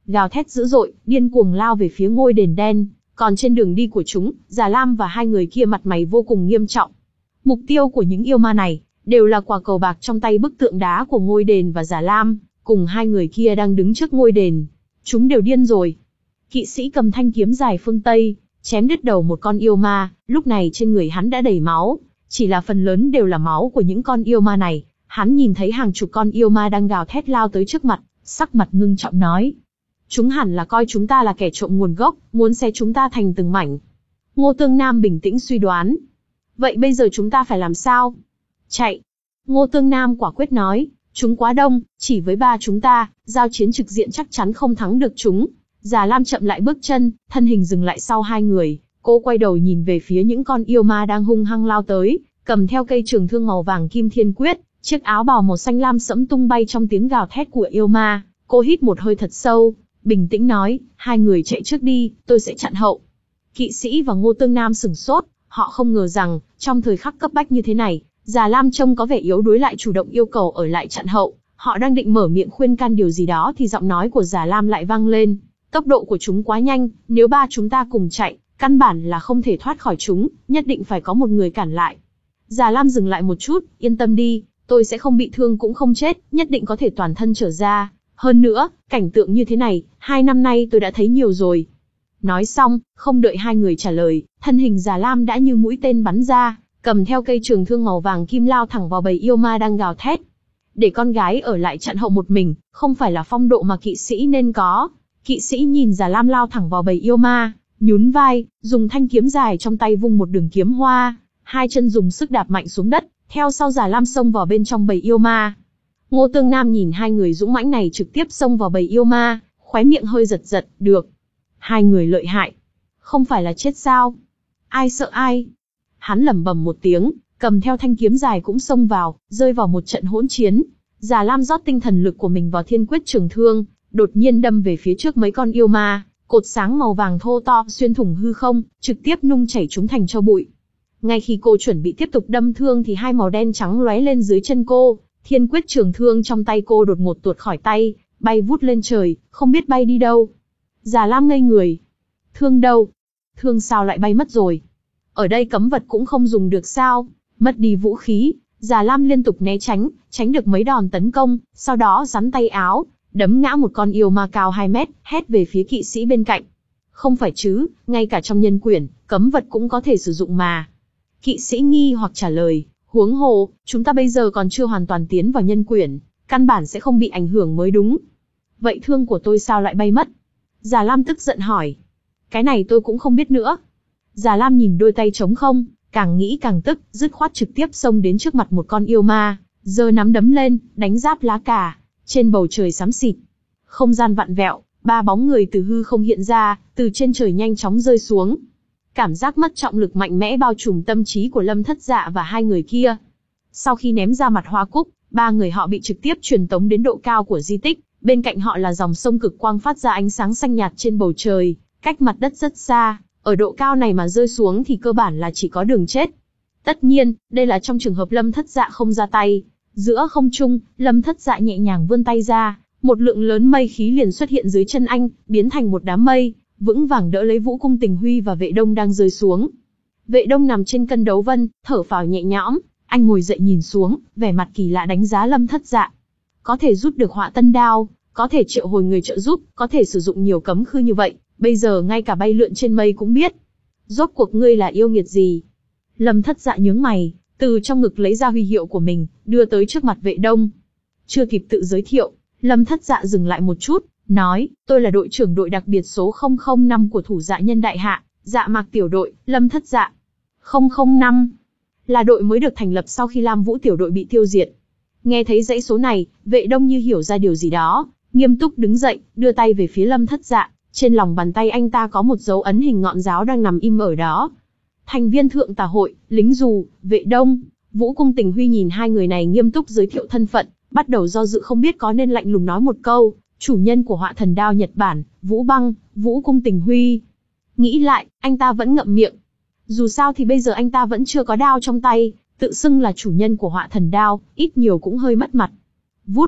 Speaker 1: gào thét dữ dội, điên cuồng lao về phía ngôi đền đen. Còn trên đường đi của chúng, Già Lam và hai người kia mặt mày vô cùng nghiêm trọng. Mục tiêu của những yêu ma này đều là quả cầu bạc trong tay bức tượng đá của ngôi đền, và Già Lam cùng hai người kia đang đứng trước ngôi đền. Chúng đều điên rồi. Kỵ sĩ cầm thanh kiếm dài phương Tây, chém đứt đầu một con yêu ma, lúc này trên người hắn đã đầy máu, chỉ là phần lớn đều là máu của những con yêu ma này. Hắn nhìn thấy hàng chục con yêu ma đang gào thét lao tới trước mặt, sắc mặt ngưng trọng nói. Chúng hẳn là coi chúng ta là kẻ trộm nguồn gốc, muốn xé chúng ta thành từng mảnh. Ngô Tương Nam bình tĩnh suy đoán. Vậy bây giờ chúng ta phải làm sao? Chạy. Ngô Tương Nam quả quyết nói, chúng quá đông, chỉ với ba chúng ta, giao chiến trực diện chắc chắn không thắng được chúng. Già Lam chậm lại bước chân, thân hình dừng lại sau hai người, cô quay đầu nhìn về phía những con yêu ma đang hung hăng lao tới, cầm theo cây trường thương màu vàng kim thiên quyết, chiếc áo bào màu xanh lam sẫm tung bay trong tiếng gào thét của yêu ma. Cô hít một hơi thật sâu, bình tĩnh nói, hai người chạy trước đi, tôi sẽ chặn hậu. Kỵ sĩ và Ngô Tương Nam sửng sốt, họ không ngờ rằng, trong thời khắc cấp bách như thế này, Già Lam trông có vẻ yếu đuối lại chủ động yêu cầu ở lại chặn hậu. Họ đang định mở miệng khuyên can điều gì đó thì giọng nói của Già Lam lại vang lên. Tốc độ của chúng quá nhanh, nếu ba chúng ta cùng chạy, căn bản là không thể thoát khỏi chúng, nhất định phải có một người cản lại. Già Lam dừng lại một chút, yên tâm đi, tôi sẽ không bị thương cũng không chết, nhất định có thể toàn thân trở ra. Hơn nữa, cảnh tượng như thế này, hai năm nay tôi đã thấy nhiều rồi. Nói xong, không đợi hai người trả lời, thân hình Già Lam đã như mũi tên bắn ra, cầm theo cây trường thương màu vàng kim lao thẳng vào bầy yêu ma đang gào thét. Để con gái ở lại chặn hậu một mình, không phải là phong độ mà kỵ sĩ nên có. Kỵ sĩ nhìn Già Lam lao thẳng vào bầy yêu ma, nhún vai, dùng thanh kiếm dài trong tay vung một đường kiếm hoa, hai chân dùng sức đạp mạnh xuống đất, theo sau Già Lam xông vào bên trong bầy yêu ma. Ngô Tương Nam nhìn hai người dũng mãnh này trực tiếp xông vào bầy yêu ma, khóe miệng hơi giật giật, được. Hai người lợi hại. Không phải là chết sao? Ai sợ ai? Hắn lẩm bẩm một tiếng, cầm theo thanh kiếm dài cũng xông vào, rơi vào một trận hỗn chiến. Già Lam rót tinh thần lực của mình vào thiên quyết trường thương, đột nhiên đâm về phía trước mấy con yêu ma, cột sáng màu vàng thô to xuyên thủng hư không, trực tiếp nung chảy chúng thành tro bụi. Ngay khi cô chuẩn bị tiếp tục đâm thương thì hai màu đen trắng lóe lên dưới chân cô, thiên quyết trường thương trong tay cô đột ngột tuột khỏi tay, bay vút lên trời, không biết bay đi đâu. Già Lam ngây người. Thương đâu? Thương sao lại bay mất rồi? Ở đây cấm vật cũng không dùng được sao? Mất đi vũ khí, Già Lam liên tục né tránh, tránh được mấy đòn tấn công, sau đó giắn tay áo, đấm ngã một con yêu ma cao hai mét, hét về phía kỵ sĩ bên cạnh. Không phải chứ, ngay cả trong nhân quyển, cấm vật cũng có thể sử dụng mà. Kỵ sĩ nghi hoặc trả lời, huống hồ, chúng ta bây giờ còn chưa hoàn toàn tiến vào nhân quyển, căn bản sẽ không bị ảnh hưởng mới đúng. Vậy thương của tôi sao lại bay mất? Già Lam tức giận hỏi. Cái này tôi cũng không biết nữa. Già Lam nhìn đôi tay trống không, càng nghĩ càng tức, dứt khoát trực tiếp xông đến trước mặt một con yêu ma, giơ nắm đấm lên, đánh giáp lá cà. Trên bầu trời xám xịt, không gian vặn vẹo, ba bóng người từ hư không hiện ra, từ trên trời nhanh chóng rơi xuống. Cảm giác mất trọng lực mạnh mẽ bao trùm tâm trí của Lâm Thất Dạ và hai người kia. Sau khi ném ra mặt hoa cúc, ba người họ bị trực tiếp truyền tống đến độ cao của di tích, bên cạnh họ là dòng sông cực quang phát ra ánh sáng xanh nhạt trên bầu trời, cách mặt đất rất xa, ở độ cao này mà rơi xuống thì cơ bản là chỉ có đường chết. Tất nhiên, đây là trong trường hợp Lâm Thất Dạ không ra tay. Giữa không trung, Lâm Thất Dạ nhẹ nhàng vươn tay ra, một lượng lớn mây khí liền xuất hiện dưới chân anh, biến thành một đám mây, vững vàng đỡ lấy Vũ Cung Tình Huy và Vệ Đông đang rơi xuống. Vệ Đông nằm trên cân đấu vân, thở phào nhẹ nhõm, anh ngồi dậy nhìn xuống, vẻ mặt kỳ lạ đánh giá Lâm Thất Dạ. Có thể rút được Họa Tân Đao, có thể triệu hồi người trợ giúp, có thể sử dụng nhiều cấm khư như vậy, bây giờ ngay cả bay lượn trên mây cũng biết. Rốt cuộc ngươi là yêu nghiệt gì? Lâm Thất Dạ nhướng mày, từ trong ngực lấy ra huy hiệu của mình, đưa tới trước mặt Vệ Đông. Chưa kịp tự giới thiệu, Lâm Thất Dạ dừng lại một chút, nói, tôi là đội trưởng đội đặc biệt số không không năm của thủ dạ nhân đại hạ, Dạ Mạc tiểu đội, Lâm Thất Dạ. không không năm là đội mới được thành lập sau khi Lam Vũ tiểu đội bị tiêu diệt. Nghe thấy dãy số này, Vệ Đông như hiểu ra điều gì đó, nghiêm túc đứng dậy, đưa tay về phía Lâm Thất Dạ, trên lòng bàn tay anh ta có một dấu ấn hình ngọn giáo đang nằm im ở đó. Thành viên Thượng Tà hội, lính dù, Vệ Đông, Vũ Cung Tình Huy nhìn hai người này nghiêm túc giới thiệu thân phận, bắt đầu do dự không biết có nên lạnh lùng nói một câu, chủ nhân của Họa Thần Đao Nhật Bản, Vũ Băng, Vũ Cung Tình Huy. Nghĩ lại, anh ta vẫn ngậm miệng. Dù sao thì bây giờ anh ta vẫn chưa có đao trong tay, tự xưng là chủ nhân của Họa Thần Đao, ít nhiều cũng hơi mất mặt. Vút,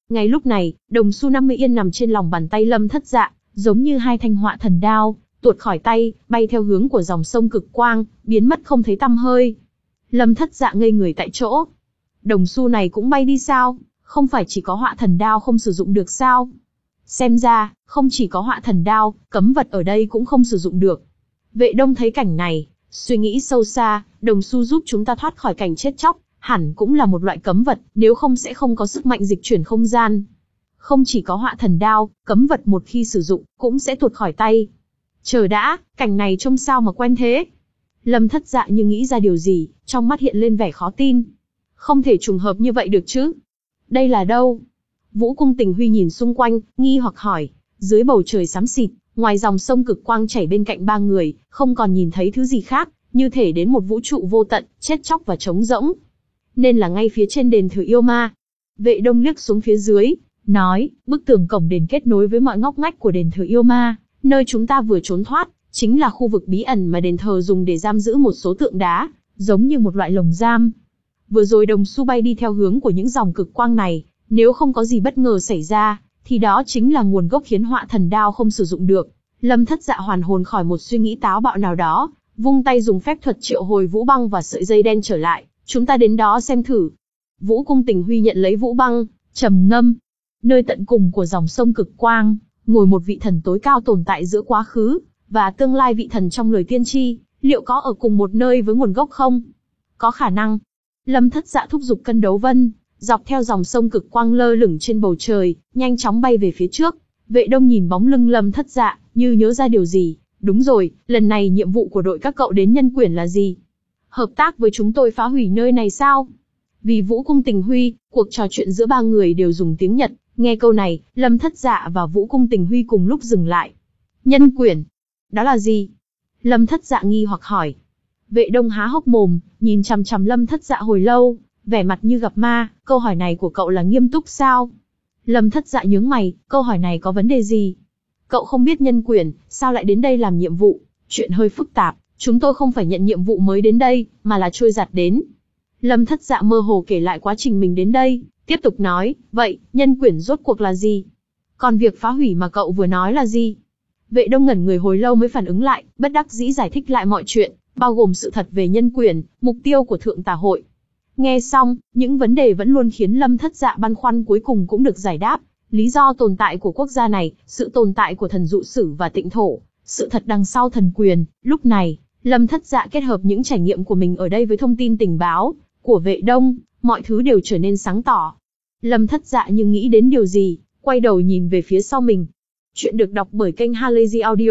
Speaker 1: Ngay lúc này, đồng xu năm mươi yên nằm trên lòng bàn tay Lâm Thất Dạ, giống như hai thanh họa thần đao, tuột khỏi tay, bay theo hướng của dòng sông cực quang, biến mất không thấy tăm hơi. Lâm Thất Dạ ngây người tại chỗ. Đồng xu này cũng bay đi sao? Không phải chỉ có họa thần đao không sử dụng được sao? Xem ra, không chỉ có họa thần đao, cấm vật ở đây cũng không sử dụng được. Vệ Đông thấy cảnh này, suy nghĩ sâu xa, đồng xu giúp chúng ta thoát khỏi cảnh chết chóc, hẳn cũng là một loại cấm vật, nếu không sẽ không có sức mạnh dịch chuyển không gian. Không chỉ có họa thần đao, cấm vật một khi sử dụng, cũng sẽ tuột khỏi tay. Chờ đã, cảnh này trông sao mà quen thế? Lâm Thất Dạ như nghĩ ra điều gì, trong mắt hiện lên vẻ khó tin. Không thể trùng hợp như vậy được chứ? Đây là đâu? Vũ Cung Tình Huy nhìn xung quanh, nghi hoặc hỏi. Dưới bầu trời xám xịt, ngoài dòng sông cực quang chảy bên cạnh ba người, không còn nhìn thấy thứ gì khác, như thể đến một vũ trụ vô tận, chết chóc và trống rỗng. Nên là ngay phía trên đền thờ yêu ma. Vệ Đông liếc xuống phía dưới, nói, bức tường cổng đền kết nối với mọi ngóc ngách của đền thờ yêu ma, nơi chúng ta vừa trốn thoát, chính là khu vực bí ẩn mà đền thờ dùng để giam giữ một số tượng đá, giống như một loại lồng giam. Vừa rồi đồng xu bay đi theo hướng của những dòng cực quang này, nếu không có gì bất ngờ xảy ra, thì đó chính là nguồn gốc khiến họa thần đao không sử dụng được. Lâm Thất Dạ hoàn hồn khỏi một suy nghĩ táo bạo nào đó, vung tay dùng phép thuật triệu hồi vũ băng và sợi dây đen trở lại, chúng ta đến đó xem thử. Vũ Cung Tình Huy nhận lấy vũ băng, trầm ngâm. Nơi tận cùng của dòng sông cực quang, ngồi một vị thần tối cao tồn tại giữa quá khứ và tương lai vị thần trong lời tiên tri, liệu có ở cùng một nơi với nguồn gốc không? Có khả năng. Lâm Thất Dạ thúc giục cân đấu vân, dọc theo dòng sông cực quang lơ lửng trên bầu trời, nhanh chóng bay về phía trước. Vệ Đông nhìn bóng lưng Lâm Thất Dạ, như nhớ ra điều gì. Đúng rồi, lần này nhiệm vụ của đội các cậu đến Nhân Quyển là gì? Hợp tác với chúng tôi phá hủy nơi này sao? Vì Vũ Cung Tình Huy, cuộc trò chuyện giữa ba người đều dùng tiếng Nhật. Nghe câu này, Lâm Thất Dạ và Vũ Cung Tình Huy cùng lúc dừng lại. Nhân Quyển? Đó là gì? Lâm Thất Dạ nghi hoặc hỏi. Vệ Đông há hốc mồm, nhìn chằm chằm Lâm Thất Dạ hồi lâu, vẻ mặt như gặp ma. Câu hỏi này của cậu là nghiêm túc sao? Lâm Thất Dạ nhướng mày, câu hỏi này có vấn đề gì? Cậu không biết Nhân Quyển, sao lại đến đây làm nhiệm vụ? Chuyện hơi phức tạp, chúng tôi không phải nhận nhiệm vụ mới đến đây, mà là trôi giạt đến. Lâm Thất Dạ mơ hồ kể lại quá trình mình đến đây, tiếp tục nói, vậy, Nhân Quyển rốt cuộc là gì? Còn việc phá hủy mà cậu vừa nói là gì? Vệ Đông ngẩn người hồi lâu mới phản ứng lại, bất đắc dĩ giải thích lại mọi chuyện, bao gồm sự thật về Nhân Quyển, mục tiêu của Thượng Tà Hội. Nghe xong, những vấn đề vẫn luôn khiến Lâm Thất Dạ băn khoăn cuối cùng cũng được giải đáp. Lý do tồn tại của quốc gia này, sự tồn tại của thần dụ sử và tịnh thổ, sự thật đằng sau thần quyền. Lúc này, Lâm Thất Dạ kết hợp những trải nghiệm của mình ở đây với thông tin tình báo của Vệ Đông, mọi thứ đều trở nên sáng tỏ. Lâm Thất Dạ như nghĩ đến điều gì, quay đầu nhìn về phía sau mình. Chuyện được đọc bởi kênh Halazy Audio.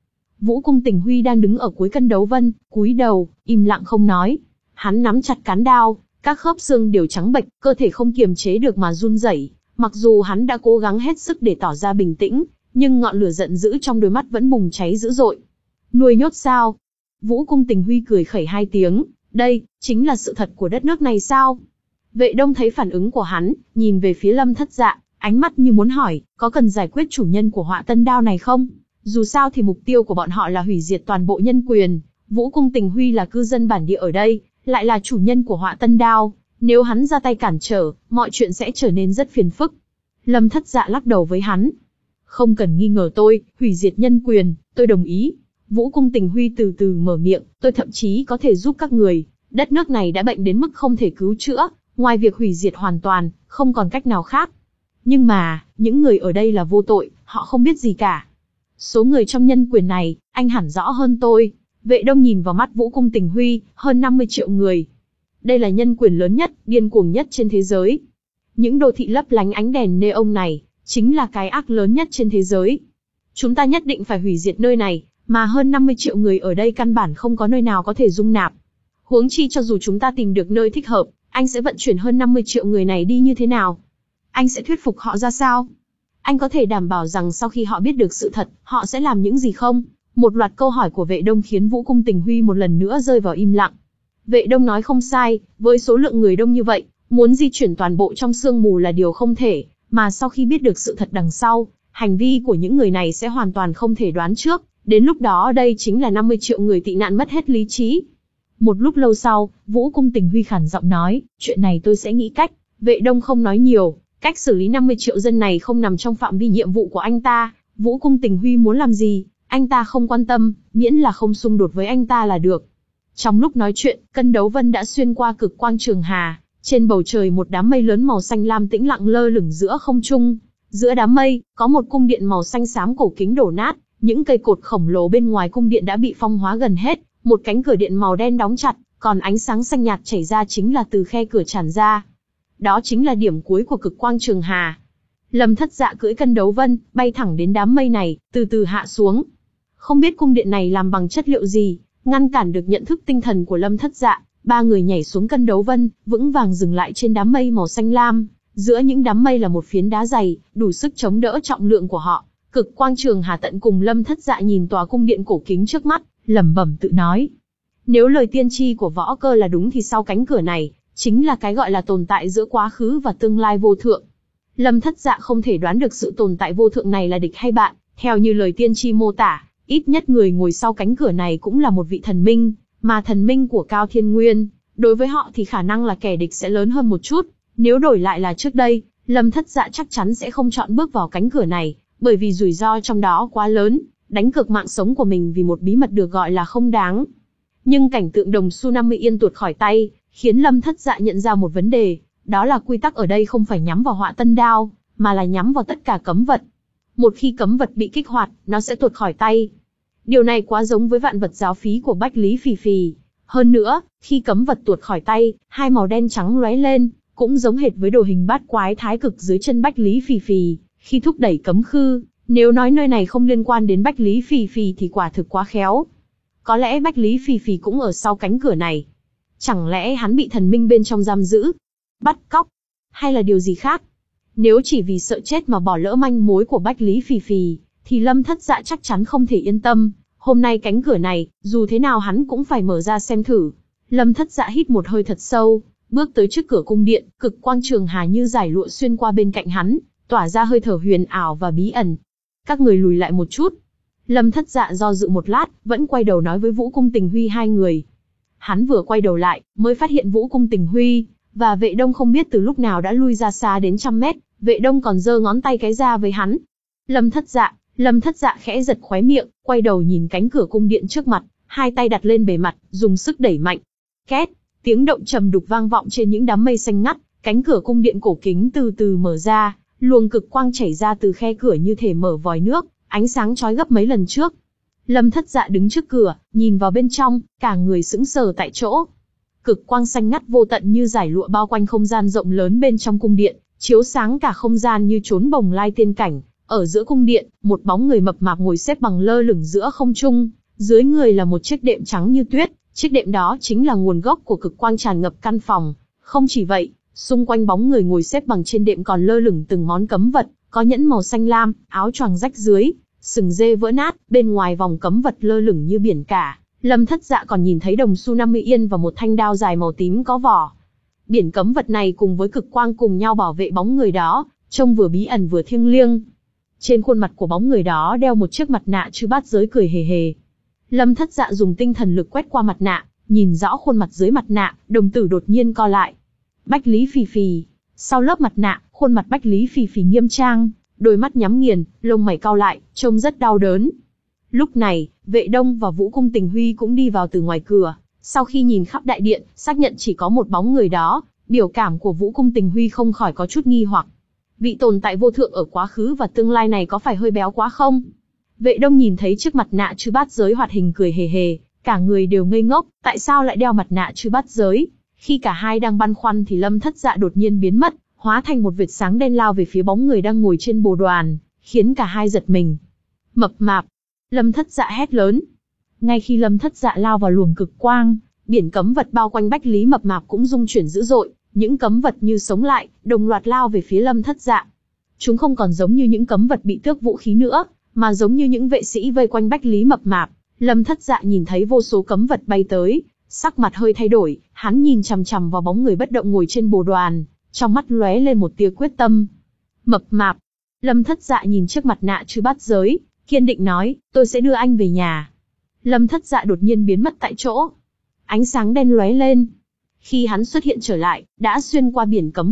Speaker 1: Vũ Cung Tình Huy đang đứng ở cuối cân đấu vân, cúi đầu, im lặng không nói. Hắn nắm chặt cán đao, các khớp xương đều trắng bệch, cơ thể không kiềm chế được mà run rẩy. Mặc dù hắn đã cố gắng hết sức để tỏ ra bình tĩnh, nhưng ngọn lửa giận dữ trong đôi mắt vẫn bùng cháy dữ dội. Nuôi nhốt sao? Vũ Cung Tình Huy cười khẩy hai tiếng, đây, chính là sự thật của đất nước này sao? Vệ Đông thấy phản ứng của hắn, nhìn về phía Lâm Thất Dạ, ánh mắt như muốn hỏi, có cần giải quyết chủ nhân của họa tân đao này không? Dù sao thì mục tiêu của bọn họ là hủy diệt toàn bộ Nhân Quyền. Vũ Cung Tình Huy là cư dân bản địa ở đây, lại là chủ nhân của họa tân đao. Nếu hắn ra tay cản trở, mọi chuyện sẽ trở nên rất phiền phức. Lâm Thất Dạ lắc đầu với hắn. Không cần nghi ngờ tôi, hủy diệt Nhân Quyền, tôi đồng ý. Vũ Cung Tình Huy từ từ mở miệng, tôi thậm chí có thể giúp các người. Đất nước này đã bệnh đến mức không thể cứu chữa, ngoài việc hủy diệt hoàn toàn, không còn cách nào khác. Nhưng mà, những người ở đây là vô tội, họ không biết gì cả. Số người trong Nhân Quyền này, anh hẳn rõ hơn tôi. Vệ Đông nhìn vào mắt Vũ Cung Tình Huy, hơn năm mươi triệu người. Đây là Nhân Quyền lớn nhất, điên cuồng nhất trên thế giới. Những đô thị lấp lánh ánh đèn neon này, chính là cái ác lớn nhất trên thế giới. Chúng ta nhất định phải hủy diệt nơi này, mà hơn năm mươi triệu người ở đây căn bản không có nơi nào có thể dung nạp. Huống chi cho dù chúng ta tìm được nơi thích hợp, anh sẽ vận chuyển hơn năm mươi triệu người này đi như thế nào? Anh sẽ thuyết phục họ ra sao? Anh có thể đảm bảo rằng sau khi họ biết được sự thật, họ sẽ làm những gì không? Một loạt câu hỏi của Vệ Đông khiến Vũ Cung Tình Huy một lần nữa rơi vào im lặng. Vệ Đông nói không sai, với số lượng người đông như vậy, muốn di chuyển toàn bộ trong sương mù là điều không thể, mà sau khi biết được sự thật đằng sau, hành vi của những người này sẽ hoàn toàn không thể đoán trước, đến lúc đó đây chính là năm mươi triệu người tị nạn mất hết lý trí. Một lúc lâu sau, Vũ Cung Tình Huy khản giọng nói, chuyện này tôi sẽ nghĩ cách. Vệ Đông không nói nhiều, Cách xử lý năm mươi triệu dân này không nằm trong phạm vi nhiệm vụ của anh ta, Vũ Cung Tình Huy muốn làm gì, anh ta không quan tâm, miễn là không xung đột với anh ta là được. Trong lúc nói chuyện, cân đấu vân đã xuyên qua cực quang trường hà, trên bầu trời một đám mây lớn màu xanh lam tĩnh lặng lơ lửng giữa không trung. Giữa đám mây, có một cung điện màu xanh xám cổ kính đổ nát, những cây cột khổng lồ bên ngoài cung điện đã bị phong hóa gần hết, một cánh cửa điện màu đen đóng chặt, còn ánh sáng xanh nhạt chảy ra chính là từ khe cửa tràn ra. Đó chính là điểm cuối của cực quang trường hà. Lâm Thất Dạ cưỡi cân đấu vân, bay thẳng đến đám mây này, từ từ hạ xuống. Không biết cung điện này làm bằng chất liệu gì, ngăn cản được nhận thức tinh thần của Lâm Thất Dạ, ba người nhảy xuống cân đấu vân, vững vàng dừng lại trên đám mây màu xanh lam. Giữa những đám mây là một phiến đá dày, đủ sức chống đỡ trọng lượng của họ. Cực quang trường hà tận cùng. Lâm Thất Dạ nhìn tòa cung điện cổ kính trước mắt, lẩm bẩm tự nói. Nếu lời tiên tri của Võ Cơ là đúng thì sau cánh cửa này, chính là cái gọi là tồn tại giữa quá khứ và tương lai vô thượng. Lâm Thất Dạ không thể đoán được sự tồn tại vô thượng này là địch hay bạn, theo như lời tiên tri mô tả, ít nhất người ngồi sau cánh cửa này cũng là một vị thần minh, mà thần minh của Cao Thiên Nguyên, đối với họ thì khả năng là kẻ địch sẽ lớn hơn một chút. Nếu đổi lại là trước đây, Lâm Thất Dạ chắc chắn sẽ không chọn bước vào cánh cửa này, bởi vì rủi ro trong đó quá lớn, đánh cược mạng sống của mình vì một bí mật được gọi là không đáng. Nhưng cảnh tượng đồng xu năm mươi yên tuột khỏi tay, khiến Lâm Thất Dạ nhận ra một vấn đề, đó là quy tắc ở đây không phải nhắm vào Họa Tân Đao, mà là nhắm vào tất cả cấm vật. Một khi cấm vật bị kích hoạt, nó sẽ tuột khỏi tay. Điều này quá giống với vạn vật giáo phí của Bách Lý Phì Phì. Hơn nữa, khi cấm vật tuột khỏi tay, hai màu đen trắng lóe lên, cũng giống hệt với đồ hình bát quái thái cực dưới chân Bách Lý Phì Phì, khi thúc đẩy cấm khư. Nếu nói nơi này không liên quan đến Bách Lý Phì Phì thì quả thực quá khéo. Có lẽ Bách Lý Phì Phì cũng ở sau cánh cửa này. Chẳng lẽ hắn bị thần minh bên trong giam giữ, bắt cóc, hay là điều gì khác? Nếu chỉ vì sợ chết mà bỏ lỡ manh mối của Bách Lý Phì Phì, thì Lâm Thất Dạ chắc chắn không thể yên tâm. Hôm nay cánh cửa này, dù thế nào hắn cũng phải mở ra xem thử. Lâm Thất Dạ hít một hơi thật sâu, bước tới trước cửa cung điện, cực quang trường hà như giải lụa xuyên qua bên cạnh hắn, tỏa ra hơi thở huyền ảo và bí ẩn. Các người lùi lại một chút. Lâm Thất Dạ do dự một lát, vẫn quay đầu nói với Vũ Cung Tình Huy hai người. Hắn vừa quay đầu lại, mới phát hiện Vũ Cung Tình Huy và Vệ Đông không biết từ lúc nào đã lui ra xa đến trăm mét, Vệ Đông còn giơ ngón tay cái ra với hắn. Lâm Thất Dạ, Lâm Thất Dạ khẽ giật khóe miệng, quay đầu nhìn cánh cửa cung điện trước mặt, hai tay đặt lên bề mặt, dùng sức đẩy mạnh. Két, tiếng động trầm đục vang vọng trên những đám mây xanh ngắt, cánh cửa cung điện cổ kính từ từ mở ra, luồng cực quang chảy ra từ khe cửa như thể mở vòi nước, ánh sáng chói gấp mấy lần trước. Lâm Thất Dạ đứng trước cửa, nhìn vào bên trong, cả người sững sờ tại chỗ. Cực quang xanh ngắt vô tận như giải lụa bao quanh không gian rộng lớn bên trong cung điện, chiếu sáng cả không gian như chốn bồng lai tiên cảnh. Ở giữa cung điện, một bóng người mập mạp ngồi xếp bằng lơ lửng giữa không trung, dưới người là một chiếc đệm trắng như tuyết, chiếc đệm đó chính là nguồn gốc của cực quang tràn ngập căn phòng. Không chỉ vậy, xung quanh bóng người ngồi xếp bằng trên đệm còn lơ lửng từng món cấm vật, có nhẫn màu xanh lam, áo choàng rách dưới, sừng dê vỡ nát, bên ngoài vòng cấm vật lơ lửng như biển cả. Lâm Thất Dạ còn nhìn thấy đồng xu năm mươi yên và một thanh đao dài màu tím có vỏ. Biển cấm vật này cùng với cực quang cùng nhau bảo vệ bóng người đó, trông vừa bí ẩn vừa thiêng liêng. Trên khuôn mặt của bóng người đó đeo một chiếc mặt nạ chư bát giới cười hề hề. Lâm Thất Dạ dùng tinh thần lực quét qua mặt nạ, nhìn rõ khuôn mặt dưới mặt nạ, đồng tử đột nhiên co lại. Bách Lý Phì Phì. Sau lớp mặt nạ, khuôn mặt Bách Lý Phì Phì nghiêm trang, đôi mắt nhắm nghiền, lông mày cau lại, trông rất đau đớn. Lúc này, Vệ Đông và Vũ Cung Tình Huy cũng đi vào từ ngoài cửa. Sau khi nhìn khắp đại điện, xác nhận chỉ có một bóng người đó, biểu cảm của Vũ Cung Tình Huy không khỏi có chút nghi hoặc. Vị tồn tại vô thượng ở quá khứ và tương lai này có phải hơi béo quá không? Vệ Đông nhìn thấy chiếc mặt nạ chư bát giới hoạt hình cười hề hề, cả người đều ngây ngốc, tại sao lại đeo mặt nạ chư bát giới? Khi cả hai đang băn khoăn thì Lâm Thất Dạ đột nhiên biến mất, hóa thành một vệt sáng đen lao về phía bóng người đang ngồi trên bồ đoàn, khiến cả hai giật mình. Mập mạp! Lâm Thất Dạ hét lớn. Ngay khi Lâm Thất Dạ lao vào luồng cực quang, biển cấm vật bao quanh Bách Lý mập mạp cũng rung chuyển dữ dội, những cấm vật như sống lại, đồng loạt lao về phía Lâm Thất Dạ. Chúng không còn giống như những cấm vật bị tước vũ khí nữa, mà giống như những vệ sĩ vây quanh Bách Lý mập mạp. Lâm Thất Dạ nhìn thấy vô số cấm vật bay tới, sắc mặt hơi thay đổi, hắn nhìn chằm chằm vào bóng người bất động ngồi trên bồ đoàn, trong mắt lóe lên một tia quyết tâm. Mập mạp! Lâm Thất Dạ nhìn chiếc mặt nạ chư bát giới, kiên định nói, tôi sẽ đưa anh về nhà. Lâm Thất Dạ đột nhiên biến mất tại chỗ. Ánh sáng đen lóe lên. Khi hắn xuất hiện trở lại, đã xuyên qua biển cấm vật,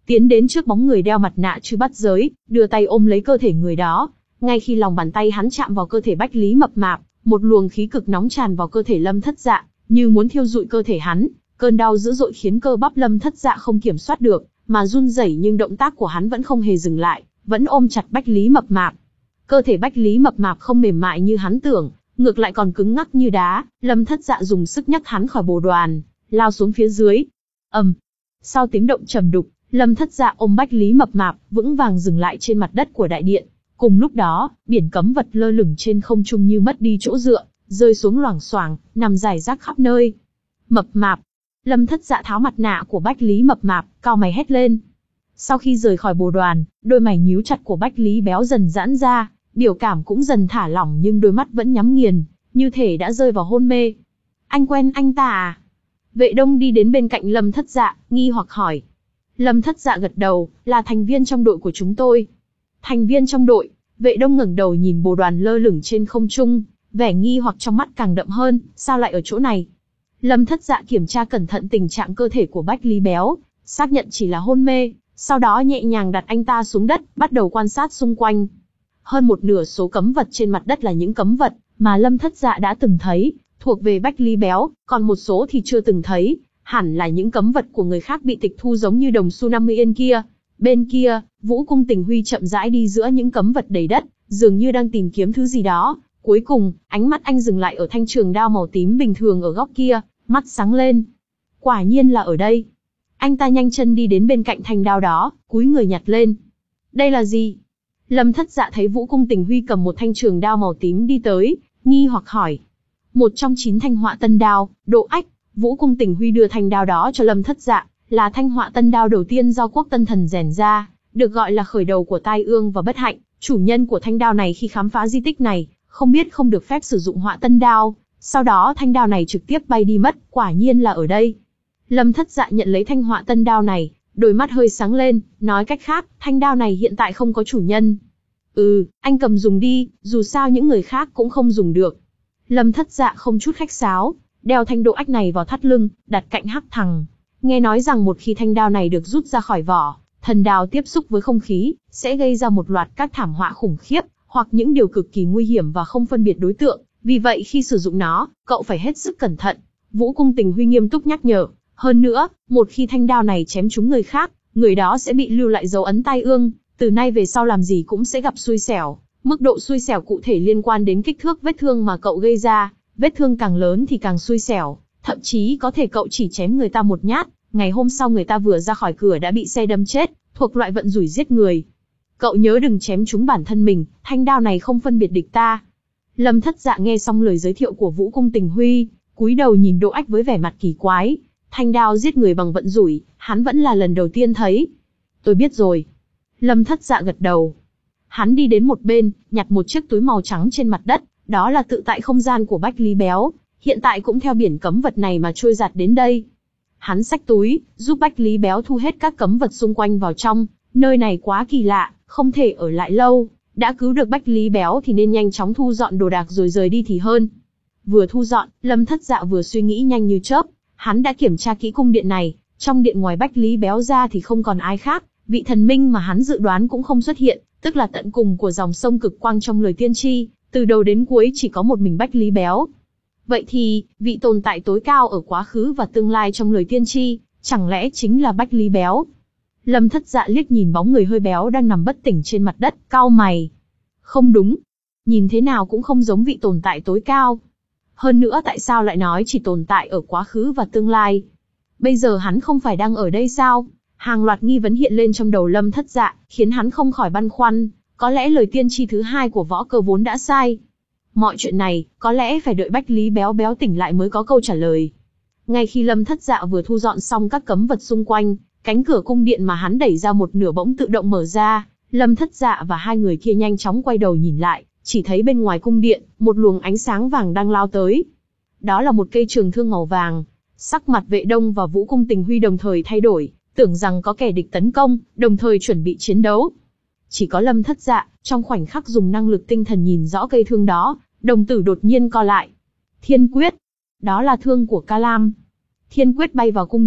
Speaker 1: tiến đến trước bóng người đeo mặt nạ Trư Bát Giới, đưa tay ôm lấy cơ thể người đó. Ngay khi lòng bàn tay hắn chạm vào cơ thể Bách Lý Mập Mạp, một luồng khí cực nóng tràn vào cơ thể Lâm Thất Dạ, như muốn thiêu rụi cơ thể hắn. Cơn đau dữ dội khiến cơ bắp Lâm Thất Dạ không kiểm soát được, mà run rẩy, nhưng động tác của hắn vẫn không hề dừng lại, vẫn ôm chặt Bách Lý Mập Mạp. Cơ thể Bách Lý Mập Mạp không mềm mại như hắn tưởng, ngược lại còn cứng ngắc như đá. Lâm Thất Dạ dùng sức nhấc hắn khỏi bồ đoàn, lao xuống phía dưới. ầm, sau tiếng động trầm đục, Lâm Thất Dạ ôm Bách Lý Mập Mạp, vững vàng dừng lại trên mặt đất của đại điện. Cùng lúc đó, biển cấm vật lơ lửng trên không trung như mất đi chỗ dựa, rơi xuống loảng xoảng, nằm rải rác khắp nơi. Mập Mạp. Lâm Thất Dạ tháo mặt nạ của Bách Lý Mập Mạp, cau mày hét lên. Sau khi rời khỏi bồ đoàn, đôi mày nhíu chặt của Bách Lý Béo dần giãn ra, biểu cảm cũng dần thả lỏng, nhưng đôi mắt vẫn nhắm nghiền, như thể đã rơi vào hôn mê. Anh quen anh ta à? Vệ Đông đi đến bên cạnh Lâm Thất Dạ, nghi hoặc hỏi. Lâm Thất Dạ gật đầu, là thành viên trong đội của chúng tôi. Thành viên trong đội? Vệ Đông ngẩng đầu nhìn bồ đoàn lơ lửng trên không trung, vẻ nghi hoặc trong mắt càng đậm hơn, sao lại ở chỗ này? Lâm Thất Dạ kiểm tra cẩn thận tình trạng cơ thể của Bách Lý Béo, xác nhận chỉ là hôn mê, sau đó nhẹ nhàng đặt anh ta xuống đất, bắt đầu quan sát xung quanh. Hơn một nửa số cấm vật trên mặt đất là những cấm vật mà Lâm Thất Dạ đã từng thấy, thuộc về Bách Lý Béo, còn một số thì chưa từng thấy, hẳn là những cấm vật của người khác bị tịch thu, giống như đồng xu năm mươi yên kia. Bên kia, Vũ Cung Tình Huy chậm rãi đi giữa những cấm vật đầy đất, dường như đang tìm kiếm thứ gì đó. Cuối cùng, ánh mắt anh dừng lại ở thanh trường đao màu tím bình thường ở góc kia, mắt sáng lên. Quả nhiên là ở đây. Anh ta nhanh chân đi đến bên cạnh thanh đao đó, cúi người nhặt lên. Đây là gì? Lâm Thất Dạ thấy Vũ Cung Tình Huy cầm một thanh trường đao màu tím đi tới, nghi hoặc hỏi. Một trong chín thanh họa tân đao, độ ách. Vũ Cung Tình Huy đưa thanh đao đó cho Lâm Thất Dạ, là thanh họa tân đao đầu tiên do Quốc Tân Thần rèn ra, được gọi là khởi đầu của tai ương và bất hạnh. Chủ nhân của thanh đao này khi khám phá di tích này, không biết không được phép sử dụng họa tân đao, sau đó thanh đao này trực tiếp bay đi mất, quả nhiên là ở đây. Lâm Thất Dạ nhận lấy thanh họa tân đao này, đôi mắt hơi sáng lên, nói cách khác, thanh đao này hiện tại không có chủ nhân. Ừ, anh cầm dùng đi, dù sao những người khác cũng không dùng được. Lâm Thất Dạ không chút khách sáo, đeo thanh độ ách này vào thắt lưng, đặt cạnh Hắc Thằng. Nghe nói rằng một khi thanh đao này được rút ra khỏi vỏ, thần đao tiếp xúc với không khí, sẽ gây ra một loạt các thảm họa khủng khiếp, hoặc những điều cực kỳ nguy hiểm và không phân biệt đối tượng. Vì vậy khi sử dụng nó, cậu phải hết sức cẩn thận. Vũ Cung Tình Huy nghiêm túc nhắc nhở. Hơn nữa, một khi thanh đao này chém trúng người khác, người đó sẽ bị lưu lại dấu ấn tai ương, từ nay về sau làm gì cũng sẽ gặp xui xẻo. Mức độ xui xẻo cụ thể liên quan đến kích thước vết thương mà cậu gây ra, vết thương càng lớn thì càng xui xẻo, thậm chí có thể cậu chỉ chém người ta một nhát, ngày hôm sau người ta vừa ra khỏi cửa đã bị xe đâm chết, thuộc loại vận rủi giết người. Cậu nhớ đừng chém trúng bản thân mình, thanh đao này không phân biệt địch ta. Lâm Thất Dạ nghe xong lời giới thiệu của Vũ Cung Tình Huy, cúi đầu nhìn Đỗ Ách với vẻ mặt kỳ quái. Thanh đao giết người bằng vận rủi, hắn vẫn là lần đầu tiên thấy. Tôi biết rồi. Lâm Thất Dạ gật đầu. Hắn đi đến một bên, nhặt một chiếc túi màu trắng trên mặt đất, đó là tự tại không gian của Bách Lý Béo, hiện tại cũng theo biển cấm vật này mà trôi giạt đến đây. Hắn xách túi, giúp Bách Lý Béo thu hết các cấm vật xung quanh vào trong, nơi này quá kỳ lạ, không thể ở lại lâu, đã cứu được Bách Lý Béo thì nên nhanh chóng thu dọn đồ đạc rồi rời đi thì hơn. Vừa thu dọn, Lâm Thất Dạ vừa suy nghĩ nhanh như chớp, hắn đã kiểm tra kỹ cung điện này, trong điện ngoài Bách Lý Béo ra thì không còn ai khác, vị thần minh mà hắn dự đoán cũng không xuất hiện, tức là tận cùng của dòng sông cực quang trong lời tiên tri, từ đầu đến cuối chỉ có một mình Bách Lý Béo. Vậy thì, vị tồn tại tối cao ở quá khứ và tương lai trong lời tiên tri, chẳng lẽ chính là Bách Lý Béo? Lâm Thất Dạ liếc nhìn bóng người hơi béo đang nằm bất tỉnh trên mặt đất, cau mày. Không đúng, nhìn thế nào cũng không giống vị tồn tại tối cao. Hơn nữa tại sao lại nói chỉ tồn tại ở quá khứ và tương lai? Bây giờ hắn không phải đang ở đây sao? Hàng loạt nghi vấn hiện lên trong đầu Lâm Thất Dạ, khiến hắn không khỏi băn khoăn, có lẽ lời tiên tri thứ hai của Võ Cơ vốn đã sai. Mọi chuyện này, có lẽ phải đợi Bách Lý Béo béo tỉnh lại mới có câu trả lời. Ngay khi Lâm Thất Dạ vừa thu dọn xong các cấm vật xung quanh, cánh cửa cung điện mà hắn đẩy ra một nửa bỗng tự động mở ra, Lâm Thất Dạ và hai người kia nhanh chóng quay đầu nhìn lại, chỉ thấy bên ngoài cung điện, một luồng ánh sáng vàng đang lao tới. Đó là một cây trường thương màu vàng. Sắc mặt Vệ Đông và Vũ Cung Tình Huy đồng thời thay đổi, tưởng rằng có kẻ địch tấn công, đồng thời chuẩn bị chiến đấu. Chỉ có Lâm Thất Dạ, trong khoảnh khắc dùng năng lực tinh thần nhìn rõ cây thương đó, đồng tử đột nhiên co lại. Thiên quyết, đó là thương của Ca Lam. Thiên quyết bay vào cung điện,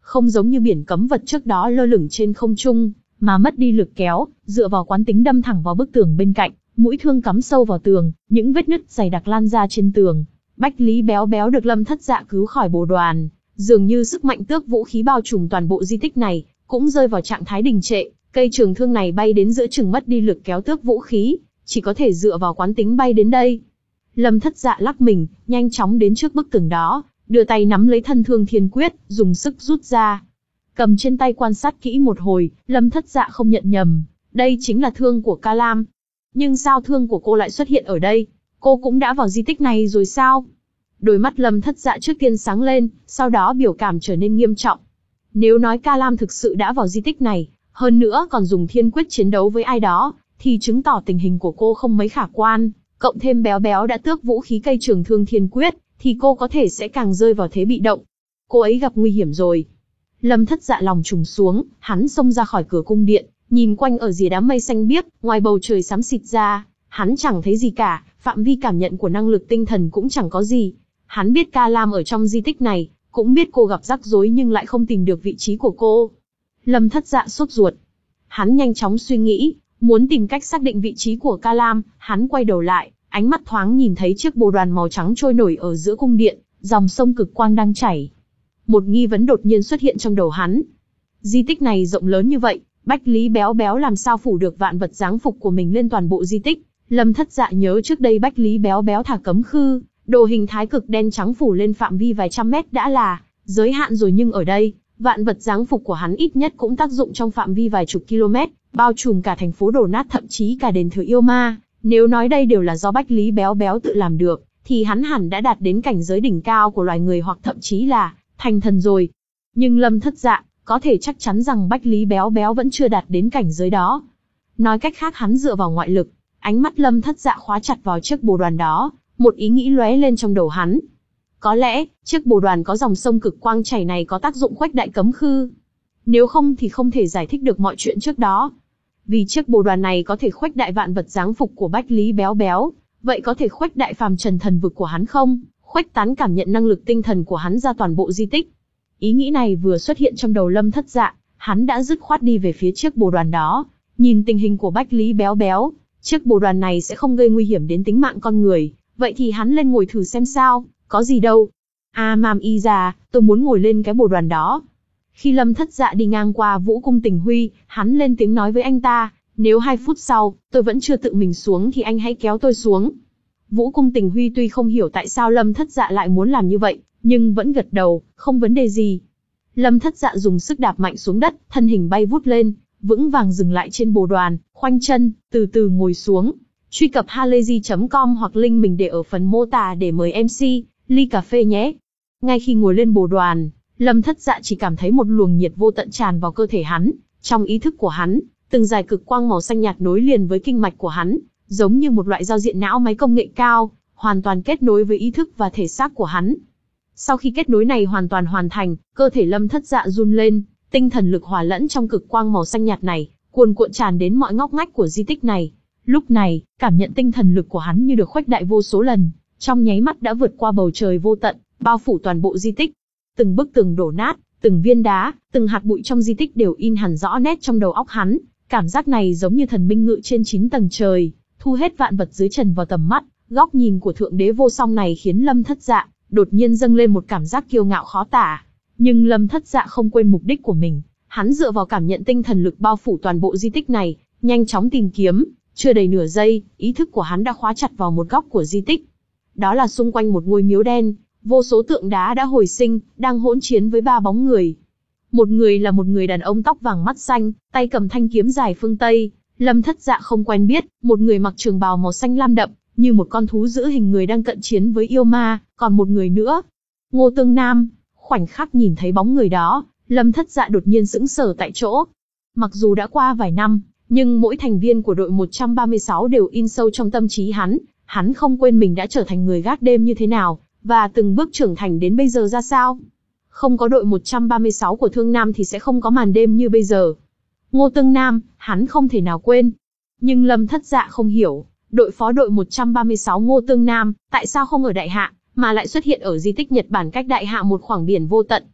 Speaker 1: không giống như biển cấm vật trước đó lơ lửng trên không trung, mà mất đi lực kéo, dựa vào quán tính đâm thẳng vào bức tường bên cạnh, mũi thương cắm sâu vào tường, những vết nứt dày đặc lan ra trên tường. Bách Lý Béo Béo được Lâm Thất Dạ cứu khỏi bồ đoàn, dường như sức mạnh tước vũ khí bao trùm toàn bộ di tích này, cũng rơi vào trạng thái đình trệ, cây trường thương này bay đến giữa chừng mất đi lực kéo tước vũ khí, chỉ có thể dựa vào quán tính bay đến đây. Lâm Thất Dạ lắc mình, nhanh chóng đến trước bức tường đó, đưa tay nắm lấy thân thương thiên quyết, dùng sức rút ra. Cầm trên tay quan sát kỹ một hồi, Lâm Thất Dạ không nhận nhầm, đây chính là thương của Ca Lam. Nhưng sao thương của cô lại xuất hiện ở đây? Cô cũng đã vào di tích này rồi sao? Đôi mắt Lâm Thất Dạ trước tiên sáng lên, sau đó biểu cảm trở nên nghiêm trọng. Nếu nói Ca Lam thực sự đã vào di tích này, hơn nữa còn dùng thiên quyết chiến đấu với ai đó, thì chứng tỏ tình hình của cô không mấy khả quan. Cộng thêm Béo Béo đã tước vũ khí cây trường thương thiên quyết, thì cô có thể sẽ càng rơi vào thế bị động. Cô ấy gặp nguy hiểm rồi. Lâm Thất Dạ lòng trùng xuống, hắn xông ra khỏi cửa cung điện, nhìn quanh ở rìa đám mây xanh biếc, ngoài bầu trời xám xịt ra, hắn chẳng thấy gì cả, phạm vi cảm nhận của năng lực tinh thần cũng chẳng có gì. Hắn biết Ca Lam ở trong di tích này, cũng biết cô gặp rắc rối nhưng lại không tìm được vị trí của cô. Lâm Thất Dạ sốt ruột. Hắn nhanh chóng suy nghĩ, muốn tìm cách xác định vị trí của Ca Lam, hắn quay đầu lại, ánh mắt thoáng nhìn thấy chiếc bồ đoàn màu trắng trôi nổi ở giữa cung điện, dòng sông cực quang đang chảy. Một nghi vấn đột nhiên xuất hiện trong đầu hắn. Di tích này rộng lớn như vậy, Bách Lý Béo Béo làm sao phủ được vạn vật giáng phục của mình lên toàn bộ di tích? Lâm Thất Dạ nhớ trước đây Bách Lý Béo Béo thả cấm khư, đồ hình thái cực đen trắng phủ lên phạm vi vài trăm mét đã là giới hạn rồi, nhưng ở đây, vạn vật giáng phục của hắn ít nhất cũng tác dụng trong phạm vi vài chục km, bao trùm cả thành phố đổ nát, thậm chí cả đền thờ yêu ma. Nếu nói đây đều là do Bách Lý Béo Béo tự làm được, thì hắn hẳn đã đạt đến cảnh giới đỉnh cao của loài người, hoặc thậm chí là thành thần rồi. Nhưng Lâm Thất Dạ có thể chắc chắn rằng Bách Lý Béo Béo vẫn chưa đạt đến cảnh giới đó. Nói cách khác, hắn dựa vào ngoại lực. Ánh mắt Lâm Thất Dạ khóa chặt vào chiếc bồ đoàn đó, một ý nghĩ lóe lên trong đầu hắn. Có lẽ, chiếc bồ đoàn có dòng sông cực quang chảy này có tác dụng khuếch đại cấm khư. Nếu không thì không thể giải thích được mọi chuyện trước đó. Vì chiếc bồ đoàn này có thể khuếch đại vạn vật giáng phục của Bách Lý Béo Béo, vậy có thể khuếch đại phàm trần thần vực của hắn không? Khuếch tán cảm nhận năng lực tinh thần của hắn ra toàn bộ di tích. Ý nghĩ này vừa xuất hiện trong đầu Lâm Thất Dạ, hắn đã dứt khoát đi về phía chiếc bồ đoàn đó. Nhìn tình hình của Bách Lý Béo Béo, chiếc bồ đoàn này sẽ không gây nguy hiểm đến tính mạng con người, vậy thì hắn lên ngồi thử xem sao, có gì đâu. A Mam Y già, tôi muốn ngồi lên cái bồ đoàn đó. Khi Lâm Thất Dạ đi ngang qua Vũ Cung Tình Huy, hắn lên tiếng nói với anh ta, nếu hai phút sau, tôi vẫn chưa tự mình xuống thì anh hãy kéo tôi xuống. Vũ Cung Tình Huy tuy không hiểu tại sao Lâm Thất Dạ lại muốn làm như vậy, nhưng vẫn gật đầu, không vấn đề gì. Lâm Thất Dạ dùng sức đạp mạnh xuống đất, thân hình bay vút lên, vững vàng dừng lại trên bồ đoàn, khoanh chân, từ từ ngồi xuống. Truy cập halayzi chấm com hoặc link mình để ở phần mô tả để mời em xê, ly cà phê nhé. Ngay khi ngồi lên bồ đoàn, Lâm Thất Dạ chỉ cảm thấy một luồng nhiệt vô tận tràn vào cơ thể hắn. Trong ý thức của hắn, từng dải cực quang màu xanh nhạt nối liền với kinh mạch của hắn, giống như một loại giao diện não máy công nghệ cao, hoàn toàn kết nối với ý thức và thể xác của hắn. Sau khi kết nối này hoàn toàn hoàn thành, cơ thể Lâm Thất Dạ run lên, tinh thần lực hòa lẫn trong cực quang màu xanh nhạt này, cuồn cuộn tràn đến mọi ngóc ngách của di tích này. Lúc này, cảm nhận tinh thần lực của hắn như được khuếch đại vô số lần, trong nháy mắt đã vượt qua bầu trời vô tận, bao phủ toàn bộ di tích. Từng bức tường đổ nát, từng viên đá, từng hạt bụi trong di tích đều in hẳn rõ nét trong đầu óc hắn. Cảm giác này giống như thần minh ngự trên chín tầng trời, thu hết vạn vật dưới trần vào tầm mắt. Góc nhìn của Thượng Đế vô song này khiến Lâm Thất Dạ đột nhiên dâng lên một cảm giác kiêu ngạo khó tả. Nhưng Lâm Thất Dạ không quên mục đích của mình, hắn dựa vào cảm nhận tinh thần lực bao phủ toàn bộ di tích này, nhanh chóng tìm kiếm. Chưa đầy nửa giây, ý thức của hắn đã khóa chặt vào một góc của di tích. Đó là xung quanh một ngôi miếu đen, vô số tượng đá đã hồi sinh, đang hỗn chiến với ba bóng người. Một người là một người đàn ông tóc vàng mắt xanh, tay cầm thanh kiếm dài phương Tây, Lâm Thất Dạ không quen biết. Một người mặc trường bào màu xanh lam đậm, như một con thú giữ hình người đang cận chiến với yêu ma. Còn một người nữa, Ngô Tương Nam. Khoảnh khắc nhìn thấy bóng người đó, Lâm Thất Dạ đột nhiên sững sờ tại chỗ. Mặc dù đã qua vài năm, nhưng mỗi thành viên của đội một trăm ba mươi sáu đều in sâu trong tâm trí hắn. Hắn không quên mình đã trở thành người gác đêm như thế nào, và từng bước trưởng thành đến bây giờ ra sao. Không có đội một trăm ba mươi sáu của Thương Nam thì sẽ không có màn đêm như bây giờ. Ngô Tương Nam, hắn không thể nào quên. Nhưng Lâm Thất Dạ không hiểu, đội phó đội một trăm ba mươi sáu Ngô Tương Nam, tại sao không ở Đại Hạ, mà lại xuất hiện ở di tích Nhật Bản cách Đại Hạ một khoảng biển vô tận.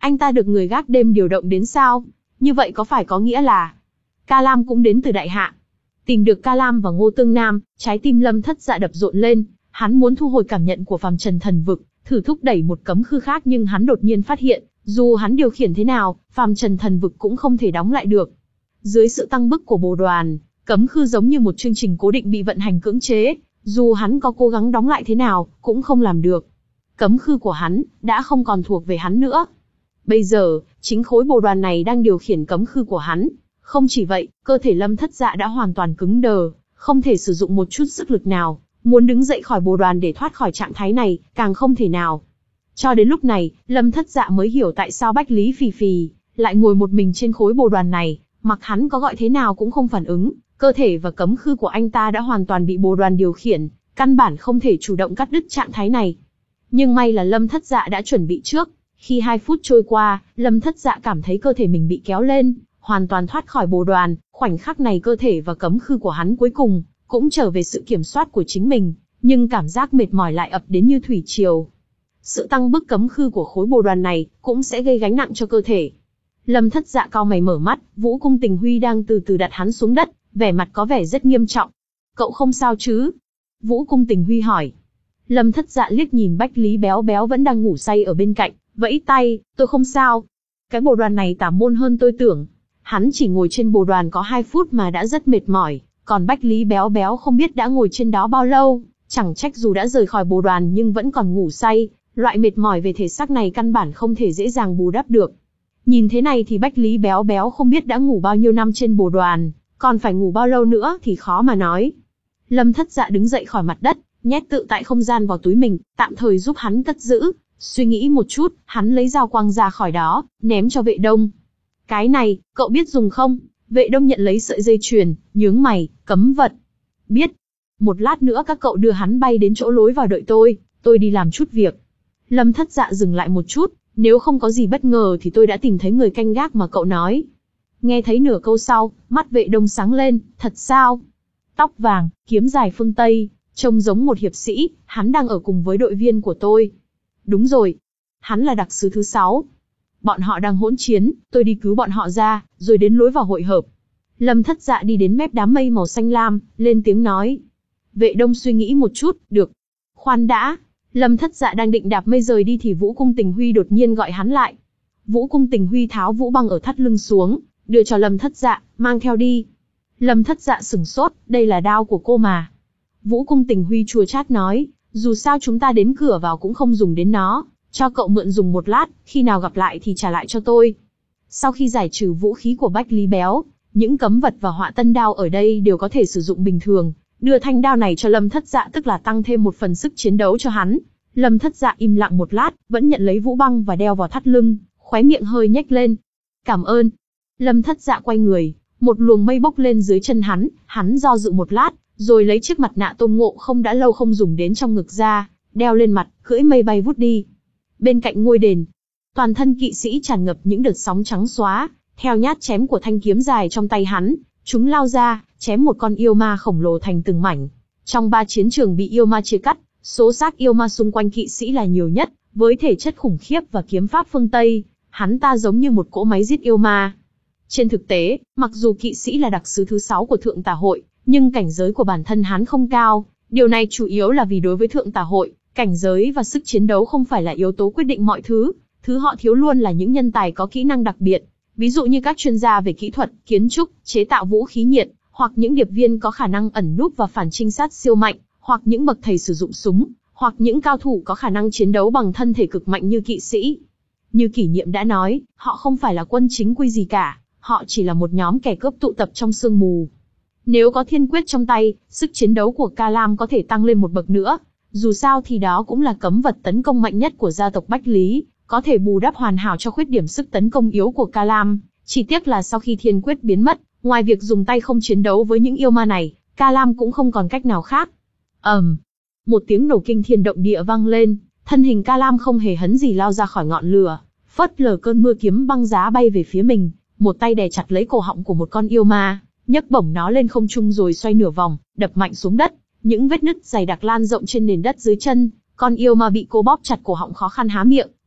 Speaker 1: Anh ta được người gác đêm điều động đến sao? Như vậy có phải có nghĩa là Ca Lam cũng đến từ Đại Hạ? Tìm được Ca Lam và Ngô Tương Nam, trái tim Lâm Thất Dạ đập rộn lên, hắn muốn thu hồi cảm nhận của phàm trần thần vực, thử thúc đẩy một cấm khư khác nhưng hắn đột nhiên phát hiện, dù hắn điều khiển thế nào, phàm trần thần vực cũng không thể đóng lại được. Dưới sự tăng bức của bồ đoàn, cấm khư giống như một chương trình cố định bị vận hành cưỡng chế, dù hắn có cố gắng đóng lại thế nào, cũng không làm được. Cấm khư của hắn đã không còn thuộc về hắn nữa. Bây giờ, chính khối bồ đoàn này đang điều khiển cấm khư của hắn. Không chỉ vậy, cơ thể Lâm Thất Dạ đã hoàn toàn cứng đờ, không thể sử dụng một chút sức lực nào, muốn đứng dậy khỏi bồ đoàn để thoát khỏi trạng thái này, càng không thể nào. Cho đến lúc này, Lâm Thất Dạ mới hiểu tại sao Bách Lý Phì Phì lại ngồi một mình trên khối bồ đoàn này, mặc hắn có gọi thế nào cũng không phản ứng, cơ thể và cấm khư của anh ta đã hoàn toàn bị bồ đoàn điều khiển, căn bản không thể chủ động cắt đứt trạng thái này. Nhưng may là Lâm Thất Dạ đã chuẩn bị trước, khi hai phút trôi qua, Lâm Thất Dạ cảm thấy cơ thể mình bị kéo lên, hoàn toàn thoát khỏi bồ đoàn, khoảnh khắc này cơ thể và cấm khư của hắn cuối cùng cũng trở về sự kiểm soát của chính mình, nhưng cảm giác mệt mỏi lại ập đến như thủy triều. Sự tăng bức cấm khư của khối bồ đoàn này cũng sẽ gây gánh nặng cho cơ thể. Lâm Thất Dạ cau mày mở mắt, Vũ Cung Tình Huy đang từ từ đặt hắn xuống đất, vẻ mặt có vẻ rất nghiêm trọng. Cậu không sao chứ? Vũ Cung Tình Huy hỏi. Lâm Thất Dạ liếc nhìn Bách Lý Béo Béo vẫn đang ngủ say ở bên cạnh, vẫy tay, tôi không sao. Cái bồ đoàn này tà môn hơn tôi tưởng. Hắn chỉ ngồi trên bồ đoàn có hai phút mà đã rất mệt mỏi, còn Bách Lý Béo Béo không biết đã ngồi trên đó bao lâu, chẳng trách dù đã rời khỏi bồ đoàn nhưng vẫn còn ngủ say, loại mệt mỏi về thể xác này căn bản không thể dễ dàng bù đắp được. Nhìn thế này thì Bách Lý Béo Béo không biết đã ngủ bao nhiêu năm trên bồ đoàn, còn phải ngủ bao lâu nữa thì khó mà nói. Lâm Thất Dạ đứng dậy khỏi mặt đất, nhét tự tại không gian vào túi mình, tạm thời giúp hắn cất giữ. Suy nghĩ một chút, hắn lấy dao quang ra khỏi đó, ném cho Vệ Đông. Cái này, cậu biết dùng không? Vệ Đông nhận lấy sợi dây chuyền, nhướng mày, cấm vật. Biết. Một lát nữa các cậu đưa hắn bay đến chỗ lối vào đợi tôi, tôi đi làm chút việc. Lâm Thất Dạ dừng lại một chút, nếu không có gì bất ngờ thì tôi đã tìm thấy người canh gác mà cậu nói. Nghe thấy nửa câu sau, mắt Vệ Đông sáng lên, thật sao? Tóc vàng, kiếm dài phương Tây, trông giống một hiệp sĩ, hắn đang ở cùng với đội viên của tôi. Đúng rồi, hắn là đặc sứ thứ sáu. Bọn họ đang hỗn chiến, tôi đi cứu bọn họ ra, rồi đến lối vào hội hợp. Lâm Thất Dạ đi đến mép đám mây màu xanh lam, lên tiếng nói. Vệ Đông suy nghĩ một chút, được. Khoan đã, Lâm Thất Dạ đang định đạp mây rời đi thì Vũ Cung Tình Huy đột nhiên gọi hắn lại. Vũ Cung Tình Huy tháo vũ băng ở thắt lưng xuống, đưa cho Lâm Thất Dạ, mang theo đi. Lâm Thất Dạ sửng sốt, đây là đao của cô mà. Vũ Cung Tình Huy chua chát nói, dù sao chúng ta đến cửa vào cũng không dùng đến nó, cho cậu mượn dùng một lát, khi nào gặp lại thì trả lại cho tôi. Sau khi giải trừ vũ khí của Bách Lý Béo, những cấm vật và họa tân đao ở đây đều có thể sử dụng bình thường. Đưa thanh đao này cho Lâm Thất Dạ tức là tăng thêm một phần sức chiến đấu cho hắn. Lâm Thất Dạ im lặng một lát, vẫn nhận lấy vũ băng và đeo vào thắt lưng, khóe miệng hơi nhếch lên. Cảm ơn. Lâm Thất Dạ quay người, một luồng mây bốc lên dưới chân hắn, hắn do dự một lát, rồi lấy chiếc mặt nạ Tôn Ngộ Không đã lâu không dùng đến trong ngực ra, đeo lên mặt, cưỡi mây bay vút đi. Bên cạnh ngôi đền, toàn thân kỵ sĩ tràn ngập những đợt sóng trắng xóa, theo nhát chém của thanh kiếm dài trong tay hắn, chúng lao ra, chém một con yêu ma khổng lồ thành từng mảnh. Trong ba chiến trường bị yêu ma chia cắt, số xác yêu ma xung quanh kỵ sĩ là nhiều nhất, với thể chất khủng khiếp và kiếm pháp phương Tây, hắn ta giống như một cỗ máy giết yêu ma. Trên thực tế, mặc dù kỵ sĩ là đặc sứ thứ sáu của Thượng Tà Hội, nhưng cảnh giới của bản thân hắn không cao, điều này chủ yếu là vì đối với Thượng Tà Hội, cảnh giới và sức chiến đấu không phải là yếu tố quyết định mọi thứ, thứ họ thiếu luôn là những nhân tài có kỹ năng đặc biệt, ví dụ như các chuyên gia về kỹ thuật, kiến trúc, chế tạo vũ khí nhiệt, hoặc những điệp viên có khả năng ẩn núp và phản trinh sát siêu mạnh, hoặc những bậc thầy sử dụng súng, hoặc những cao thủ có khả năng chiến đấu bằng thân thể cực mạnh như kỵ sĩ. Như Kỷ Niệm đã nói, họ không phải là quân chính quy gì cả, họ chỉ là một nhóm kẻ cướp tụ tập trong sương mù. Nếu có thiên quyết trong tay, sức chiến đấu của Ca Lam có thể tăng lên một bậc nữa. Dù sao thì đó cũng là cấm vật tấn công mạnh nhất của gia tộc Bách Lý, có thể bù đắp hoàn hảo cho khuyết điểm sức tấn công yếu của Ca Lam. Chỉ tiếc là sau khi thiên quyết biến mất, ngoài việc dùng tay không chiến đấu với những yêu ma này, Ca Lam cũng không còn cách nào khác. ầm, um, một tiếng nổ kinh thiên động địa vang lên, thân hình Ca Lam không hề hấn gì lao ra khỏi ngọn lửa, phớt lờ cơn mưa kiếm băng giá bay về phía mình, một tay đè chặt lấy cổ họng của một con yêu ma, nhấc bổng nó lên không trung rồi xoay nửa vòng, đập mạnh xuống đất. Những vết nứt dày đặc lan rộng trên nền đất dưới chân, con yêu ma bị cô bóp chặt cổ họng khó khăn há miệng,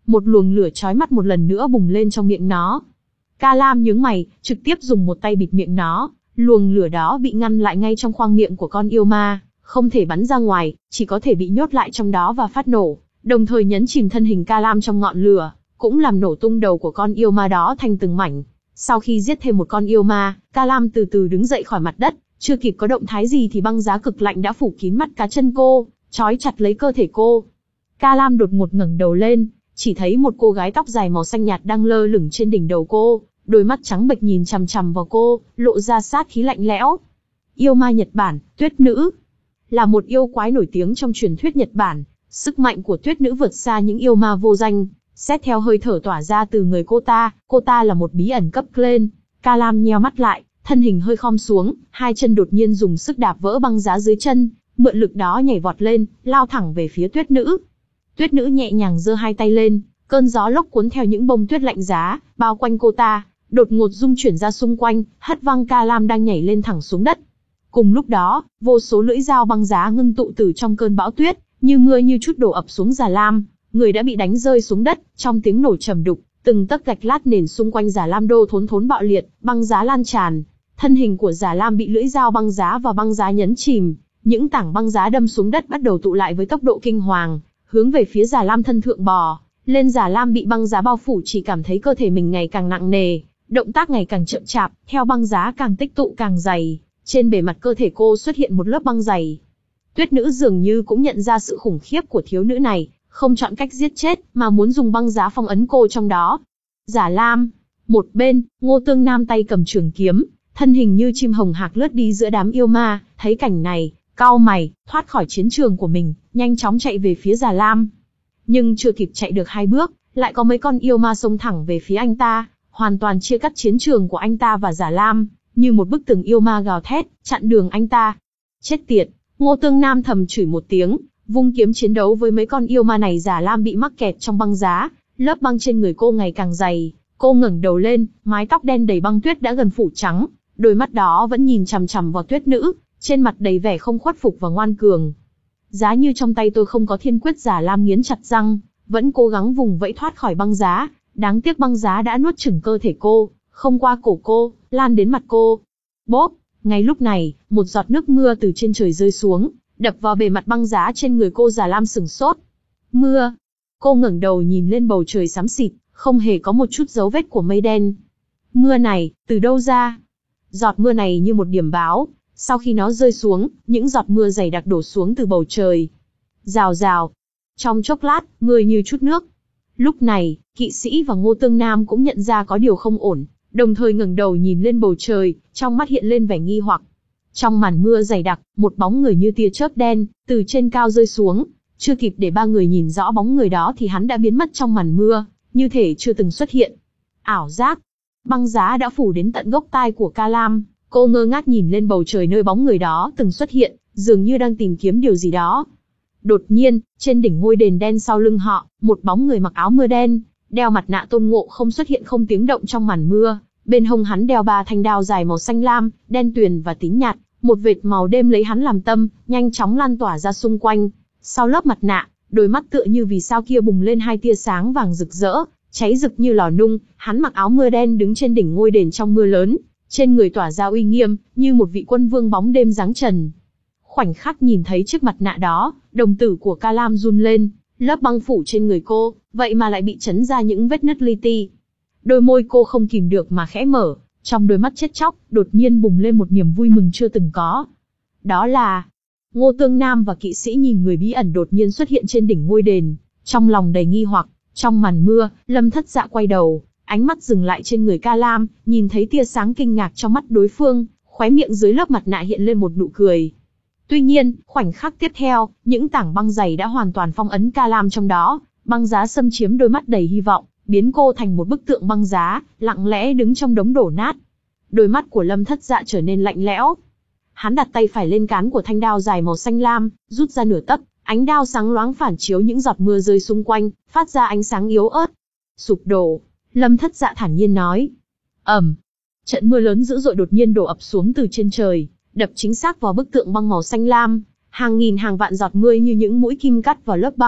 Speaker 1: một luồng lửa chói mắt một lần nữa bùng lên trong miệng nó. Ca Lam nhướng mày, trực tiếp dùng một tay bịt miệng nó, luồng lửa đó bị ngăn lại ngay trong khoang miệng của con yêu ma, không thể bắn ra ngoài, chỉ có thể bị nhốt lại trong đó và phát nổ, đồng thời nhấn chìm thân hình Ca Lam trong ngọn lửa, cũng làm nổ tung đầu của con yêu ma đó thành từng mảnh. Sau khi giết thêm một con yêu ma, Ca Lam từ từ đứng dậy khỏi mặt đất, chưa kịp có động thái gì thì băng giá cực lạnh đã phủ kín mắt cá chân cô, trói chặt lấy cơ thể cô. Ca Lam đột ngột ngẩng đầu lên, chỉ thấy một cô gái tóc dài màu xanh nhạt đang lơ lửng trên đỉnh đầu cô, đôi mắt trắng bệch nhìn chằm chằm vào cô, lộ ra sát khí lạnh lẽo. Yêu ma Nhật Bản, Tuyết Nữ, là một yêu quái nổi tiếng trong truyền thuyết Nhật Bản. Sức mạnh của Tuyết Nữ vượt xa những yêu ma vô danh, xét theo hơi thở tỏa ra từ người cô ta, cô ta là một bí ẩn cấp lên. Ca Lam nheo mắt lại, thân hình hơi khom xuống, hai chân đột nhiên dùng sức đạp vỡ băng giá dưới chân, mượn lực đó nhảy vọt lên, lao thẳng về phía Tuyết Nữ. Tuyết Nữ nhẹ nhàng giơ hai tay lên, cơn gió lốc cuốn theo những bông tuyết lạnh giá, bao quanh cô ta, đột ngột rung chuyển ra xung quanh, hất văng Ca Lam đang nhảy lên thẳng xuống đất. Cùng lúc đó, vô số lưỡi dao băng giá ngưng tụ từ trong cơn bão tuyết, như mưa như chút đổ ập xuống Già Lam, người đã bị đánh rơi xuống đất, trong tiếng nổ trầm đục, từng tấc gạch lát nền xung quanh Già Lam đô thốn thốn bạo liệt, băng giá lan tràn, thân hình của Già Lam bị lưỡi dao băng giá và băng giá nhấn chìm, những tảng băng giá đâm xuống đất bắt đầu tụ lại với tốc độ kinh hoàng, hướng về phía Già Lam thân thượng bò lên. Già Lam bị băng giá bao phủ chỉ cảm thấy cơ thể mình ngày càng nặng nề, động tác ngày càng chậm chạp, theo băng giá càng tích tụ càng dày, trên bề mặt cơ thể cô xuất hiện một lớp băng dày. Tuyết Nữ dường như cũng nhận ra sự khủng khiếp của thiếu nữ này, không chọn cách giết chết, mà muốn dùng băng giá phong ấn cô trong đó. Già Lam, một bên, Ngô Tương Nam tay cầm trường kiếm, thân hình như chim hồng hạc lướt đi giữa đám yêu ma, thấy cảnh này, cau mày, thoát khỏi chiến trường của mình, nhanh chóng chạy về phía Già Lam. Nhưng chưa kịp chạy được hai bước, lại có mấy con yêu ma xông thẳng về phía anh ta, hoàn toàn chia cắt chiến trường của anh ta và Già Lam, như một bức tường yêu ma gào thét, chặn đường anh ta. Chết tiệt, Ngô Tương Nam thầm chửi một tiếng, vung kiếm chiến đấu với mấy con yêu ma này. Già Lam bị mắc kẹt trong băng giá, lớp băng trên người cô ngày càng dày, cô ngẩng đầu lên, mái tóc đen đầy băng tuyết đã gần phủ trắng, đôi mắt đó vẫn nhìn chằm chằm vào Tuyết Nữ, trên mặt đầy vẻ không khuất phục và ngoan cường. Giá như trong tay tôi không có thiên quyết. Già Lam nghiến chặt răng, vẫn cố gắng vùng vẫy thoát khỏi băng giá, đáng tiếc băng giá đã nuốt chửng cơ thể cô, không qua cổ cô, lan đến mặt cô. Bốp, ngay lúc này, một giọt nước mưa từ trên trời rơi xuống, đập vào bề mặt băng giá trên người cô. Già Lam sửng sốt. Mưa. Cô ngẩng đầu nhìn lên bầu trời xám xịt, không hề có một chút dấu vết của mây đen. Mưa này, từ đâu ra? Giọt mưa này như một điểm báo, sau khi nó rơi xuống, những giọt mưa dày đặc đổ xuống từ bầu trời. Rào rào. Trong chốc lát, mưa như chút nước. Lúc này, Kỵ Sĩ và Ngô Tương Nam cũng nhận ra có điều không ổn, đồng thời ngẩng đầu nhìn lên bầu trời, trong mắt hiện lên vẻ nghi hoặc. Trong màn mưa dày đặc, một bóng người như tia chớp đen, từ trên cao rơi xuống. Chưa kịp để ba người nhìn rõ bóng người đó thì hắn đã biến mất trong màn mưa, như thể chưa từng xuất hiện. Ảo giác. Băng giá đã phủ đến tận gốc tai của Ca Lam, cô ngơ ngác nhìn lên bầu trời nơi bóng người đó từng xuất hiện, dường như đang tìm kiếm điều gì đó. Đột nhiên, trên đỉnh ngôi đền đen sau lưng họ, một bóng người mặc áo mưa đen, đeo mặt nạ Tôn Ngộ Không xuất hiện không tiếng động trong màn mưa. Bên hông hắn đeo ba thanh đao dài màu xanh lam, đen tuyền và tím nhạt, một vệt màu đêm lấy hắn làm tâm, nhanh chóng lan tỏa ra xung quanh. Sau lớp mặt nạ, đôi mắt tựa như vì sao kia bùng lên hai tia sáng vàng rực rỡ, cháy rực như lò nung. Hắn mặc áo mưa đen đứng trên đỉnh ngôi đền trong mưa lớn, trên người tỏa ra uy nghiêm, như một vị quân vương bóng đêm giáng trần. Khoảnh khắc nhìn thấy chiếc mặt nạ đó, đồng tử của Ca Lam run lên, lớp băng phủ trên người cô, vậy mà lại bị chấn ra những vết nứt li ti. Đôi môi cô không kìm được mà khẽ mở, trong đôi mắt chết chóc, đột nhiên bùng lên một niềm vui mừng chưa từng có. Đó là... Ngô Tương Nam và Kỵ Sĩ nhìn người bí ẩn đột nhiên xuất hiện trên đỉnh ngôi đền, trong lòng đầy nghi hoặc. Trong màn mưa, Lâm Thất Dạ quay đầu, ánh mắt dừng lại trên người Ca Lam, nhìn thấy tia sáng kinh ngạc trong mắt đối phương, khóe miệng dưới lớp mặt nạ hiện lên một nụ cười. Tuy nhiên, khoảnh khắc tiếp theo, những tảng băng dày đã hoàn toàn phong ấn Ca Lam trong đó, băng giá xâm chiếm đôi mắt đầy hy vọng, biến cô thành một bức tượng băng giá, lặng lẽ đứng trong đống đổ nát. Đôi mắt của Lâm Thất Dạ trở nên lạnh lẽo. Hắn đặt tay phải lên cán của thanh đao dài màu xanh lam, rút ra nửa tấc, ánh đao sáng loáng phản chiếu những giọt mưa rơi xung quanh, phát ra ánh sáng yếu ớt. Sụp đổ, Lâm Thất Dạ thản nhiên nói. Ầm, trận mưa lớn dữ dội đột nhiên đổ ập xuống từ trên trời, đập chính xác vào bức tượng băng màu xanh lam. Hàng nghìn hàng vạn giọt mưa như những mũi kim cắt vào lớp băng,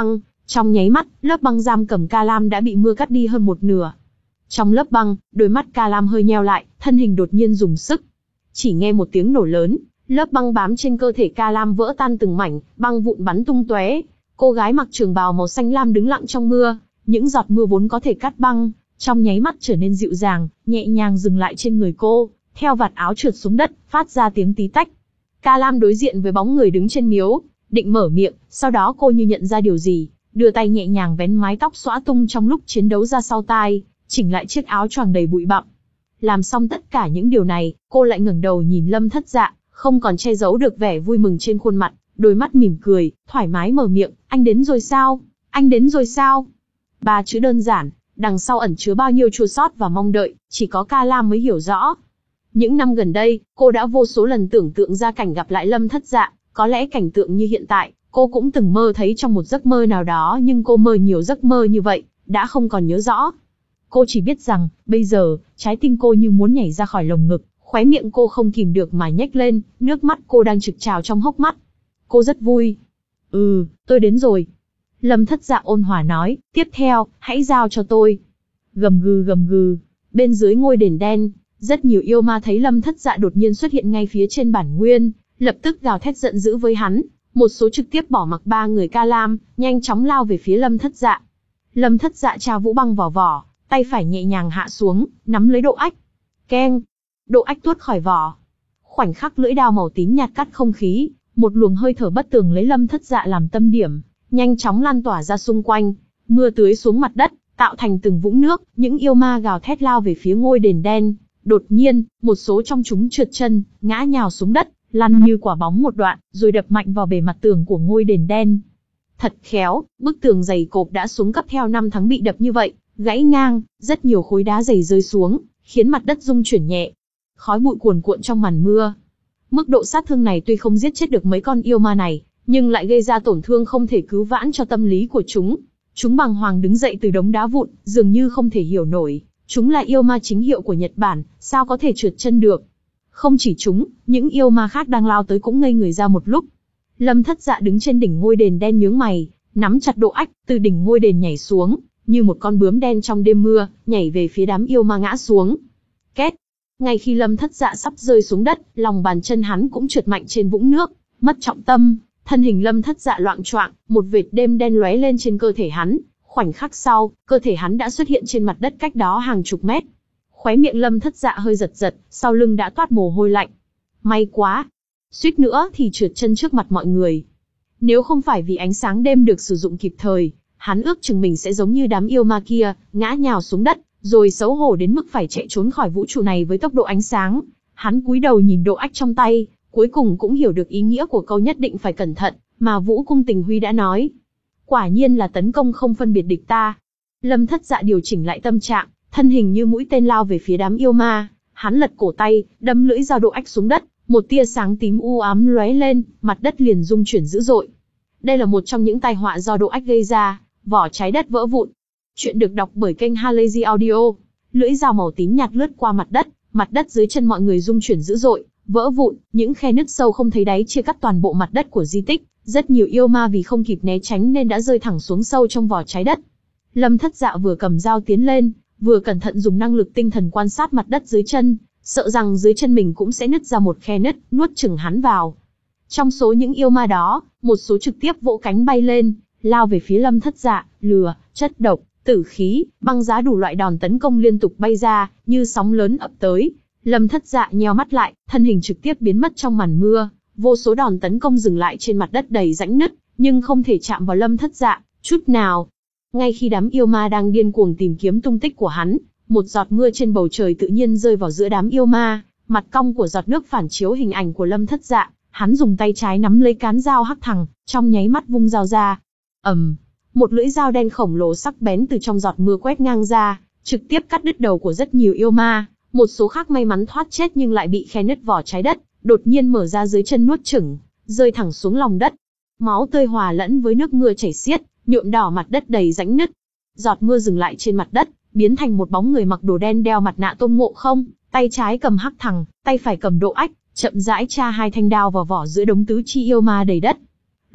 Speaker 1: Trong nháy mắt, lớp băng giam cầm Ca Lam đã bị mưa cắt đi hơn một nửa. Trong lớp băng, đôi mắt Ca Lam hơi nheo lại, thân hình đột nhiên dùng sức. Chỉ nghe một tiếng nổ lớn, lớp băng bám trên cơ thể Ca Lam vỡ tan từng mảnh, băng vụn bắn tung tóe. Cô gái mặc trường bào màu xanh lam đứng lặng trong mưa, những giọt mưa vốn có thể cắt băng, trong nháy mắt trở nên dịu dàng, nhẹ nhàng dừng lại trên người cô, theo vạt áo trượt xuống đất, phát ra tiếng tí tách. Ca Lam đối diện với bóng người đứng trên miếu, định mở miệng, sau đó cô như nhận ra điều gì, đưa tay nhẹ nhàng vén mái tóc xõa tung trong lúc chiến đấu ra sau tai, chỉnh lại chiếc áo choàng đầy bụi bặm. Làm xong tất cả những điều này, cô lại ngẩng đầu nhìn Lâm Thất Dạ, không còn che giấu được vẻ vui mừng trên khuôn mặt, đôi mắt mỉm cười, thoải mái mở miệng, anh đến rồi sao? Anh đến rồi sao? Ba chữ đơn giản, đằng sau ẩn chứa bao nhiêu chua xót và mong đợi, chỉ có Ca Lam mới hiểu rõ. Những năm gần đây, cô đã vô số lần tưởng tượng ra cảnh gặp lại Lâm Thất Dạ, có lẽ cảnh tượng như hiện tại, cô cũng từng mơ thấy trong một giấc mơ nào đó, nhưng cô mơ nhiều giấc mơ như vậy, đã không còn nhớ rõ. Cô chỉ biết rằng, bây giờ, trái tim cô như muốn nhảy ra khỏi lồng ngực, khóe miệng cô không kìm được mà nhếch lên, nước mắt cô đang trực trào trong hốc mắt. Cô rất vui. Ừ, tôi đến rồi. Lâm Thất Dạ ôn hòa nói, tiếp theo, hãy giao cho tôi. Gầm gừ gầm gừ, bên dưới ngôi đền đen, rất nhiều yêu ma thấy Lâm Thất Dạ đột nhiên xuất hiện ngay phía trên bản nguyên, lập tức gào thét giận dữ với hắn. Một số trực tiếp bỏ mặc ba người Ca Lam, nhanh chóng lao về phía Lâm Thất Dạ. Lâm Thất Dạ tra vũ băng vào vỏ, tay phải nhẹ nhàng hạ xuống, nắm lấy độ ách. Keng! Độ ách tuốt khỏi vỏ. Khoảnh khắc lưỡi đao màu tím nhạt cắt không khí, một luồng hơi thở bất tường lấy Lâm Thất Dạ làm tâm điểm, nhanh chóng lan tỏa ra xung quanh, mưa tưới xuống mặt đất, tạo thành từng vũng nước, những yêu ma gào thét lao về phía ngôi đền đen. Đột nhiên, một số trong chúng trượt chân, ngã nhào xuống đất, lăn như quả bóng một đoạn, rồi đập mạnh vào bề mặt tường của ngôi đền đen. Thật khéo, bức tường dày cộp đã xuống cấp theo năm tháng bị đập như vậy, gãy ngang, rất nhiều khối đá dày rơi xuống, khiến mặt đất rung chuyển nhẹ. Khói bụi cuồn cuộn trong màn mưa. Mức độ sát thương này tuy không giết chết được mấy con yêu ma này, nhưng lại gây ra tổn thương không thể cứu vãn cho tâm lý của chúng. Chúng bàng hoàng đứng dậy từ đống đá vụn, dường như không thể hiểu nổi. Chúng là yêu ma chính hiệu của Nhật Bản, sao có thể trượt chân được? Không chỉ chúng, những yêu ma khác đang lao tới cũng ngây người ra một lúc. Lâm Thất Dạ đứng trên đỉnh ngôi đền đen nhướng mày, nắm chặt độ ách, từ đỉnh ngôi đền nhảy xuống, như một con bướm đen trong đêm mưa, nhảy về phía đám yêu ma ngã xuống. Két! Ngay khi Lâm Thất Dạ sắp rơi xuống đất, lòng bàn chân hắn cũng trượt mạnh trên vũng nước, mất trọng tâm, thân hình Lâm Thất Dạ loạng choạng, một vệt đêm đen lóe lên trên cơ thể hắn. Khoảnh khắc sau, cơ thể hắn đã xuất hiện trên mặt đất cách đó hàng chục mét. Khóe miệng Lâm Thất Dạ hơi giật giật, sau lưng đã toát mồ hôi lạnh. May quá! Suýt nữa thì trượt chân trước mặt mọi người. Nếu không phải vì ánh sáng đêm được sử dụng kịp thời, hắn ước chừng mình sẽ giống như đám yêu ma kia, ngã nhào xuống đất, rồi xấu hổ đến mức phải chạy trốn khỏi vũ trụ này với tốc độ ánh sáng. Hắn cúi đầu nhìn độ ách trong tay, cuối cùng cũng hiểu được ý nghĩa của câu nhất định phải cẩn thận, mà Vũ Cung Tình Huy đã nói. Quả nhiên là tấn công không phân biệt địch ta. Lâm Thất Dạ điều chỉnh lại tâm trạng, thân hình như mũi tên lao về phía đám yêu ma. Hắn lật cổ tay, đâm lưỡi dao độ ách xuống đất, một tia sáng tím u ám lóe lên, mặt đất liền rung chuyển dữ dội. Đây là một trong những tai họa do độ ách gây ra, vỏ trái đất vỡ vụn. Chuyện được đọc bởi kênh Halazy Audio. Lưỡi dao màu tím nhạt lướt qua mặt đất, mặt đất dưới chân mọi người rung chuyển dữ dội, vỡ vụn, những khe nứt sâu không thấy đáy chia cắt toàn bộ mặt đất của di tích. Rất nhiều yêu ma vì không kịp né tránh nên đã rơi thẳng xuống sâu trong vỏ trái đất. Lâm Thất Dạ vừa cầm dao tiến lên, vừa cẩn thận dùng năng lực tinh thần quan sát mặt đất dưới chân, sợ rằng dưới chân mình cũng sẽ nứt ra một khe nứt, nuốt chửng hắn vào. Trong số những yêu ma đó, một số trực tiếp vỗ cánh bay lên, lao về phía Lâm Thất Dạ, lửa, chất độc, tử khí, băng giá đủ loại đòn tấn công liên tục bay ra, như sóng lớn ập tới. Lâm Thất Dạ nheo mắt lại, thân hình trực tiếp biến mất trong màn mưa. Vô số đòn tấn công dừng lại trên mặt đất đầy rãnh nứt, nhưng không thể chạm vào Lâm Thất Dạ chút nào. Ngay khi đám yêu ma đang điên cuồng tìm kiếm tung tích của hắn, một giọt mưa trên bầu trời tự nhiên rơi vào giữa đám yêu ma, mặt cong của giọt nước phản chiếu hình ảnh của Lâm Thất Dạ. Hắn dùng tay trái nắm lấy cán dao hắc thẳng, trong nháy mắt vung dao ra. ầm, um, một lưỡi dao đen khổng lồ sắc bén từ trong giọt mưa quét ngang ra, trực tiếp cắt đứt đầu của rất nhiều yêu ma. Một số khác may mắn thoát chết nhưng lại bị khe nứt vỏ trái đất đột nhiên mở ra dưới chân nuốt chửng, rơi thẳng xuống lòng đất. Máu tươi hòa lẫn với nước mưa chảy xiết, nhuộm đỏ mặt đất đầy rãnh nứt. Giọt mưa dừng lại trên mặt đất, biến thành một bóng người mặc đồ đen đeo mặt nạ Tôn Ngộ Không, tay trái cầm hắc thẳng, tay phải cầm độ ách, chậm rãi tra hai thanh đao vào vỏ giữa đống tứ chi yêu ma đầy đất.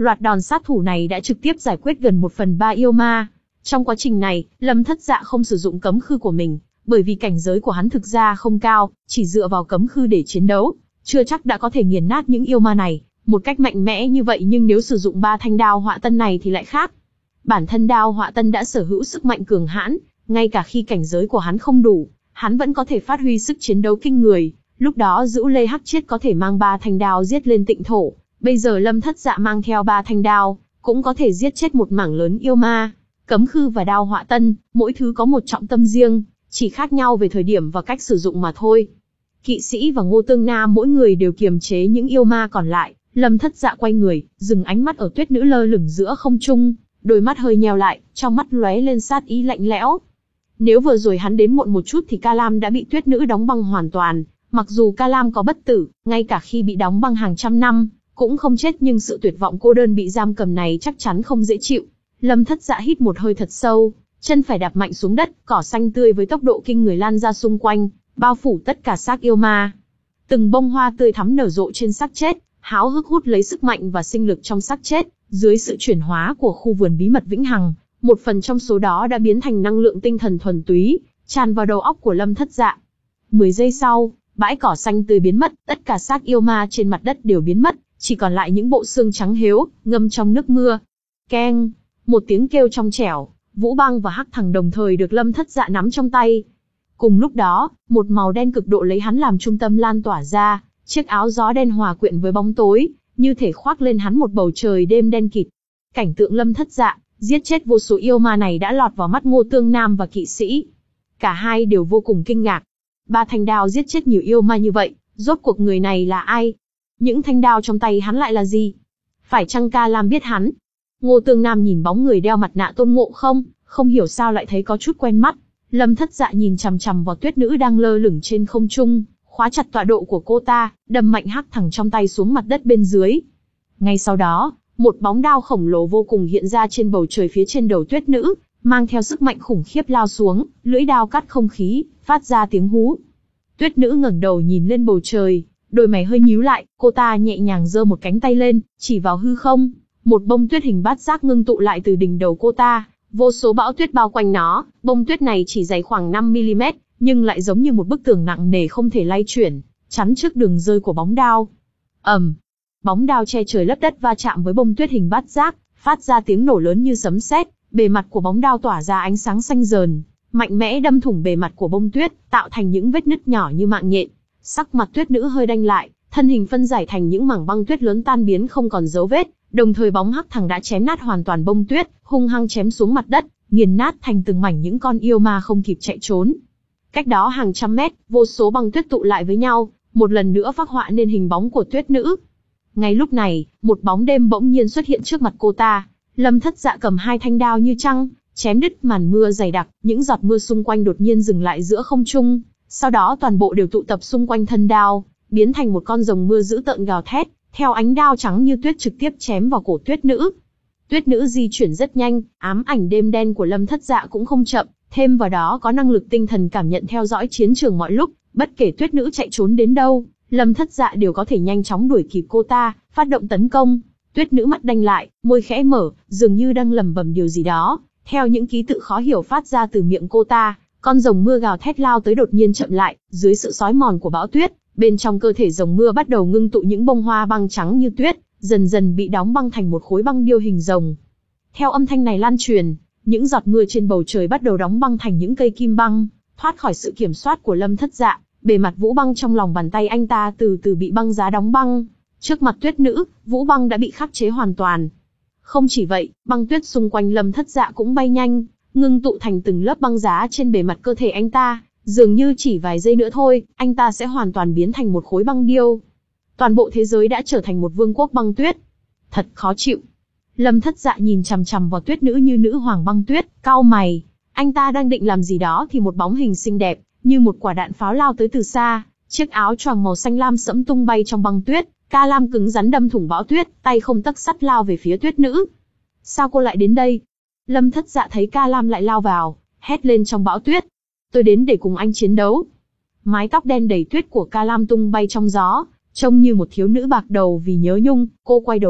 Speaker 1: Loạt đòn sát thủ này đã trực tiếp giải quyết gần một phần ba yêu ma. Trong quá trình này, Lâm Thất Dạ không sử dụng cấm khư của mình, bởi vì cảnh giới của hắn thực ra không cao, chỉ dựa vào cấm khư để chiến đấu, chưa chắc đã có thể nghiền nát những yêu ma này một cách mạnh mẽ như vậy, nhưng nếu sử dụng ba thanh đao họa tân này thì lại khác. Bản thân đao họa tân đã sở hữu sức mạnh cường hãn, ngay cả khi cảnh giới của hắn không đủ, hắn vẫn có thể phát huy sức chiến đấu kinh người. Lúc đó Dữu Lê Hắc Triết có thể mang ba thanh đao giết lên Tịnh Thổ, bây giờ Lâm Thất Dạ mang theo ba thanh đao, cũng có thể giết chết một mảng lớn yêu ma. Cấm khư và đao họa tân, mỗi thứ có một trọng tâm riêng, chỉ khác nhau về thời điểm và cách sử dụng mà thôi. Kỵ sĩ và Ngô Tương Nam mỗi người đều kiềm chế những yêu ma còn lại. Lâm Thất Dạ quay người, dừng ánh mắt ở Tuyết Nữ lơ lửng giữa không trung, đôi mắt hơi nheo lại, trong mắt lóe lên sát ý lạnh lẽo. Nếu vừa rồi hắn đến muộn một chút thì Ca Lam đã bị Tuyết Nữ đóng băng hoàn toàn. Mặc dù Ca Lam có bất tử, ngay cả khi bị đóng băng hàng trăm năm, cũng không chết, nhưng sự tuyệt vọng cô đơn bị giam cầm này chắc chắn không dễ chịu. Lâm Thất Dạ hít một hơi thật sâu, chân phải đạp mạnh xuống đất, cỏ xanh tươi với tốc độ kinh người lan ra xung quanh, bao phủ tất cả xác yêu ma. Từng bông hoa tươi thắm nở rộ trên xác chết, háo hức hút lấy sức mạnh và sinh lực trong xác chết. Dưới sự chuyển hóa của khu vườn bí mật vĩnh hằng, một phần trong số đó đã biến thành năng lượng tinh thần thuần túy, tràn vào đầu óc của Lâm Thất Dạ. Mười giây sau, bãi cỏ xanh tươi biến mất, tất cả xác yêu ma trên mặt đất đều biến mất, chỉ còn lại những bộ xương trắng héo, ngâm trong nước mưa. Keng, một tiếng kêu trong trẻo, Vũ Băng và Hắc Thằng đồng thời được Lâm Thất Dạ nắm trong tay. Cùng lúc đó, một màu đen cực độ lấy hắn làm trung tâm lan tỏa ra, chiếc áo gió đen hòa quyện với bóng tối, như thể khoác lên hắn một bầu trời đêm đen kịt. Cảnh tượng Lâm Thất Dạ giết chết vô số yêu ma này đã lọt vào mắt Ngô Tương Nam và kỵ sĩ. Cả hai đều vô cùng kinh ngạc. Ba thanh đao giết chết nhiều yêu ma như vậy, rốt cuộc người này là ai? Những thanh đao trong tay hắn lại là gì? Phải chăng Ca Lam biết hắn? Ngô Tương Nam nhìn bóng người đeo mặt nạ Tôn Ngộ Không, không hiểu sao lại thấy có chút quen mắt. Lâm Thất Dạ nhìn chằm chằm vào Tuyết Nữ đang lơ lửng trên không trung, khóa chặt tọa độ của cô ta, đâm mạnh Hắc Thằng trong tay xuống mặt đất bên dưới. Ngay sau đó, một bóng đao khổng lồ vô cùng hiện ra trên bầu trời phía trên đầu Tuyết Nữ, mang theo sức mạnh khủng khiếp lao xuống, lưỡi đao cắt không khí, phát ra tiếng hú. Tuyết Nữ ngẩng đầu nhìn lên bầu trời, đôi mày hơi nhíu lại, cô ta nhẹ nhàng giơ một cánh tay lên, chỉ vào hư không, một bông tuyết hình bát giác ngưng tụ lại từ đỉnh đầu cô ta, vô số bão tuyết bao quanh nó, bông tuyết này chỉ dày khoảng năm mi li mét, nhưng lại giống như một bức tường nặng nề không thể lay chuyển, chắn trước đường rơi của bóng đao. ầm, um, bóng đao che trời lấp đất va chạm với bông tuyết hình bát giác, phát ra tiếng nổ lớn như sấm sét, bề mặt của bóng đao tỏa ra ánh sáng xanh rờn, mạnh mẽ đâm thủng bề mặt của bông tuyết, tạo thành những vết nứt nhỏ như mạng nhện. Sắc mặt Tuyết Nữ hơi đanh lại, thân hình phân giải thành những mảng băng tuyết lớn tan biến không còn dấu vết, đồng thời bóng Hắc Thằng đã chém nát hoàn toàn bông tuyết, hung hăng chém xuống mặt đất, nghiền nát thành từng mảnh những con yêu ma không kịp chạy trốn. Cách đó hàng trăm mét, vô số băng tuyết tụ lại với nhau, một lần nữa phác họa nên hình bóng của Tuyết Nữ. Ngay lúc này, một bóng đêm bỗng nhiên xuất hiện trước mặt cô ta. Lâm Thất Dạ cầm hai thanh đao như trăng, chém đứt màn mưa dày đặc, những giọt mưa xung quanh đột nhiên dừng lại giữa không trung, sau đó toàn bộ đều tụ tập xung quanh thân đao, biến thành một con rồng mưa dữ tợn gào thét, theo ánh đao trắng như tuyết trực tiếp chém vào cổ Tuyết Nữ. Tuyết Nữ di chuyển rất nhanh, ám ảnh đêm đen của Lâm Thất Dạ cũng không chậm, thêm vào đó có năng lực tinh thần cảm nhận theo dõi chiến trường mọi lúc, bất kể Tuyết Nữ chạy trốn đến đâu, Lâm Thất Dạ đều có thể nhanh chóng đuổi kịp cô ta, phát động tấn công. Tuyết Nữ mắt đanh lại, môi khẽ mở, dường như đang lẩm bẩm điều gì đó. Theo những ký tự khó hiểu phát ra từ miệng cô ta, con rồng mưa gào thét lao tới đột nhiên chậm lại, dưới sự xói mòn của bão tuyết, bên trong cơ thể rồng mưa bắt đầu ngưng tụ những bông hoa băng trắng như tuyết, dần dần bị đóng băng thành một khối băng điêu hình rồng. Theo âm thanh này lan truyền, những giọt mưa trên bầu trời bắt đầu đóng băng thành những cây kim băng, thoát khỏi sự kiểm soát của Lâm Thất Dạ, bề mặt Vũ Băng trong lòng bàn tay anh ta từ từ bị băng giá đóng băng. Trước mặt Tuyết Nữ, Vũ Băng đã bị khắc chế hoàn toàn. Không chỉ vậy, băng tuyết xung quanh Lâm Thất Dạ cũng bay nhanh, ngưng tụ thành từng lớp băng giá trên bề mặt cơ thể anh ta, dường như chỉ vài giây nữa thôi, anh ta sẽ hoàn toàn biến thành một khối băng điêu. Toàn bộ thế giới đã trở thành một vương quốc băng tuyết. Thật khó chịu. Lâm Thất Dạ nhìn chằm chằm vào Tuyết Nữ như nữ hoàng băng tuyết, cau mày. Anh ta đang định làm gì đó thì một bóng hình xinh đẹp, như một quả đạn pháo lao tới từ xa, chiếc áo choàng màu xanh lam sẫm tung bay trong băng tuyết, Ca Lam cứng rắn đâm thủng bão tuyết, tay không tấc sắt lao về phía Tuyết Nữ. Sao cô lại đến đây? Lâm Thất Dạ thấy Ca Lam lại lao vào, hét lên trong bão tuyết. Tôi đến để cùng anh chiến đấu. Mái tóc đen đầy tuyết của Ca Lam tung bay trong gió, trông như một thiếu nữ bạc đầu vì nhớ nhung. Cô quay đầu lại,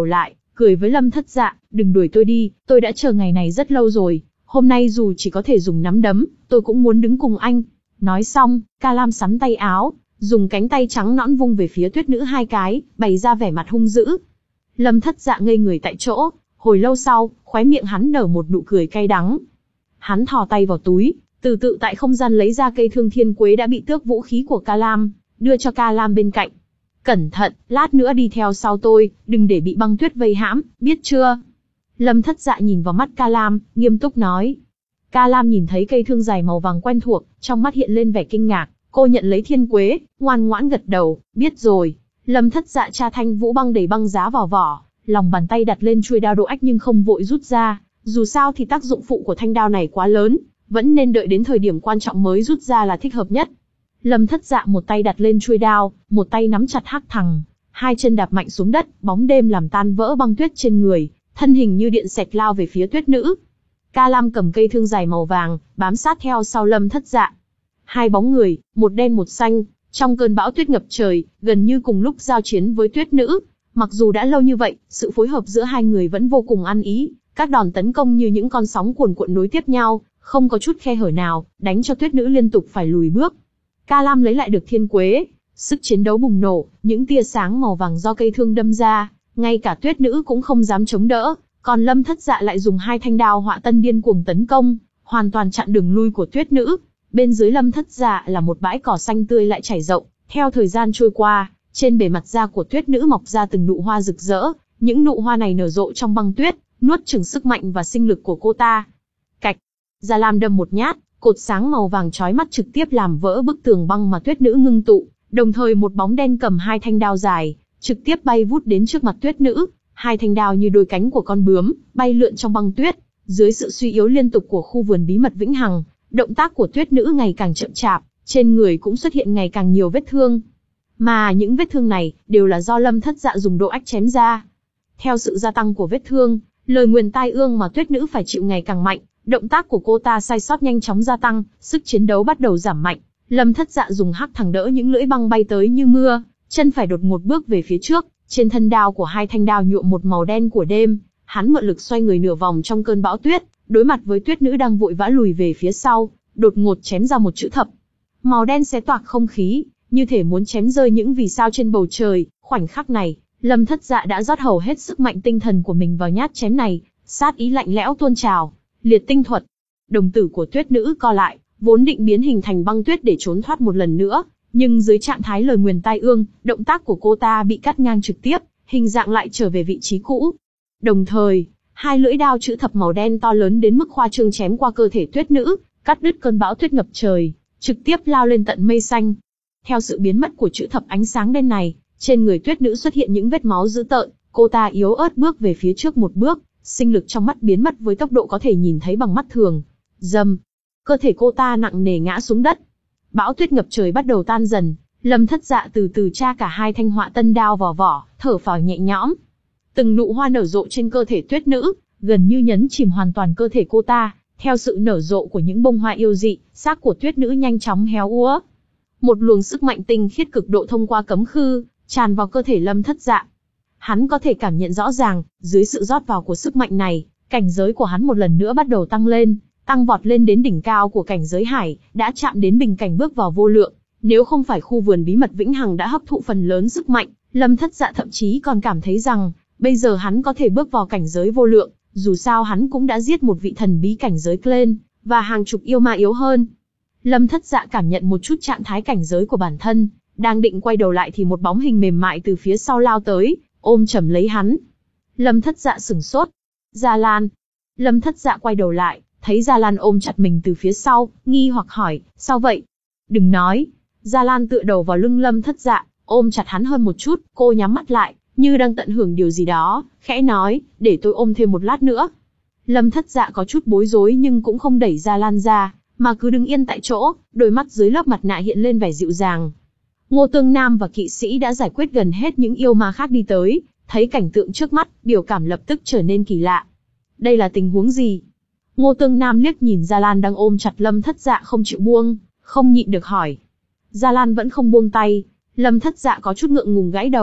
Speaker 1: cười với Lâm Thất Dạ, đừng đuổi tôi đi, tôi đã chờ ngày này rất lâu rồi, hôm nay dù chỉ có thể dùng nắm đấm, tôi cũng muốn đứng cùng anh. Nói xong, Ca Lam sắn tay áo, dùng cánh tay trắng nõn vung về phía Tuyết Nữ hai cái, bày ra vẻ mặt hung dữ. Lâm Thất Dạ ngây người tại chỗ, hồi lâu sau, khóe miệng hắn nở một nụ cười cay đắng. Hắn thò tay vào túi, từ tự tại không gian lấy ra cây thương thiên quế đã bị tước vũ khí của Ca Lam, đưa cho Ca Lam bên cạnh. Cẩn thận, lát nữa đi theo sau tôi, đừng để bị băng tuyết vây hãm, biết chưa? Lâm Thất Dạ nhìn vào mắt Ca Lam, nghiêm túc nói. Ca Lam nhìn thấy cây thương dài màu vàng quen thuộc, trong mắt hiện lên vẻ kinh ngạc, cô nhận lấy thiên quế, ngoan ngoãn gật đầu, biết rồi. Lâm Thất Dạ tra thanh vũ băng đầy băng giá vào vỏ, lòng bàn tay đặt lên chuôi đao độ ách nhưng không vội rút ra, dù sao thì tác dụng phụ của thanh đao này quá lớn, vẫn nên đợi đến thời điểm quan trọng mới rút ra là thích hợp nhất. Lâm Thất Dạ một tay đặt lên chuôi đao, một tay nắm chặt hắc thằng, hai chân đạp mạnh xuống đất, bóng đêm làm tan vỡ băng tuyết trên người, thân hình như điện xẹt lao về phía Tuyết Nữ. Ca Lam cầm cây thương dài màu vàng, bám sát theo sau Lâm Thất Dạ. Hai bóng người, một đen một xanh, trong cơn bão tuyết ngập trời, gần như cùng lúc giao chiến với Tuyết Nữ. Mặc dù đã lâu như vậy, sự phối hợp giữa hai người vẫn vô cùng ăn ý, các đòn tấn công như những con sóng cuồn cuộn nối tiếp nhau, không có chút khe hở nào, đánh cho Tuyết Nữ liên tục phải lùi bước. Ca Lam lấy lại được thiên quế, sức chiến đấu bùng nổ, những tia sáng màu vàng do cây thương đâm ra, ngay cả Tuyết Nữ cũng không dám chống đỡ, còn Lâm Thất Dạ lại dùng hai thanh đao họa tân điên cuồng tấn công, hoàn toàn chặn đường lui của Tuyết Nữ. Bên dưới Lâm Thất Dạ là một bãi cỏ xanh tươi lại trải rộng, theo thời gian trôi qua, trên bề mặt da của Tuyết Nữ mọc ra từng nụ hoa rực rỡ, những nụ hoa này nở rộ trong băng tuyết, nuốt chửng sức mạnh và sinh lực của cô ta. Cạch, Gia Lam đâm một nhát, cột sáng màu vàng chói mắt trực tiếp làm vỡ bức tường băng mà Tuyết Nữ ngưng tụ, đồng thời một bóng đen cầm hai thanh đao dài, trực tiếp bay vút đến trước mặt Tuyết Nữ, hai thanh đao như đôi cánh của con bướm, bay lượn trong băng tuyết. Dưới sự suy yếu liên tục của khu vườn bí mật vĩnh hằng, động tác của Tuyết Nữ ngày càng chậm chạp, trên người cũng xuất hiện ngày càng nhiều vết thương. Mà những vết thương này đều là do Lâm Thất Dạ dùng độ ách chém ra. Theo sự gia tăng của vết thương, lời nguyền tai ương mà Tuyết Nữ phải chịu ngày càng mạnh, động tác của cô ta sai sót nhanh chóng gia tăng, sức chiến đấu bắt đầu giảm mạnh. Lâm Thất Dạ dùng hắc thẳng đỡ những lưỡi băng bay tới như mưa, chân phải đột ngột bước về phía trước, trên thân đao của hai thanh đao nhuộm một màu đen của đêm, hắn mượn lực xoay người nửa vòng trong cơn bão tuyết, đối mặt với Tuyết Nữ đang vội vã lùi về phía sau, đột ngột chém ra một chữ thập. Màu đen xé toạc không khí, như thể muốn chém rơi những vì sao trên bầu trời. Khoảnh khắc này, Lâm Thất Dạ đã rót hầu hết sức mạnh tinh thần của mình vào nhát chém này, sát ý lạnh lẽo tuôn trào. Liệt tinh thuật. Đồng tử của Tuyết Nữ co lại, vốn định biến hình thành băng tuyết để trốn thoát một lần nữa, nhưng dưới trạng thái lời nguyền tai ương, động tác của cô ta bị cắt ngang trực tiếp, hình dạng lại trở về vị trí cũ. Đồng thời, hai lưỡi đao chữ thập màu đen to lớn đến mức khoa trương chém qua cơ thể Tuyết Nữ, cắt đứt cơn bão tuyết ngập trời, trực tiếp lao lên tận mây xanh. Theo sự biến mất của chữ thập ánh sáng đen này, trên người Tuyết Nữ xuất hiện những vết máu dữ tợn, cô ta yếu ớt bước về phía trước một bước, sinh lực trong mắt biến mất với tốc độ có thể nhìn thấy bằng mắt thường. Dầm, cơ thể cô ta nặng nề ngã xuống đất. Bão tuyết ngập trời bắt đầu tan dần, Lâm Thất Dạ từ từ tra cả hai thanh họa tân đao vào vỏ, thở phào nhẹ nhõm. Từng nụ hoa nở rộ trên cơ thể Tuyết Nữ, gần như nhấn chìm hoàn toàn cơ thể cô ta. Theo sự nở rộ của những bông hoa yêu dị, xác của Tuyết Nữ nhanh chóng héo úa. Một luồng sức mạnh tinh khiết cực độ thông qua cấm khư, tràn vào cơ thể Lâm Thất Dạ. Hắn có thể cảm nhận rõ ràng, dưới sự rót vào của sức mạnh này, cảnh giới của hắn một lần nữa bắt đầu tăng lên, tăng vọt lên đến đỉnh cao của cảnh giới hải, đã chạm đến bình cảnh bước vào vô lượng. Nếu không phải khu vườn bí mật vĩnh hằng đã hấp thụ phần lớn sức mạnh, Lâm Thất Dạ thậm chí còn cảm thấy rằng, bây giờ hắn có thể bước vào cảnh giới vô lượng, dù sao hắn cũng đã giết một vị thần bí cảnh giới Glen, và hàng chục yêu ma yếu hơn. Lâm Thất Dạ cảm nhận một chút trạng thái cảnh giới của bản thân, đang định quay đầu lại thì một bóng hình mềm mại từ phía sau lao tới, ôm chầm lấy hắn. Lâm Thất Dạ sửng sốt. Gia Lan. Lâm Thất Dạ quay đầu lại, thấy Gia Lan ôm chặt mình từ phía sau, nghi hoặc hỏi, sao vậy? Đừng nói. Gia Lan tựa đầu vào lưng Lâm Thất Dạ, ôm chặt hắn hơn một chút, cô nhắm mắt lại, như đang tận hưởng điều gì đó, khẽ nói, để tôi ôm thêm một lát nữa. Lâm Thất Dạ có chút bối rối nhưng cũng không đẩy Gia Lan ra, mà cứ đứng yên tại chỗ, đôi mắt dưới lớp mặt nạ hiện lên vẻ dịu dàng. Ngô Tương Nam và kỵ sĩ đã giải quyết gần hết những yêu ma khác đi tới, thấy cảnh tượng trước mắt, biểu cảm lập tức trở nên kỳ lạ. Đây là tình huống gì? Ngô Tương Nam liếc nhìn Gia Lan đang ôm chặt Lâm Thất Dạ không chịu buông, không nhịn được hỏi. Gia Lan vẫn không buông tay, Lâm Thất Dạ có chút ngượng ngùng gãi đầu,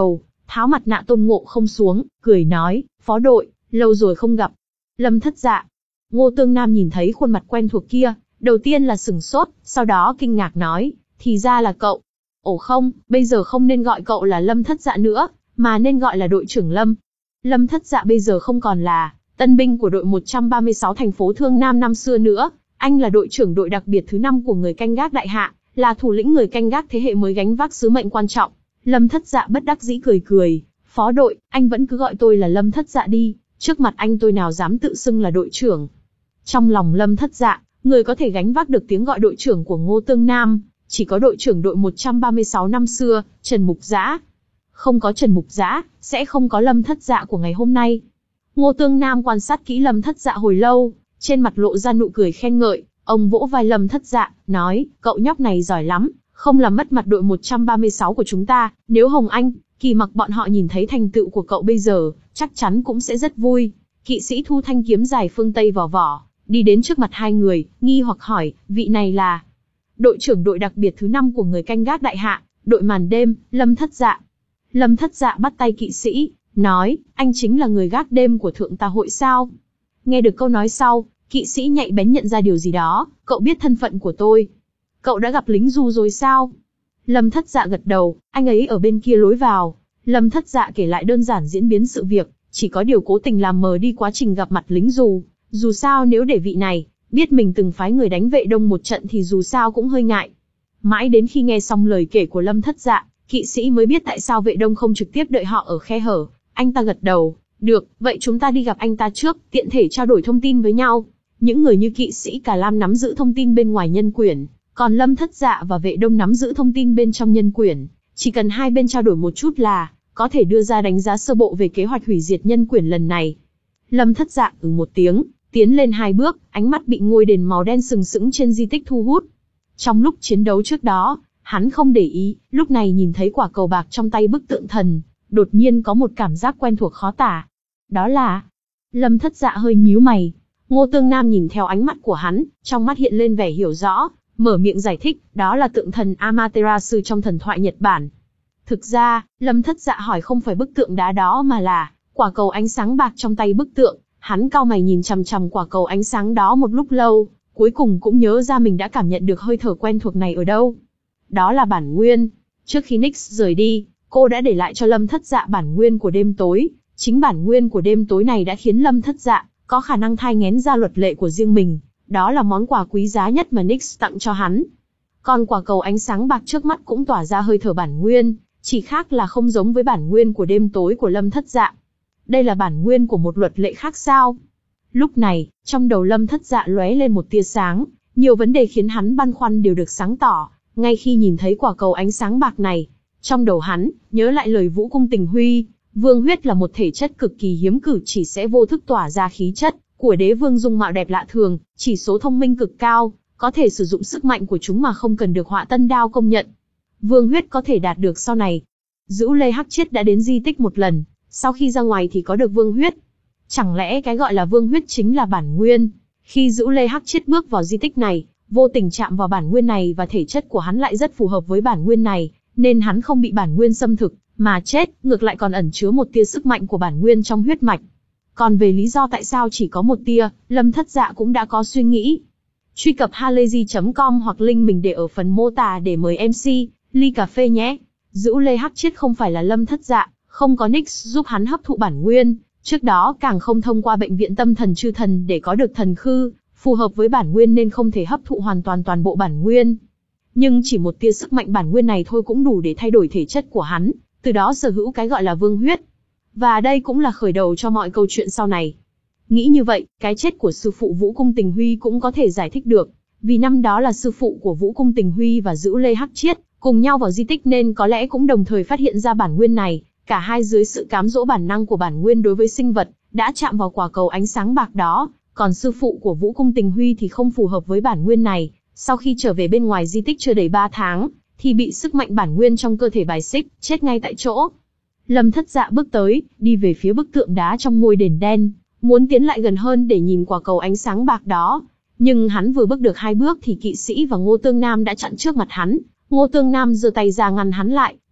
Speaker 1: tháo mặt nạ Tôn Ngộ Không xuống, cười nói, phó đội, lâu rồi không gặp. Lâm Thất Dạ. Ngô Tương Nam nhìn thấy khuôn mặt quen thuộc kia, đầu tiên là sửng sốt, sau đó kinh ngạc nói, thì ra là cậu. Ồ không, bây giờ không nên gọi cậu là Lâm Thất Dạ nữa, mà nên gọi là đội trưởng Lâm. Lâm Thất Dạ bây giờ không còn là tân binh của đội một trăm ba mươi sáu thành phố Thương Nam năm xưa nữa, anh là đội trưởng đội đặc biệt thứ năm của người canh gác đại hạ, là thủ lĩnh người canh gác thế hệ mới gánh vác sứ mệnh quan trọng. Lâm Thất Dạ bất đắc dĩ cười cười, phó đội, anh vẫn cứ gọi tôi là Lâm Thất Dạ đi, trước mặt anh tôi nào dám tự xưng là đội trưởng. Trong lòng Lâm Thất Dạ, người có thể gánh vác được tiếng gọi đội trưởng của Ngô Tương Nam, chỉ có đội trưởng đội một trăm ba mươi sáu năm xưa, Trần Mục Dã. Không có Trần Mục Dã, sẽ không có Lâm Thất Dạ của ngày hôm nay. Ngô Tương Nam quan sát kỹ Lâm Thất Dạ hồi lâu, trên mặt lộ ra nụ cười khen ngợi, ông vỗ vai Lâm Thất Dạ, nói, cậu nhóc này giỏi lắm, không làm mất mặt đội một trăm ba mươi sáu của chúng ta, nếu Hồng Anh, Kỳ Mặc bọn họ nhìn thấy thành tựu của cậu bây giờ, chắc chắn cũng sẽ rất vui. Kỵ sĩ thu thanh kiếm dài phương Tây vào vỏ, đi đến trước mặt hai người, nghi hoặc hỏi, vị này là đội trưởng đội đặc biệt thứ năm của người canh gác đại hạ, đội màn đêm, Lâm Thất Dạ. Lâm Thất Dạ bắt tay kỵ sĩ, nói, anh chính là người gác đêm của thượng tà hội sao? Nghe được câu nói sau, kỵ sĩ nhạy bén nhận ra điều gì đó, cậu biết thân phận của tôi. Cậu đã gặp lính Du rồi sao? Lâm Thất Dạ gật đầu, anh ấy ở bên kia lối vào. Lâm Thất Dạ kể lại đơn giản diễn biến sự việc, chỉ có điều cố tình làm mờ đi quá trình gặp mặt lính Du. Dù sao nếu để vị này biết mình từng phái người đánh Vệ Đông một trận thì dù sao cũng hơi ngại. Mãi đến khi nghe xong lời kể của Lâm Thất Dạ, kỵ sĩ mới biết tại sao Vệ Đông không trực tiếp đợi họ ở khe hở. Anh ta gật đầu, được, vậy chúng ta đi gặp anh ta trước, tiện thể trao đổi thông tin với nhau. Những người như kỵ sĩ Cả Lam nắm giữ thông tin bên ngoài nhân quyển, còn Lâm Thất Dạ và Vệ Đông nắm giữ thông tin bên trong nhân quyển. Chỉ cần hai bên trao đổi một chút là có thể đưa ra đánh giá sơ bộ về kế hoạch hủy diệt nhân quyển lần này. Lâm Thất Dạ ừ một tiếng, tiến lên hai bước, ánh mắt bị ngôi đền màu đen sừng sững trên di tích thu hút. Trong lúc chiến đấu trước đó, hắn không để ý, lúc này nhìn thấy quả cầu bạc trong tay bức tượng thần, đột nhiên có một cảm giác quen thuộc khó tả. Đó là... Lâm Thất Dạ hơi nhíu mày. Ngô Tương Nam nhìn theo ánh mắt của hắn, trong mắt hiện lên vẻ hiểu rõ, mở miệng giải thích, đó là tượng thần Amaterasu trong thần thoại Nhật Bản. Thực ra, Lâm Thất Dạ hỏi không phải bức tượng đá đó mà là quả cầu ánh sáng bạc trong tay bức tượng. Hắn cau mày nhìn chằm chằm quả cầu ánh sáng đó một lúc lâu, cuối cùng cũng nhớ ra mình đã cảm nhận được hơi thở quen thuộc này ở đâu. Đó là bản nguyên. Trước khi Nix rời đi, cô đã để lại cho Lâm Thất Dạ bản nguyên của đêm tối. Chính bản nguyên của đêm tối này đã khiến Lâm Thất Dạ có khả năng thai nghén ra luật lệ của riêng mình. Đó là món quà quý giá nhất mà Nix tặng cho hắn. Còn quả cầu ánh sáng bạc trước mắt cũng tỏa ra hơi thở bản nguyên, chỉ khác là không giống với bản nguyên của đêm tối của Lâm Thất Dạ. Đây là bản nguyên của một luật lệ khác sao? Lúc này, trong đầu Lâm Thất Dạ lóe lên một tia sáng, nhiều vấn đề khiến hắn băn khoăn đều được sáng tỏ, ngay khi nhìn thấy quả cầu ánh sáng bạc này. Trong đầu hắn, nhớ lại lời Vũ Cung Tình Huy, vương huyết là một thể chất cực kỳ hiếm cử, chỉ sẽ vô thức tỏa ra khí chất của đế vương dung mạo đẹp lạ thường, chỉ số thông minh cực cao, có thể sử dụng sức mạnh của chúng mà không cần được Họa Tân Đao công nhận. Vương huyết có thể đạt được sau này. Dữ Lê Hắc Chiết đã đến di tích một lần, sau khi ra ngoài thì có được vương huyết. Chẳng lẽ cái gọi là vương huyết chính là bản nguyên? Khi Dữ Lê Hắc Chiết bước vào di tích này, vô tình chạm vào bản nguyên này và thể chất của hắn lại rất phù hợp với bản nguyên này, nên hắn không bị bản nguyên xâm thực mà chết, ngược lại còn ẩn chứa một tia sức mạnh của bản nguyên trong huyết mạch. Còn về lý do tại sao chỉ có một tia, Lâm Thất Dạ cũng đã có suy nghĩ. Truy cập halayzi chấm com hoặc link mình để ở phần mô tả để mời em xê ly cà phê nhé. Dữ Lê Hắc Chiết không phải là Lâm Thất Dạ, không có Nix giúp hắn hấp thụ bản nguyên, trước đó càng không thông qua bệnh viện tâm thần chư thần để có được thần khư, phù hợp với bản nguyên nên không thể hấp thụ hoàn toàn toàn bộ bản nguyên. Nhưng chỉ một tia sức mạnh bản nguyên này thôi cũng đủ để thay đổi thể chất của hắn, từ đó sở hữu cái gọi là vương huyết. Và đây cũng là khởi đầu cho mọi câu chuyện sau này. Nghĩ như vậy, cái chết của sư phụ Vũ Cung Tình Huy cũng có thể giải thích được, vì năm đó là sư phụ của Vũ Cung Tình Huy và Dữ Lê Hắc Chiết cùng nhau vào di tích nên có lẽ cũng đồng thời phát hiện ra bản nguyên này. Cả hai dưới sự cám dỗ bản năng của bản nguyên đối với sinh vật, đã chạm vào quả cầu ánh sáng bạc đó, còn sư phụ của Vũ Cung Tình Huy thì không phù hợp với bản nguyên này. Sau khi trở về bên ngoài di tích chưa đầy ba tháng, thì bị sức mạnh bản nguyên trong cơ thể bài xích, chết ngay tại chỗ. Lâm Thất Dạ bước tới, đi về phía bức tượng đá trong ngôi đền đen, muốn tiến lại gần hơn để nhìn quả cầu ánh sáng bạc đó. Nhưng hắn vừa bước được hai bước thì kỵ sĩ và Ngô Tương Nam đã chặn trước mặt hắn. Ngô Tương Nam giơ tay ra ngăn hắn lại,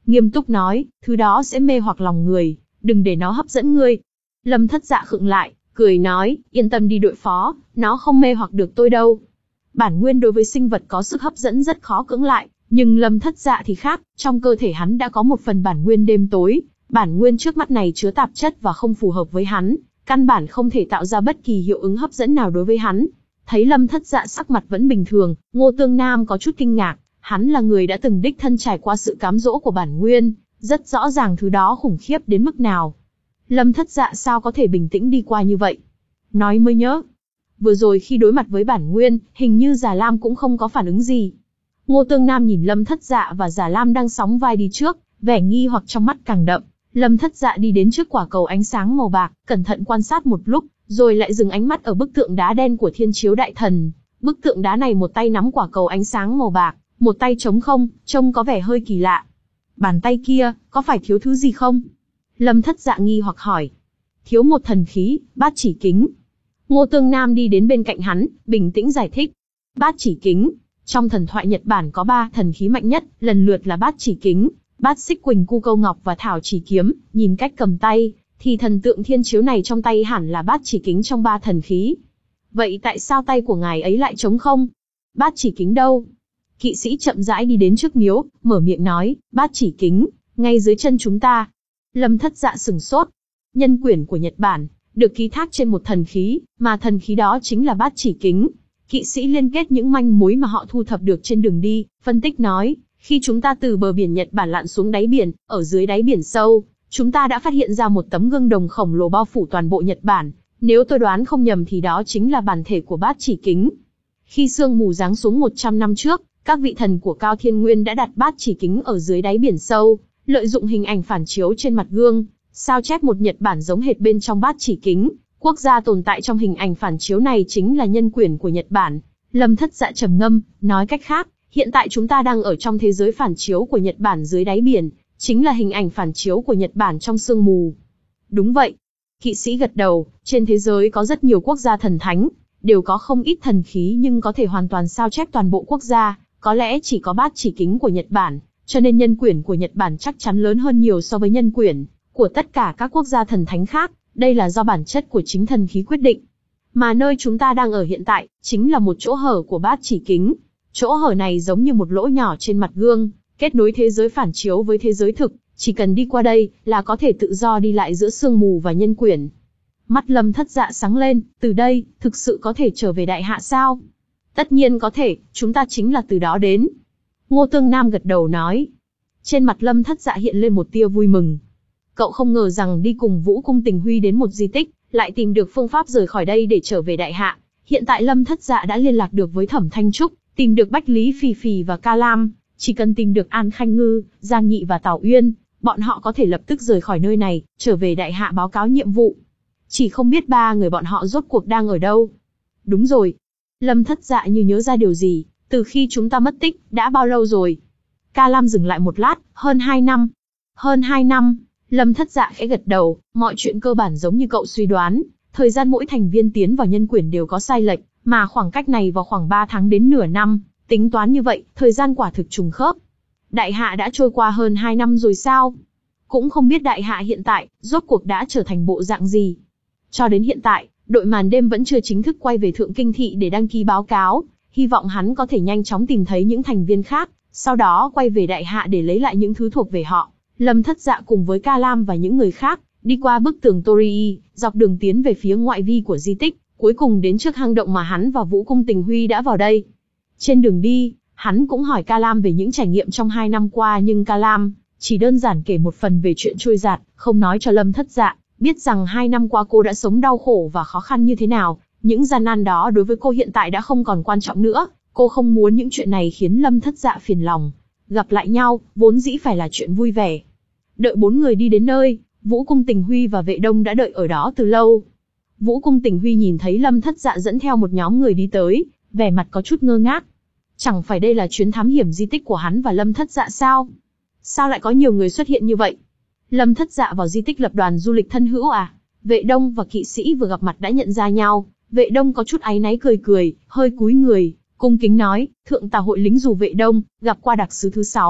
Speaker 1: nghiêm túc nói, thứ đó sẽ mê hoặc lòng người, đừng để nó hấp dẫn ngươi. Lâm Thất Dạ khựng lại, cười nói, yên tâm đi đội phó, nó không mê hoặc được tôi đâu. Bản nguyên đối với sinh vật có sức hấp dẫn rất khó cưỡng lại, nhưng Lâm Thất Dạ thì khác, trong cơ thể hắn đã có một phần bản nguyên đêm tối, bản nguyên trước mắt này chứa tạp chất và không phù hợp với hắn, căn bản không thể tạo ra bất kỳ hiệu ứng hấp dẫn nào đối với hắn. Thấy Lâm Thất Dạ sắc mặt vẫn bình thường, Ngô Tương Nam có chút kinh ngạc, hắn là người đã từng đích thân trải qua sự cám dỗ của bản nguyên, rất rõ ràng thứ đó khủng khiếp đến mức nào. Lâm Thất Dạ sao có thể bình tĩnh đi qua như vậy? Nói mới nhớ, vừa rồi khi đối mặt với bản nguyên, hình như Già Lam cũng không có phản ứng gì. Ngô Tương Nam nhìn Lâm Thất Dạ và Già Lam đang sóng vai đi trước, vẻ nghi hoặc trong mắt càng đậm. Lâm Thất Dạ đi đến trước quả cầu ánh sáng màu bạc, cẩn thận quan sát một lúc, rồi lại dừng ánh mắt ở bức tượng đá đen của Thiên Chiếu Đại Thần. Bức tượng đá này một tay nắm quả cầu ánh sáng màu bạc, một tay trống không, trông có vẻ hơi kỳ lạ. Bàn tay kia, có phải thiếu thứ gì không? Lâm Thất Dạ nghi hoặc hỏi. Thiếu một thần khí, Bát Chỉ Kính. Ngô Tương Nam đi đến bên cạnh hắn, bình tĩnh giải thích. Bát Chỉ Kính, trong thần thoại Nhật Bản có ba thần khí mạnh nhất, lần lượt là Bát Chỉ Kính, Bát Xích Quỳnh Cu Câu Ngọc và Thảo Chỉ Kiếm. Nhìn cách cầm tay, thì thần tượng thiên chiếu này trong tay hẳn là Bát Chỉ Kính trong ba thần khí. Vậy tại sao tay của ngài ấy lại trống không? Bát Chỉ Kính đâu? Kỵ sĩ chậm rãi đi đến trước miếu, mở miệng nói, Bát Chỉ Kính, ngay dưới chân chúng ta. Lâm Thất Dạ sửng sốt. Nhân quyển của Nhật Bản, được ký thác trên một thần khí, mà thần khí đó chính là Bát Chỉ Kính. Kỵ sĩ liên kết những manh mối mà họ thu thập được trên đường đi, phân tích nói, khi chúng ta từ bờ biển Nhật Bản lặn xuống đáy biển, ở dưới đáy biển sâu, chúng ta đã phát hiện ra một tấm gương đồng khổng lồ bao phủ toàn bộ Nhật Bản. Nếu tôi đoán không nhầm thì đó chính là bản thể của Bát Chỉ Kính. Khi sương mù giáng xuống một trăm năm trước, các vị thần của Cao Thiên Nguyên đã đặt Bát Chỉ Kính ở dưới đáy biển sâu, lợi dụng hình ảnh phản chiếu trên mặt gương, sao chép một Nhật Bản giống hệt bên trong Bát Chỉ Kính. Quốc gia tồn tại trong hình ảnh phản chiếu này chính là nhân quyển của Nhật Bản. Lâm Thất Dạ trầm ngâm, nói cách khác, hiện tại chúng ta đang ở trong thế giới phản chiếu của Nhật Bản dưới đáy biển, chính là hình ảnh phản chiếu của Nhật Bản trong sương mù. Đúng vậy. Kỵ sĩ gật đầu, trên thế giới có rất nhiều quốc gia thần thánh, đều có không ít thần khí nhưng có thể hoàn toàn sao chép toàn bộ quốc gia, có lẽ chỉ có Bát Chỉ Kính của Nhật Bản, cho nên nhân quyển của Nhật Bản chắc chắn lớn hơn nhiều so với nhân quyển của tất cả các quốc gia thần thánh khác, đây là do bản chất của chính thần khí quyết định. Mà nơi chúng ta đang ở hiện tại, chính là một chỗ hở của Bát Chỉ Kính. Chỗ hở này giống như một lỗ nhỏ trên mặt gương, kết nối thế giới phản chiếu với thế giới thực, chỉ cần đi qua đây, là có thể tự do đi lại giữa sương mù và nhân quyển. Mắt Lâm Thất Dạ sáng lên, từ đây, thực sự có thể trở về đại hạ sao? Tất nhiên có thể, chúng ta chính là từ đó đến. Ngô Tương Nam gật đầu nói. Trên mặt Lâm Thất Dạ hiện lên một tia vui mừng. Cậu không ngờ rằng đi cùng Vũ Cung Tình Huy đến một di tích, lại tìm được phương pháp rời khỏi đây để trở về đại hạ. Hiện tại Lâm Thất Dạ đã liên lạc được với Thẩm Thanh Trúc, tìm được Bách Lý Phì Phì và Ca Lam, chỉ cần tìm được An Khanh Ngư, Giang Nhị và Tào Uyên, bọn họ có thể lập tức rời khỏi nơi này, trở về đại hạ báo cáo nhiệm vụ. Chỉ không biết ba người bọn họ rốt cuộc đang ở đâu. Đúng rồi. Lâm Thất Dạ như nhớ ra điều gì, từ khi chúng ta mất tích, đã bao lâu rồi? Ca Lam dừng lại một lát, hơn hai năm. Hơn hai năm, Lâm Thất Dạ khẽ gật đầu, mọi chuyện cơ bản giống như cậu suy đoán, thời gian mỗi thành viên tiến vào nhân quyển đều có sai lệch, mà khoảng cách này vào khoảng ba tháng đến nửa năm, tính toán như vậy, thời gian quả thực trùng khớp. Đại hạ đã trôi qua hơn hai năm rồi sao? Cũng không biết đại hạ hiện tại, rốt cuộc đã trở thành bộ dạng gì. Cho đến hiện tại, đội màn đêm vẫn chưa chính thức quay về Thượng Kinh Thị để đăng ký báo cáo, hy vọng hắn có thể nhanh chóng tìm thấy những thành viên khác, sau đó quay về đại hạ để lấy lại những thứ thuộc về họ. Lâm Thất Dạ cùng với Ca Lam và những người khác, đi qua bức tường Torii, dọc đường tiến về phía ngoại vi của di tích, cuối cùng đến trước hang động mà hắn và Vũ Cung Tình Huy đã vào đây. Trên đường đi, hắn cũng hỏi Ca Lam về những trải nghiệm trong hai năm qua nhưng Ca Lam chỉ đơn giản kể một phần về chuyện trôi dạt, không nói cho Lâm Thất Dạ biết rằng hai năm qua cô đã sống đau khổ và khó khăn như thế nào. Những gian nan đó đối với cô hiện tại đã không còn quan trọng nữa, cô không muốn những chuyện này khiến Lâm Thất Dạ phiền lòng. Gặp lại nhau, vốn dĩ phải là chuyện vui vẻ. Đợi bốn người đi đến nơi, Vũ Cung Tình Huy và Vệ Đông đã đợi ở đó từ lâu. Vũ Cung Tình Huy nhìn thấy Lâm Thất Dạ dẫn theo một nhóm người đi tới, vẻ mặt có chút ngơ ngác. Chẳng phải đây là chuyến thám hiểm di tích của hắn và Lâm Thất Dạ sao? Sao lại có nhiều người xuất hiện như vậy? Lâm Thất Dạ vào di tích lập đoàn du lịch thân hữu à? Vệ Đông và kỵ sĩ vừa gặp mặt đã nhận ra nhau. Vệ Đông có chút áy náy cười cười, hơi cúi người, cung kính nói, thượng tà hội lính dù Vệ Đông, gặp qua đặc sứ thứ sáu.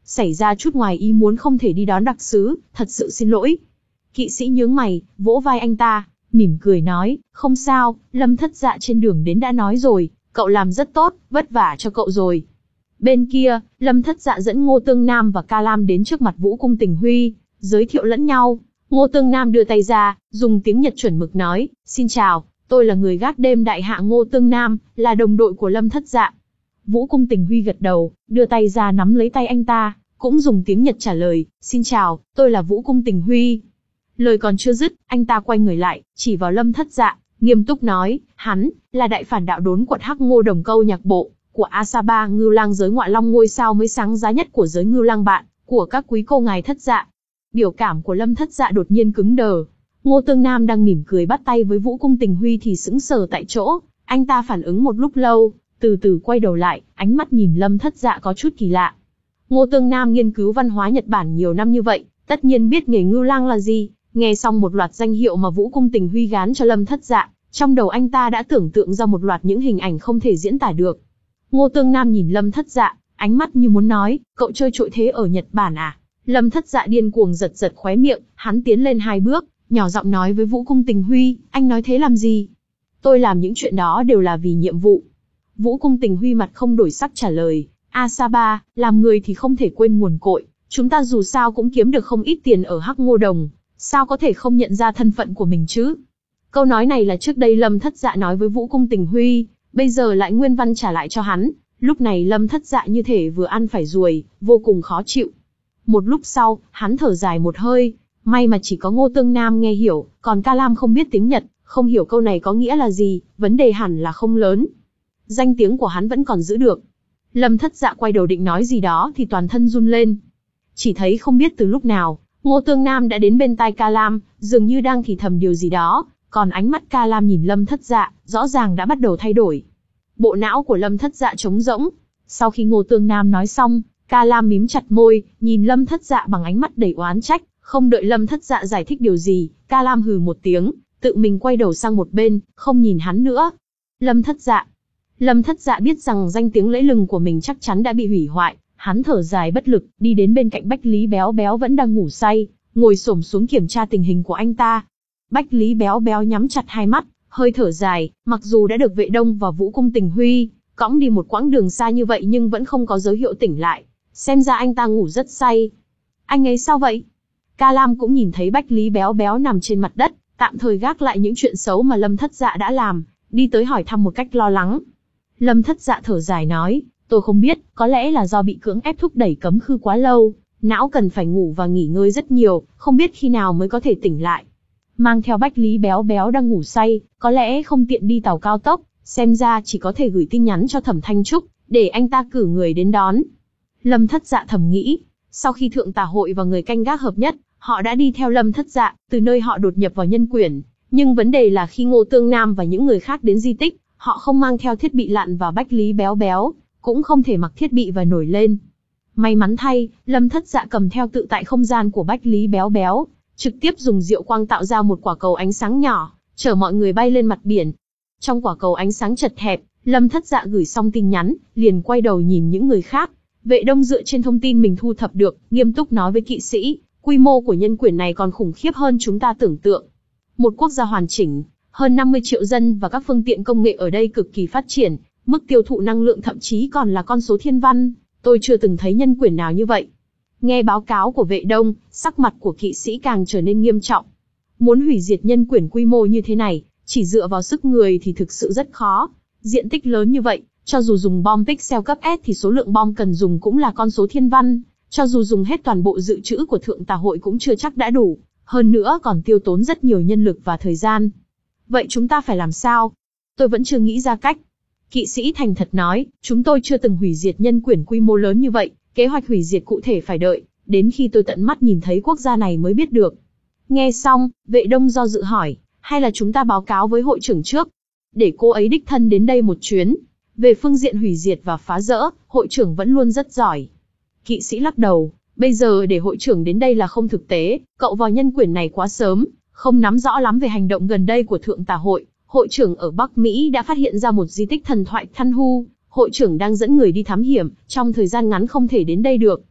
Speaker 1: xảy ra chút ngoài ý muốn không thể đi đón đặc sứ, thật sự xin lỗi. Kỵ sĩ nhướng mày, vỗ vai anh ta, mỉm cười nói, không sao, Lâm Thất Dạ trên đường đến đã nói rồi, cậu làm rất tốt, vất vả cho cậu rồi. Bên kia, Lâm Thất Dạ dẫn Ngô Tương Nam và Ca Lam đến trước mặt Vũ Cung Tình Huy, giới thiệu lẫn nhau. Ngô Tương Nam đưa tay ra, dùng tiếng Nhật chuẩn mực nói, xin chào, tôi là người gác đêm đại hạ Ngô Tương Nam, là đồng đội của Lâm Thất Dạ. Vũ Cung Tình Huy gật đầu, đưa tay ra nắm lấy tay anh ta, cũng dùng tiếng Nhật trả lời, xin chào, tôi là Vũ Cung Tình Huy. Lời còn chưa dứt, anh ta quay người lại, chỉ vào Lâm Thất Dạ, nghiêm túc nói, hắn, là đại phản đạo đốn quật Hắc Ngô Đồng câu nhạc bộ, của Asaba Ngưu Lang giới ngoại long ngôi sao mới sáng giá nhất của giới Ngưu Lang bạn, của các quý cô ngài Thất Dạ. Biểu cảm của Lâm Thất Dạ đột nhiên cứng đờ. Ngô Tương Nam đang mỉm cười bắt tay với Vũ Cung Tình Huy thì sững sờ tại chỗ, anh ta phản ứng một lúc lâu, từ từ quay đầu lại, ánh mắt nhìn Lâm Thất Dạ có chút kỳ lạ. Ngô Tương Nam nghiên cứu văn hóa Nhật Bản nhiều năm như vậy, tất nhiên biết nghề ngưu lang là gì. Nghe xong một loạt danh hiệu mà Vũ Cung Tình Huy gán cho Lâm Thất Dạ, trong đầu anh ta đã tưởng tượng ra một loạt những hình ảnh không thể diễn tả được. Ngô Tương Nam nhìn Lâm Thất Dạ, ánh mắt như muốn nói, cậu chơi trội thế ở Nhật Bản à? Lâm Thất Dạ điên cuồng giật giật khóe miệng, hắn tiến lên hai bước, nhỏ giọng nói với Vũ Cung Tình Huy, anh nói thế làm gì? Tôi làm những chuyện đó đều là vì nhiệm vụ. Vũ Cung Tình Huy mặt không đổi sắc trả lời, Asaba, làm người thì không thể quên nguồn cội, chúng ta dù sao cũng kiếm được không ít tiền ở Hắc Ngô Đồng, sao có thể không nhận ra thân phận của mình chứ? Câu nói này là trước đây Lâm Thất Dạ nói với Vũ Cung Tình Huy, bây giờ lại nguyên văn trả lại cho hắn, lúc này Lâm Thất Dạ như thể vừa ăn phải ruồi, vô cùng khó chịu. Một lúc sau, hắn thở dài một hơi, may mà chỉ có Ngô Tương Nam nghe hiểu, còn Ca Lam không biết tiếng Nhật, không hiểu câu này có nghĩa là gì, vấn đề hẳn là không lớn. Danh tiếng của hắn vẫn còn giữ được. Lâm Thất Dạ quay đầu định nói gì đó thì toàn thân run lên. Chỉ thấy không biết từ lúc nào, Ngô Tương Nam đã đến bên tai Ca Lam, dường như đang thì thầm điều gì đó, còn ánh mắt Ca Lam nhìn Lâm Thất Dạ, rõ ràng đã bắt đầu thay đổi. Bộ não của Lâm Thất Dạ trống rỗng. Sau khi Ngô Tương Nam nói xong, Ca Lam mím chặt môi, nhìn Lâm Thất Dạ bằng ánh mắt đầy oán trách, không đợi Lâm Thất Dạ giải thích điều gì, Ca Lam hừ một tiếng, tự mình quay đầu sang một bên, không nhìn hắn nữa. Lâm Thất Dạ. Lâm Thất Dạ biết rằng danh tiếng lẫy lừng của mình chắc chắn đã bị hủy hoại, hắn thở dài bất lực, đi đến bên cạnh Bách Lý Béo Béo vẫn đang ngủ say, ngồi xổm xuống kiểm tra tình hình của anh ta. Bách Lý Béo Béo nhắm chặt hai mắt, hơi thở dài, mặc dù đã được Vệ Đông và Vũ Cung Tình Huy cõng đi một quãng đường xa như vậy nhưng vẫn không có dấu hiệu tỉnh lại, xem ra anh ta ngủ rất say. Anh ấy sao vậy? Ca Lam cũng nhìn thấy Bách Lý Béo Béo nằm trên mặt đất, tạm thời gác lại những chuyện xấu mà Lâm Thất Dạ đã làm, đi tới hỏi thăm một cách lo lắng. Lâm Thất Dạ thở dài nói, tôi không biết, có lẽ là do bị cưỡng ép thúc đẩy cấm khư quá lâu, não cần phải ngủ và nghỉ ngơi rất nhiều, không biết khi nào mới có thể tỉnh lại. Mang theo Bách Lý Béo Béo đang ngủ say, có lẽ không tiện đi tàu cao tốc, xem ra chỉ có thể gửi tin nhắn cho Thẩm Thanh Trúc, để anh ta cử người đến đón. Lâm Thất Dạ thầm nghĩ, sau khi Thượng Tà Hội và người canh gác hợp nhất, họ đã đi theo Lâm Thất Dạ, từ nơi họ đột nhập vào Nhân Quyển, nhưng vấn đề là khi Ngô Tương Nam và những người khác đến di tích, họ không mang theo thiết bị lặn và Bách Lý Béo Béo cũng không thể mặc thiết bị và nổi lên. May mắn thay, Lâm Thất Dạ cầm theo tự tại không gian của Bách Lý Béo Béo, trực tiếp dùng diệu quang tạo ra một quả cầu ánh sáng nhỏ, chở mọi người bay lên mặt biển. Trong quả cầu ánh sáng chật hẹp, Lâm Thất Dạ gửi xong tin nhắn, liền quay đầu nhìn những người khác. Vệ Đông dựa trên thông tin mình thu thập được, nghiêm túc nói với kỵ sĩ, quy mô của Nhân Quyển này còn khủng khiếp hơn chúng ta tưởng tượng. Một quốc gia hoàn chỉnh, hơn năm mươi triệu dân và các phương tiện công nghệ ở đây cực kỳ phát triển, mức tiêu thụ năng lượng thậm chí còn là con số thiên văn, tôi chưa từng thấy Nhân Quyển nào như vậy. Nghe báo cáo của Vệ Đông, sắc mặt của kỵ sĩ càng trở nên nghiêm trọng. Muốn hủy diệt Nhân Quyển quy mô như thế này, chỉ dựa vào sức người thì thực sự rất khó. Diện tích lớn như vậy, cho dù dùng bom pixel cấp S thì số lượng bom cần dùng cũng là con số thiên văn, cho dù dùng hết toàn bộ dự trữ của Thượng Tà Hội cũng chưa chắc đã đủ, hơn nữa còn tiêu tốn rất nhiều nhân lực và thời gian. Vậy chúng ta phải làm sao? Tôi vẫn chưa nghĩ ra cách. Kỵ sĩ thành thật nói, chúng tôi chưa từng hủy diệt Nhân Quyển quy mô lớn như vậy, kế hoạch hủy diệt cụ thể phải đợi, đến khi tôi tận mắt nhìn thấy quốc gia này mới biết được. Nghe xong, Vệ Đông do dự hỏi, hay là chúng ta báo cáo với hội trưởng trước, để cô ấy đích thân đến đây một chuyến. Về phương diện hủy diệt và phá rỡ, hội trưởng vẫn luôn rất giỏi. Kỵ sĩ lắc đầu, bây giờ để hội trưởng đến đây là không thực tế, cậu vào Nhân Quyển này quá sớm, không nắm rõ lắm về hành động gần đây của Thượng Tà Hội. Hội trưởng ở Bắc Mỹ đã phát hiện ra một di tích thần thoại Than Hu, hội trưởng đang dẫn người đi thám hiểm, trong thời gian ngắn không thể đến đây được.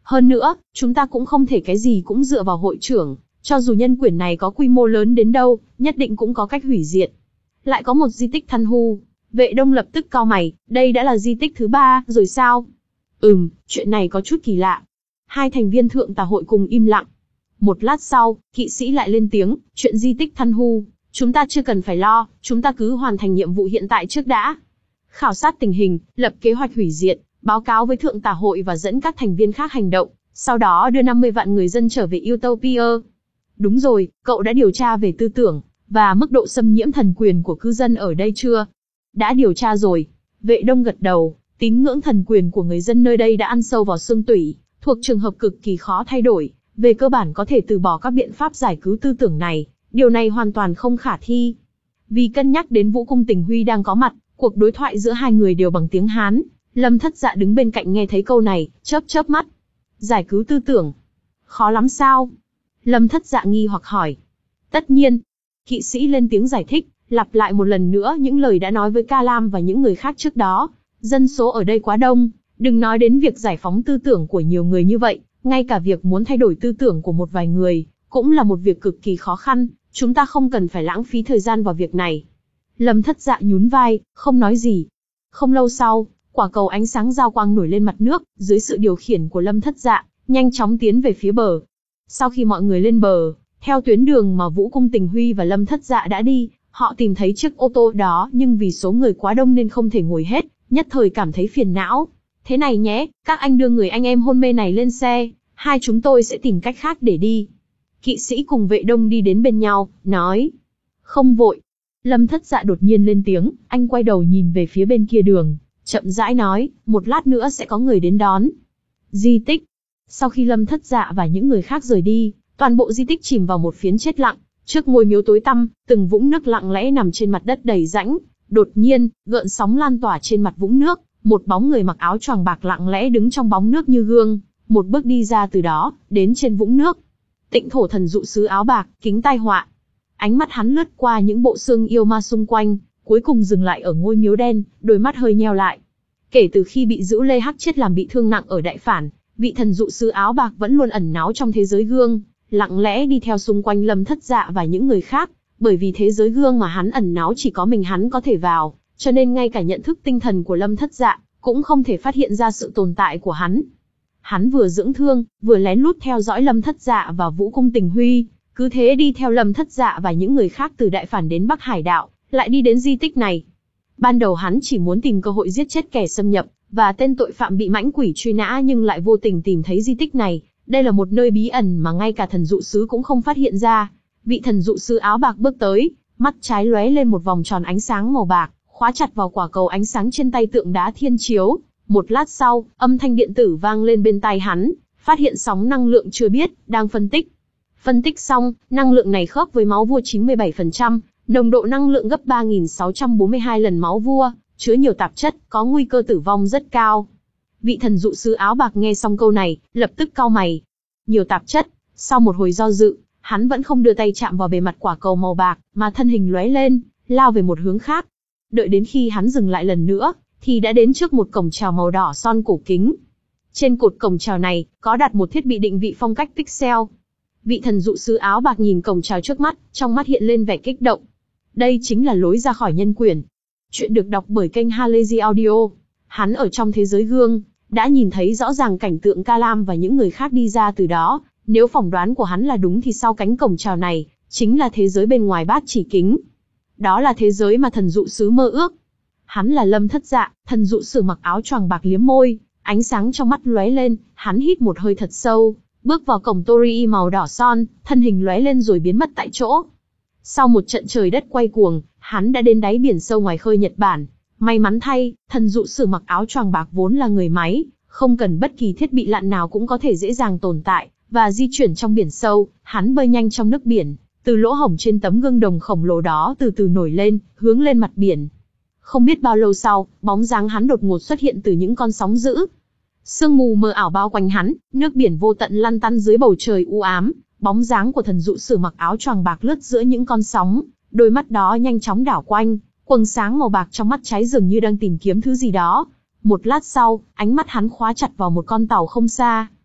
Speaker 1: Hơn nữa, chúng ta cũng không thể cái gì cũng dựa vào hội trưởng, cho dù nhân quyển này có quy mô lớn đến đâu, nhất định cũng có cách hủy diệt. Lại có một di tích Thân Hu. Vệ Đông lập tức cau mày, đây đã là di tích thứ ba rồi sao? Ừm, chuyện này có chút kỳ lạ. Hai thành viên thượng tà hội cùng im lặng. Một lát sau, kỵ sĩ lại lên tiếng, chuyện di tích Thân Hu, chúng ta chưa cần phải lo, chúng ta cứ hoàn thành nhiệm vụ hiện tại trước đã. Khảo sát tình hình, lập kế hoạch hủy diệt, báo cáo với thượng tà hội và dẫn các thành viên khác hành động, sau đó đưa năm mươi vạn người dân trở về Utopia. Đúng rồi, cậu đã điều tra về tư tưởng và mức độ xâm nhiễm thần quyền của cư dân ở đây chưa? Đã điều tra rồi. Vệ Đông gật đầu, tín ngưỡng thần quyền của người dân nơi đây đã ăn sâu vào xương tủy, thuộc trường hợp cực kỳ khó thay đổi, về cơ bản có thể từ bỏ các biện pháp giải cứu tư tưởng này, điều này hoàn toàn không khả thi. Vì cân nhắc đến Vũ Cung Tình Huy đang có mặt, cuộc đối thoại giữa hai người đều bằng tiếng Hán, Lâm Thất Dạ đứng bên cạnh nghe thấy câu này, chớp chớp mắt. Giải cứu tư tưởng? Khó lắm sao? Lâm Thất Dạ nghi hoặc hỏi. Tất nhiên. Kỵ sĩ lên tiếng giải thích, lặp lại một lần nữa những lời đã nói với Ca Lam và những người khác trước đó. Dân số ở đây quá đông, đừng nói đến việc giải phóng tư tưởng của nhiều người như vậy, ngay cả việc muốn thay đổi tư tưởng của một vài người, cũng là một việc cực kỳ khó khăn, chúng ta không cần phải lãng phí thời gian vào việc này. Lâm Thất Dạ nhún vai, không nói gì. Không lâu sau, quả cầu ánh sáng giao quang nổi lên mặt nước, dưới sự điều khiển của Lâm Thất Dạ, nhanh chóng tiến về phía bờ. Sau khi mọi người lên bờ, theo tuyến đường mà Vũ Cung Tình Huy và Lâm Thất Dạ đã đi, họ tìm thấy chiếc ô tô đó nhưng vì số người quá đông nên không thể ngồi hết, nhất thời cảm thấy phiền não. Thế này nhé, các anh đưa người anh em hôn mê này lên xe, hai chúng tôi sẽ tìm cách khác để đi. Kỵ sĩ cùng Vệ Đông đi đến bên nhau, nói. Không vội. Lâm Thất Dạ đột nhiên lên tiếng, anh quay đầu nhìn về phía bên kia đường, chậm rãi nói, một lát nữa sẽ có người đến đón. Di tích. Sau khi Lâm Thất Dạ và những người khác rời đi, toàn bộ di tích chìm vào một phiến chết lặng. Trước ngôi miếu tối tăm, từng vũng nước lặng lẽ nằm trên mặt đất đầy rãnh. Đột nhiên, gợn sóng lan tỏa trên mặt vũng nước, một bóng người mặc áo choàng bạc lặng lẽ đứng trong bóng nước như gương, một bước đi ra từ đó, đến trên vũng nước. Tịnh Thổ Thần Dụ Sứ áo bạc, kính tai họa. Ánh mắt hắn lướt qua những bộ xương yêu ma xung quanh, cuối cùng dừng lại ở ngôi miếu đen, đôi mắt hơi nheo lại. Kể từ khi bị Dữu Lê Hắc chết làm bị thương nặng ở Đại Phản, vị thần dụ sứ áo bạc vẫn luôn ẩn náu trong thế giới gương, lặng lẽ đi theo xung quanh Lâm Thất Dạ và những người khác, bởi vì thế giới gương mà hắn ẩn náu chỉ có mình hắn có thể vào, cho nên ngay cả nhận thức tinh thần của Lâm Thất Dạ cũng không thể phát hiện ra sự tồn tại của hắn. Hắn vừa dưỡng thương, vừa lén lút theo dõi Lâm Thất Dạ và Vũ Cung Tình Huy, cứ thế đi theo Lâm Thất Dạ và những người khác từ Đại Phản đến Bắc Hải Đạo, lại đi đến di tích này. Ban đầu hắn chỉ muốn tìm cơ hội giết chết kẻ xâm nhập và tên tội phạm bị mãnh quỷ truy nã, nhưng lại vô tình tìm thấy di tích này. Đây là một nơi bí ẩn mà ngay cả thần dụ sứ cũng không phát hiện ra. Vị thần dụ sứ áo bạc bước tới, mắt trái lóe lên một vòng tròn ánh sáng màu bạc, khóa chặt vào quả cầu ánh sáng trên tay tượng đá thiên chiếu. Một lát sau, âm thanh điện tử vang lên bên tai hắn, phát hiện sóng năng lượng chưa biết, đang phân tích. Phân tích xong, năng lượng này khớp với máu vua chín mươi bảy phần trăm, nồng độ năng lượng gấp ba nghìn sáu trăm bốn mươi hai lần máu vua, chứa nhiều tạp chất, có nguy cơ tử vong rất cao. Vị thần dụ sứ áo bạc nghe xong câu này, lập tức cau mày. Nhiều tạp chất, sau một hồi do dự, hắn vẫn không đưa tay chạm vào bề mặt quả cầu màu bạc, mà thân hình lóe lên, lao về một hướng khác. Đợi đến khi hắn dừng lại lần nữa, thì đã đến trước một cổng chào màu đỏ son cổ kính. Trên cột cổng chào này, có đặt một thiết bị định vị phong cách pixel. Vị thần dụ sứ áo bạc nhìn cổng chào trước mắt, trong mắt hiện lên vẻ kích động. Đây chính là lối ra khỏi nhân quyển. Chuyện được đọc bởi kênh Halazy Audio. Hắn ở trong thế giới gương, đã nhìn thấy rõ ràng cảnh tượng Ca Lam và những người khác đi ra từ đó. Nếu phỏng đoán của hắn là đúng thì sau cánh cổng chào này, chính là thế giới bên ngoài bát chỉ kính. Đó là thế giới mà thần dụ sứ mơ ước. Hắn là Lâm Thất Dạ, thần dụ sử mặc áo choàng bạc liếm môi, ánh sáng trong mắt lóe lên, hắn hít một hơi thật sâu, bước vào cổng Torii màu đỏ son, thân hình lóe lên rồi biến mất tại chỗ. Sau một trận trời đất quay cuồng, hắn đã đến đáy biển sâu ngoài khơi Nhật Bản. May mắn thay, thần dụ sử mặc áo choàng bạc vốn là người máy, không cần bất kỳ thiết bị lặn nào cũng có thể dễ dàng tồn tại và di chuyển trong biển sâu. Hắn bơi nhanh trong nước biển, từ lỗ hổng trên tấm gương đồng khổng lồ đó từ từ nổi lên, hướng lên mặt biển. Không biết bao lâu sau, bóng dáng hắn đột ngột xuất hiện từ những con sóng dữ. Sương mù mờ ảo bao quanh hắn, nước biển vô tận lăn tăn dưới bầu trời u ám. Bóng dáng của thần dụ sử mặc áo choàng bạc lướt giữa những con sóng, đôi mắt đó nhanh chóng đảo quanh, quầng sáng màu bạc trong mắt trái dường như đang tìm kiếm thứ gì đó. Một lát sau, ánh mắt hắn khóa chặt vào một con tàu không xa.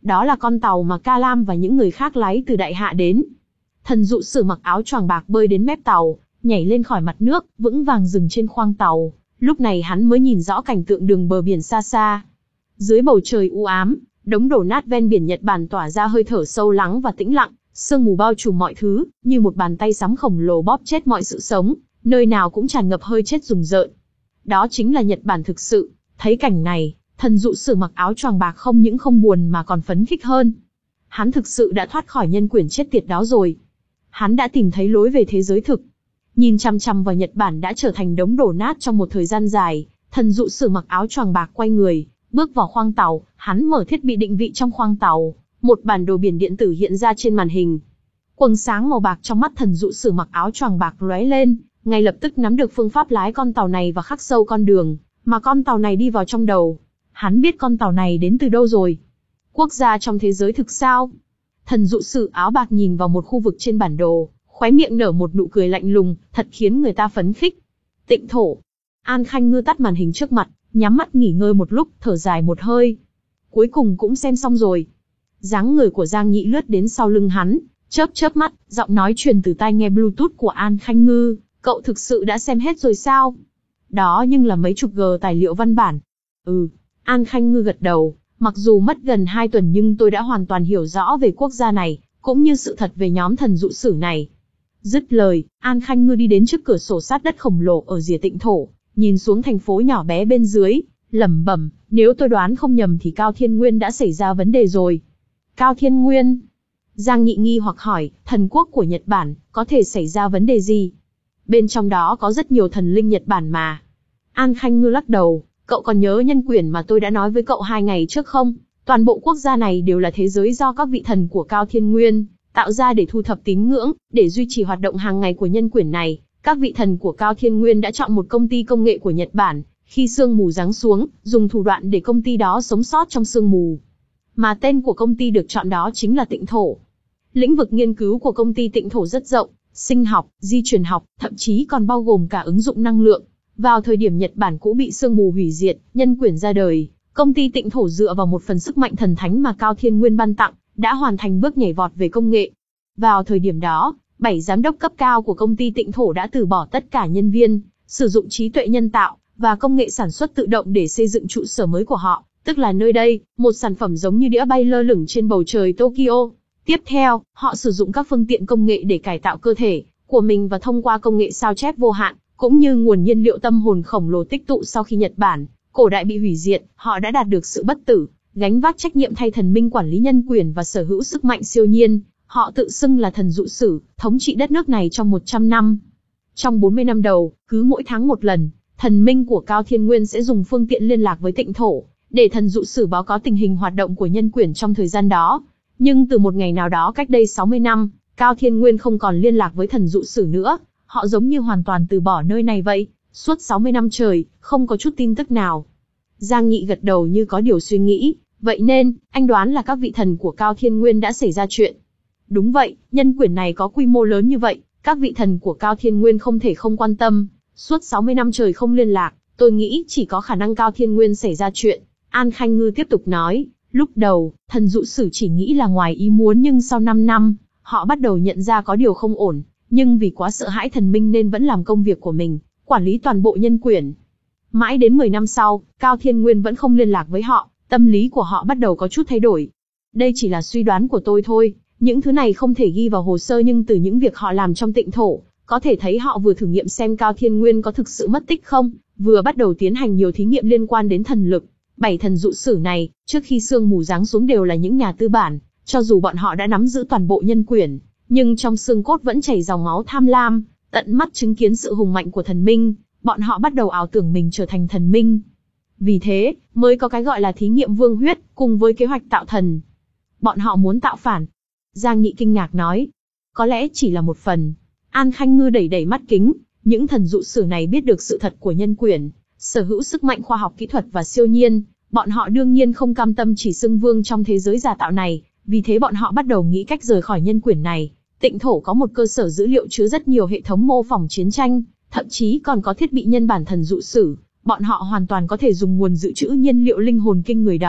Speaker 1: Đó là con tàu mà Ca Lam và những người khác lái từ Đại Hạ đến. Thần dụ sử mặc áo choàng bạc bơi đến mép tàu, nhảy lên khỏi mặt nước, vững vàng dừng trên khoang tàu. Lúc này hắn mới nhìn rõ cảnh tượng đường bờ biển xa xa. Dưới bầu trời u ám, đống đổ nát ven biển Nhật Bản tỏa ra hơi thở sâu lắng và tĩnh lặng, sương mù bao trùm mọi thứ, như một bàn tay sắm khổng lồ bóp chết mọi sự sống, nơi nào cũng tràn ngập hơi chết rùng rợn. Đó chính là Nhật Bản thực sự. Thấy cảnh này, thần dụ sử mặc áo choàng bạc không những không buồn mà còn phấn khích hơn. Hắn thực sự đã thoát khỏi nhân quyển chết tiệt đó rồi. Hắn đã tìm thấy lối về thế giới thực. Nhìn chằm chằm vào Nhật Bản đã trở thành đống đổ nát trong một thời gian dài, thần dụ sử mặc áo choàng bạc quay người, bước vào khoang tàu, hắn mở thiết bị định vị trong khoang tàu, một bản đồ biển điện tử hiện ra trên màn hình. Quầng sáng màu bạc trong mắt thần dụ sử mặc áo choàng bạc lóe lên, ngay lập tức nắm được phương pháp lái con tàu này và khắc sâu con đường mà con tàu này đi vào trong đầu. Hắn biết con tàu này đến từ đâu rồi. Quốc gia trong thế giới thực sao? Thần dụ sử áo bạc nhìn vào một khu vực trên bản đồ, khóe miệng nở một nụ cười lạnh lùng, thật khiến người ta phấn khích. Tịnh thổ. An Khanh Ngư tắt màn hình trước mặt, nhắm mắt nghỉ ngơi một lúc, thở dài một hơi. Cuối cùng cũng xem xong rồi. Dáng người của Giang Nhị lướt đến sau lưng hắn, chớp chớp mắt, giọng nói truyền từ tai nghe Bluetooth của An Khanh Ngư. Cậu thực sự đã xem hết rồi sao? Đó nhưng là mấy chục g tài liệu văn bản. Ừ, An Khanh Ngư gật đầu, mặc dù mất gần hai tuần nhưng tôi đã hoàn toàn hiểu rõ về quốc gia này, cũng như sự thật về nhóm thần dụ sử này. Dứt lời, An Khanh Ngư đi đến trước cửa sổ sát đất khổng lồ ở rìa Tịnh thổ, nhìn xuống thành phố nhỏ bé bên dưới, lẩm bẩm, nếu tôi đoán không nhầm thì Cao Thiên Nguyên đã xảy ra vấn đề rồi. Cao Thiên Nguyên? Giang Nhị nghi hoặc hỏi, thần quốc của Nhật Bản, có thể xảy ra vấn đề gì? Bên trong đó có rất nhiều thần linh Nhật Bản mà. An Khanh Ngư lắc đầu, cậu còn nhớ nhân quyển mà tôi đã nói với cậu hai ngày trước không? Toàn bộ quốc gia này đều là thế giới do các vị thần của Cao Thiên Nguyên tạo ra để thu thập tín ngưỡng, để duy trì hoạt động hàng ngày của nhân quyển này. Các vị thần của Cao Thiên Nguyên đã chọn một công ty công nghệ của Nhật Bản, khi sương mù giáng xuống, dùng thủ đoạn để công ty đó sống sót trong sương mù. Mà tên của công ty được chọn đó chính là Tịnh thổ. Lĩnh vực nghiên cứu của công ty Tịnh thổ rất rộng, sinh học, di truyền học, thậm chí còn bao gồm cả ứng dụng năng lượng. Vào thời điểm Nhật Bản cũ bị sương mù hủy diệt, nhân quyển ra đời, công ty Tịnh thổ dựa vào một phần sức mạnh thần thánh mà Cao Thiên Nguyên ban tặng, đã hoàn thành bước nhảy vọt về công nghệ. Vào thời điểm đó, bảy giám đốc cấp cao của công ty Tịnh thổ đã từ bỏ tất cả nhân viên, sử dụng trí tuệ nhân tạo và công nghệ sản xuất tự động để xây dựng trụ sở mới của họ, tức là nơi đây, một sản phẩm giống như đĩa bay lơ lửng trên bầu trời Tokyo. Tiếp theo, họ sử dụng các phương tiện công nghệ để cải tạo cơ thể của mình và thông qua công nghệ sao chép vô hạn, cũng như nguồn nhiên liệu tâm hồn khổng lồ tích tụ sau khi Nhật Bản cổ đại bị hủy diệt, họ đã đạt được sự bất tử, gánh vác trách nhiệm thay thần minh quản lý nhân quyền và sở hữu sức mạnh siêu nhiên. Họ tự xưng là thần dụ sử, thống trị đất nước này trong một trăm năm. Trong bốn mươi năm đầu, cứ mỗi tháng một lần, thần minh của Cao Thiên Nguyên sẽ dùng phương tiện liên lạc với Tịnh thổ, để thần dụ sử báo cáo tình hình hoạt động của nhân quyển trong thời gian đó. Nhưng từ một ngày nào đó cách đây sáu mươi năm, Cao Thiên Nguyên không còn liên lạc với thần dụ sử nữa, họ giống như hoàn toàn từ bỏ nơi này vậy, suốt sáu mươi năm trời, không có chút tin tức nào. Giang Nghị gật đầu như có điều suy nghĩ, vậy nên, anh đoán là các vị thần của Cao Thiên Nguyên đã xảy ra chuyện. Đúng vậy, nhân quyển này có quy mô lớn như vậy, các vị thần của Cao Thiên Nguyên không thể không quan tâm, suốt sáu mươi năm trời không liên lạc, tôi nghĩ chỉ có khả năng Cao Thiên Nguyên xảy ra chuyện. An Khanh Ngư tiếp tục nói, lúc đầu, thần dụ sử chỉ nghĩ là ngoài ý muốn nhưng sau năm năm, họ bắt đầu nhận ra có điều không ổn, nhưng vì quá sợ hãi thần minh nên vẫn làm công việc của mình, quản lý toàn bộ nhân quyển. Mãi đến mười năm sau, Cao Thiên Nguyên vẫn không liên lạc với họ, tâm lý của họ bắt đầu có chút thay đổi. Đây chỉ là suy đoán của tôi thôi, những thứ này không thể ghi vào hồ sơ nhưng từ những việc họ làm trong Tịnh thổ, có thể thấy họ vừa thử nghiệm xem Cao Thiên Nguyên có thực sự mất tích không, vừa bắt đầu tiến hành nhiều thí nghiệm liên quan đến thần lực. Bảy thần dụ sử này, trước khi sương mù giáng xuống đều là những nhà tư bản, cho dù bọn họ đã nắm giữ toàn bộ nhân quyển, nhưng trong xương cốt vẫn chảy dòng máu tham lam, tận mắt chứng kiến sự hùng mạnh của thần minh, bọn họ bắt đầu ảo tưởng mình trở thành thần minh. Vì thế, mới có cái gọi là thí nghiệm vương huyết, cùng với kế hoạch tạo thần. Bọn họ muốn tạo phản. Giang Nghị kinh ngạc nói. Có lẽ chỉ là một phần. An Khanh Ngư đẩy đẩy mắt kính, những thần dụ sử này biết được sự thật của nhân quyển, sở hữu sức mạnh khoa học kỹ thuật và siêu nhiên, bọn họ đương nhiên không cam tâm chỉ xưng vương trong thế giới giả tạo này, vì thế bọn họ bắt đầu nghĩ cách rời khỏi nhân quyển này. Tịnh thổ có một cơ sở dữ liệu chứa rất nhiều hệ thống mô phỏng chiến tranh, thậm chí còn có thiết bị nhân bản thần dụ sử, bọn họ hoàn toàn có thể dùng nguồn dự trữ nhiên liệu linh hồn kinh người đó,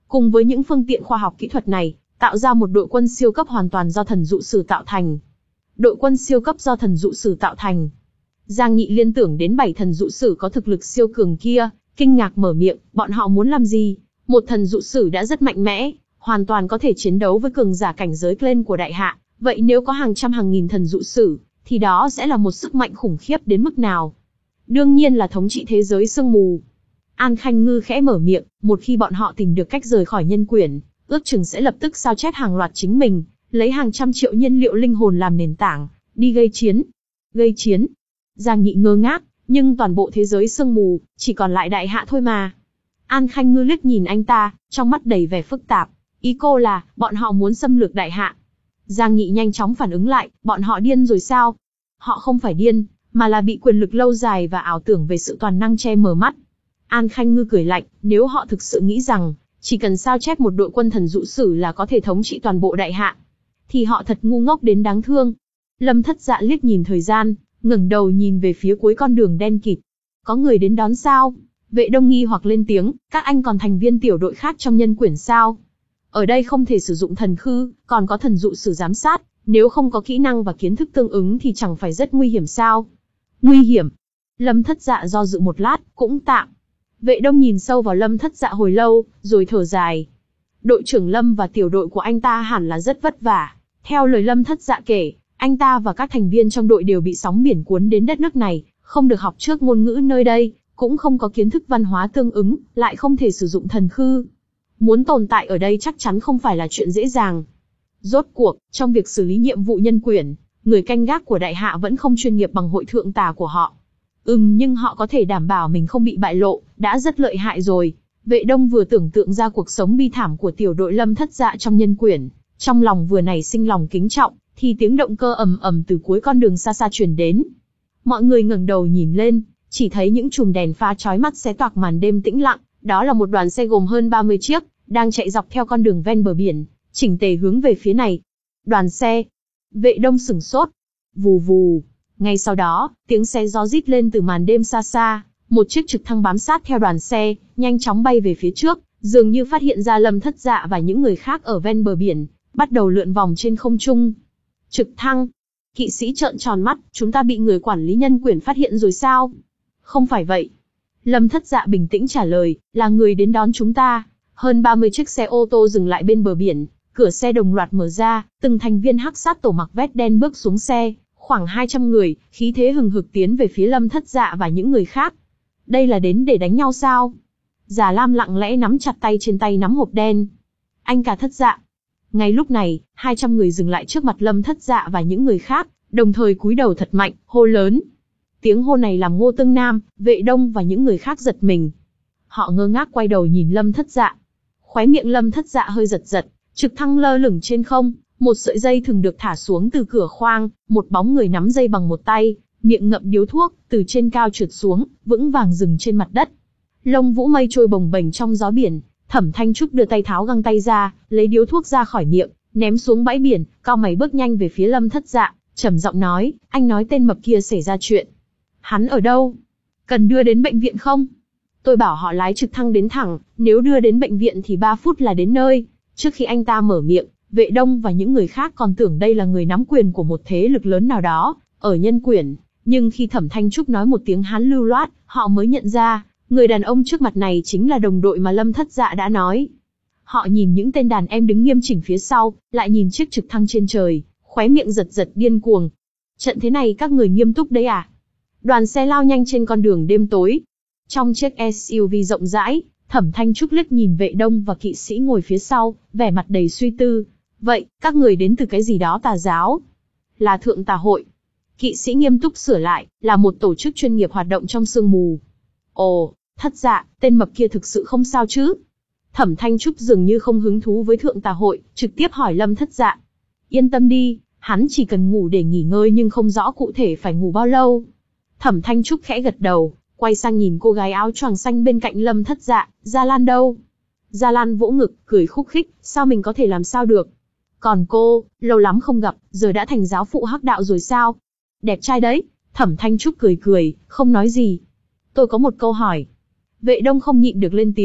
Speaker 1: cùng với những phương tiện khoa học kỹ thuật này, tạo ra một đội quân siêu cấp hoàn toàn do thần dụ sử tạo thành. Đội quân siêu cấp do thần dụ sử tạo thành. Giang Nghị liên tưởng đến bảy thần dụ sử có thực lực siêu cường kia, kinh ngạc mở miệng, bọn họ muốn làm gì? Một thần dụ sử đã rất mạnh mẽ, hoàn toàn có thể chiến đấu với cường giả cảnh giới lên của đại hạ, vậy nếu có hàng trăm hàng nghìn thần dụ sử, thì đó sẽ là một sức mạnh khủng khiếp đến mức nào? Đương nhiên là thống trị thế giới sương mù. An Khanh Ngư khẽ mở miệng, một khi bọn họ tìm được cách rời khỏi nhân quyển, ước chừng sẽ lập tức sao chép hàng loạt chính mình, lấy hàng trăm triệu nhiên liệu linh hồn làm nền tảng, đi gây chiến. Gây chiến? Giang Nghị ngơ ngác, nhưng toàn bộ thế giới sương mù, chỉ còn lại đại hạ thôi mà. An Khanh Ngư liếc nhìn anh ta, trong mắt đầy vẻ phức tạp. Ý cô là, bọn họ muốn xâm lược đại hạ. Giang Nghị nhanh chóng phản ứng lại, bọn họ điên rồi sao? Họ không phải điên, mà là bị quyền lực lâu dài và ảo tưởng về sự toàn năng che mờ mắt. An Khanh Ngư cười lạnh, nếu họ thực sự nghĩ rằng, chỉ cần sao chép một đội quân thần dụ sử là có thể thống trị toàn bộ đại hạ, thì họ thật ngu ngốc đến đáng thương. Lâm Thất Dạ liếc nhìn thời gian, ngẩng đầu nhìn về phía cuối con đường đen kịt. Có người đến đón sao? Vệ Đông nghi hoặc lên tiếng, các anh còn thành viên tiểu đội khác trong nhân quyển sao? Ở đây không thể sử dụng thần khư, còn có thần dụ sử giám sát, nếu không có kỹ năng và kiến thức tương ứng thì chẳng phải rất nguy hiểm sao? Nguy hiểm? Lâm Thất Dạ do dự một lát, cũng tạm. Vệ Đông nhìn sâu vào Lâm Thất Dạ hồi lâu, rồi thở dài. Đội trưởng Lâm và tiểu đội của anh ta hẳn là rất vất vả. Theo lời Lâm Thất Dạ kể, anh ta và các thành viên trong đội đều bị sóng biển cuốn đến đất nước này, không được học trước ngôn ngữ nơi đây, cũng không có kiến thức văn hóa tương ứng, lại không thể sử dụng thần khư. Muốn tồn tại ở đây chắc chắn không phải là chuyện dễ dàng. Rốt cuộc, trong việc xử lý nhiệm vụ nhân quyển, người canh gác của đại hạ vẫn không chuyên nghiệp bằng hội thượng tả của họ. Ừm nhưng họ có thể đảm bảo mình không bị bại lộ, đã rất lợi hại rồi. Vệ Đông vừa tưởng tượng ra cuộc sống bi thảm của tiểu đội Lâm Thất Dạ trong nhân quyển, trong lòng vừa nảy sinh lòng kính trọng, thì tiếng động cơ ầm ầm từ cuối con đường xa xa truyền đến. Mọi người ngẩng đầu nhìn lên, chỉ thấy những chùm đèn pha chói mắt xé toạc màn đêm tĩnh lặng, đó là một đoàn xe gồm hơn ba mươi chiếc, đang chạy dọc theo con đường ven bờ biển, chỉnh tề hướng về phía này. Đoàn xe. Vệ Đông sửng sốt. Vù vù. Ngay sau đó, tiếng xe gió rít lên từ màn đêm xa xa, một chiếc trực thăng bám sát theo đoàn xe, nhanh chóng bay về phía trước, dường như phát hiện ra Lâm Thất Dạ và những người khác ở ven bờ biển, bắt đầu lượn vòng trên không trung. Trực thăng. Kỵ sĩ trợn tròn mắt, chúng ta bị người quản lý nhân quyển phát hiện rồi sao? Không phải vậy. Lâm Thất Dạ bình tĩnh trả lời, là người đến đón chúng ta. Hơn ba mươi chiếc xe ô tô dừng lại bên bờ biển, cửa xe đồng loạt mở ra, từng thành viên hắc sát tổ mặc vest đen bước xuống xe, khoảng hai trăm người, khí thế hừng hực tiến về phía Lâm Thất Dạ và những người khác. Đây là đến để đánh nhau sao? Già Lam lặng lẽ nắm chặt tay trên tay nắm hộp đen. Anh cả Thất Dạ. Ngay lúc này, hai trăm người dừng lại trước mặt Lâm Thất Dạ và những người khác, đồng thời cúi đầu thật mạnh, hô lớn. Tiếng hô này làm Ngô Tương Nam, Vệ Đông và những người khác giật mình. Họ ngơ ngác quay đầu nhìn Lâm Thất Dạ. Khóe miệng Lâm Thất Dạ hơi giật giật, trực thăng lơ lửng trên không, một sợi dây thường được thả xuống từ cửa khoang, một bóng người nắm dây bằng một tay, miệng ngậm điếu thuốc, từ trên cao trượt xuống, vững vàng dừng trên mặt đất. Lông vũ mây trôi bồng bềnh trong gió biển, Thẩm Thanh Trúc đưa tay tháo găng tay ra, lấy điếu thuốc ra khỏi miệng, ném xuống bãi biển, cau mày bước nhanh về phía Lâm Thất Dạ, trầm giọng nói, anh nói tên mập kia xảy ra chuyện. Hắn ở đâu? Cần đưa đến bệnh viện không? Tôi bảo họ lái trực thăng đến thẳng, nếu đưa đến bệnh viện thì ba phút là đến nơi. Trước khi anh ta mở miệng, Vệ Đông và những người khác còn tưởng đây là người nắm quyền của một thế lực lớn nào đó, ở nhân quyển. Nhưng khi Thẩm Thanh Trúc nói một tiếng Hán lưu loát, họ mới nhận ra, người đàn ông trước mặt này chính là đồng đội mà Lâm Thất Dạ đã nói. Họ nhìn những tên đàn em đứng nghiêm chỉnh phía sau, lại nhìn chiếc trực thăng trên trời, khóe miệng giật giật điên cuồng. Trận thế này các người nghiêm túc đấy à? Đoàn xe lao nhanh trên con đường đêm tối. Trong chiếc ét u vê rộng rãi, Thẩm Thanh Trúc liếc nhìn Vệ Đông và kỵ sĩ ngồi phía sau, vẻ mặt đầy suy tư. Vậy, các người đến từ cái gì đó tà giáo? Là Thượng Tà Hội. Kỵ sĩ nghiêm túc sửa lại, là một tổ chức chuyên nghiệp hoạt động trong sương mù. Ồ, Thất Dạ, tên mập kia thực sự không sao chứ? Thẩm Thanh Trúc dường như không hứng thú với Thượng Tà Hội, trực tiếp hỏi Lâm Thất Dạ. Yên tâm đi, hắn chỉ cần ngủ để nghỉ ngơi nhưng không rõ cụ thể phải ngủ bao lâu. Thẩm Thanh Trúc khẽ gật đầu, quay sang nhìn cô gái áo choàng xanh bên cạnh Lâm Thất Dạ, Gia Lan đâu? Gia Lan vỗ ngực, cười khúc khích, sao mình có thể làm sao được? Còn cô, lâu lắm không gặp, giờ đã thành giáo phụ hắc đạo rồi sao? Đẹp trai đấy. Thẩm Thanh Trúc cười cười, không nói gì. Tôi có một câu hỏi. Vệ Đông không nhịn được lên tiếng,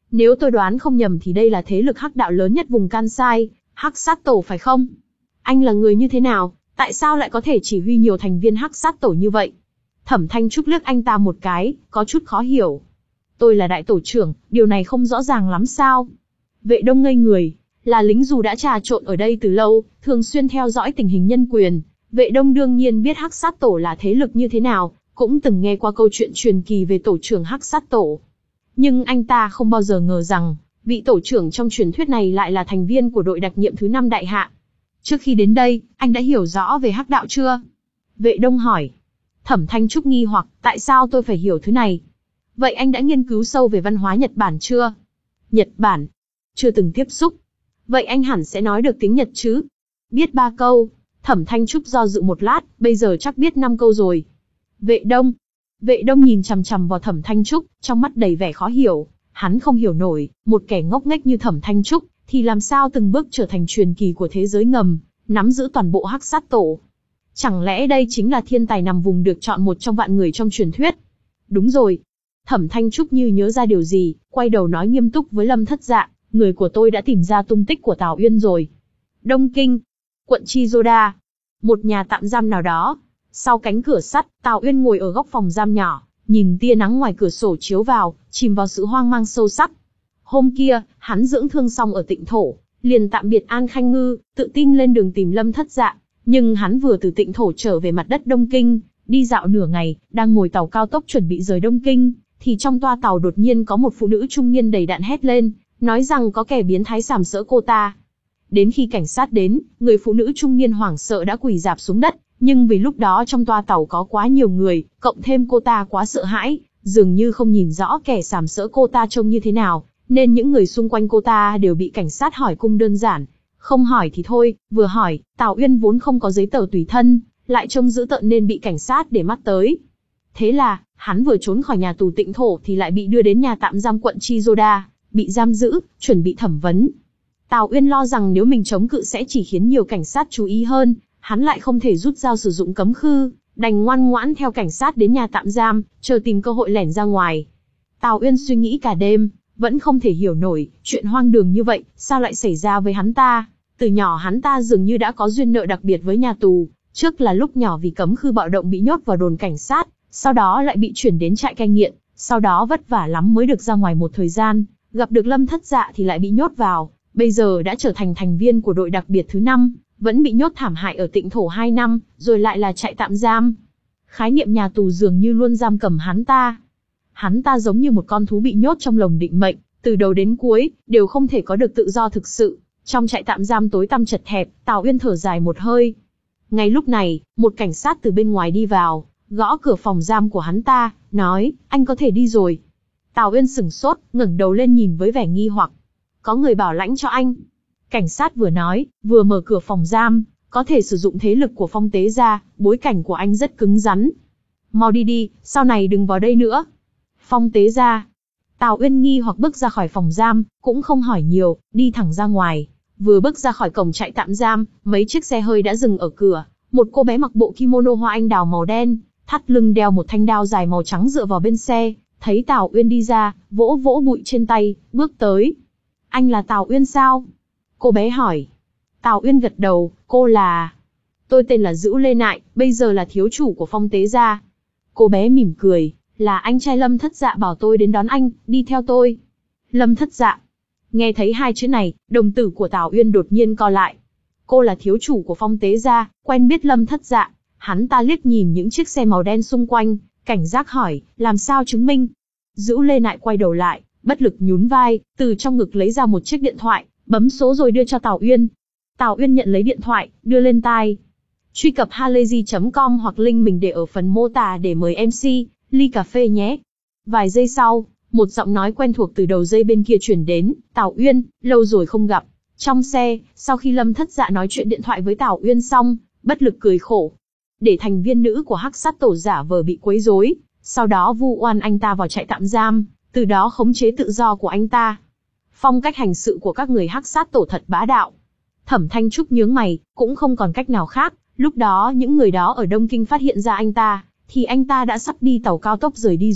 Speaker 1: Nếu tôi đoán không nhầm thì đây là thế lực hắc đạo lớn nhất vùng Kansai, Hắc Sát Tổ phải không? Anh là người như thế nào? Tại sao lại có thể chỉ huy nhiều thành viên Hắc Sát Tổ như vậy? Thẩm Thanh Trúc liếc anh ta một cái, có chút khó hiểu. Tôi là đại tổ trưởng, điều này không rõ ràng lắm sao? Vệ Đông ngây người, là lính dù đã trà trộn ở đây từ lâu, thường xuyên theo dõi tình hình nhân quyền. Vệ Đông đương nhiên biết Hắc Sát Tổ là thế lực như thế nào, cũng từng nghe qua câu chuyện truyền kỳ về tổ trưởng Hắc Sát Tổ. Nhưng anh ta không bao giờ ngờ rằng, vị tổ trưởng trong truyền thuyết này lại là thành viên của đội đặc nhiệm thứ năm đại hạ. Trước khi đến đây, anh đã hiểu rõ về hắc đạo chưa? Vệ Đông hỏi. Thẩm Thanh Trúc nghi hoặc, tại sao tôi phải hiểu thứ này? Vậy anh đã nghiên cứu sâu về văn hóa Nhật Bản chưa? Nhật Bản? Chưa từng tiếp xúc. Vậy anh hẳn sẽ nói được tiếng Nhật chứ? Biết ba câu. Thẩm Thanh Trúc do dự một lát, bây giờ chắc biết năm câu rồi. Vệ Đông. Vệ Đông nhìn chằm chằm vào Thẩm Thanh Trúc, trong mắt đầy vẻ khó hiểu. Hắn không hiểu nổi, một kẻ ngốc nghếch như Thẩm Thanh Trúc, thì làm sao từng bước trở thành truyền kỳ của thế giới ngầm, nắm giữ toàn bộ Hắc Sát Tổ. Chẳng lẽ đây chính là thiên tài nằm vùng được chọn một trong vạn người trong truyền thuyết? Đúng rồi. Thẩm Thanh Trúc như nhớ ra điều gì, quay đầu nói nghiêm túc với Lâm Thất Dạ, người của tôi đã tìm ra tung tích của Tào Uyên rồi. Đông Kinh, quận Chizoda, một nhà tạm giam nào đó. Sau cánh cửa sắt, Tào Uyên ngồi ở góc phòng giam nhỏ, nhìn tia nắng ngoài cửa sổ chiếu vào, chìm vào sự hoang mang sâu sắc. Hôm kia, hắn dưỡng thương xong ở Tịnh Thổ, liền tạm biệt An Khanh Ngư, tự tin lên đường tìm Lâm Thất Dạ. Nhưng hắn vừa từ Tịnh Thổ trở về mặt đất Đông Kinh, đi dạo nửa ngày, đang ngồi tàu cao tốc chuẩn bị rời Đông Kinh, thì trong toa tàu đột nhiên có một phụ nữ trung niên đầy đặn hét lên, nói rằng có kẻ biến thái sàm sỡ cô ta. Đến khi cảnh sát đến, người phụ nữ trung niên hoảng sợ đã quỳ rạp xuống đất, nhưng vì lúc đó trong toa tàu có quá nhiều người, cộng thêm cô ta quá sợ hãi, dường như không nhìn rõ kẻ sàm sỡ cô ta trông như thế nào, nên những người xung quanh cô ta đều bị cảnh sát hỏi cung đơn giản. Không hỏi thì thôi, vừa hỏi, Tào Uyên vốn không có giấy tờ tùy thân, lại trông dữ tợn nên bị cảnh sát để mắt tới. Thế là, hắn vừa trốn khỏi nhà tù Tịnh Thổ thì lại bị đưa đến nhà tạm giam quận Chizoda, bị giam giữ, chuẩn bị thẩm vấn. Tào Uyên lo rằng nếu mình chống cự sẽ chỉ khiến nhiều cảnh sát chú ý hơn, hắn lại không thể rút dao sử dụng cấm khư, đành ngoan ngoãn theo cảnh sát đến nhà tạm giam, chờ tìm cơ hội lẻn ra ngoài. Tào Uyên suy nghĩ cả đêm, vẫn không thể hiểu nổi, chuyện hoang đường như vậy, sao lại xảy ra với hắn ta. Từ nhỏ hắn ta dường như đã có duyên nợ đặc biệt với nhà tù, trước là lúc nhỏ vì cấm khư bạo động bị nhốt vào đồn cảnh sát, sau đó lại bị chuyển đến trại cai nghiện, sau đó vất vả lắm mới được ra ngoài một thời gian, gặp được Lâm Thất Dạ thì lại bị nhốt vào, bây giờ đã trở thành thành viên của đội đặc biệt thứ năm, vẫn bị nhốt thảm hại ở Tịnh Thổ hai năm, rồi lại là trại tạm giam. Khái niệm nhà tù dường như luôn giam cầm hắn ta. Hắn ta giống như một con thú bị nhốt trong lồng định mệnh, từ đầu đến cuối, đều không thể có được tự do thực sự. Trong trại tạm giam tối tăm chật hẹp, Tào Uyên thở dài một hơi. Ngay lúc này, một cảnh sát từ bên ngoài đi vào, gõ cửa phòng giam của hắn ta, nói, anh có thể đi rồi. Tào Uyên sửng sốt, ngẩng đầu lên nhìn với vẻ nghi hoặc. Có người bảo lãnh cho anh. Cảnh sát vừa nói, vừa mở cửa phòng giam, có thể sử dụng thế lực của Phong Tế gia, bối cảnh của anh rất cứng rắn. Mau đi đi, sau này đừng vào đây nữa. Phong Tế gia. Tào Uyên nghi hoặc bước ra khỏi phòng giam, cũng không hỏi nhiều, đi thẳng ra ngoài. Vừa bước ra khỏi cổng trại tạm giam, mấy chiếc xe hơi đã dừng ở cửa. Một cô bé mặc bộ kimono hoa anh đào màu đen, thắt lưng đeo một thanh đao dài màu trắng dựa vào bên xe, thấy Tào Uyên đi ra, vỗ vỗ bụi trên tay, bước tới. Anh là Tào Uyên sao? Cô bé hỏi. Tào Uyên gật đầu, cô là... Tôi tên là Dữu Lê Nại, bây giờ là thiếu chủ của Phong Tế gia. Cô bé mỉm cười, là anh trai Lâm Thất Dạ bảo tôi đến đón anh, đi theo tôi. Lâm Thất Dạ. Nghe thấy hai chữ này, đồng tử của Tào Uyên đột nhiên co lại. Cô là thiếu chủ của Phong Tế gia, quen biết Lâm Thất Dạ. Hắn ta liếc nhìn những chiếc xe màu đen xung quanh, cảnh giác hỏi, làm sao chứng minh? Dữu Lê Nại quay đầu lại, bất lực nhún vai, từ trong ngực lấy ra một chiếc điện thoại, bấm số rồi đưa cho Tào Uyên. Tào Uyên nhận lấy điện thoại, đưa lên tai. Truy cập halayzi chấm com hoặc link mình để ở phần mô tả để mời em xê, ly cà phê nhé. Vài giây sau, một giọng nói quen thuộc từ đầu dây bên kia truyền đến, Tào Uyên, lâu rồi không gặp. Trong xe, sau khi Lâm Thất Dạ nói chuyện điện thoại với Tào Uyên xong, bất lực cười khổ. Để thành viên nữ của Hắc Sát Tổ giả vờ bị quấy rối, sau đó vu oan anh ta vào trại tạm giam, từ đó khống chế tự do của anh ta. Phong cách hành sự của các người Hắc Sát Tổ thật bá đạo. Thẩm Thanh Trúc nhướng mày, cũng không còn cách nào khác, lúc đó những người đó ở Đông Kinh phát hiện ra anh ta, thì anh ta đã sắp đi tàu cao tốc rời đi rồi,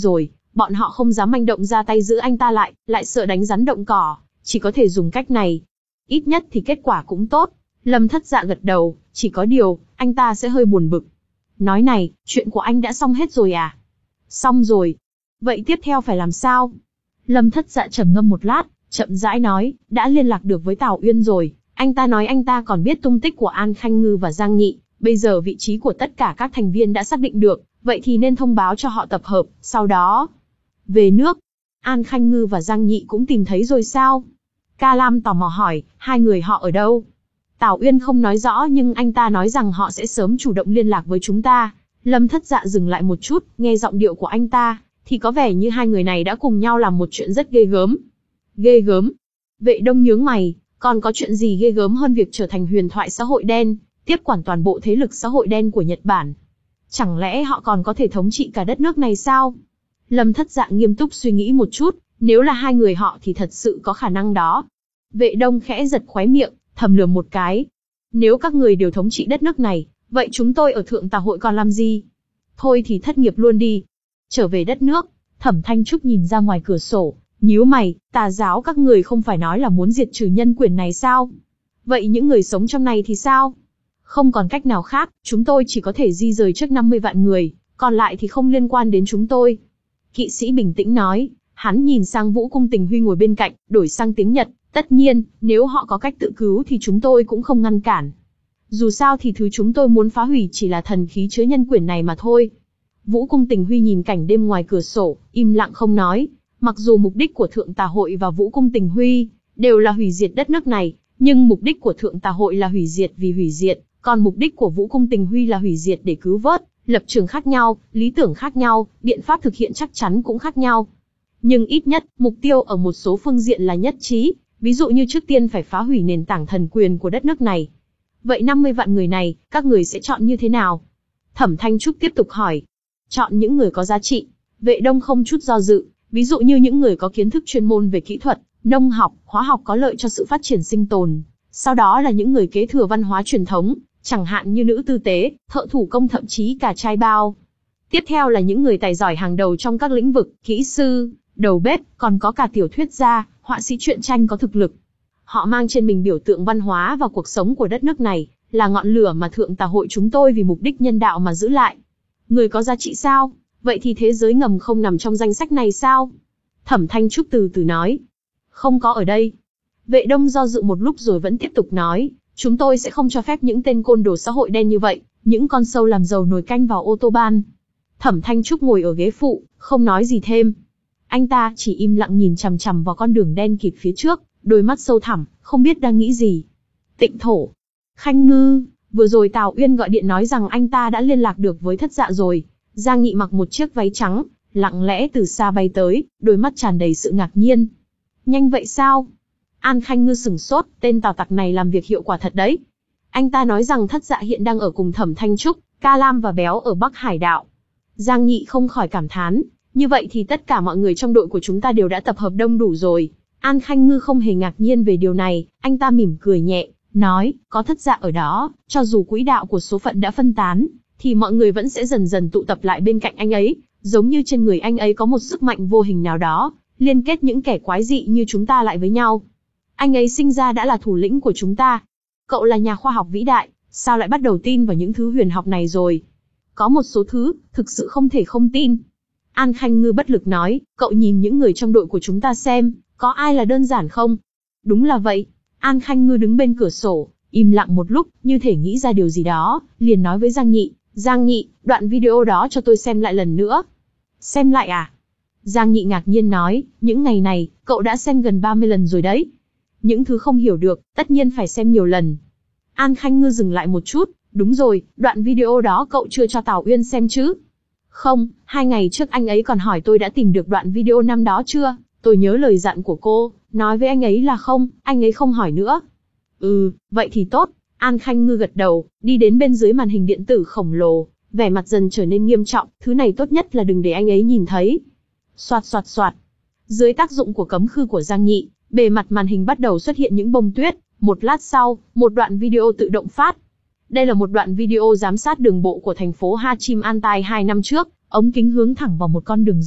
Speaker 1: Bọn họ không dám manh động ra tay giữ anh ta lại, lại sợ đánh rắn động cỏ, chỉ có thể dùng cách này. Ít nhất thì kết quả cũng tốt. Lâm Thất Dạ gật đầu, chỉ có điều, anh ta sẽ hơi buồn bực. Nói này, chuyện của anh đã xong hết rồi à? Xong rồi. Vậy tiếp theo phải làm sao? Lâm Thất Dạ trầm ngâm một lát, chậm rãi nói, đã liên lạc được với Tào Uyên rồi. Anh ta nói anh ta còn biết tung tích của An Khanh Ngư và Giang Nhị, bây giờ vị trí của tất cả các thành viên đã xác định được, vậy thì nên thông báo cho họ tập hợp, sau đó... Về nước, An Khanh Ngư và Giang Nhị cũng tìm thấy rồi sao? Ca Lam tò mò hỏi, hai người họ ở đâu? Tào Uyên không nói rõ nhưng anh ta nói rằng họ sẽ sớm chủ động liên lạc với chúng ta. Lâm Thất Dạ dừng lại một chút, nghe giọng điệu của anh ta, thì có vẻ như hai người này đã cùng nhau làm một chuyện rất ghê gớm. Ghê gớm? Vệ Đông nhướng mày, còn có chuyện gì ghê gớm hơn việc trở thành huyền thoại xã hội đen, tiếp quản toàn bộ thế lực xã hội đen của Nhật Bản? Chẳng lẽ họ còn có thể thống trị cả đất nước này sao? Lâm Thất Dạ nghiêm túc suy nghĩ một chút, nếu là hai người họ thì thật sự có khả năng đó. Vệ Đông khẽ giật khóe miệng, thầm lườm một cái. Nếu các người đều thống trị đất nước này, vậy chúng tôi ở Thượng Tà Hội còn làm gì? Thôi thì thất nghiệp luôn đi. Trở về đất nước, Thẩm Thanh Trúc nhìn ra ngoài cửa sổ, nhíu mày, tà giáo các người không phải nói là muốn diệt trừ nhân quyền này sao? Vậy những người sống trong này thì sao? Không còn cách nào khác, chúng tôi chỉ có thể di rời trước năm mươi vạn người, còn lại thì không liên quan đến chúng tôi. Kỵ sĩ bình tĩnh nói, hắn nhìn sang Vũ Cung Tình Huy ngồi bên cạnh, đổi sang tiếng Nhật, tất nhiên, nếu họ có cách tự cứu thì chúng tôi cũng không ngăn cản. Dù sao thì thứ chúng tôi muốn phá hủy chỉ là thần khí chứa nhân quyền này mà thôi. Vũ Cung Tình Huy nhìn cảnh đêm ngoài cửa sổ, im lặng không nói. Mặc dù mục đích của Thượng Tà Hội và Vũ Cung Tình Huy đều là hủy diệt đất nước này, nhưng mục đích của Thượng Tà Hội là hủy diệt vì hủy diệt, còn mục đích của Vũ Cung Tình Huy là hủy diệt để cứu vớt. Lập trường khác nhau, lý tưởng khác nhau, biện pháp thực hiện chắc chắn cũng khác nhau. Nhưng ít nhất, mục tiêu ở một số phương diện là nhất trí, ví dụ như trước tiên phải phá hủy nền tảng thần quyền của đất nước này. Vậy năm mươi vạn người này, các người sẽ chọn như thế nào? Thẩm Thanh Trúc tiếp tục hỏi. Chọn những người có giá trị. Vệ Đông không chút do dự, ví dụ như những người có kiến thức chuyên môn về kỹ thuật, nông học, hóa học có lợi cho sự phát triển sinh tồn. Sau đó là những người kế thừa văn hóa truyền thống, chẳng hạn như nữ tư tế, thợ thủ công thậm chí cả trai bao. Tiếp theo là những người tài giỏi hàng đầu trong các lĩnh vực, kỹ sư, đầu bếp, còn có cả tiểu thuyết gia, họa sĩ truyện tranh có thực lực. Họ mang trên mình biểu tượng văn hóa và cuộc sống của đất nước này, là ngọn lửa mà Thượng Tà Hội chúng tôi vì mục đích nhân đạo mà giữ lại. Người có giá trị sao? Vậy thì thế giới ngầm không nằm trong danh sách này sao? Thẩm Thanh Trúc từ từ nói. Không có ở đây. Vệ Đông do dự một lúc rồi vẫn tiếp tục nói. Chúng tôi sẽ không cho phép những tên côn đồ xã hội đen như vậy, những con sâu làm dầu nồi canh vào ô tô ban. Thẩm Thanh Trúc ngồi ở ghế phụ, không nói gì thêm. Anh ta chỉ im lặng nhìn chằm chằm vào con đường đen kịt phía trước, đôi mắt sâu thẳm, không biết đang nghĩ gì. Tịnh Thổ. Khanh Ngư, vừa rồi Tào Uyên gọi điện nói rằng anh ta đã liên lạc được với Thất Dạ rồi. Giang Nhị mặc một chiếc váy trắng, lặng lẽ từ xa bay tới, đôi mắt tràn đầy sự ngạc nhiên. Nhanh vậy sao? An Khanh Ngư sửng sốt, tên Tào tặc này làm việc hiệu quả thật đấy. Anh ta nói rằng Thất Dạ hiện đang ở cùng Thẩm Thanh Trúc, Ca Lam và Béo ở Bắc Hải Đạo. Giang Nhị không khỏi cảm thán, như vậy thì tất cả mọi người trong đội của chúng ta đều đã tập hợp đông đủ rồi. An Khanh Ngư không hề ngạc nhiên về điều này, anh ta mỉm cười nhẹ, nói, có Thất Dạ ở đó, cho dù quỹ đạo của số phận đã phân tán, thì mọi người vẫn sẽ dần dần tụ tập lại bên cạnh anh ấy, giống như trên người anh ấy có một sức mạnh vô hình nào đó, liên kết những kẻ quái dị như chúng ta lại với nhau. Anh ấy sinh ra đã là thủ lĩnh của chúng ta. Cậu là nhà khoa học vĩ đại, sao lại bắt đầu tin vào những thứ huyền học này rồi? Có một số thứ, thực sự không thể không tin. An Khanh Ngư bất lực nói, cậu nhìn những người trong đội của chúng ta xem, có ai là đơn giản không? Đúng là vậy. An Khanh Ngư đứng bên cửa sổ, im lặng một lúc, như thể nghĩ ra điều gì đó, liền nói với Giang Nhị, Giang Nhị, đoạn video đó cho tôi xem lại lần nữa. Xem lại à? Giang Nhị ngạc nhiên nói, những ngày này, cậu đã xem gần ba mươi lần rồi đấy. Những thứ không hiểu được, tất nhiên phải xem nhiều lần. An Khanh Ngư dừng lại một chút, đúng rồi, đoạn video đó cậu chưa cho Tào Uyên xem chứ? Không, hai ngày trước anh ấy còn hỏi tôi đã tìm được đoạn video năm đó chưa, tôi nhớ lời dặn của cô, nói với anh ấy là không, anh ấy không hỏi nữa. Ừ, vậy thì tốt, An Khanh Ngư gật đầu, đi đến bên dưới màn hình điện tử khổng lồ, vẻ mặt dần trở nên nghiêm trọng, thứ này tốt nhất là đừng để anh ấy nhìn thấy. Soạt soạt soạt, dưới tác dụng của cấm khư của Giang Nhị, bề mặt màn hình bắt đầu xuất hiện những bông tuyết, một lát sau, một đoạn video tự động phát. Đây là một đoạn video giám sát đường bộ của thành phố Ha Chim An Tai hai năm trước, ống kính hướng thẳng vào một con đường rộng,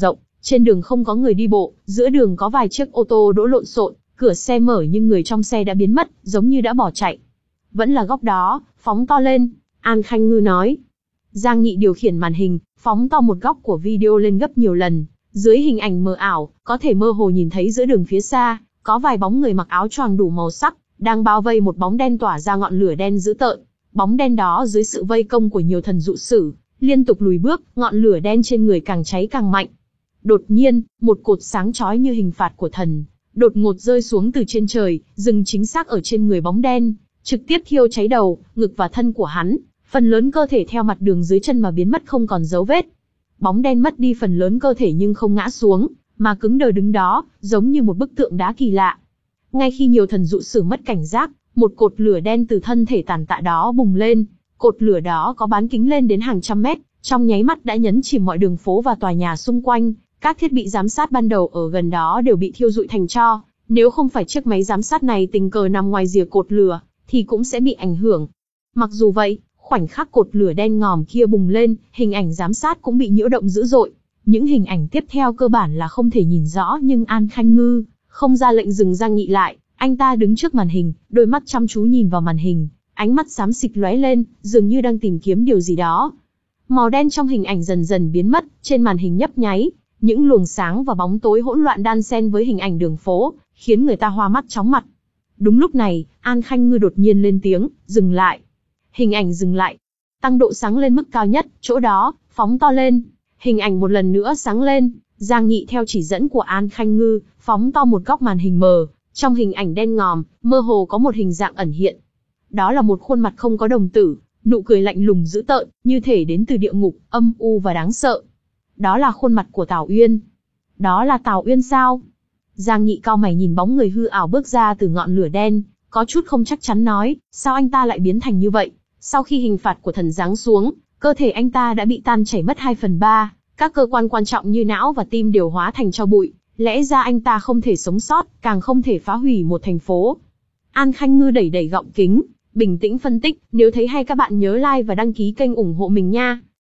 Speaker 1: Trên đường không có người đi bộ, giữa đường có vài chiếc ô tô đỗ lộn xộn, cửa xe mở nhưng người trong xe đã biến mất, giống như đã bỏ chạy. Vẫn là góc đó, phóng to lên, An Khanh Ngư nói. Giang Nghị điều khiển màn hình, phóng to một góc của video lên gấp nhiều lần. Dưới hình ảnh mờ ảo, có thể mơ hồ nhìn thấy giữa đường phía xa, có vài bóng người mặc áo choàng đủ màu sắc, đang bao vây một bóng đen tỏa ra ngọn lửa đen dữ tợn. Bóng đen đó dưới sự vây công của nhiều thần dụ sử, liên tục lùi bước, ngọn lửa đen trên người càng cháy càng mạnh. Đột nhiên, một cột sáng chói như hình phạt của thần, đột ngột rơi xuống từ trên trời, dừng chính xác ở trên người bóng đen, trực tiếp thiêu cháy đầu, ngực và thân của hắn, phần lớn cơ thể theo mặt đường dưới chân mà biến mất không còn dấu vết. Bóng đen mất đi phần lớn cơ thể nhưng không ngã xuống, mà cứng đờ đứng đó, giống như một bức tượng đá kỳ lạ. Ngay khi nhiều thần dụ sử mất cảnh giác, một cột lửa đen từ thân thể tàn tạ đó bùng lên. Cột lửa đó có bán kính lên đến hàng trăm mét, trong nháy mắt đã nhấn chìm mọi đường phố và tòa nhà xung quanh. Các thiết bị giám sát ban đầu ở gần đó đều bị thiêu rụi thành tro. Nếu không phải chiếc máy giám sát này tình cờ nằm ngoài rìa cột lửa, thì cũng sẽ bị ảnh hưởng. Mặc dù vậy, khoảnh khắc cột lửa đen ngòm kia bùng lên, hình ảnh giám sát cũng bị nhiễu động dữ dội. Những hình ảnh tiếp theo cơ bản là không thể nhìn rõ, nhưng An Khanh Ngư không ra lệnh dừng Giang Nghị lại. Anh ta đứng trước màn hình, đôi mắt chăm chú nhìn vào màn hình, ánh mắt xám xịt lóe lên, dường như đang tìm kiếm điều gì đó. Màu đen trong hình ảnh dần dần biến mất, trên màn hình nhấp nháy, những luồng sáng và bóng tối hỗn loạn đan xen với hình ảnh đường phố, khiến người ta hoa mắt chóng mặt. Đúng lúc này, An Khanh Ngư đột nhiên lên tiếng, dừng lại. Hình ảnh dừng lại, tăng độ sáng lên mức cao nhất, chỗ đó, phóng to lên. Hình ảnh một lần nữa sáng lên, Giang Nghị theo chỉ dẫn của An Khanh Ngư, phóng to một góc màn hình mờ. Trong hình ảnh đen ngòm, mơ hồ có một hình dạng ẩn hiện. Đó là một khuôn mặt không có đồng tử, nụ cười lạnh lùng dữ tợn, như thể đến từ địa ngục, âm u và đáng sợ. Đó là khuôn mặt của Tào Uyên. Đó là Tào Uyên sao? Giang Nghị cau mày nhìn bóng người hư ảo bước ra từ ngọn lửa đen, có chút không chắc chắn nói, sao anh ta lại biến thành như vậy? Sau khi hình phạt của thần giáng xuống, cơ thể anh ta đã bị tan chảy mất hai phần ba, các cơ quan quan trọng như não và tim đều hóa thành tro bụi. Lẽ ra anh ta không thể sống sót, càng không thể phá hủy một thành phố. An Khanh Ngư đẩy đẩy gọng kính, bình tĩnh phân tích, nếu thấy hay các bạn nhớ like và đăng ký kênh ủng hộ mình nha.